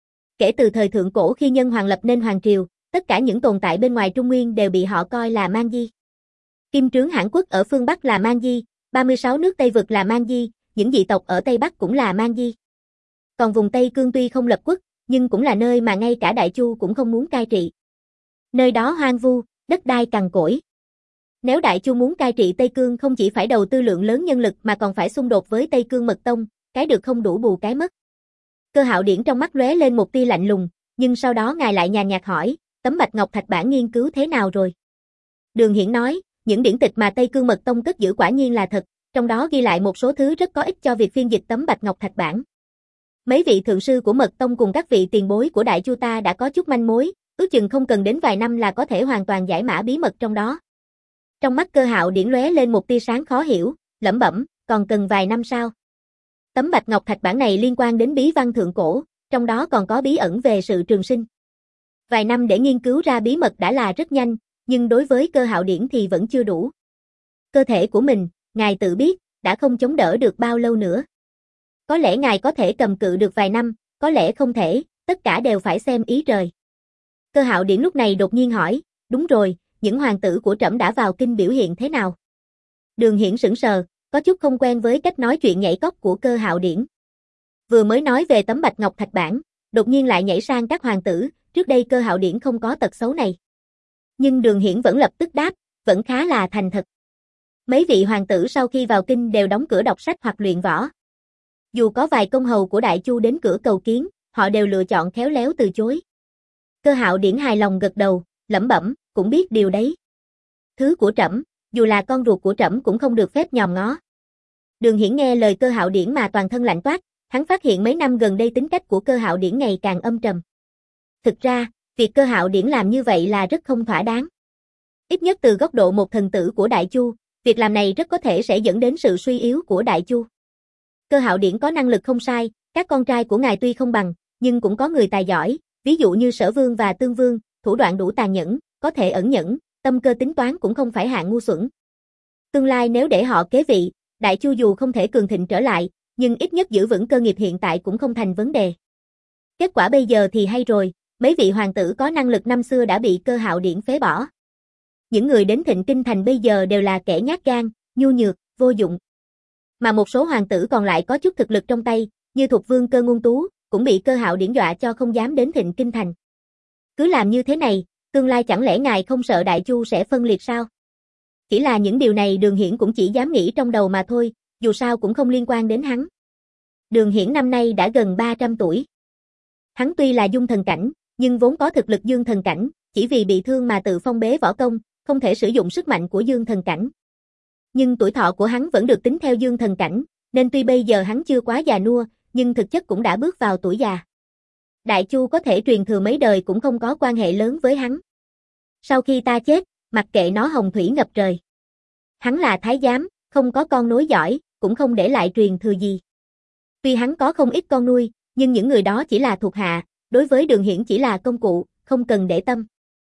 Kể từ thời thượng cổ khi nhân hoàng lập nên hoàng triều, tất cả những tồn tại bên ngoài Trung Nguyên đều bị họ coi là mang di. Kim Trướng Hãn Quốc ở phương Bắc là mang di, ba mươi sáu nước Tây Vực là mang di, những dị tộc ở Tây Bắc cũng là mang di. Còn vùng Tây Cương tuy không lập quốc, nhưng cũng là nơi mà ngay cả Đại Chu cũng không muốn cai trị. Nơi đó hoang vu, đất đai cằn cỗi. Nếu Đại Chu muốn cai trị Tây Cương không chỉ phải đầu tư lượng lớn nhân lực mà còn phải xung đột với Tây Cương Mật Tông, cái được không đủ bù cái mất. Cơ Hạo Điển trong mắt lóe lên một tia lạnh lùng, nhưng sau đó ngài lại nhàn nhạt hỏi, tấm Bạch Ngọc Thạch Bản nghiên cứu thế nào rồi? Đường Hiển nói, những điển tịch mà Tây Cương Mật Tông cất giữ quả nhiên là thật, trong đó ghi lại một số thứ rất có ích cho việc phiên dịch tấm Bạch Ngọc Thạch Bản. Mấy vị thượng sư của Mật Tông cùng các vị tiền bối của Đại Chu ta đã có chút manh mối, ước chừng không cần đến vài năm là có thể hoàn toàn giải mã bí mật trong đó. Trong mắt Cơ Hạo Điển lóe lên một tia sáng khó hiểu, lẩm bẩm, còn cần vài năm sao? Tấm bạch ngọc thạch bản này liên quan đến bí văn thượng cổ, trong đó còn có bí ẩn về sự trường sinh. Vài năm để nghiên cứu ra bí mật đã là rất nhanh, nhưng đối với Cơ Hạo Điển thì vẫn chưa đủ. Cơ thể của mình, ngài tự biết, đã không chống đỡ được bao lâu nữa. Có lẽ ngài có thể cầm cự được vài năm, có lẽ không thể, tất cả đều phải xem ý trời. Cơ Hạo Điển lúc này đột nhiên hỏi, đúng rồi, những hoàng tử của trẫm đã vào kinh biểu hiện thế nào? Đường Hiển sững sờ, có chút không quen với cách nói chuyện nhảy cóc của Cơ Hạo Điển. Vừa mới nói về tấm bạch ngọc thạch bản, đột nhiên lại nhảy sang các hoàng tử, trước đây Cơ Hạo Điển không có tật xấu này. Nhưng Đường Hiển vẫn lập tức đáp, vẫn khá là thành thật. Mấy vị hoàng tử sau khi vào kinh đều đóng cửa đọc sách hoặc luyện võ. Dù có vài công hầu của Đại Chu đến cửa cầu kiến, họ đều lựa chọn khéo léo từ chối. Cơ Hạo Điển hài lòng gật đầu, lẩm bẩm, cũng biết điều đấy. Thứ của trẫm, dù là con ruột của trẫm cũng không được phép nhòm ngó. Đường Hiển nghe lời Cơ Hạo Điển mà toàn thân lạnh toát, hắn phát hiện mấy năm gần đây tính cách của Cơ Hạo Điển ngày càng âm trầm. Thực ra, việc Cơ Hạo Điển làm như vậy là rất không thỏa đáng. Ít nhất từ góc độ một thần tử của Đại Chu, việc làm này rất có thể sẽ dẫn đến sự suy yếu của Đại Chu. Cơ Hạo Điển có năng lực không sai, các con trai của ngài tuy không bằng, nhưng cũng có người tài giỏi, ví dụ như Sở Vương và Tương Vương, thủ đoạn đủ tàn nhẫn, có thể ẩn nhẫn, tâm cơ tính toán cũng không phải hạng ngu xuẩn. Tương lai nếu để họ kế vị, Đại Chu dù không thể cường thịnh trở lại, nhưng ít nhất giữ vững cơ nghiệp hiện tại cũng không thành vấn đề. Kết quả bây giờ thì hay rồi, mấy vị hoàng tử có năng lực năm xưa đã bị Cơ Hạo Điển phế bỏ. Những người đến Thịnh Kinh Thành bây giờ đều là kẻ nhát gan, nhu nhược, vô dụng. Mà một số hoàng tử còn lại có chút thực lực trong tay, như Thục Vương Cơ Ngôn Tú, cũng bị Cơ Hạo Điển dọa cho không dám đến Thịnh Kinh Thành. Cứ làm như thế này, tương lai chẳng lẽ ngài không sợ Đại Chu sẽ phân liệt sao? Chỉ là những điều này Đường Hiển cũng chỉ dám nghĩ trong đầu mà thôi, dù sao cũng không liên quan đến hắn. Đường Hiển năm nay đã gần ba trăm tuổi. Hắn tuy là dung thần cảnh, nhưng vốn có thực lực dương thần cảnh, chỉ vì bị thương mà tự phong bế võ công, không thể sử dụng sức mạnh của dương thần cảnh. Nhưng tuổi thọ của hắn vẫn được tính theo dương thần cảnh, nên tuy bây giờ hắn chưa quá già nua, nhưng thực chất cũng đã bước vào tuổi già. Đại Chu có thể truyền thừa mấy đời cũng không có quan hệ lớn với hắn. Sau khi ta chết, mặc kệ nó hồng thủy ngập trời. Hắn là thái giám, không có con nối giỏi, cũng không để lại truyền thừa gì. Tuy hắn có không ít con nuôi, nhưng những người đó chỉ là thuộc hạ, đối với Đường Hiển chỉ là công cụ, không cần để tâm.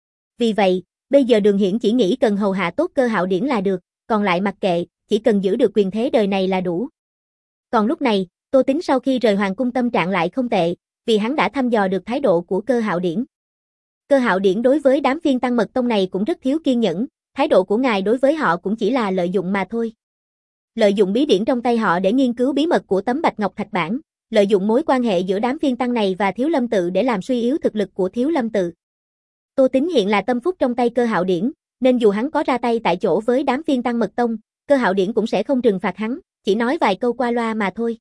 Vì vậy, bây giờ Đường Hiển chỉ nghĩ cần hầu hạ tốt Cơ Hạo Điển là được, còn lại mặc kệ, chỉ cần giữ được quyền thế đời này là đủ. Còn lúc này, Tô Tín sau khi rời hoàng cung tâm trạng lại không tệ, vì hắn đã thăm dò được thái độ của Cơ Hạo Điển. Cơ Hạo Điển đối với đám phiên tăng mật tông này cũng rất thiếu kiên nhẫn, thái độ của ngài đối với họ cũng chỉ là lợi dụng mà thôi. Lợi dụng bí điển trong tay họ để nghiên cứu bí mật của tấm bạch ngọc thạch bản, lợi dụng mối quan hệ giữa đám phiên tăng này và Thiếu Lâm Tự để làm suy yếu thực lực của Thiếu Lâm Tự. Tô Tín hiện là tâm phúc trong tay Cơ Hạo Điển, nên dù hắn có ra tay tại chỗ với đám phiên tăng mật tông, Cơ Hạo Điển cũng sẽ không trừng phạt hắn, chỉ nói vài câu qua loa mà thôi.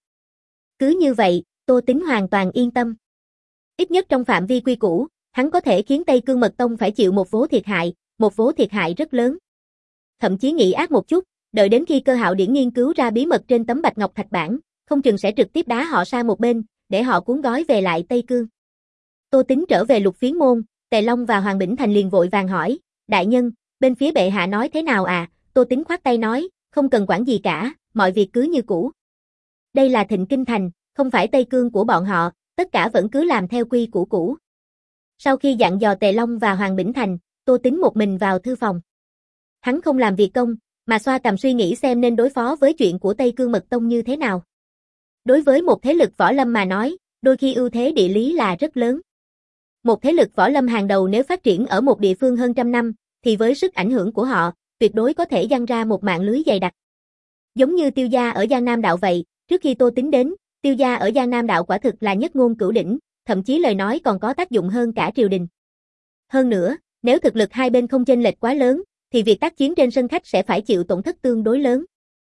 Cứ như vậy, Tô Tín hoàn toàn yên tâm. Ít nhất trong phạm vi quy củ, hắn có thể khiến Tây Cương Mật Tông phải chịu một vố thiệt hại, một vố thiệt hại rất lớn. Thậm chí nghĩ ác một chút, đợi đến khi Cơ Hạo Điển nghiên cứu ra bí mật trên tấm bạch ngọc thạch bản, không chừng sẽ trực tiếp đá họ sang một bên, để họ cuốn gói về lại Tây Cương. Tô Tín trở về Lục Phiến môn, Tề Long và Hoàng Bỉnh Thành liền vội vàng hỏi, đại nhân, bên phía bệ hạ nói thế nào à? Tô Tín khoát tay nói, không cần quản gì cả, mọi việc cứ như cũ. Đây là Thịnh Kinh Thành, không phải Tây Cương của bọn họ, tất cả vẫn cứ làm theo quy củ cũ. Sau khi dặn dò Tề Long và Hoàng Bỉnh Thành, Tô Tín một mình vào thư phòng. Hắn không làm việc công, mà xoa cằm suy nghĩ xem nên đối phó với chuyện của Tây Cương Mật Tông như thế nào. Đối với một thế lực võ lâm mà nói, đôi khi ưu thế địa lý là rất lớn. Một thế lực võ lâm hàng đầu nếu phát triển ở một địa phương hơn trăm năm, thì với sức ảnh hưởng của họ, tuyệt đối có thể giăng ra một mạng lưới dày đặc. Giống như Tiêu gia ở Giang Nam đạo vậy, trước khi Tô Tín đến, Tiêu gia ở Giang Nam đạo quả thực là nhất ngôn cửu đỉnh, thậm chí lời nói còn có tác dụng hơn cả triều đình. Hơn nữa, nếu thực lực hai bên không chênh lệch quá lớn, thì việc tác chiến trên sân khách sẽ phải chịu tổn thất tương đối lớn.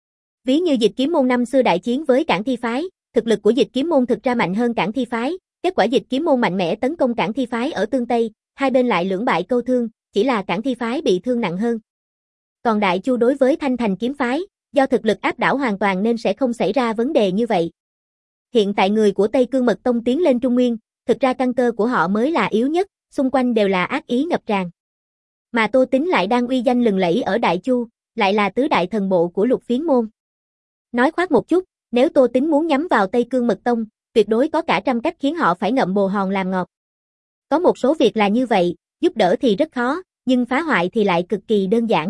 Ví như Dịch Kiếm môn năm xưa đại chiến với Cảng Thi phái, thực lực của Dịch Kiếm môn thực ra mạnh hơn Cảng Thi phái, kết quả Dịch Kiếm môn mạnh mẽ tấn công Cảng Thi phái ở Tương Tây, hai bên lại lưỡng bại câu thương, chỉ là Cảng Thi phái bị thương nặng hơn. Còn Đại Chu đối với Thanh Thành kiếm phái, do thực lực áp đảo hoàn toàn nên sẽ không xảy ra vấn đề như vậy. Hiện tại người của Tây Cương Mật Tông tiến lên Trung Nguyên, thực ra căn cơ của họ mới là yếu nhất, xung quanh đều là ác ý ngập tràn. Mà Tô Tín lại đang uy danh lừng lẫy ở Đại Chu, lại là tứ đại thần bộ của Lục Phiến môn. Nói khoác một chút, nếu Tô Tín muốn nhắm vào Tây Cương Mật Tông, tuyệt đối có cả trăm cách khiến họ phải ngậm bồ hòn làm ngọt. Có một số việc là như vậy, giúp đỡ thì rất khó, nhưng phá hoại thì lại cực kỳ đơn giản.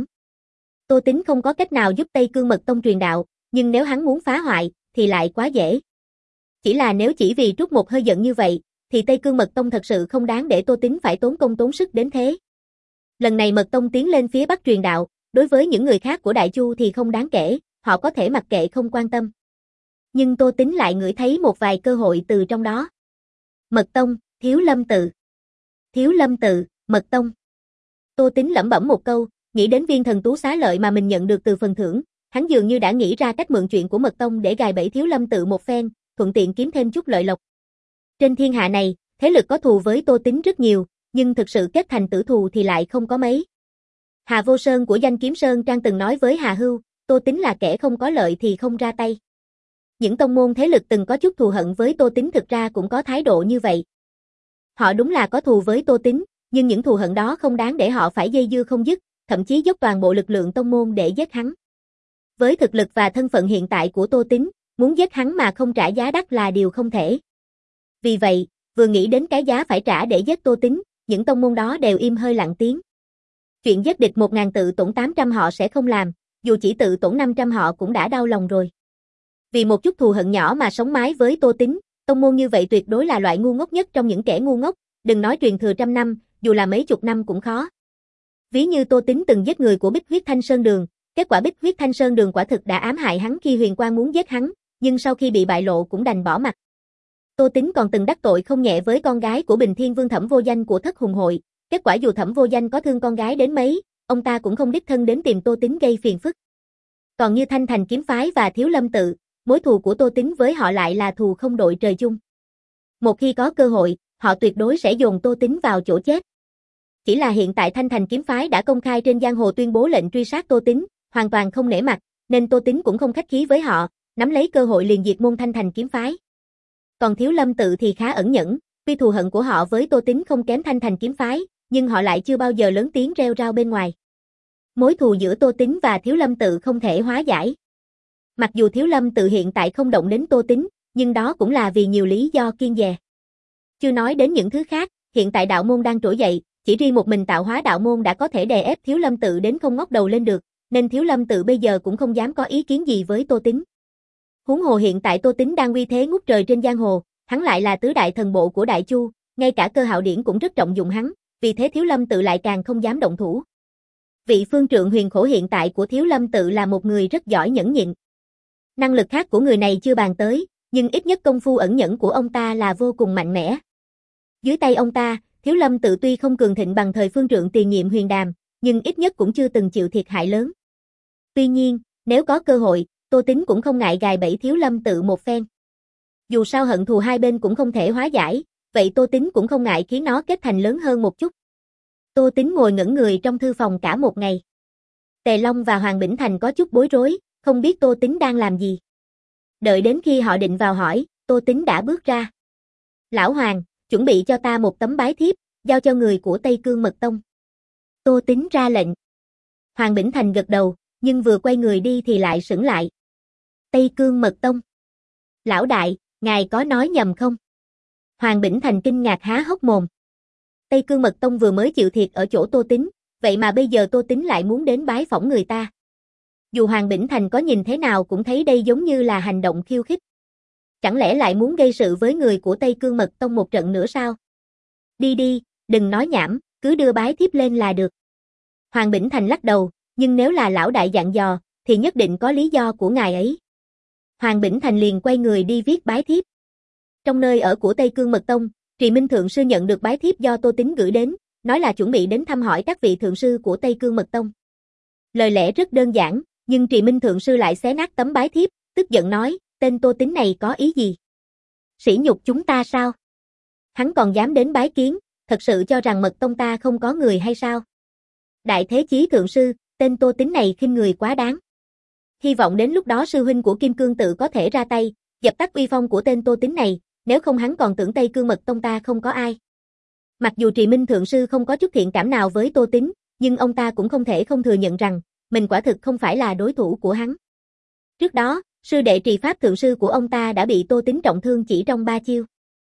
Tô Tín không có cách nào giúp Tây Cương Mật Tông truyền đạo, nhưng nếu hắn muốn phá hoại, thì lại quá dễ. Chỉ là nếu chỉ vì trút một hơi giận như vậy, thì Tây Cương Mật Tông thật sự không đáng để Tô Tín phải tốn công tốn sức đến thế. Lần này Mật Tông tiến lên phía Bắc truyền đạo, đối với những người khác của Đại Chu thì không đáng kể, họ có thể mặc kệ không quan tâm. Nhưng Tô Tín lại ngửi thấy một vài cơ hội từ trong đó. Mật Tông, Thiếu Lâm Tự. Thiếu Lâm Tự, Mật Tông. Tô Tín lẩm bẩm một câu, nghĩ đến viên thần tú xá lợi mà mình nhận được từ phần thưởng, hắn dường như đã nghĩ ra cách mượn chuyện của Mật Tông để gài bẫy Thiếu Lâm Tự một phen, thuận tiện kiếm thêm chút lợi lộc. Trên thiên hạ này, thế lực có thù với Tô Tín rất nhiều, nhưng thực sự kết thành tử thù thì lại không có mấy. Hà Vô Sơn của Danh Kiếm Sơn Trang từng nói với Hà Hưu, Tô Tín là kẻ không có lợi thì không ra tay. Những tông môn thế lực từng có chút thù hận với Tô Tín thực ra cũng có thái độ như vậy. Họ đúng là có thù với Tô Tín, nhưng những thù hận đó không đáng để họ phải dây dưa không dứt, thậm chí dốc toàn bộ lực lượng tông môn để giết hắn. Với thực lực và thân phận hiện tại của Tô Tín, muốn giết hắn mà không trả giá đắt là điều không thể. Vì vậy, vừa nghĩ đến cái giá phải trả để giết Tô Tín, những tông môn đó đều im hơi lặng tiếng. Chuyện giết địch một ngàn tự tổn tám trăm họ sẽ không làm, dù chỉ tự tổn năm trăm họ cũng đã đau lòng rồi. Vì một chút thù hận nhỏ mà sống mái với Tô Tín, tông môn như vậy tuyệt đối là loại ngu ngốc nhất trong những kẻ ngu ngốc, đừng nói truyền thừa trăm năm, dù là mấy chục năm cũng khó. Ví như Tô Tín từng giết người của Bích Huyết Thanh Sơn Đường, kết quả Bích Huyết Thanh Sơn Đường quả thực đã ám hại hắn khi Huyền Quang muốn giết hắn, nhưng sau khi bị bại lộ cũng đành bỏ mặt. Tô Tín còn từng đắc tội không nhẹ với con gái của Bình Thiên Vương Thẩm Vô Danh của Thất Hùng Hội, kết quả dù Thẩm Vô Danh có thương con gái đến mấy, ông ta cũng không đích thân đến tìm Tô Tín gây phiền phức. Còn như Thanh Thành Kiếm Phái và Thiếu Lâm Tự, mối thù của Tô Tín với họ lại là thù không đội trời chung. Một khi có cơ hội, họ tuyệt đối sẽ dồn Tô Tín vào chỗ chết. Chỉ là hiện tại Thanh Thành Kiếm Phái đã công khai trên giang hồ tuyên bố lệnh truy sát Tô Tín, hoàn toàn không nể mặt, nên Tô Tín cũng không khách khí với họ, nắm lấy cơ hội liền diệt môn Thanh Thành Kiếm Phái. Còn Thiếu Lâm Tự thì khá ẩn nhẫn, tuy thù hận của họ với Tô Tín không kém Thanh Thành Kiếm Phái, nhưng họ lại chưa bao giờ lớn tiếng reo rao bên ngoài. Mối thù giữa Tô Tín và Thiếu Lâm Tự không thể hóa giải. Mặc dù Thiếu Lâm Tự hiện tại không động đến Tô Tín, nhưng đó cũng là vì nhiều lý do kiêng dè. Chưa nói đến những thứ khác, hiện tại đạo môn đang trỗi dậy, chỉ riêng một mình tạo hóa đạo môn đã có thể đè ép Thiếu Lâm Tự đến không ngóc đầu lên được, nên Thiếu Lâm Tự bây giờ cũng không dám có ý kiến gì với Tô Tín. Huống hồ hiện tại Tô Tín đang uy thế ngút trời trên giang hồ, hắn lại là tứ đại thần bộ của Đại Chu, ngay cả Cơ Hạo Điển cũng rất trọng dụng hắn, vì thế Thiếu Lâm Tự lại càng không dám động thủ. Vị phương trượng huyền khổ hiện tại của Thiếu Lâm Tự là một người rất giỏi nhẫn nhịn. Năng lực khác của người này chưa bàn tới, nhưng ít nhất công phu ẩn nhẫn của ông ta là vô cùng mạnh mẽ. Dưới tay ông ta, Thiếu Lâm Tự tuy không cường thịnh bằng thời phương trượng tiền nhiệm Huyền Đàm, nhưng ít nhất cũng chưa từng chịu thiệt hại lớn. Tuy nhiên, nếu có cơ hội, Tô Tín cũng không ngại gài bẫy Thiếu Lâm Tự một phen. Dù sao hận thù hai bên cũng không thể hóa giải, vậy Tô Tín cũng không ngại khiến nó kết thành lớn hơn một chút. Tô Tín ngồi ngẩn người trong thư phòng cả một ngày. Tề Long và Hoàng Bỉnh Thành có chút bối rối, không biết Tô Tín đang làm gì. Đợi đến khi họ định vào hỏi, Tô Tín đã bước ra. Lão Hoàng, chuẩn bị cho ta một tấm bái thiếp, giao cho người của Tây Cương Mật Tông. Tô Tín ra lệnh. Hoàng Bỉnh Thành gật đầu, nhưng vừa quay người đi thì lại sững lại. Tây Cương Mật Tông. Lão đại, ngài có nói nhầm không? Hoàng Bỉnh Thành kinh ngạc há hốc mồm. Tây Cương Mật Tông vừa mới chịu thiệt ở chỗ Tô Tín, vậy mà bây giờ Tô Tín lại muốn đến bái phỏng người ta. Dù Hoàng Bỉnh Thành có nhìn thế nào cũng thấy đây giống như là hành động khiêu khích. Chẳng lẽ lại muốn gây sự với người của Tây Cương Mật Tông một trận nữa sao? Đi đi, đừng nói nhảm, cứ đưa bái thiếp lên là được. Hoàng Bỉnh Thành lắc đầu, nhưng nếu là lão đại dặn dò, thì nhất định có lý do của ngài ấy. Hoàng Bỉnh Thành liền quay người đi viết bái thiếp. Trong nơi ở của Tây Cương Mật Tông, Trì Minh Thượng Sư nhận được bái thiếp do Tô Tín gửi đến, nói là chuẩn bị đến thăm hỏi các vị thượng sư của Tây Cương Mật Tông. Lời lẽ rất đơn giản, nhưng Trì Minh Thượng Sư lại xé nát tấm bái thiếp, tức giận nói, tên Tô Tín này có ý gì? Sỉ nhục chúng ta sao? Hắn còn dám đến bái kiến, thật sự cho rằng Mật Tông ta không có người hay sao? Đại Thế Chí Thượng Sư, tên Tô Tín này khinh người quá đáng. Hy vọng đến lúc đó sư huynh của Kim Cương Tự có thể ra tay, dập tắt uy phong của tên Tô Tín này, nếu không hắn còn tưởng Tây Cương Mật Tông ta không có ai. Mặc dù Trì Minh Thượng Sư không có chút thiện cảm nào với Tô Tín, nhưng ông ta cũng không thể không thừa nhận rằng, mình quả thực không phải là đối thủ của hắn. Trước đó, sư đệ trì pháp thượng sư của ông ta đã bị Tô Tín trọng thương chỉ trong ba chiêu.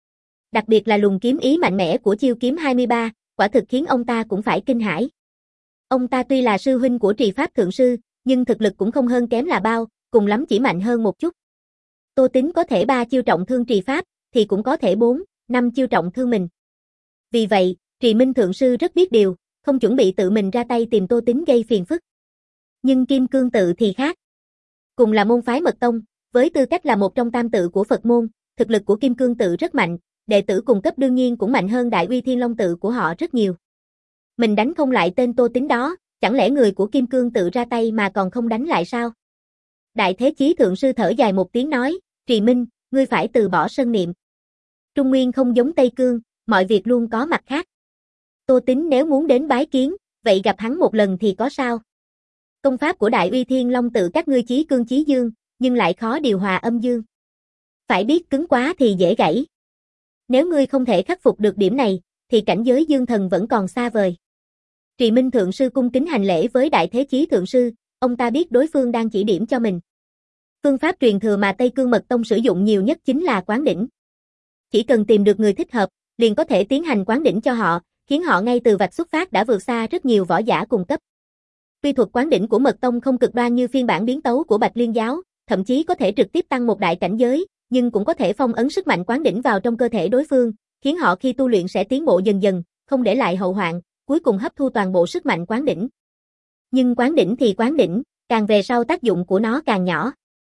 Đặc biệt là luồng kiếm ý mạnh mẽ của chiêu kiếm hai mươi ba, quả thực khiến ông ta cũng phải kinh hãi. Ông ta tuy là sư huynh của trì pháp thượng sư, nhưng thực lực cũng không hơn kém là bao, cùng lắm chỉ mạnh hơn một chút. Tô Tín có thể ba chiêu trọng thương trì pháp, thì cũng có thể bốn, năm chiêu trọng thương mình. Vì vậy, Trì Minh thượng sư rất biết điều, không chuẩn bị tự mình ra tay tìm Tô Tín gây phiền phức. Nhưng Kim Cương tự thì khác. Cùng là môn phái mật tông, với tư cách là một trong tam tự của Phật môn, thực lực của Kim Cương tự rất mạnh, đệ tử cùng cấp đương nhiên cũng mạnh hơn Đại Uy Thiên Long tự của họ rất nhiều. Mình đánh không lại tên Tô Tín đó, chẳng lẽ người của Kim Cương tự ra tay mà còn không đánh lại sao? Đại Thế Chí thượng sư thở dài một tiếng nói, Trì Minh, ngươi phải từ bỏ sân niệm. Trung Nguyên không giống Tây Cương, mọi việc luôn có mặt khác. Tô Tín nếu muốn đến bái kiến, vậy gặp hắn một lần thì có sao? Công pháp của Đại Uy Thiên Long tự các ngươi chí cương chí dương, nhưng lại khó điều hòa âm dương. Phải biết cứng quá thì dễ gãy. Nếu ngươi không thể khắc phục được điểm này, thì cảnh giới dương thần vẫn còn xa vời. Trì Minh thượng sư cung kính hành lễ với Đại Thế Chí thượng sư, ông ta biết đối phương đang chỉ điểm cho mình. Phương pháp truyền thừa mà Tây Cương Mật Tông sử dụng nhiều nhất chính là quán đỉnh. Chỉ cần tìm được người thích hợp, liền có thể tiến hành quán đỉnh cho họ, khiến họ ngay từ vạch xuất phát đã vượt xa rất nhiều võ giả cùng cấp. Quy thuật quán đỉnh của Mật Tông không cực đoan như phiên bản biến tấu của Bạch Liên giáo, thậm chí có thể trực tiếp tăng một đại cảnh giới, nhưng cũng có thể phong ấn sức mạnh quán đỉnh vào trong cơ thể đối phương, khiến họ khi tu luyện sẽ tiến bộ dần dần, không để lại hậu hoạn, cuối cùng hấp thu toàn bộ sức mạnh quán đỉnh. Nhưng quán đỉnh thì quán đỉnh, càng về sau tác dụng của nó càng nhỏ.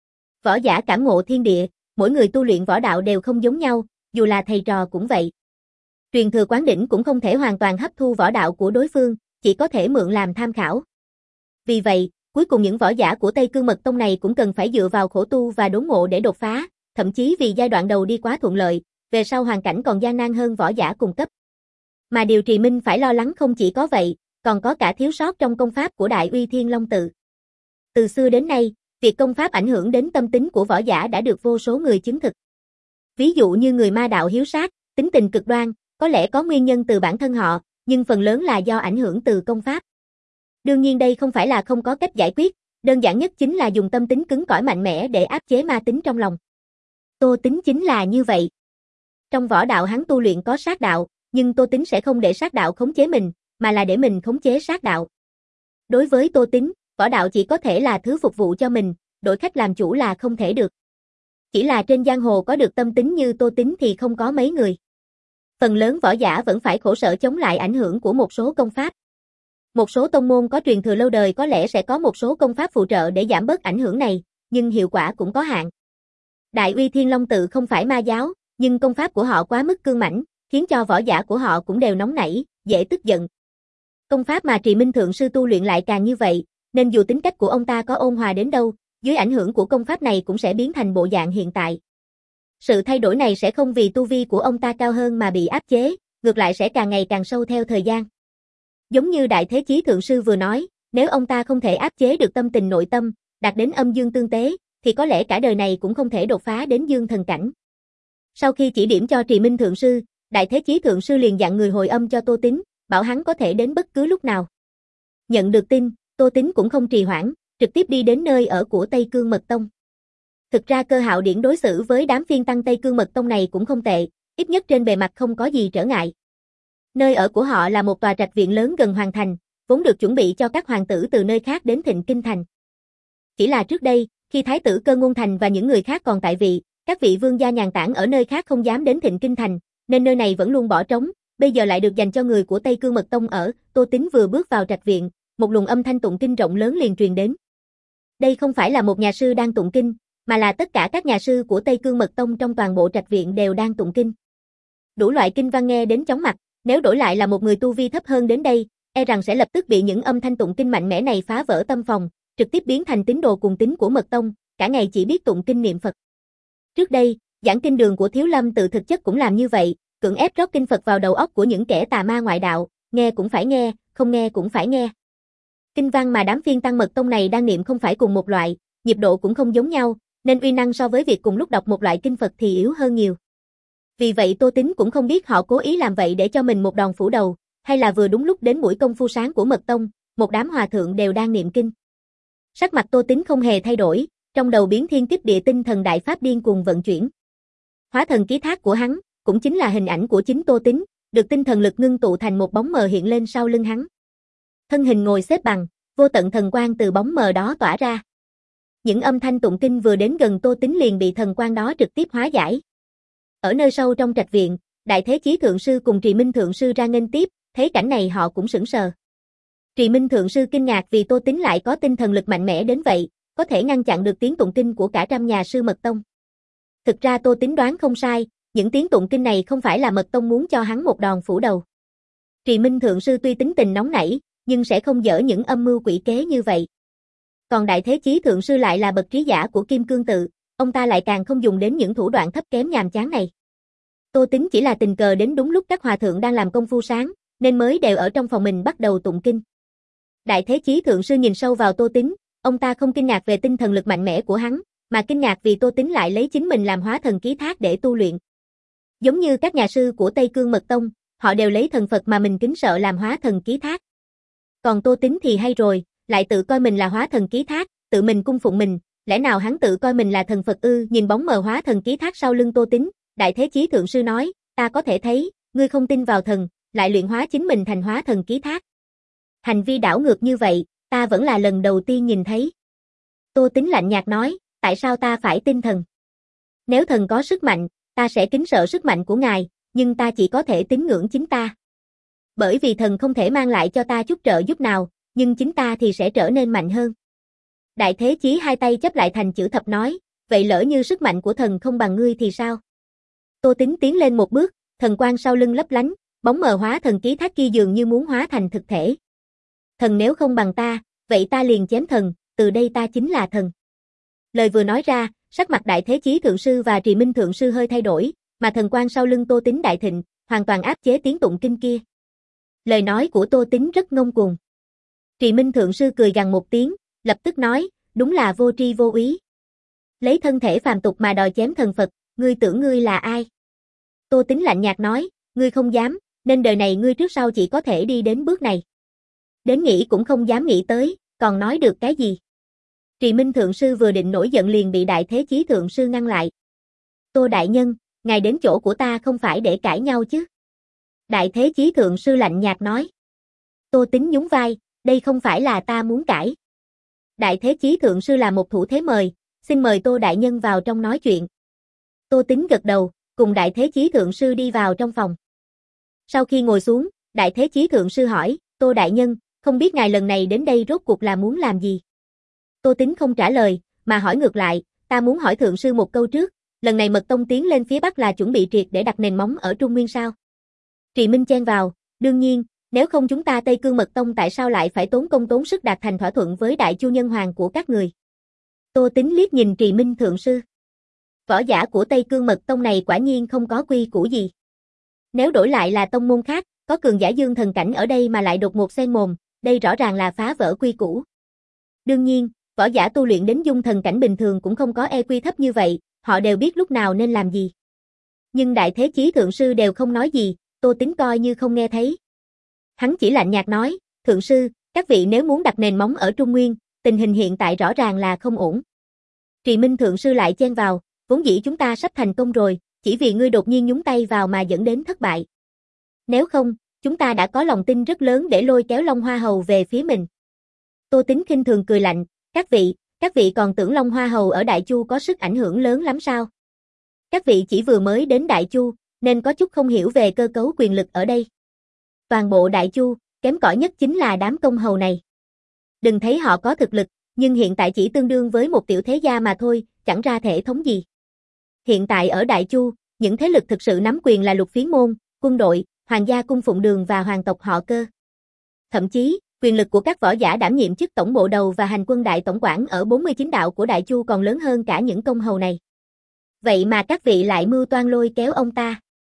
Võ giả cảm ngộ thiên địa, mỗi người tu luyện võ đạo đều không giống nhau, dù là thầy trò cũng vậy. Truyền thừa quán đỉnh cũng không thể hoàn toàn hấp thu võ đạo của đối phương, chỉ có thể mượn làm tham khảo. Vì vậy, cuối cùng những võ giả của Tây Cương Mật Tông này cũng cần phải dựa vào khổ tu và đốn ngộ để đột phá, thậm chí vì giai đoạn đầu đi quá thuận lợi, về sau hoàn cảnh còn gian nan hơn võ giả cùng cấp. Mà điều Trì Minh phải lo lắng không chỉ có vậy, còn có cả thiếu sót trong công pháp của Đại Uy Thiên Long tự. Từ xưa đến nay, việc công pháp ảnh hưởng đến tâm tính của võ giả đã được vô số người chứng thực. Ví dụ như người ma đạo hiếu sát, tính tình cực đoan, có lẽ có nguyên nhân từ bản thân họ, nhưng phần lớn là do ảnh hưởng từ công pháp. Đương nhiên đây không phải là không có cách giải quyết, đơn giản nhất chính là dùng tâm tính cứng cỏi mạnh mẽ để áp chế ma tính trong lòng. Tô Tín chính là như vậy. Trong võ đạo hắn tu luyện có sát đạo, nhưng Tô Tín sẽ không để sát đạo khống chế mình, mà là để mình khống chế sát đạo. Đối với Tô Tín, võ đạo chỉ có thể là thứ phục vụ cho mình, đổi khách làm chủ là không thể được. Chỉ là trên giang hồ có được tâm tính như Tô Tín thì không có mấy người. Phần lớn võ giả vẫn phải khổ sở chống lại ảnh hưởng của một số công pháp. Một số tông môn có truyền thừa lâu đời có lẽ sẽ có một số công pháp phụ trợ để giảm bớt ảnh hưởng này, nhưng hiệu quả cũng có hạn. Đại Uy Thiên Long tự không phải ma giáo, nhưng công pháp của họ quá mức cương mãnh, khiến cho võ giả của họ cũng đều nóng nảy, dễ tức giận. Công pháp mà Trì Minh thượng sư tu luyện lại càng như vậy, nên dù tính cách của ông ta có ôn hòa đến đâu, dưới ảnh hưởng của công pháp này cũng sẽ biến thành bộ dạng hiện tại. Sự thay đổi này sẽ không vì tu vi của ông ta cao hơn mà bị áp chế, ngược lại sẽ càng ngày càng sâu theo thời gian. Giống như Đại Thế Chí thượng sư vừa nói, nếu ông ta không thể áp chế được tâm tình nội tâm, đạt đến âm dương tương tế, thì có lẽ cả đời này cũng không thể đột phá đến dương thần cảnh. Sau khi chỉ điểm cho Trì Minh thượng sư, Đại Thế Chí thượng sư liền dặn người hồi âm cho Tô Tín, bảo hắn có thể đến bất cứ lúc nào. Nhận được tin, Tô Tín cũng không trì hoãn, trực tiếp đi đến nơi ở của Tây Cương Mật Tông. Thực ra Cơ Hạo Điển đối xử với đám phiên tăng Tây Cương Mật Tông này cũng không tệ, ít nhất trên bề mặt không có gì trở ngại. Nơi ở của họ là một tòa trạch viện lớn gần hoàng thành, vốn được chuẩn bị cho các hoàng tử từ nơi khác đến Thịnh Kinh thành. Chỉ là trước đây, khi thái tử Cơ Ngôn Thành và những người khác còn tại vị, các vị vương gia nhàn tản ở nơi khác không dám đến Thịnh Kinh thành, nên nơi này vẫn luôn bỏ trống, bây giờ lại được dành cho người của Tây Cương Mật Tông ở. Tô Tín vừa bước vào trạch viện, một luồng âm thanh tụng kinh rộng lớn liền truyền đến. Đây không phải là một nhà sư đang tụng kinh, mà là tất cả các nhà sư của Tây Cương Mật Tông trong toàn bộ trạch viện đều đang tụng kinh. Đủ loại kinh văn nghe đến chóng mặt, nếu đổi lại là một người tu vi thấp hơn đến đây, e rằng sẽ lập tức bị những âm thanh tụng kinh mạnh mẽ này phá vỡ tâm phòng, trực tiếp biến thành tín đồ cuồng tín của Mật Tông, cả ngày chỉ biết tụng kinh niệm Phật. Trước đây, giảng kinh đường của Thiếu Lâm tự thực chất cũng làm như vậy, cưỡng ép rót kinh Phật vào đầu óc của những kẻ tà ma ngoại đạo, nghe cũng phải nghe, không nghe cũng phải nghe. Kinh văn mà đám phiên tăng Mật Tông này đang niệm không phải cùng một loại, nhịp độ cũng không giống nhau, nên uy năng so với việc cùng lúc đọc một loại kinh Phật thì yếu hơn nhiều. Vì vậy Tô Tín cũng không biết họ cố ý làm vậy để cho mình một đòn phủ đầu, hay là vừa đúng lúc đến buổi công phu sáng của Mật Tông, một đám hòa thượng đều đang niệm kinh. Sắc mặt Tô Tính không hề thay đổi, trong đầu biến thiên kích địa tinh thần đại pháp điên cuồng vận chuyển. Hóa thần ký thác của hắn, cũng chính là hình ảnh của chính Tô Tính, được tinh thần lực ngưng tụ thành một bóng mờ hiện lên sau lưng hắn. Thân hình ngồi xếp bằng, vô tận thần quang từ bóng mờ đó tỏa ra. Những âm thanh tụng kinh vừa đến gần Tô Tính liền bị thần quang đó trực tiếp hóa giải. Ở nơi sâu trong trạch viện, Đại Thế Chí Thượng Sư cùng Trì Minh Thượng Sư ra nghênh tiếp, thấy cảnh này họ cũng sững sờ. Trì Minh Thượng Sư kinh ngạc vì Tô Tính lại có tinh thần lực mạnh mẽ đến vậy, có thể ngăn chặn được tiếng tụng kinh của cả trăm nhà sư mật tông. Thực ra Tô Tính đoán không sai, những tiếng tụng kinh này không phải là mật tông muốn cho hắn một đòn phủ đầu. Trì Minh Thượng Sư tuy tính tình nóng nảy, nhưng sẽ không dở những âm mưu quỷ kế như vậy. Còn Đại Thế Chí Thượng Sư lại là bậc trí giả của Kim Cương Tự, ông ta lại càng không dùng đến những thủ đoạn thấp kém nhàm chán này. Tô Tính chỉ là tình cờ đến đúng lúc các hòa thượng đang làm công phu sáng, nên mới đều ở trong phòng mình bắt đầu tụng kinh. Đại Thế Chí Thượng Sư nhìn sâu vào Tô Tính, ông ta không kinh ngạc về tinh thần lực mạnh mẽ của hắn, mà kinh ngạc vì Tô Tính lại lấy chính mình làm hóa thần ký thác để tu luyện. Giống như các nhà sư của Tây Cương Mật Tông, họ đều lấy thần Phật mà mình kính sợ làm hóa thần ký thác. Còn Tô Tính thì hay rồi, lại tự coi mình là hóa thần ký thác, tự mình cung phụng mình, lẽ nào hắn tự coi mình là thần Phật ư? Nhìn bóng mờ hóa thần ký thác sau lưng Tô Tính, Đại Thế Chí Thượng Sư nói, ta có thể thấy, ngươi không tin vào thần, lại luyện hóa chính mình thành hóa thần ký thác. Hành vi đảo ngược như vậy, ta vẫn là lần đầu tiên nhìn thấy. Tô Tính lạnh nhạt nói, tại sao ta phải tin thần? Nếu thần có sức mạnh, ta sẽ kính sợ sức mạnh của ngài, nhưng ta chỉ có thể tín ngưỡng chính ta. Bởi vì thần không thể mang lại cho ta chút trợ giúp nào, nhưng chính ta thì sẽ trở nên mạnh hơn. Đại Thế Chí hai tay chấp lại thành chữ thập nói, vậy lỡ như sức mạnh của thần không bằng ngươi thì sao? Tô Tính tiến lên một bước, thần quang sau lưng lấp lánh, bóng mờ hóa thần ký thác kia dường như muốn hóa thành thực thể. Thần nếu không bằng ta, vậy ta liền chém thần, từ đây ta chính là thần. Lời vừa nói ra, sắc mặt Đại Thế Chí Thượng Sư và Trì Minh Thượng Sư hơi thay đổi, mà thần quang sau lưng Tô Tính đại thịnh, hoàn toàn áp chế tiếng tụng kinh kia. Lời nói của Tô Tính rất ngông cuồng. Trì Minh Thượng Sư cười gằn một tiếng, lập tức nói, đúng là vô tri vô úy. Lấy thân thể phàm tục mà đòi chém thần Phật, ngươi tưởng ngươi là ai? Tô Tính lạnh nhạt nói, ngươi không dám, nên đời này ngươi trước sau chỉ có thể đi đến bước này. Đến nghĩ cũng không dám nghĩ tới, còn nói được cái gì? Trì Minh Thượng Sư vừa định nổi giận liền bị Đại Thế Chí Thượng Sư ngăn lại. Tô Đại Nhân, ngài đến chỗ của ta không phải để cãi nhau chứ? Đại Thế Chí Thượng Sư lạnh nhạt nói. Tô Tính nhún vai, đây không phải là ta muốn cãi. Đại Thế Chí Thượng Sư là một thủ thế mời, xin mời Tô Đại Nhân vào trong nói chuyện. Tô Tính gật đầu, cùng Đại Thế Chí Thượng Sư đi vào trong phòng. Sau khi ngồi xuống, Đại Thế Chí Thượng Sư hỏi, Tô Đại Nhân, không biết ngài lần này đến đây rốt cuộc là muốn làm gì? Tô Tính không trả lời, mà hỏi ngược lại, ta muốn hỏi Thượng Sư một câu trước, lần này Mật Tông tiến lên phía Bắc là chuẩn bị triệt để đặt nền móng ở Trung Nguyên sao? Trì Minh chen vào, đương nhiên, nếu không chúng ta Tây Cương Mật Tông tại sao lại phải tốn công tốn sức đạt thành thỏa thuận với Đại Chu Nhân Hoàng của các người? Tô Tính liếc nhìn Trì Minh Thượng Sư. Võ giả của Tây Cương Mật Tông này quả nhiên không có quy củ gì. Nếu đổi lại là tông môn khác, có cường giả dương thần cảnh ở đây mà lại đột ngột xen mồm, đây rõ ràng là phá vỡ quy củ. Đương nhiên, võ giả tu luyện đến dung thần cảnh bình thường cũng không có e quy thấp như vậy, họ đều biết lúc nào nên làm gì. Nhưng Đại Thế Chí Thượng Sư đều không nói gì, Tô Tính coi như không nghe thấy. Hắn chỉ lạnh nhạt nói, Thượng Sư, các vị nếu muốn đặt nền móng ở Trung Nguyên, tình hình hiện tại rõ ràng là không ổn. Trì Minh Thượng Sư lại chen vào, vốn dĩ chúng ta sắp thành công rồi, chỉ vì ngươi đột nhiên nhúng tay vào mà dẫn đến thất bại. Nếu không, chúng ta đã có lòng tin rất lớn để lôi kéo Long Hoa Hầu về phía mình. Tô Tính khinh thường cười lạnh, các vị, các vị còn tưởng Long Hoa Hầu ở Đại Chu có sức ảnh hưởng lớn lắm sao? Các vị chỉ vừa mới đến Đại Chu, nên có chút không hiểu về cơ cấu quyền lực ở đây. Toàn bộ Đại Chu, kém cỏi nhất chính là đám công hầu này. Đừng thấy họ có thực lực, nhưng hiện tại chỉ tương đương với một tiểu thế gia mà thôi, chẳng ra thể thống gì. Hiện tại ở Đại Chu, những thế lực thực sự nắm quyền là Lục Phiến môn, quân đội, Hoàng gia cung phụng Đường và hoàng tộc họ Cơ. Thậm chí, quyền lực của các võ giả đảm nhiệm chức tổng bộ đầu và hành quân đại tổng quản ở bốn mươi chín đạo của Đại Chu còn lớn hơn cả những công hầu này. Vậy mà các vị lại mưu toan lôi kéo ông ta.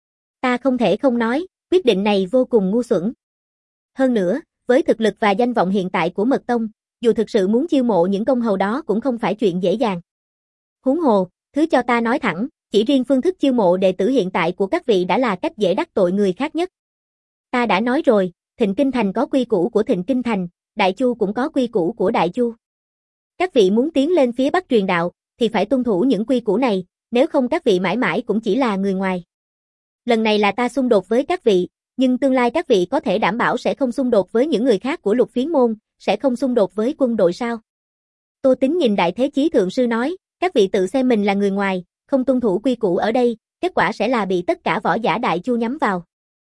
Ta không thể không nói, quyết định này vô cùng ngu xuẩn. Hơn nữa, với thực lực và danh vọng hiện tại của Mật Tông, dù thực sự muốn chiêu mộ những công hầu đó cũng không phải chuyện dễ dàng. Huống hồ, thứ cho ta nói thẳng, chỉ riêng phương thức chiêu mộ đệ tử hiện tại của các vị đã là cách dễ đắc tội người khác nhất. Ta đã nói rồi, Thịnh Kinh Thành có quy củ của Thịnh Kinh Thành, Đại Chu cũng có quy củ của Đại Chu. Các vị muốn tiến lên phía Bắc truyền đạo, thì phải tuân thủ những quy củ này, nếu không các vị mãi mãi cũng chỉ là người ngoài. Lần này là ta xung đột với các vị, nhưng tương lai các vị có thể đảm bảo sẽ không xung đột với những người khác của Lục Phiến môn, sẽ không xung đột với quân đội sao? Tô Tín nhìn Đại Thế Chí Thượng Sư nói, các vị tự xem mình là người ngoài, không tuân thủ quy củ ở đây, kết quả sẽ là bị tất cả võ giả Đại Chu nhắm vào.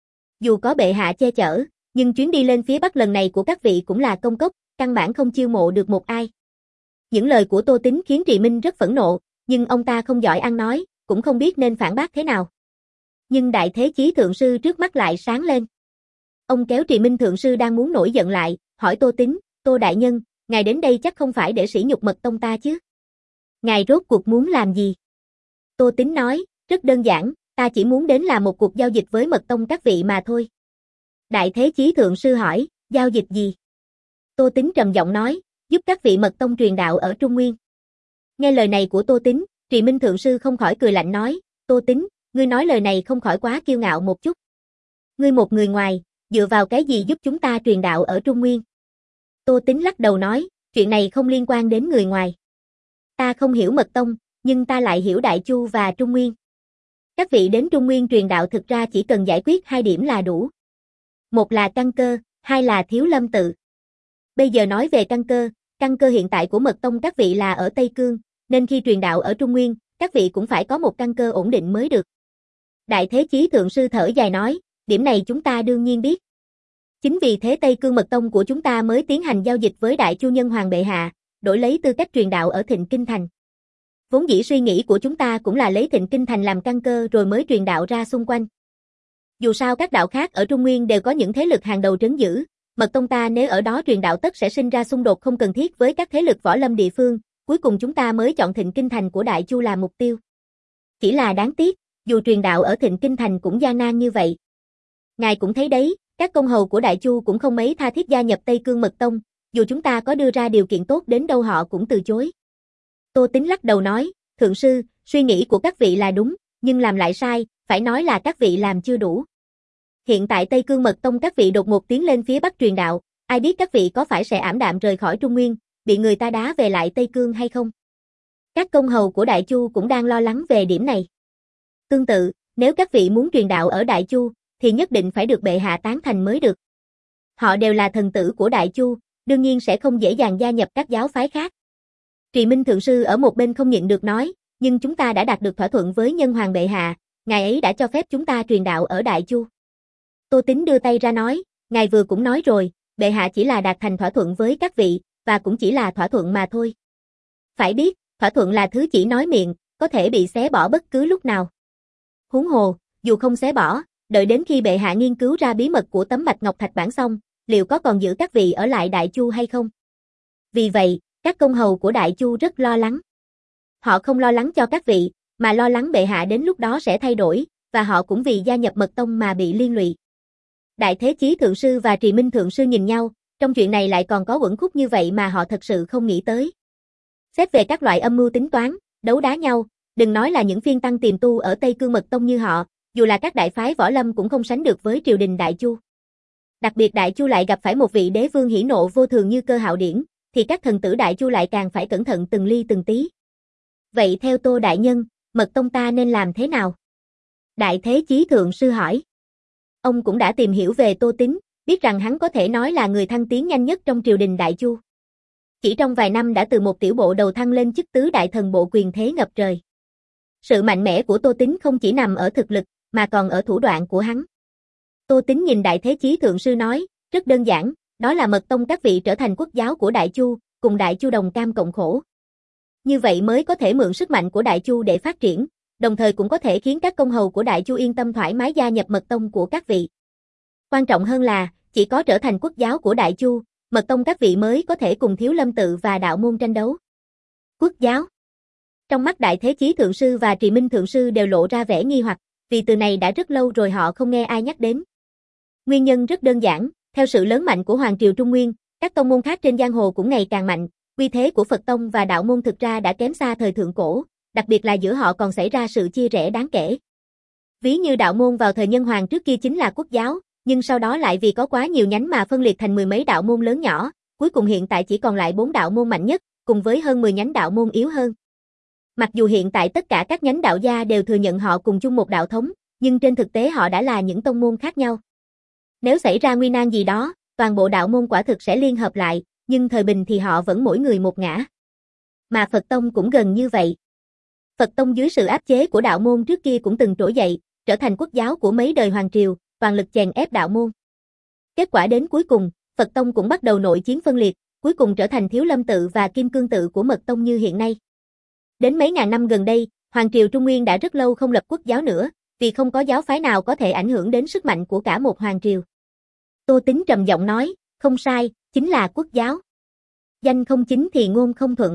Dù có bệ hạ che chở, nhưng chuyến đi lên phía Bắc lần này của các vị cũng là công cốc, căn bản không chiêu mộ được một ai. Những lời của Tô Tín khiến Trì Minh rất phẫn nộ, nhưng ông ta không giỏi ăn nói, cũng không biết nên phản bác thế nào. Nhưng Đại Thế Chí Thượng Sư trước mắt lại sáng lên. Ông kéo Trì Minh Thượng Sư đang muốn nổi giận lại, hỏi Tô Tín, Tô Đại Nhân, ngài đến đây chắc không phải để sỉ nhục Mật Tông ta chứ? Ngài rốt cuộc muốn làm gì? Tô Tín nói, rất đơn giản, ta chỉ muốn đến làm một cuộc giao dịch với Mật Tông các vị mà thôi. Đại Thế Chí Thượng Sư hỏi, giao dịch gì? Tô Tín trầm giọng nói, giúp các vị Mật Tông truyền đạo ở Trung Nguyên. Nghe lời này của Tô Tín, Trì Minh Thượng Sư không khỏi cười lạnh nói, Tô Tín, ngươi nói lời này không khỏi quá kiêu ngạo một chút. Ngươi một người ngoài, dựa vào cái gì giúp chúng ta truyền đạo ở Trung Nguyên? Tô Tín lắc đầu nói, chuyện này không liên quan đến người ngoài. Ta không hiểu Mật Tông, nhưng ta lại hiểu Đại Chu và Trung Nguyên. Các vị đến Trung Nguyên truyền đạo thực ra chỉ cần giải quyết hai điểm là đủ. Một là căn cơ, hai là thiếu lâm tự. Bây giờ nói về căn cơ, căn cơ hiện tại của Mật Tông các vị là ở Tây Cương, nên khi truyền đạo ở Trung Nguyên, các vị cũng phải có một căn cơ ổn định mới được. Đại Thế Chí Thượng Sư thở dài nói, điểm này chúng ta đương nhiên biết. Chính vì thế Tây Cương Mật Tông của chúng ta mới tiến hành giao dịch với Đại Chu Nhân Hoàng bệ hạ, đổi lấy tư cách truyền đạo ở Thịnh Kinh Thành. Vốn dĩ suy nghĩ của chúng ta cũng là lấy Thịnh Kinh Thành làm căn cơ rồi mới truyền đạo ra xung quanh. Dù sao các đạo khác ở Trung Nguyên đều có những thế lực hàng đầu trấn giữ, Mật Tông ta nếu ở đó truyền đạo tất sẽ sinh ra xung đột không cần thiết với các thế lực võ lâm địa phương, cuối cùng chúng ta mới chọn Thịnh Kinh Thành của Đại Chu làm mục tiêu. Chỉ là đáng tiếc, dù truyền đạo ở Thịnh Kinh Thành cũng gian nan như vậy. Ngài cũng thấy đấy, các công hầu của Đại Chu cũng không mấy tha thiết gia nhập Tây Cương Mật Tông, dù chúng ta có đưa ra điều kiện tốt đến đâu họ cũng từ chối. Tô Tín lắc đầu nói, Thượng Sư, suy nghĩ của các vị là đúng, nhưng làm lại sai, phải nói là các vị làm chưa đủ. Hiện tại Tây Cương Mật Tông các vị đột ngột tiến lên phía Bắc truyền đạo, ai biết các vị có phải sẽ ảm đạm rời khỏi Trung Nguyên, bị người ta đá về lại Tây Cương hay không? Các công hầu của Đại Chu cũng đang lo lắng về điểm này. Tương tự, nếu các vị muốn truyền đạo ở Đại Chu, thì nhất định phải được bệ hạ tán thành mới được. Họ đều là thần tử của Đại Chu, đương nhiên sẽ không dễ dàng gia nhập các giáo phái khác. Trì Minh Thượng Sư ở một bên không nhịn được nói, nhưng chúng ta đã đạt được thỏa thuận với Nhân Hoàng bệ hạ, ngài ấy đã cho phép chúng ta truyền đạo ở Đại Chu. Tô Tín đưa tay ra nói, ngài vừa cũng nói rồi, bệ hạ chỉ là đạt thành thỏa thuận với các vị, và cũng chỉ là thỏa thuận mà thôi. Phải biết, thỏa thuận là thứ chỉ nói miệng, có thể bị xé bỏ bất cứ lúc nào. Huống hồ, dù không xé bỏ, đợi đến khi bệ hạ nghiên cứu ra bí mật của tấm Bạch Ngọc Thạch Bản xong, liệu có còn giữ các vị ở lại Đại Chu hay không? Vì vậy, các công hầu của Đại Chu rất lo lắng. Họ không lo lắng cho các vị, mà lo lắng bệ hạ đến lúc đó sẽ thay đổi, và họ cũng vì gia nhập Mật Tông mà bị liên lụy. Đại Thế Chí Thượng Sư và Trì Minh Thượng Sư nhìn nhau, trong chuyện này lại còn có uẩn khúc như vậy mà họ thật sự không nghĩ tới. Xét về các loại âm mưu tính toán, đấu đá nhau, đừng nói là những phiên tăng tiềm tu ở Tây Cương Mật Tông như họ, dù là các đại phái võ lâm cũng không sánh được với triều đình Đại Chu. Đặc biệt Đại Chu lại gặp phải một vị đế vương hỉ nộ vô thường như Cơ Hạo Điển, thì các thần tử Đại Chu lại càng phải cẩn thận từng ly từng tí. Vậy theo Tô Đại Nhân, Mật Tông ta nên làm thế nào? Đại Thế Chí Thượng Sư hỏi. Ông cũng đã tìm hiểu về Tô Tín, biết rằng hắn có thể nói là người thăng tiến nhanh nhất trong triều đình Đại Chu. Chỉ trong vài năm đã từ một tiểu bộ đầu thăng lên chức tứ đại thần bộ, quyền thế ngập trời. Sự mạnh mẽ của Tô Tín không chỉ nằm ở thực lực, mà còn ở thủ đoạn của hắn. Tô Tín nhìn Đại Thế Chí Thượng Sư nói, rất đơn giản, đó là Mật Tông các vị trở thành quốc giáo của Đại Chu, cùng Đại Chu đồng cam cộng khổ. Như vậy mới có thể mượn sức mạnh của Đại Chu để phát triển, đồng thời cũng có thể khiến các công hầu của Đại Chu yên tâm thoải mái gia nhập Mật Tông của các vị. Quan trọng hơn là, chỉ có trở thành quốc giáo của Đại Chu, Mật Tông các vị mới có thể cùng Thiếu Lâm Tự và đạo môn tranh đấu. Quốc giáo. Trong mắt Đại Thế Chí Thượng Sư và Trì Minh Thượng Sư đều lộ ra vẻ nghi hoặc, vì từ này đã rất lâu rồi họ không nghe ai nhắc đến. Nguyên nhân rất đơn giản, theo sự lớn mạnh của Hoàng triều Trung Nguyên, các tông môn khác trên giang hồ cũng ngày càng mạnh, uy thế của Phật Tông và đạo môn thực ra đã kém xa thời thượng cổ, đặc biệt là giữa họ còn xảy ra sự chia rẽ đáng kể. Ví như đạo môn vào thời Nhân Hoàng trước kia chính là quốc giáo, nhưng sau đó lại vì có quá nhiều nhánh mà phân liệt thành mười mấy đạo môn lớn nhỏ, cuối cùng hiện tại chỉ còn lại bốn đạo môn mạnh nhất, cùng với hơn mười nhánh đạo môn yếu hơn. Mặc dù hiện tại tất cả các nhánh đạo gia đều thừa nhận họ cùng chung một đạo thống, nhưng trên thực tế họ đã là những tông môn khác nhau. Nếu xảy ra nguy nan gì đó, toàn bộ đạo môn quả thực sẽ liên hợp lại, nhưng thời bình thì họ vẫn mỗi người một ngã. Mà Phật Tông cũng gần như vậy. Phật Tông dưới sự áp chế của đạo môn trước kia cũng từng trỗi dậy, trở thành quốc giáo của mấy đời hoàng triều, toàn lực chèn ép đạo môn. Kết quả đến cuối cùng, Phật Tông cũng bắt đầu nội chiến phân liệt, cuối cùng trở thành Thiếu Lâm tự và Kim Cương tự của Mật Tông như hiện nay. Đến mấy ngàn năm gần đây, Hoàng triều Trung Nguyên đã rất lâu không lập quốc giáo nữa, vì không có giáo phái nào có thể ảnh hưởng đến sức mạnh của cả một hoàng triều. Tô Tính trầm giọng nói, không sai, chính là quốc giáo. Danh không chính thì ngôn không thuận.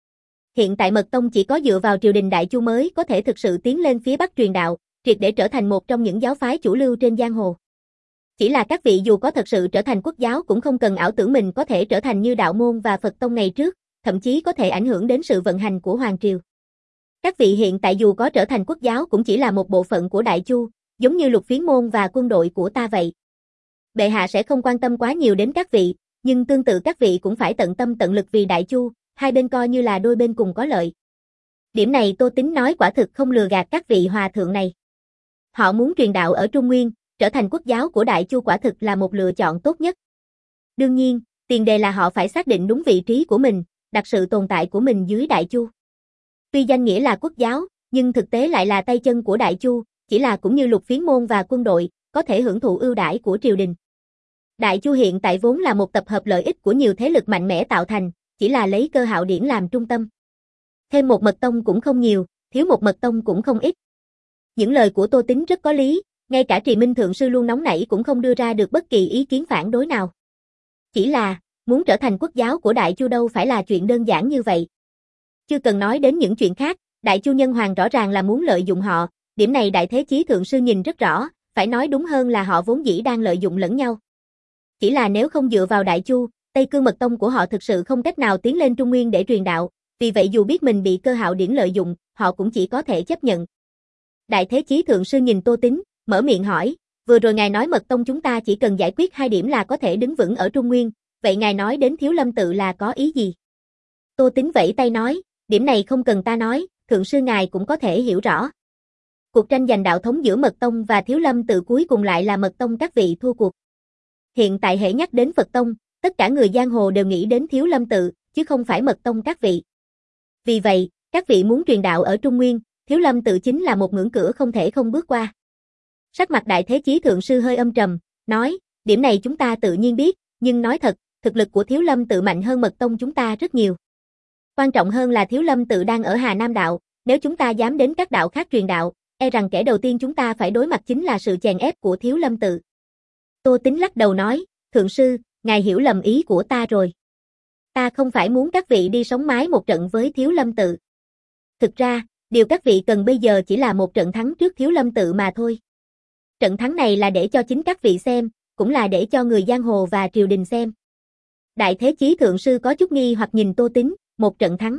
Hiện tại Mật Tông chỉ có dựa vào triều đình Đại Chu mới có thể thực sự tiến lên phía Bắc truyền đạo, triệt để trở thành một trong những giáo phái chủ lưu trên giang hồ. Chỉ là các vị dù có thật sự trở thành quốc giáo cũng không cần ảo tưởng mình có thể trở thành như đạo môn và Phật Tông ngày trước, thậm chí có thể ảnh hưởng đến sự vận hành của hoàng triều. Các vị hiện tại dù có trở thành quốc giáo cũng chỉ là một bộ phận của Đại Chu, giống như Lục Phiến môn và quân đội của ta vậy. Bệ hạ sẽ không quan tâm quá nhiều đến các vị, nhưng tương tự các vị cũng phải tận tâm tận lực vì Đại Chu, hai bên coi như là đôi bên cùng có lợi. Điểm này Tô Tính nói quả thực không lừa gạt các vị hòa thượng này. Họ muốn truyền đạo ở Trung Nguyên, trở thành quốc giáo của Đại Chu quả thực là một lựa chọn tốt nhất. Đương nhiên, tiền đề là họ phải xác định đúng vị trí của mình, đặt sự tồn tại của mình dưới Đại Chu. Tuy danh nghĩa là quốc giáo, nhưng thực tế lại là tay chân của Đại Chu, chỉ là cũng như Lục Phiến môn và quân đội, có thể hưởng thụ ưu đãi của triều đình. Đại Chu hiện tại vốn là một tập hợp lợi ích của nhiều thế lực mạnh mẽ tạo thành, chỉ là lấy Cơ Hạo Điển làm trung tâm. Thêm một mật tông cũng không nhiều, thiếu một mật tông cũng không ít. Những lời của Tô Tính rất có lý, ngay cả Trì Minh Thượng Sư luôn nóng nảy cũng không đưa ra được bất kỳ ý kiến phản đối nào. Chỉ là, muốn trở thành quốc giáo của Đại Chu đâu phải là chuyện đơn giản như vậy. Chưa cần nói đến những chuyện khác, Đại Chu nhân hoàng rõ ràng là muốn lợi dụng họ, điểm này Đại Thế Chí Thượng Sư nhìn rất rõ, phải nói đúng hơn là họ vốn dĩ đang lợi dụng lẫn nhau. Chỉ là nếu không dựa vào Đại Chu, Tây Cương Mật Tông của họ thực sự không cách nào tiến lên Trung Nguyên để truyền đạo, vì vậy dù biết mình bị Cơ Hạo Điển lợi dụng, họ cũng chỉ có thể chấp nhận. Đại Thế Chí Thượng Sư nhìn Tô Tính, mở miệng hỏi, vừa rồi ngài nói Mật Tông chúng ta chỉ cần giải quyết hai điểm là có thể đứng vững ở Trung Nguyên, vậy ngài nói đến Thiếu Lâm tự là có ý gì? Tô Tính vẫy tay nói, điểm này không cần ta nói, Thượng Sư ngài cũng có thể hiểu rõ. Cuộc tranh giành đạo thống giữa Mật Tông và Thiếu Lâm tự cuối cùng lại là Mật Tông các vị thua cuộc. Hiện tại hễ nhắc đến Phật Tông, tất cả người giang hồ đều nghĩ đến Thiếu Lâm tự, chứ không phải Mật Tông các vị. Vì vậy, các vị muốn truyền đạo ở Trung Nguyên, Thiếu Lâm tự chính là một ngưỡng cửa không thể không bước qua. Sắc mặt Đại Thế Chí Thượng Sư hơi âm trầm, nói, điểm này chúng ta tự nhiên biết, nhưng nói thật, thực lực của Thiếu Lâm tự mạnh hơn Mật Tông chúng ta rất nhiều. Quan trọng hơn là Thiếu Lâm tự đang ở Hà Nam đạo, nếu chúng ta dám đến các đạo khác truyền đạo, e rằng kẻ đầu tiên chúng ta phải đối mặt chính là sự chèn ép của Thiếu Lâm tự. Tô Tính lắc đầu nói, Thượng Sư, ngài hiểu lầm ý của ta rồi. Ta không phải muốn các vị đi sống mái một trận với Thiếu Lâm tự. Thực ra, điều các vị cần bây giờ chỉ là một trận thắng trước Thiếu Lâm tự mà thôi. Trận thắng này là để cho chính các vị xem, cũng là để cho người giang hồ và triều đình xem. Đại Thế Chí Thượng Sư có chút nghi hoặc nhìn Tô Tính, một trận thắng.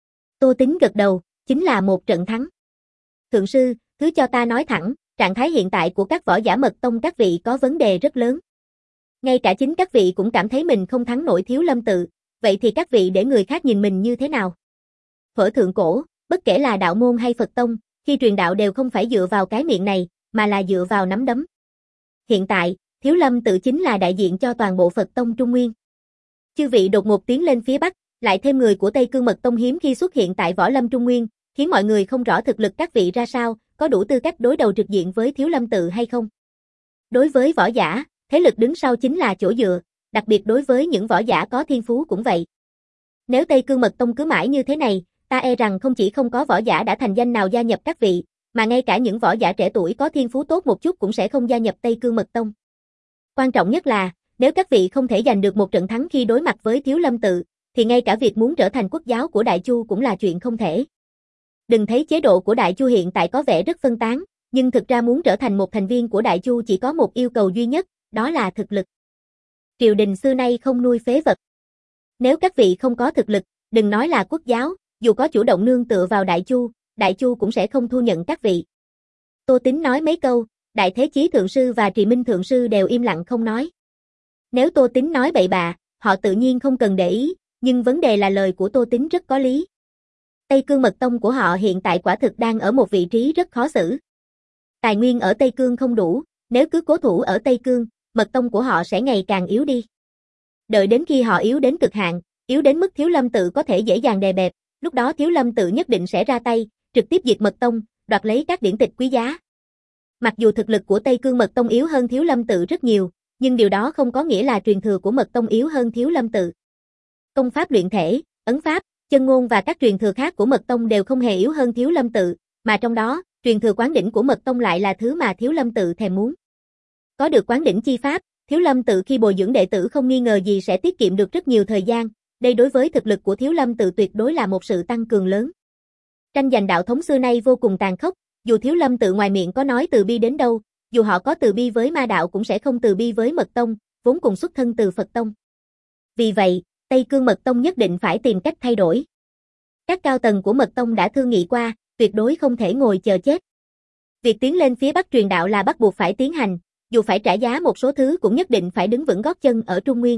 Tô Tính gật đầu, chính là một trận thắng. Thượng Sư, cứ cho ta nói thẳng, trạng thái hiện tại của các võ giả Mật Tông các vị có vấn đề rất lớn. Ngay cả chính các vị cũng cảm thấy mình không thắng nổi Thiếu Lâm tự, vậy thì các vị để người khác nhìn mình như thế nào? Thuở thượng cổ, bất kể là đạo môn hay Phật Tông, khi truyền đạo đều không phải dựa vào cái miệng này, mà là dựa vào nắm đấm. Hiện tại, Thiếu Lâm tự chính là đại diện cho toàn bộ Phật Tông Trung Nguyên. Chư vị đột ngột tiến lên phía Bắc, lại thêm người của Tây Cương Mật Tông hiếm khi xuất hiện tại Võ Lâm Trung Nguyên, khiến mọi người không rõ thực lực các vị ra sao, có đủ tư cách đối đầu trực diện với Thiếu Lâm tự hay không. Đối với võ giả, thế lực đứng sau chính là chỗ dựa, đặc biệt đối với những võ giả có thiên phú cũng vậy. Nếu Tây Cương Mật Tông cứ mãi như thế này, ta e rằng không chỉ không có võ giả đã thành danh nào gia nhập các vị, mà ngay cả những võ giả trẻ tuổi có thiên phú tốt một chút cũng sẽ không gia nhập Tây Cương Mật Tông. Quan trọng nhất là, nếu các vị không thể giành được một trận thắng khi đối mặt với Thiếu Lâm tự, thì ngay cả việc muốn trở thành quốc giáo của Đại Chu cũng là chuyện không thể. Đừng thấy chế độ của Đại Chu hiện tại có vẻ rất phân tán, nhưng thực ra muốn trở thành một thành viên của Đại Chu chỉ có một yêu cầu duy nhất, đó là thực lực. Triều đình xưa nay không nuôi phế vật. Nếu các vị không có thực lực, đừng nói là quốc giáo, dù có chủ động nương tựa vào Đại Chu, Đại Chu cũng sẽ không thu nhận các vị. Tô Tính nói mấy câu, Đại Thế Chí Thượng Sư và Trì Minh Thượng Sư đều im lặng không nói. Nếu Tô Tính nói bậy bạ, họ tự nhiên không cần để ý, Nhưng vấn đề là lời của Tô Tín rất có lý. Tây Cương Mật Tông của họ hiện tại quả thực đang ở một vị trí rất khó xử. Tài nguyên ở Tây Cương không đủ, nếu cứ cố thủ ở Tây Cương, Mật Tông của họ sẽ ngày càng yếu đi. Đợi đến khi họ yếu đến cực hạn, yếu đến mức Thiếu Lâm Tự có thể dễ dàng đè bẹp, lúc đó Thiếu Lâm Tự nhất định sẽ ra tay, trực tiếp diệt Mật Tông, đoạt lấy các điển tịch quý giá. Mặc dù thực lực của Tây Cương Mật Tông yếu hơn Thiếu Lâm Tự rất nhiều, nhưng điều đó không có nghĩa là truyền thừa của Mật Tông yếu hơn Thiếu Lâm Tự. Công pháp luyện thể, ấn pháp, chân ngôn và các truyền thừa khác của Mật Tông đều không hề yếu hơn Thiếu Lâm Tự, mà trong đó, truyền thừa Quán Đỉnh của Mật Tông lại là thứ mà Thiếu Lâm Tự thèm muốn. Có được Quán Đỉnh chi pháp, Thiếu Lâm Tự khi bồi dưỡng đệ tử không nghi ngờ gì sẽ tiết kiệm được rất nhiều thời gian, đây đối với thực lực của Thiếu Lâm Tự tuyệt đối là một sự tăng cường lớn. Tranh giành đạo thống xưa nay vô cùng tàn khốc, dù Thiếu Lâm Tự ngoài miệng có nói từ bi đến đâu, dù họ có từ bi với ma đạo cũng sẽ không từ bi với Mật Tông, vốn cùng xuất thân từ Phật Tông. Vì vậy, Tây Cương Mật Tông nhất định phải tìm cách thay đổi. Các cao tầng của Mật Tông đã thương nghị qua, tuyệt đối không thể ngồi chờ chết. Việc tiến lên phía Bắc truyền đạo là bắt buộc phải tiến hành, dù phải trả giá một số thứ cũng nhất định phải đứng vững gót chân ở Trung Nguyên.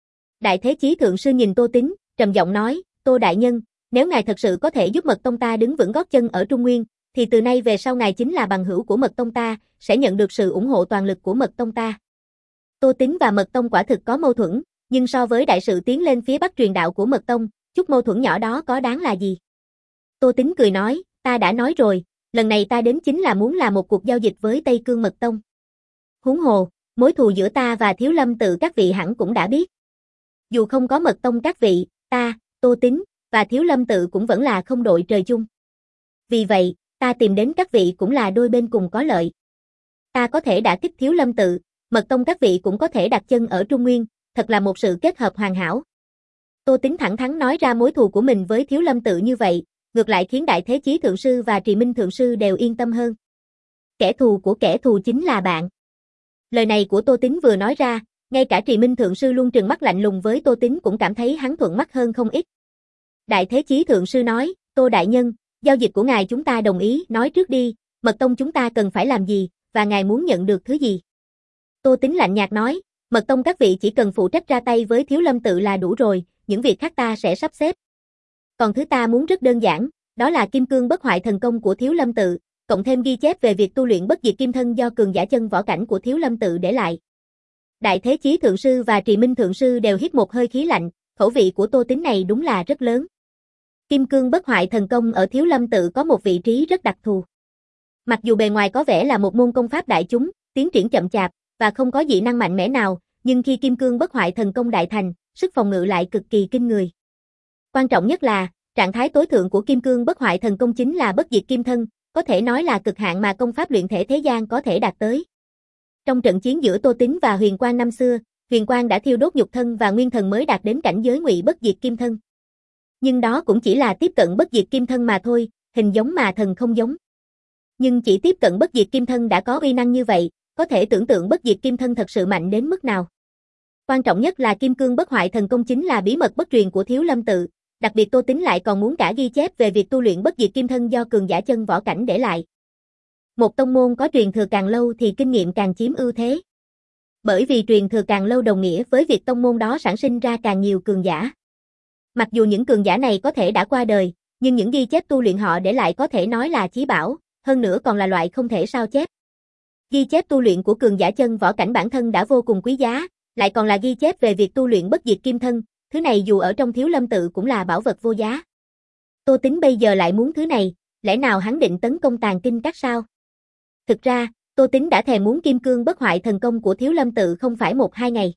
Đại Thế Chí Thượng Sư nhìn Tô Tín, trầm giọng nói, Tô Đại Nhân, nếu ngài thật sự có thể giúp Mật Tông ta đứng vững gót chân ở Trung Nguyên, thì từ nay về sau ngài chính là bằng hữu của Mật Tông ta, sẽ nhận được sự ủng hộ toàn lực của Mật Tông ta. Tô Tín và Mật Tông quả thực có mâu thuẫn, nhưng so với đại sự tiến lên phía Bắc truyền đạo của Mật Tông, chút mâu thuẫn nhỏ đó có đáng là gì? Tô Tín cười nói, ta đã nói rồi, lần này ta đến chính là muốn làm một cuộc giao dịch với Tây Cương Mật Tông. Huống hồ, mối thù giữa ta và Thiếu Lâm Tự các vị hẳn cũng đã biết. Dù không có Mật Tông các vị, ta, Tô Tín, và Thiếu Lâm Tự cũng vẫn là không đội trời chung. Vì vậy, ta tìm đến các vị cũng là đôi bên cùng có lợi. Ta có thể đả kích Thiếu Lâm Tự, Mật Tông các vị cũng có thể đặt chân ở Trung Nguyên, thật là một sự kết hợp hoàn hảo. Tô Tín thẳng thắn nói ra mối thù của mình với Thiếu Lâm Tự như vậy, ngược lại khiến Đại Thế Chí Thượng Sư và Trì Minh Thượng Sư đều yên tâm hơn. Kẻ thù của kẻ thù chính là bạn. Lời này của Tô Tín vừa nói ra, ngay cả Trì Minh Thượng Sư luôn trừng mắt lạnh lùng với Tô Tín cũng cảm thấy hắn thuận mắt hơn không ít. Đại Thế Chí Thượng Sư nói, Tô Đại Nhân, giao dịch của ngài chúng ta đồng ý, nói trước đi, Mật Tông chúng ta cần phải làm gì, và ngài muốn nhận được thứ gì? Tô Tín lạnh nhạt nói, Mật Tông các vị chỉ cần phụ trách ra tay với Thiếu Lâm Tự là đủ rồi, những việc khác ta sẽ sắp xếp. Còn thứ ta muốn rất đơn giản, đó là Kim Cương Bất Hoại thần công của Thiếu Lâm Tự, cộng thêm ghi chép về việc tu luyện bất diệt kim thân do cường giả chân võ cảnh của Thiếu Lâm Tự để lại. Đại Thế Chí Thượng Sư và Trì Minh Thượng Sư đều hít một hơi khí lạnh, khẩu vị của Tô Tín này đúng là rất lớn. Kim Cương Bất Hoại thần công ở Thiếu Lâm Tự có một vị trí rất đặc thù. Mặc dù bề ngoài có vẻ là một môn công pháp đại chúng, tiến triển chậm chạp, và không có dị năng mạnh mẽ nào, nhưng khi Kim Cương Bất Hoại thần công đại thành, sức phòng ngự lại cực kỳ kinh người. Quan trọng nhất là, trạng thái tối thượng của Kim Cương Bất Hoại thần công chính là bất diệt kim thân, có thể nói là cực hạn mà công pháp luyện thể thế gian có thể đạt tới. Trong trận chiến giữa Tô Tín và Huyền Quang năm xưa, Huyền Quang đã thiêu đốt nhục thân và nguyên thần mới đạt đến cảnh giới ngụy bất diệt kim thân. Nhưng đó cũng chỉ là tiếp cận bất diệt kim thân mà thôi, hình giống mà thần không giống. Nhưng chỉ tiếp cận bất diệt kim thân đã có uy năng như vậy, có thể tưởng tượng bất diệt kim thân thật sự mạnh đến mức nào. Quan trọng nhất là Kim Cương Bất Hoại thần công chính là bí mật bất truyền của Thiếu Lâm Tự, đặc biệt Tô Tín lại còn muốn cả ghi chép về việc tu luyện bất diệt kim thân do cường giả chân võ cảnh để lại. Một tông môn có truyền thừa càng lâu thì kinh nghiệm càng chiếm ưu thế. Bởi vì truyền thừa càng lâu đồng nghĩa với việc tông môn đó sản sinh ra càng nhiều cường giả. Mặc dù những cường giả này có thể đã qua đời, nhưng những ghi chép tu luyện họ để lại có thể nói là chí bảo, hơn nữa còn là loại không thể sao chép. Ghi chép tu luyện của cường giả chân võ cảnh bản thân đã vô cùng quý giá, lại còn là ghi chép về việc tu luyện bất diệt kim thân, thứ này dù ở trong Thiếu Lâm Tự cũng là bảo vật vô giá. Tô Tín bây giờ lại muốn thứ này, lẽ nào hắn định tấn công Tàng Kinh Các sao? Thực ra, Tô Tín đã thèm muốn Kim Cương Bất Hoại thần công của Thiếu Lâm Tự không phải một hai ngày.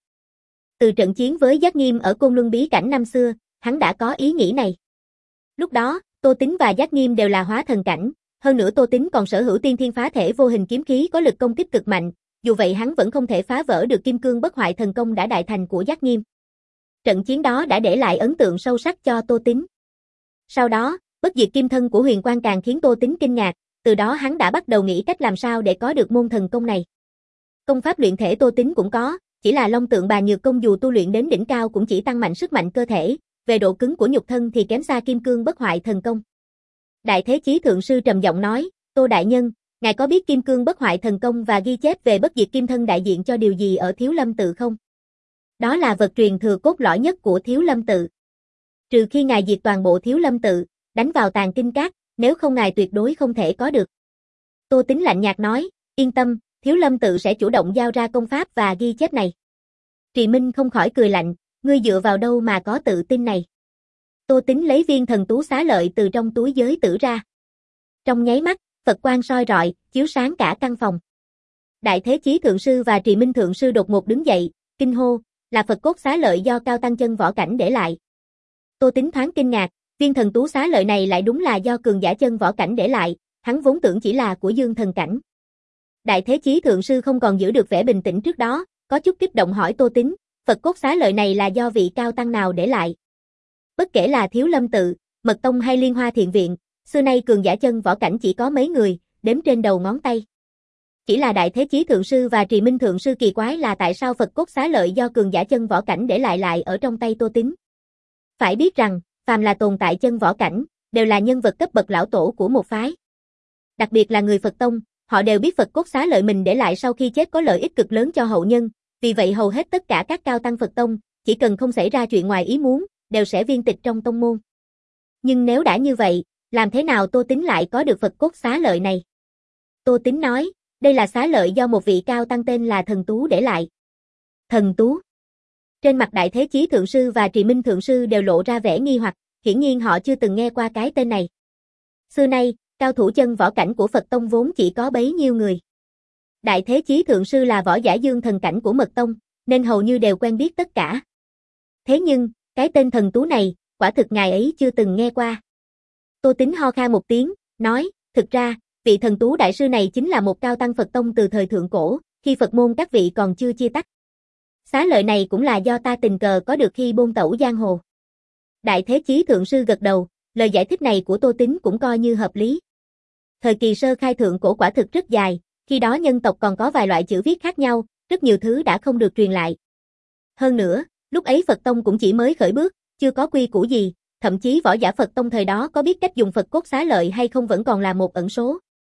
Từ trận chiến với Giác Nghiêm ở Côn Luân bí cảnh năm xưa, hắn đã có ý nghĩ này. Lúc đó, Tô Tín và Giác Nghiêm đều là hóa thần cảnh, hơn nữa Tô Tín còn sở hữu tiên thiên phá thể vô hình kiếm khí có lực công kích cực mạnh, dù vậy hắn vẫn không thể phá vỡ được Kim Cương Bất Hoại thần công đã đại thành của Giác Nghiêm. Trận chiến đó đã để lại ấn tượng sâu sắc cho Tô Tín. Sau đó, bất diệt kim thân của Huyền Quang càng khiến Tô Tín kinh ngạc, từ đó hắn đã bắt đầu nghĩ cách làm sao để có được môn thần công này. Công pháp luyện thể Tô Tín cũng có, chỉ là Long Tượng Bà Nhược công dù tu luyện đến đỉnh cao cũng chỉ tăng mạnh sức mạnh cơ thể, về độ cứng của nhục thân thì kém xa Kim Cương Bất Hoại thần công. Đại Thế Chí Thượng Sư trầm giọng nói, Tô Đại Nhân, ngài có biết Kim Cương Bất Hoại thần công và ghi chép về bất diệt kim thân đại diện cho điều gì ở Thiếu Lâm Tự không? Đó là vật truyền thừa cốt lõi nhất của Thiếu Lâm Tự. Trừ khi ngài diệt toàn bộ Thiếu Lâm tự, đánh vào Tàng Kinh Các, nếu không ngài tuyệt đối không thể có được. Tô Tính lạnh nhạt nói, yên tâm, Thiếu Lâm tự sẽ chủ động giao ra công pháp và ghi chép này. Trì Minh không khỏi cười lạnh, ngươi dựa vào đâu mà có tự tin này. Tô Tính lấy viên thần tú xá lợi từ trong túi giới tử ra. Trong nháy mắt, Phật quang soi rọi, chiếu sáng cả căn phòng. Đại Thế Chí Thượng Sư và Trì Minh Thượng Sư đột ngột đứng dậy, kinh hô, là Phật cốt xá lợi do Cao Tăng chân võ cảnh để lại. Tô Tính thoáng kinh ngạc, viên thần tú xá lợi này lại đúng là do cường giả chân võ cảnh để lại, hắn vốn tưởng chỉ là của dương thần cảnh. Đại Thế Chí Thượng Sư không còn giữ được vẻ bình tĩnh trước đó, có chút kích động hỏi Tô Tính, Phật cốt xá lợi này là do vị cao tăng nào để lại? Bất kể là Thiếu Lâm tự, Mật tông hay Liên Hoa Thiện viện, xưa nay cường giả chân võ cảnh chỉ có mấy người, đếm trên đầu ngón tay. Chỉ là Đại Thế Chí Thượng Sư và Trì Minh Thượng Sư kỳ quái là tại sao Phật cốt xá lợi do cường giả chân võ cảnh để lại lại ở trong tay Tô Tính. Phải biết rằng, phàm là tồn tại chân võ cảnh, đều là nhân vật cấp bậc lão tổ của một phái. Đặc biệt là người Phật tông, họ đều biết Phật cốt xá lợi mình để lại sau khi chết có lợi ích cực lớn cho hậu nhân, vì vậy hầu hết tất cả các cao tăng Phật tông, chỉ cần không xảy ra chuyện ngoài ý muốn, đều sẽ viên tịch trong tông môn. Nhưng nếu đã như vậy, làm thế nào Tô Tính lại có được Phật cốt xá lợi này? Tô Tính nói, đây là xá lợi do một vị cao tăng tên là Thần Tú để lại. Thần Tú. Trên mặt Đại Thế Chí Thượng Sư và Trì Minh Thượng Sư đều lộ ra vẻ nghi hoặc, hiển nhiên họ chưa từng nghe qua cái tên này. Xưa nay, cao thủ chân võ cảnh của Phật tông vốn chỉ có bấy nhiêu người. Đại Thế Chí Thượng Sư là võ giả dương thần cảnh của Mật tông, nên hầu như đều quen biết tất cả. Thế nhưng, cái tên Thần Tú này, quả thực ngài ấy chưa từng nghe qua. Tô Tính ho khan một tiếng, nói, thực ra, vị Thần Tú đại sư này chính là một cao tăng Phật tông từ thời thượng cổ, khi Phật môn các vị còn chưa chia tách. Xá lợi này cũng là do ta tình cờ có được khi bôn tẩu giang hồ. Đại Thế Chí Thượng Sư gật đầu, lời giải thích này của Tô Tính cũng coi như hợp lý. Thời kỳ sơ khai thượng cổ quả thực rất dài, khi đó nhân tộc còn có vài loại chữ viết khác nhau, rất nhiều thứ đã không được truyền lại. Hơn nữa, lúc ấy Phật tông cũng chỉ mới khởi bước, chưa có quy củ gì, thậm chí võ giả Phật tông thời đó có biết cách dùng Phật cốt xá lợi hay không vẫn còn là một ẩn số.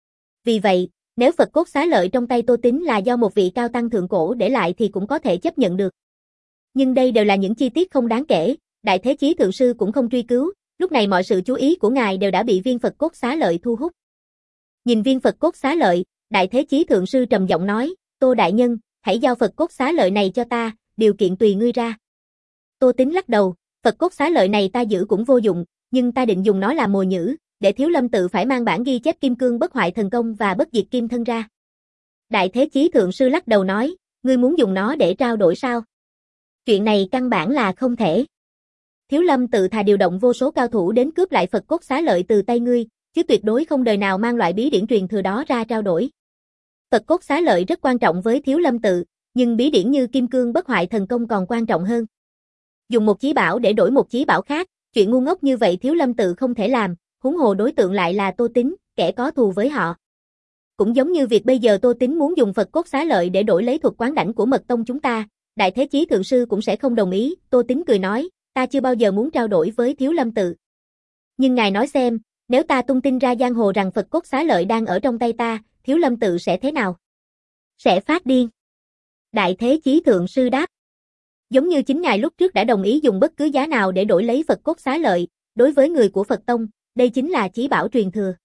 Vì vậy, nếu Phật cốt xá lợi trong tay Tô Tính là do một vị cao tăng thượng cổ để lại thì cũng có thể chấp nhận được. Nhưng đây đều là những chi tiết không đáng kể, Đại Thế Chí Thượng Sư cũng không truy cứu, lúc này mọi sự chú ý của ngài đều đã bị viên Phật cốt xá lợi thu hút. Nhìn viên Phật cốt xá lợi, Đại Thế Chí Thượng Sư trầm giọng nói, Tô đại nhân, hãy giao Phật cốt xá lợi này cho ta, điều kiện tùy ngươi ra. Tô Tính lắc đầu, Phật cốt xá lợi này ta giữ cũng vô dụng, nhưng ta định dùng nó làm mồi nhử, để Thiếu Lâm tự phải mang bản ghi chép kim cương bất hoại thần công và bất diệt kim thân ra. Đại Thế Chí Thượng Sư lắc đầu nói, ngươi muốn dùng nó để trao đổi sao? Chuyện này căn bản là không thể. Thiếu Lâm tự thà điều động vô số cao thủ đến cướp lại Phật cốt xá lợi từ tay ngươi, chứ tuyệt đối không đời nào mang loại bí điển truyền thừa đó ra trao đổi. Phật cốt xá lợi rất quan trọng với Thiếu Lâm tự, nhưng bí điển như kim cương bất hoại thần công còn quan trọng hơn. Dùng một chí bảo để đổi một chí bảo khác, chuyện ngu ngốc như vậy Thiếu Lâm tự không thể làm, huống hồ đối tượng lại là Tô Tính, kẻ có thù với họ. Cũng giống như việc bây giờ Tô Tính muốn dùng Phật cốt xá lợi để đổi lấy thuật quán đảnh của Mật tông chúng ta, Đại Thế Chí Thượng Sư cũng sẽ không đồng ý, Tô Tính cười nói, ta chưa bao giờ muốn trao đổi với Thiếu Lâm tự. Nhưng ngài nói xem, nếu ta tung tin ra giang hồ rằng Phật cốt xá lợi đang ở trong tay ta, Thiếu Lâm tự sẽ thế nào? Sẽ phát điên. Đại Thế Chí Thượng Sư đáp. Giống như chính ngài lúc trước đã đồng ý dùng bất cứ giá nào để đổi lấy Phật cốt xá lợi, đối với người của Phật tông, đây chính là chí bảo truyền thừa.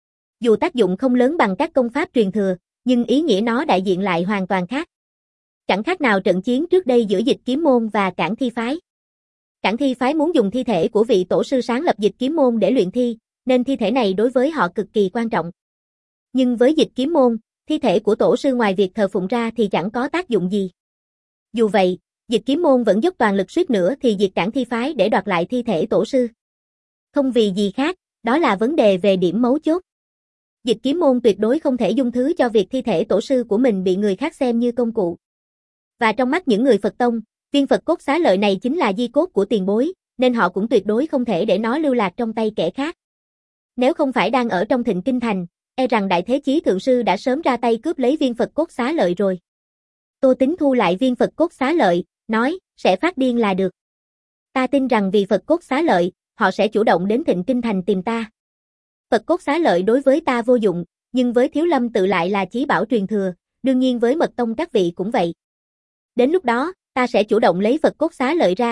Dù tác dụng không lớn bằng các công pháp truyền thừa, nhưng ý nghĩa nó đại diện lại hoàn toàn khác. Chẳng khác nào trận chiến trước đây giữa Dịch Kiếm môn và Cản Thi phái. Cản Thi phái muốn dùng thi thể của vị tổ sư sáng lập Dịch Kiếm môn để luyện thi, nên thi thể này đối với họ cực kỳ quan trọng. Nhưng với Dịch Kiếm môn, thi thể của tổ sư ngoài việc thờ phụng ra thì chẳng có tác dụng gì. Dù vậy, Dịch Kiếm môn vẫn dốc toàn lực suýt nữa thì diệt Cản Thi phái để đoạt lại thi thể tổ sư. Không vì gì khác, đó là vấn đề về điểm mấu chốt. Dịch Kiếm môn tuyệt đối không thể dung thứ cho việc thi thể tổ sư của mình bị người khác xem như công cụ. Và trong mắt những người Phật tông, viên Phật cốt xá lợi này chính là di cốt của tiền bối, nên họ cũng tuyệt đối không thể để nó lưu lạc trong tay kẻ khác. Nếu không phải đang ở trong Thịnh Kinh Thành, e rằng Đại Thế Chí Thượng Sư đã sớm ra tay cướp lấy viên Phật cốt xá lợi rồi. Tô Tính thu lại viên Phật cốt xá lợi, nói, sẽ phát điên là được. Ta tin rằng vì Phật cốt xá lợi, họ sẽ chủ động đến Thịnh Kinh Thành tìm ta. Phật cốt xá lợi đối với ta vô dụng, nhưng với Thiếu Lâm tự lại là chí bảo truyền thừa, đương nhiên với Mật tông các vị cũng vậy. Đến lúc đó, ta sẽ chủ động lấy Phật cốt xá lợi ra,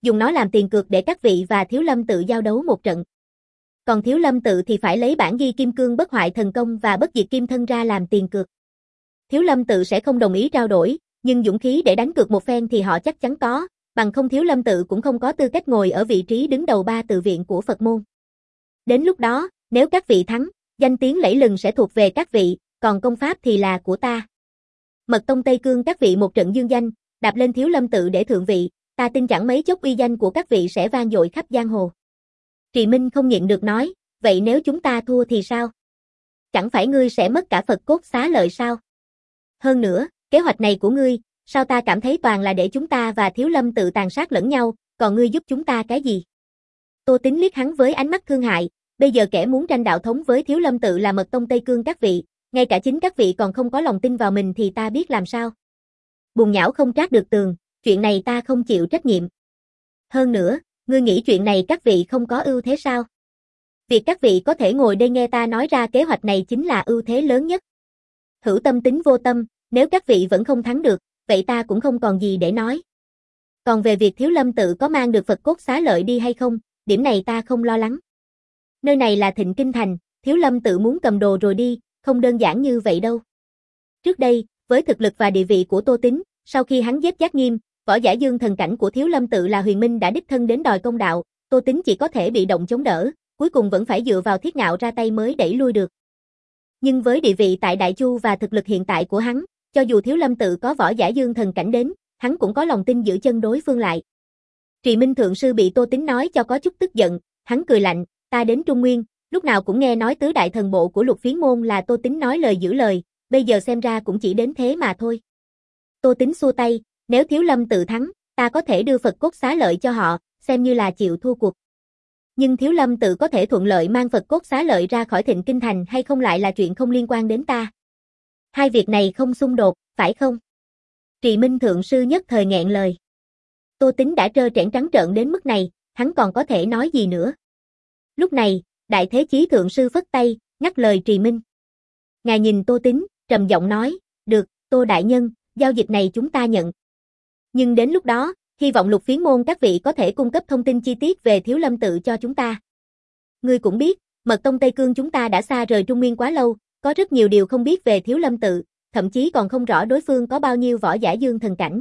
dùng nó làm tiền cược để các vị và Thiếu Lâm tự giao đấu một trận. Còn Thiếu Lâm tự thì phải lấy bản ghi kim cương bất hoại thần công và bất diệt kim thân ra làm tiền cược. Thiếu Lâm tự sẽ không đồng ý trao đổi, nhưng dũng khí để đánh cược một phen thì họ chắc chắn có, bằng không Thiếu Lâm tự cũng không có tư cách ngồi ở vị trí đứng đầu ba tự viện của Phật môn. Đến lúc đó, nếu các vị thắng, danh tiếng lẫy lừng sẽ thuộc về các vị, còn công pháp thì là của ta. Mật tông Tây Cương các vị một trận dương danh, đạp lên Thiếu Lâm tự để thượng vị, ta tin chẳng mấy chốc uy danh của các vị sẽ vang dội khắp giang hồ. Trì Minh không nhịn được nói, vậy nếu chúng ta thua thì sao? Chẳng phải ngươi sẽ mất cả Phật cốt xá lợi sao? Hơn nữa, kế hoạch này của ngươi, sao ta cảm thấy toàn là để chúng ta và Thiếu Lâm tự tàn sát lẫn nhau, còn ngươi giúp chúng ta cái gì? Tô Tín liếc hắn với ánh mắt thương hại, bây giờ kẻ muốn tranh đạo thống với Thiếu Lâm tự là Mật tông Tây Cương các vị, ngay cả chính các vị còn không có lòng tin vào mình thì ta biết làm sao? Bùn nhão không trát được tường, chuyện này ta không chịu trách nhiệm. Hơn nữa, ngươi nghĩ chuyện này các vị không có ưu thế sao? Việc các vị có thể ngồi đây nghe ta nói ra kế hoạch này chính là ưu thế lớn nhất. Hữu tâm tính vô tâm, nếu các vị vẫn không thắng được, vậy ta cũng không còn gì để nói. Còn về việc Thiếu Lâm tự có mang được Phật cốt xá lợi đi hay không, điểm này ta không lo lắng. Nơi này là Thịnh Kinh Thành, Thiếu Lâm tự muốn cầm đồ rồi đi, không đơn giản như vậy đâu. Trước đây, với thực lực và địa vị của Tô Tín, sau khi hắn giết Giác Nghiêm, võ giả dương thần cảnh của Thiếu Lâm tự là Huyền Minh đã đích thân đến đòi công đạo, Tô Tín chỉ có thể bị động chống đỡ, cuối cùng vẫn phải dựa vào Thiết Ngạo ra tay mới đẩy lui được. Nhưng với địa vị tại Đại Chu và thực lực hiện tại của hắn, cho dù Thiếu Lâm tự có võ giả dương thần cảnh đến, hắn cũng có lòng tin giữ chân đối phương lại. Trì Minh thượng sư bị Tô Tín nói cho có chút tức giận, hắn cười lạnh, ta đến Trung Nguyên, lúc nào cũng nghe nói tứ đại thần bộ của Lục Phiến môn là Tô Tín nói lời giữ lời, bây giờ xem ra cũng chỉ đến thế mà thôi. Tô Tín xua tay, nếu Thiếu Lâm tự thắng, ta có thể đưa Phật cốt xá lợi cho họ, xem như là chịu thua cuộc. Nhưng Thiếu Lâm tự có thể thuận lợi mang Phật cốt xá lợi ra khỏi Thịnh Kinh Thành hay không lại là chuyện không liên quan đến ta. Hai việc này không xung đột, phải không? Trì Minh thượng sư nhất thời nghẹn lời. Tô Tín đã trơ trẽn trắng trợn đến mức này, hắn còn có thể nói gì nữa. Lúc này, Đại Thế Chí thượng sư phất tay, ngắt lời Trì Minh. Ngài nhìn Tô Tín, trầm giọng nói, được, Tô đại nhân, giao dịch này chúng ta nhận. Nhưng đến lúc đó, hy vọng Lục Phiến môn các vị có thể cung cấp thông tin chi tiết về Thiếu Lâm tự cho chúng ta. Ngươi cũng biết, Mật tông Tây Cương chúng ta đã xa rời Trung Nguyên quá lâu, có rất nhiều điều không biết về Thiếu Lâm tự, thậm chí còn không rõ đối phương có bao nhiêu võ giả dương thần cảnh.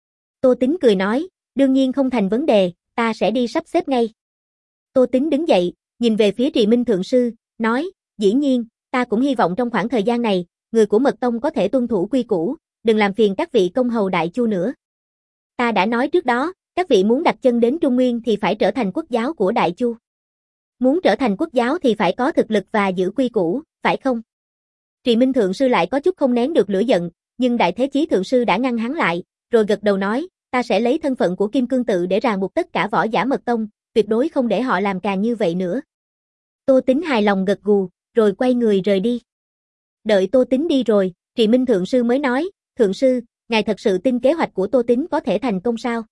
Tô Tín cười nói, đương nhiên không thành vấn đề, ta sẽ đi sắp xếp ngay. Tô Tín đứng dậy, nhìn về phía Trì Minh thượng sư, nói, dĩ nhiên, ta cũng hy vọng trong khoảng thời gian này, người của Mật tông có thể tuân thủ quy củ, đừng làm phiền các vị công hầu Đại Chu nữa. Ta đã nói trước đó, các vị muốn đặt chân đến Trung Nguyên thì phải trở thành quốc giáo của Đại Chu. Muốn trở thành quốc giáo thì phải có thực lực và giữ quy củ, phải không? Trì Minh thượng sư lại có chút không nén được lửa giận, nhưng Đại Thế Chí thượng sư đã ngăn hắn lại, rồi gật đầu nói, ta sẽ lấy thân phận của Kim Cương tự để ràng buộc tất cả võ giả Mật tông, tuyệt đối không để họ làm càng như vậy nữa. Tô Tín hài lòng gật gù, rồi quay người rời đi. Đợi Tô Tín đi rồi, Trì Minh thượng sư mới nói, thượng sư, ngài thật sự tin kế hoạch của Tô Tín có thể thành công sao?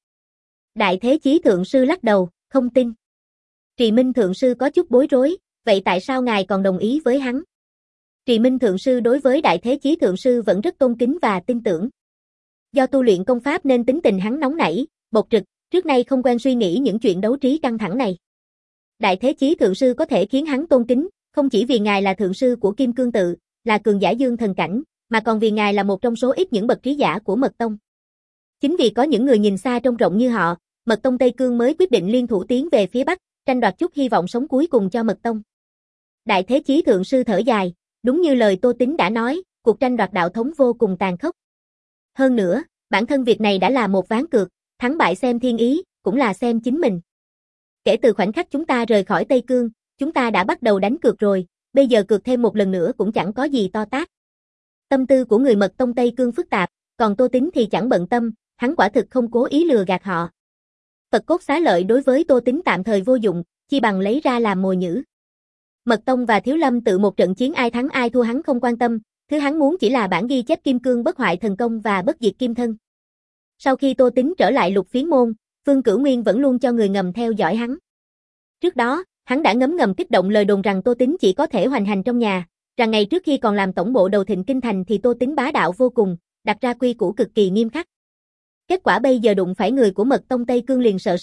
Đại Thế Chí thượng sư lắc đầu, không tin. Trì Minh thượng sư có chút bối rối, vậy tại sao ngài còn đồng ý với hắn? Trì Minh thượng sư đối với Đại Thế Chí thượng sư vẫn rất tôn kính và tin tưởng. Do tu luyện công pháp nên tính tình hắn nóng nảy, bộc trực, trước nay không quen suy nghĩ những chuyện đấu trí căng thẳng này. Đại Thế Chí thượng sư có thể khiến hắn tôn kính, không chỉ vì ngài là thượng sư của Kim Cương tự, là cường giả dương thần cảnh, mà còn vì ngài là một trong số ít những bậc trí giả của Mật tông. Chính vì có những người nhìn xa trông rộng như họ, Mật tông Tây Cương mới quyết định liên thủ tiến về phía Bắc, tranh đoạt chút hy vọng sống cuối cùng cho Mật tông. Đại Thế Chí thượng sư thở dài, đúng như lời Tô Tín đã nói, cuộc tranh đoạt đạo thống vô cùng tàn khốc. Hơn nữa, bản thân việc này đã là một ván cược, thắng bại xem thiên ý, cũng là xem chính mình. Kể từ khoảnh khắc chúng ta rời khỏi Tây Cương, chúng ta đã bắt đầu đánh cược rồi, bây giờ cược thêm một lần nữa cũng chẳng có gì to tát. Tâm tư của người Mật tông Tây Cương phức tạp, còn Tô Tín thì chẳng bận tâm, hắn quả thực không cố ý lừa gạt họ. Phật cốt xá lợi đối với Tô Tín tạm thời vô dụng, chi bằng lấy ra làm mồi nhử. Mật tông và Thiếu Lâm tự một trận chiến ai thắng ai thua hắn không quan tâm, thứ hắn muốn chỉ là bản ghi chép kim cương bất hoại thần công và bất diệt kim thân. Sau khi Tô Tín trở lại Lục Phiến môn, Phương Cửu Nguyên vẫn luôn cho người ngầm theo dõi hắn. Trước đó, hắn đã ngấm ngầm kích động lời đồn rằng Tô Tín chỉ có thể hoành hành trong nhà, rằng ngày trước khi còn làm tổng bộ đầu Thịnh Kinh Thành thì Tô Tín bá đạo vô cùng, đặt ra quy củ cực kỳ nghiêm khắc. Kết quả bây giờ đụng phải người của Mật tông Tây Cương liền sợ sệt,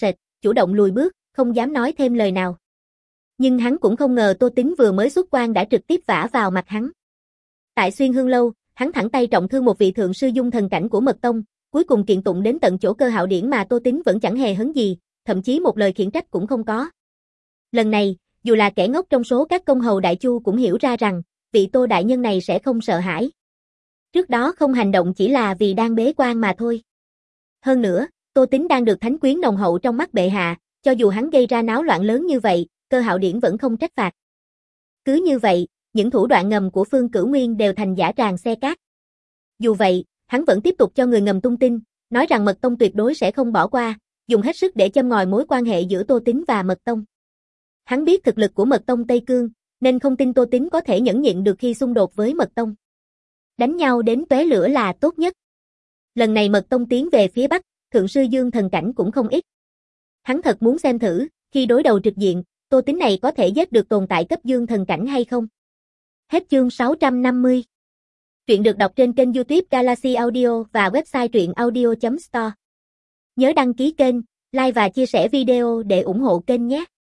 chủ động lùi bước, không dám nói thêm lời nào. Nhưng hắn cũng không ngờ Tô Tín vừa mới xuất quan đã trực tiếp vả vào mặt hắn. Tại Xuyên Hương Lâu, hắn thẳng tay trọng thương một vị thượng sư dung thần cảnh của Mật Tông, cuối cùng kiện tụng đến tận chỗ Cơ Hạo Điển mà Tô Tín vẫn chẳng hề hấn gì, thậm chí một lời khiển trách cũng không có. Lần này, dù là kẻ ngốc trong số các công hầu đại chu cũng hiểu ra rằng, vị Tô đại nhân này sẽ không sợ hãi. Trước đó không hành động chỉ là vì đang bế quan mà thôi. Hơn nữa, Tô Tín đang được thánh quyến nồng hậu trong mắt bệ hạ, cho dù hắn gây ra náo loạn lớn như vậy, Cơ Hạo Điển vẫn không trách phạt. Cứ như vậy, những thủ đoạn ngầm của Phương Cửu Nguyên đều thành giả tràng xe cát. Dù vậy, hắn vẫn tiếp tục cho người ngầm tung tin, nói rằng Mật Tông tuyệt đối sẽ không bỏ qua, dùng hết sức để châm ngòi mối quan hệ giữa Tô Tín và Mật Tông. Hắn biết thực lực của Mật Tông Tây Cương, nên không tin Tô Tín có thể nhẫn nhịn được khi xung đột với Mật Tông. Đánh nhau đến tóe lửa là tốt nhất. Lần này Mật Tông tiến về phía Bắc, thượng sư dương thần cảnh cũng không ít. Hắn thật muốn xem thử, khi đối đầu trực diện, Tô Tín này có thể giết được tồn tại cấp dương thần cảnh hay không. Hết chương sáu trăm năm mươi. Truyện được đọc trên kênh YouTube Galaxy Audio và website truyện audio chấm store. Nhớ đăng ký kênh, like và chia sẻ video để ủng hộ kênh nhé.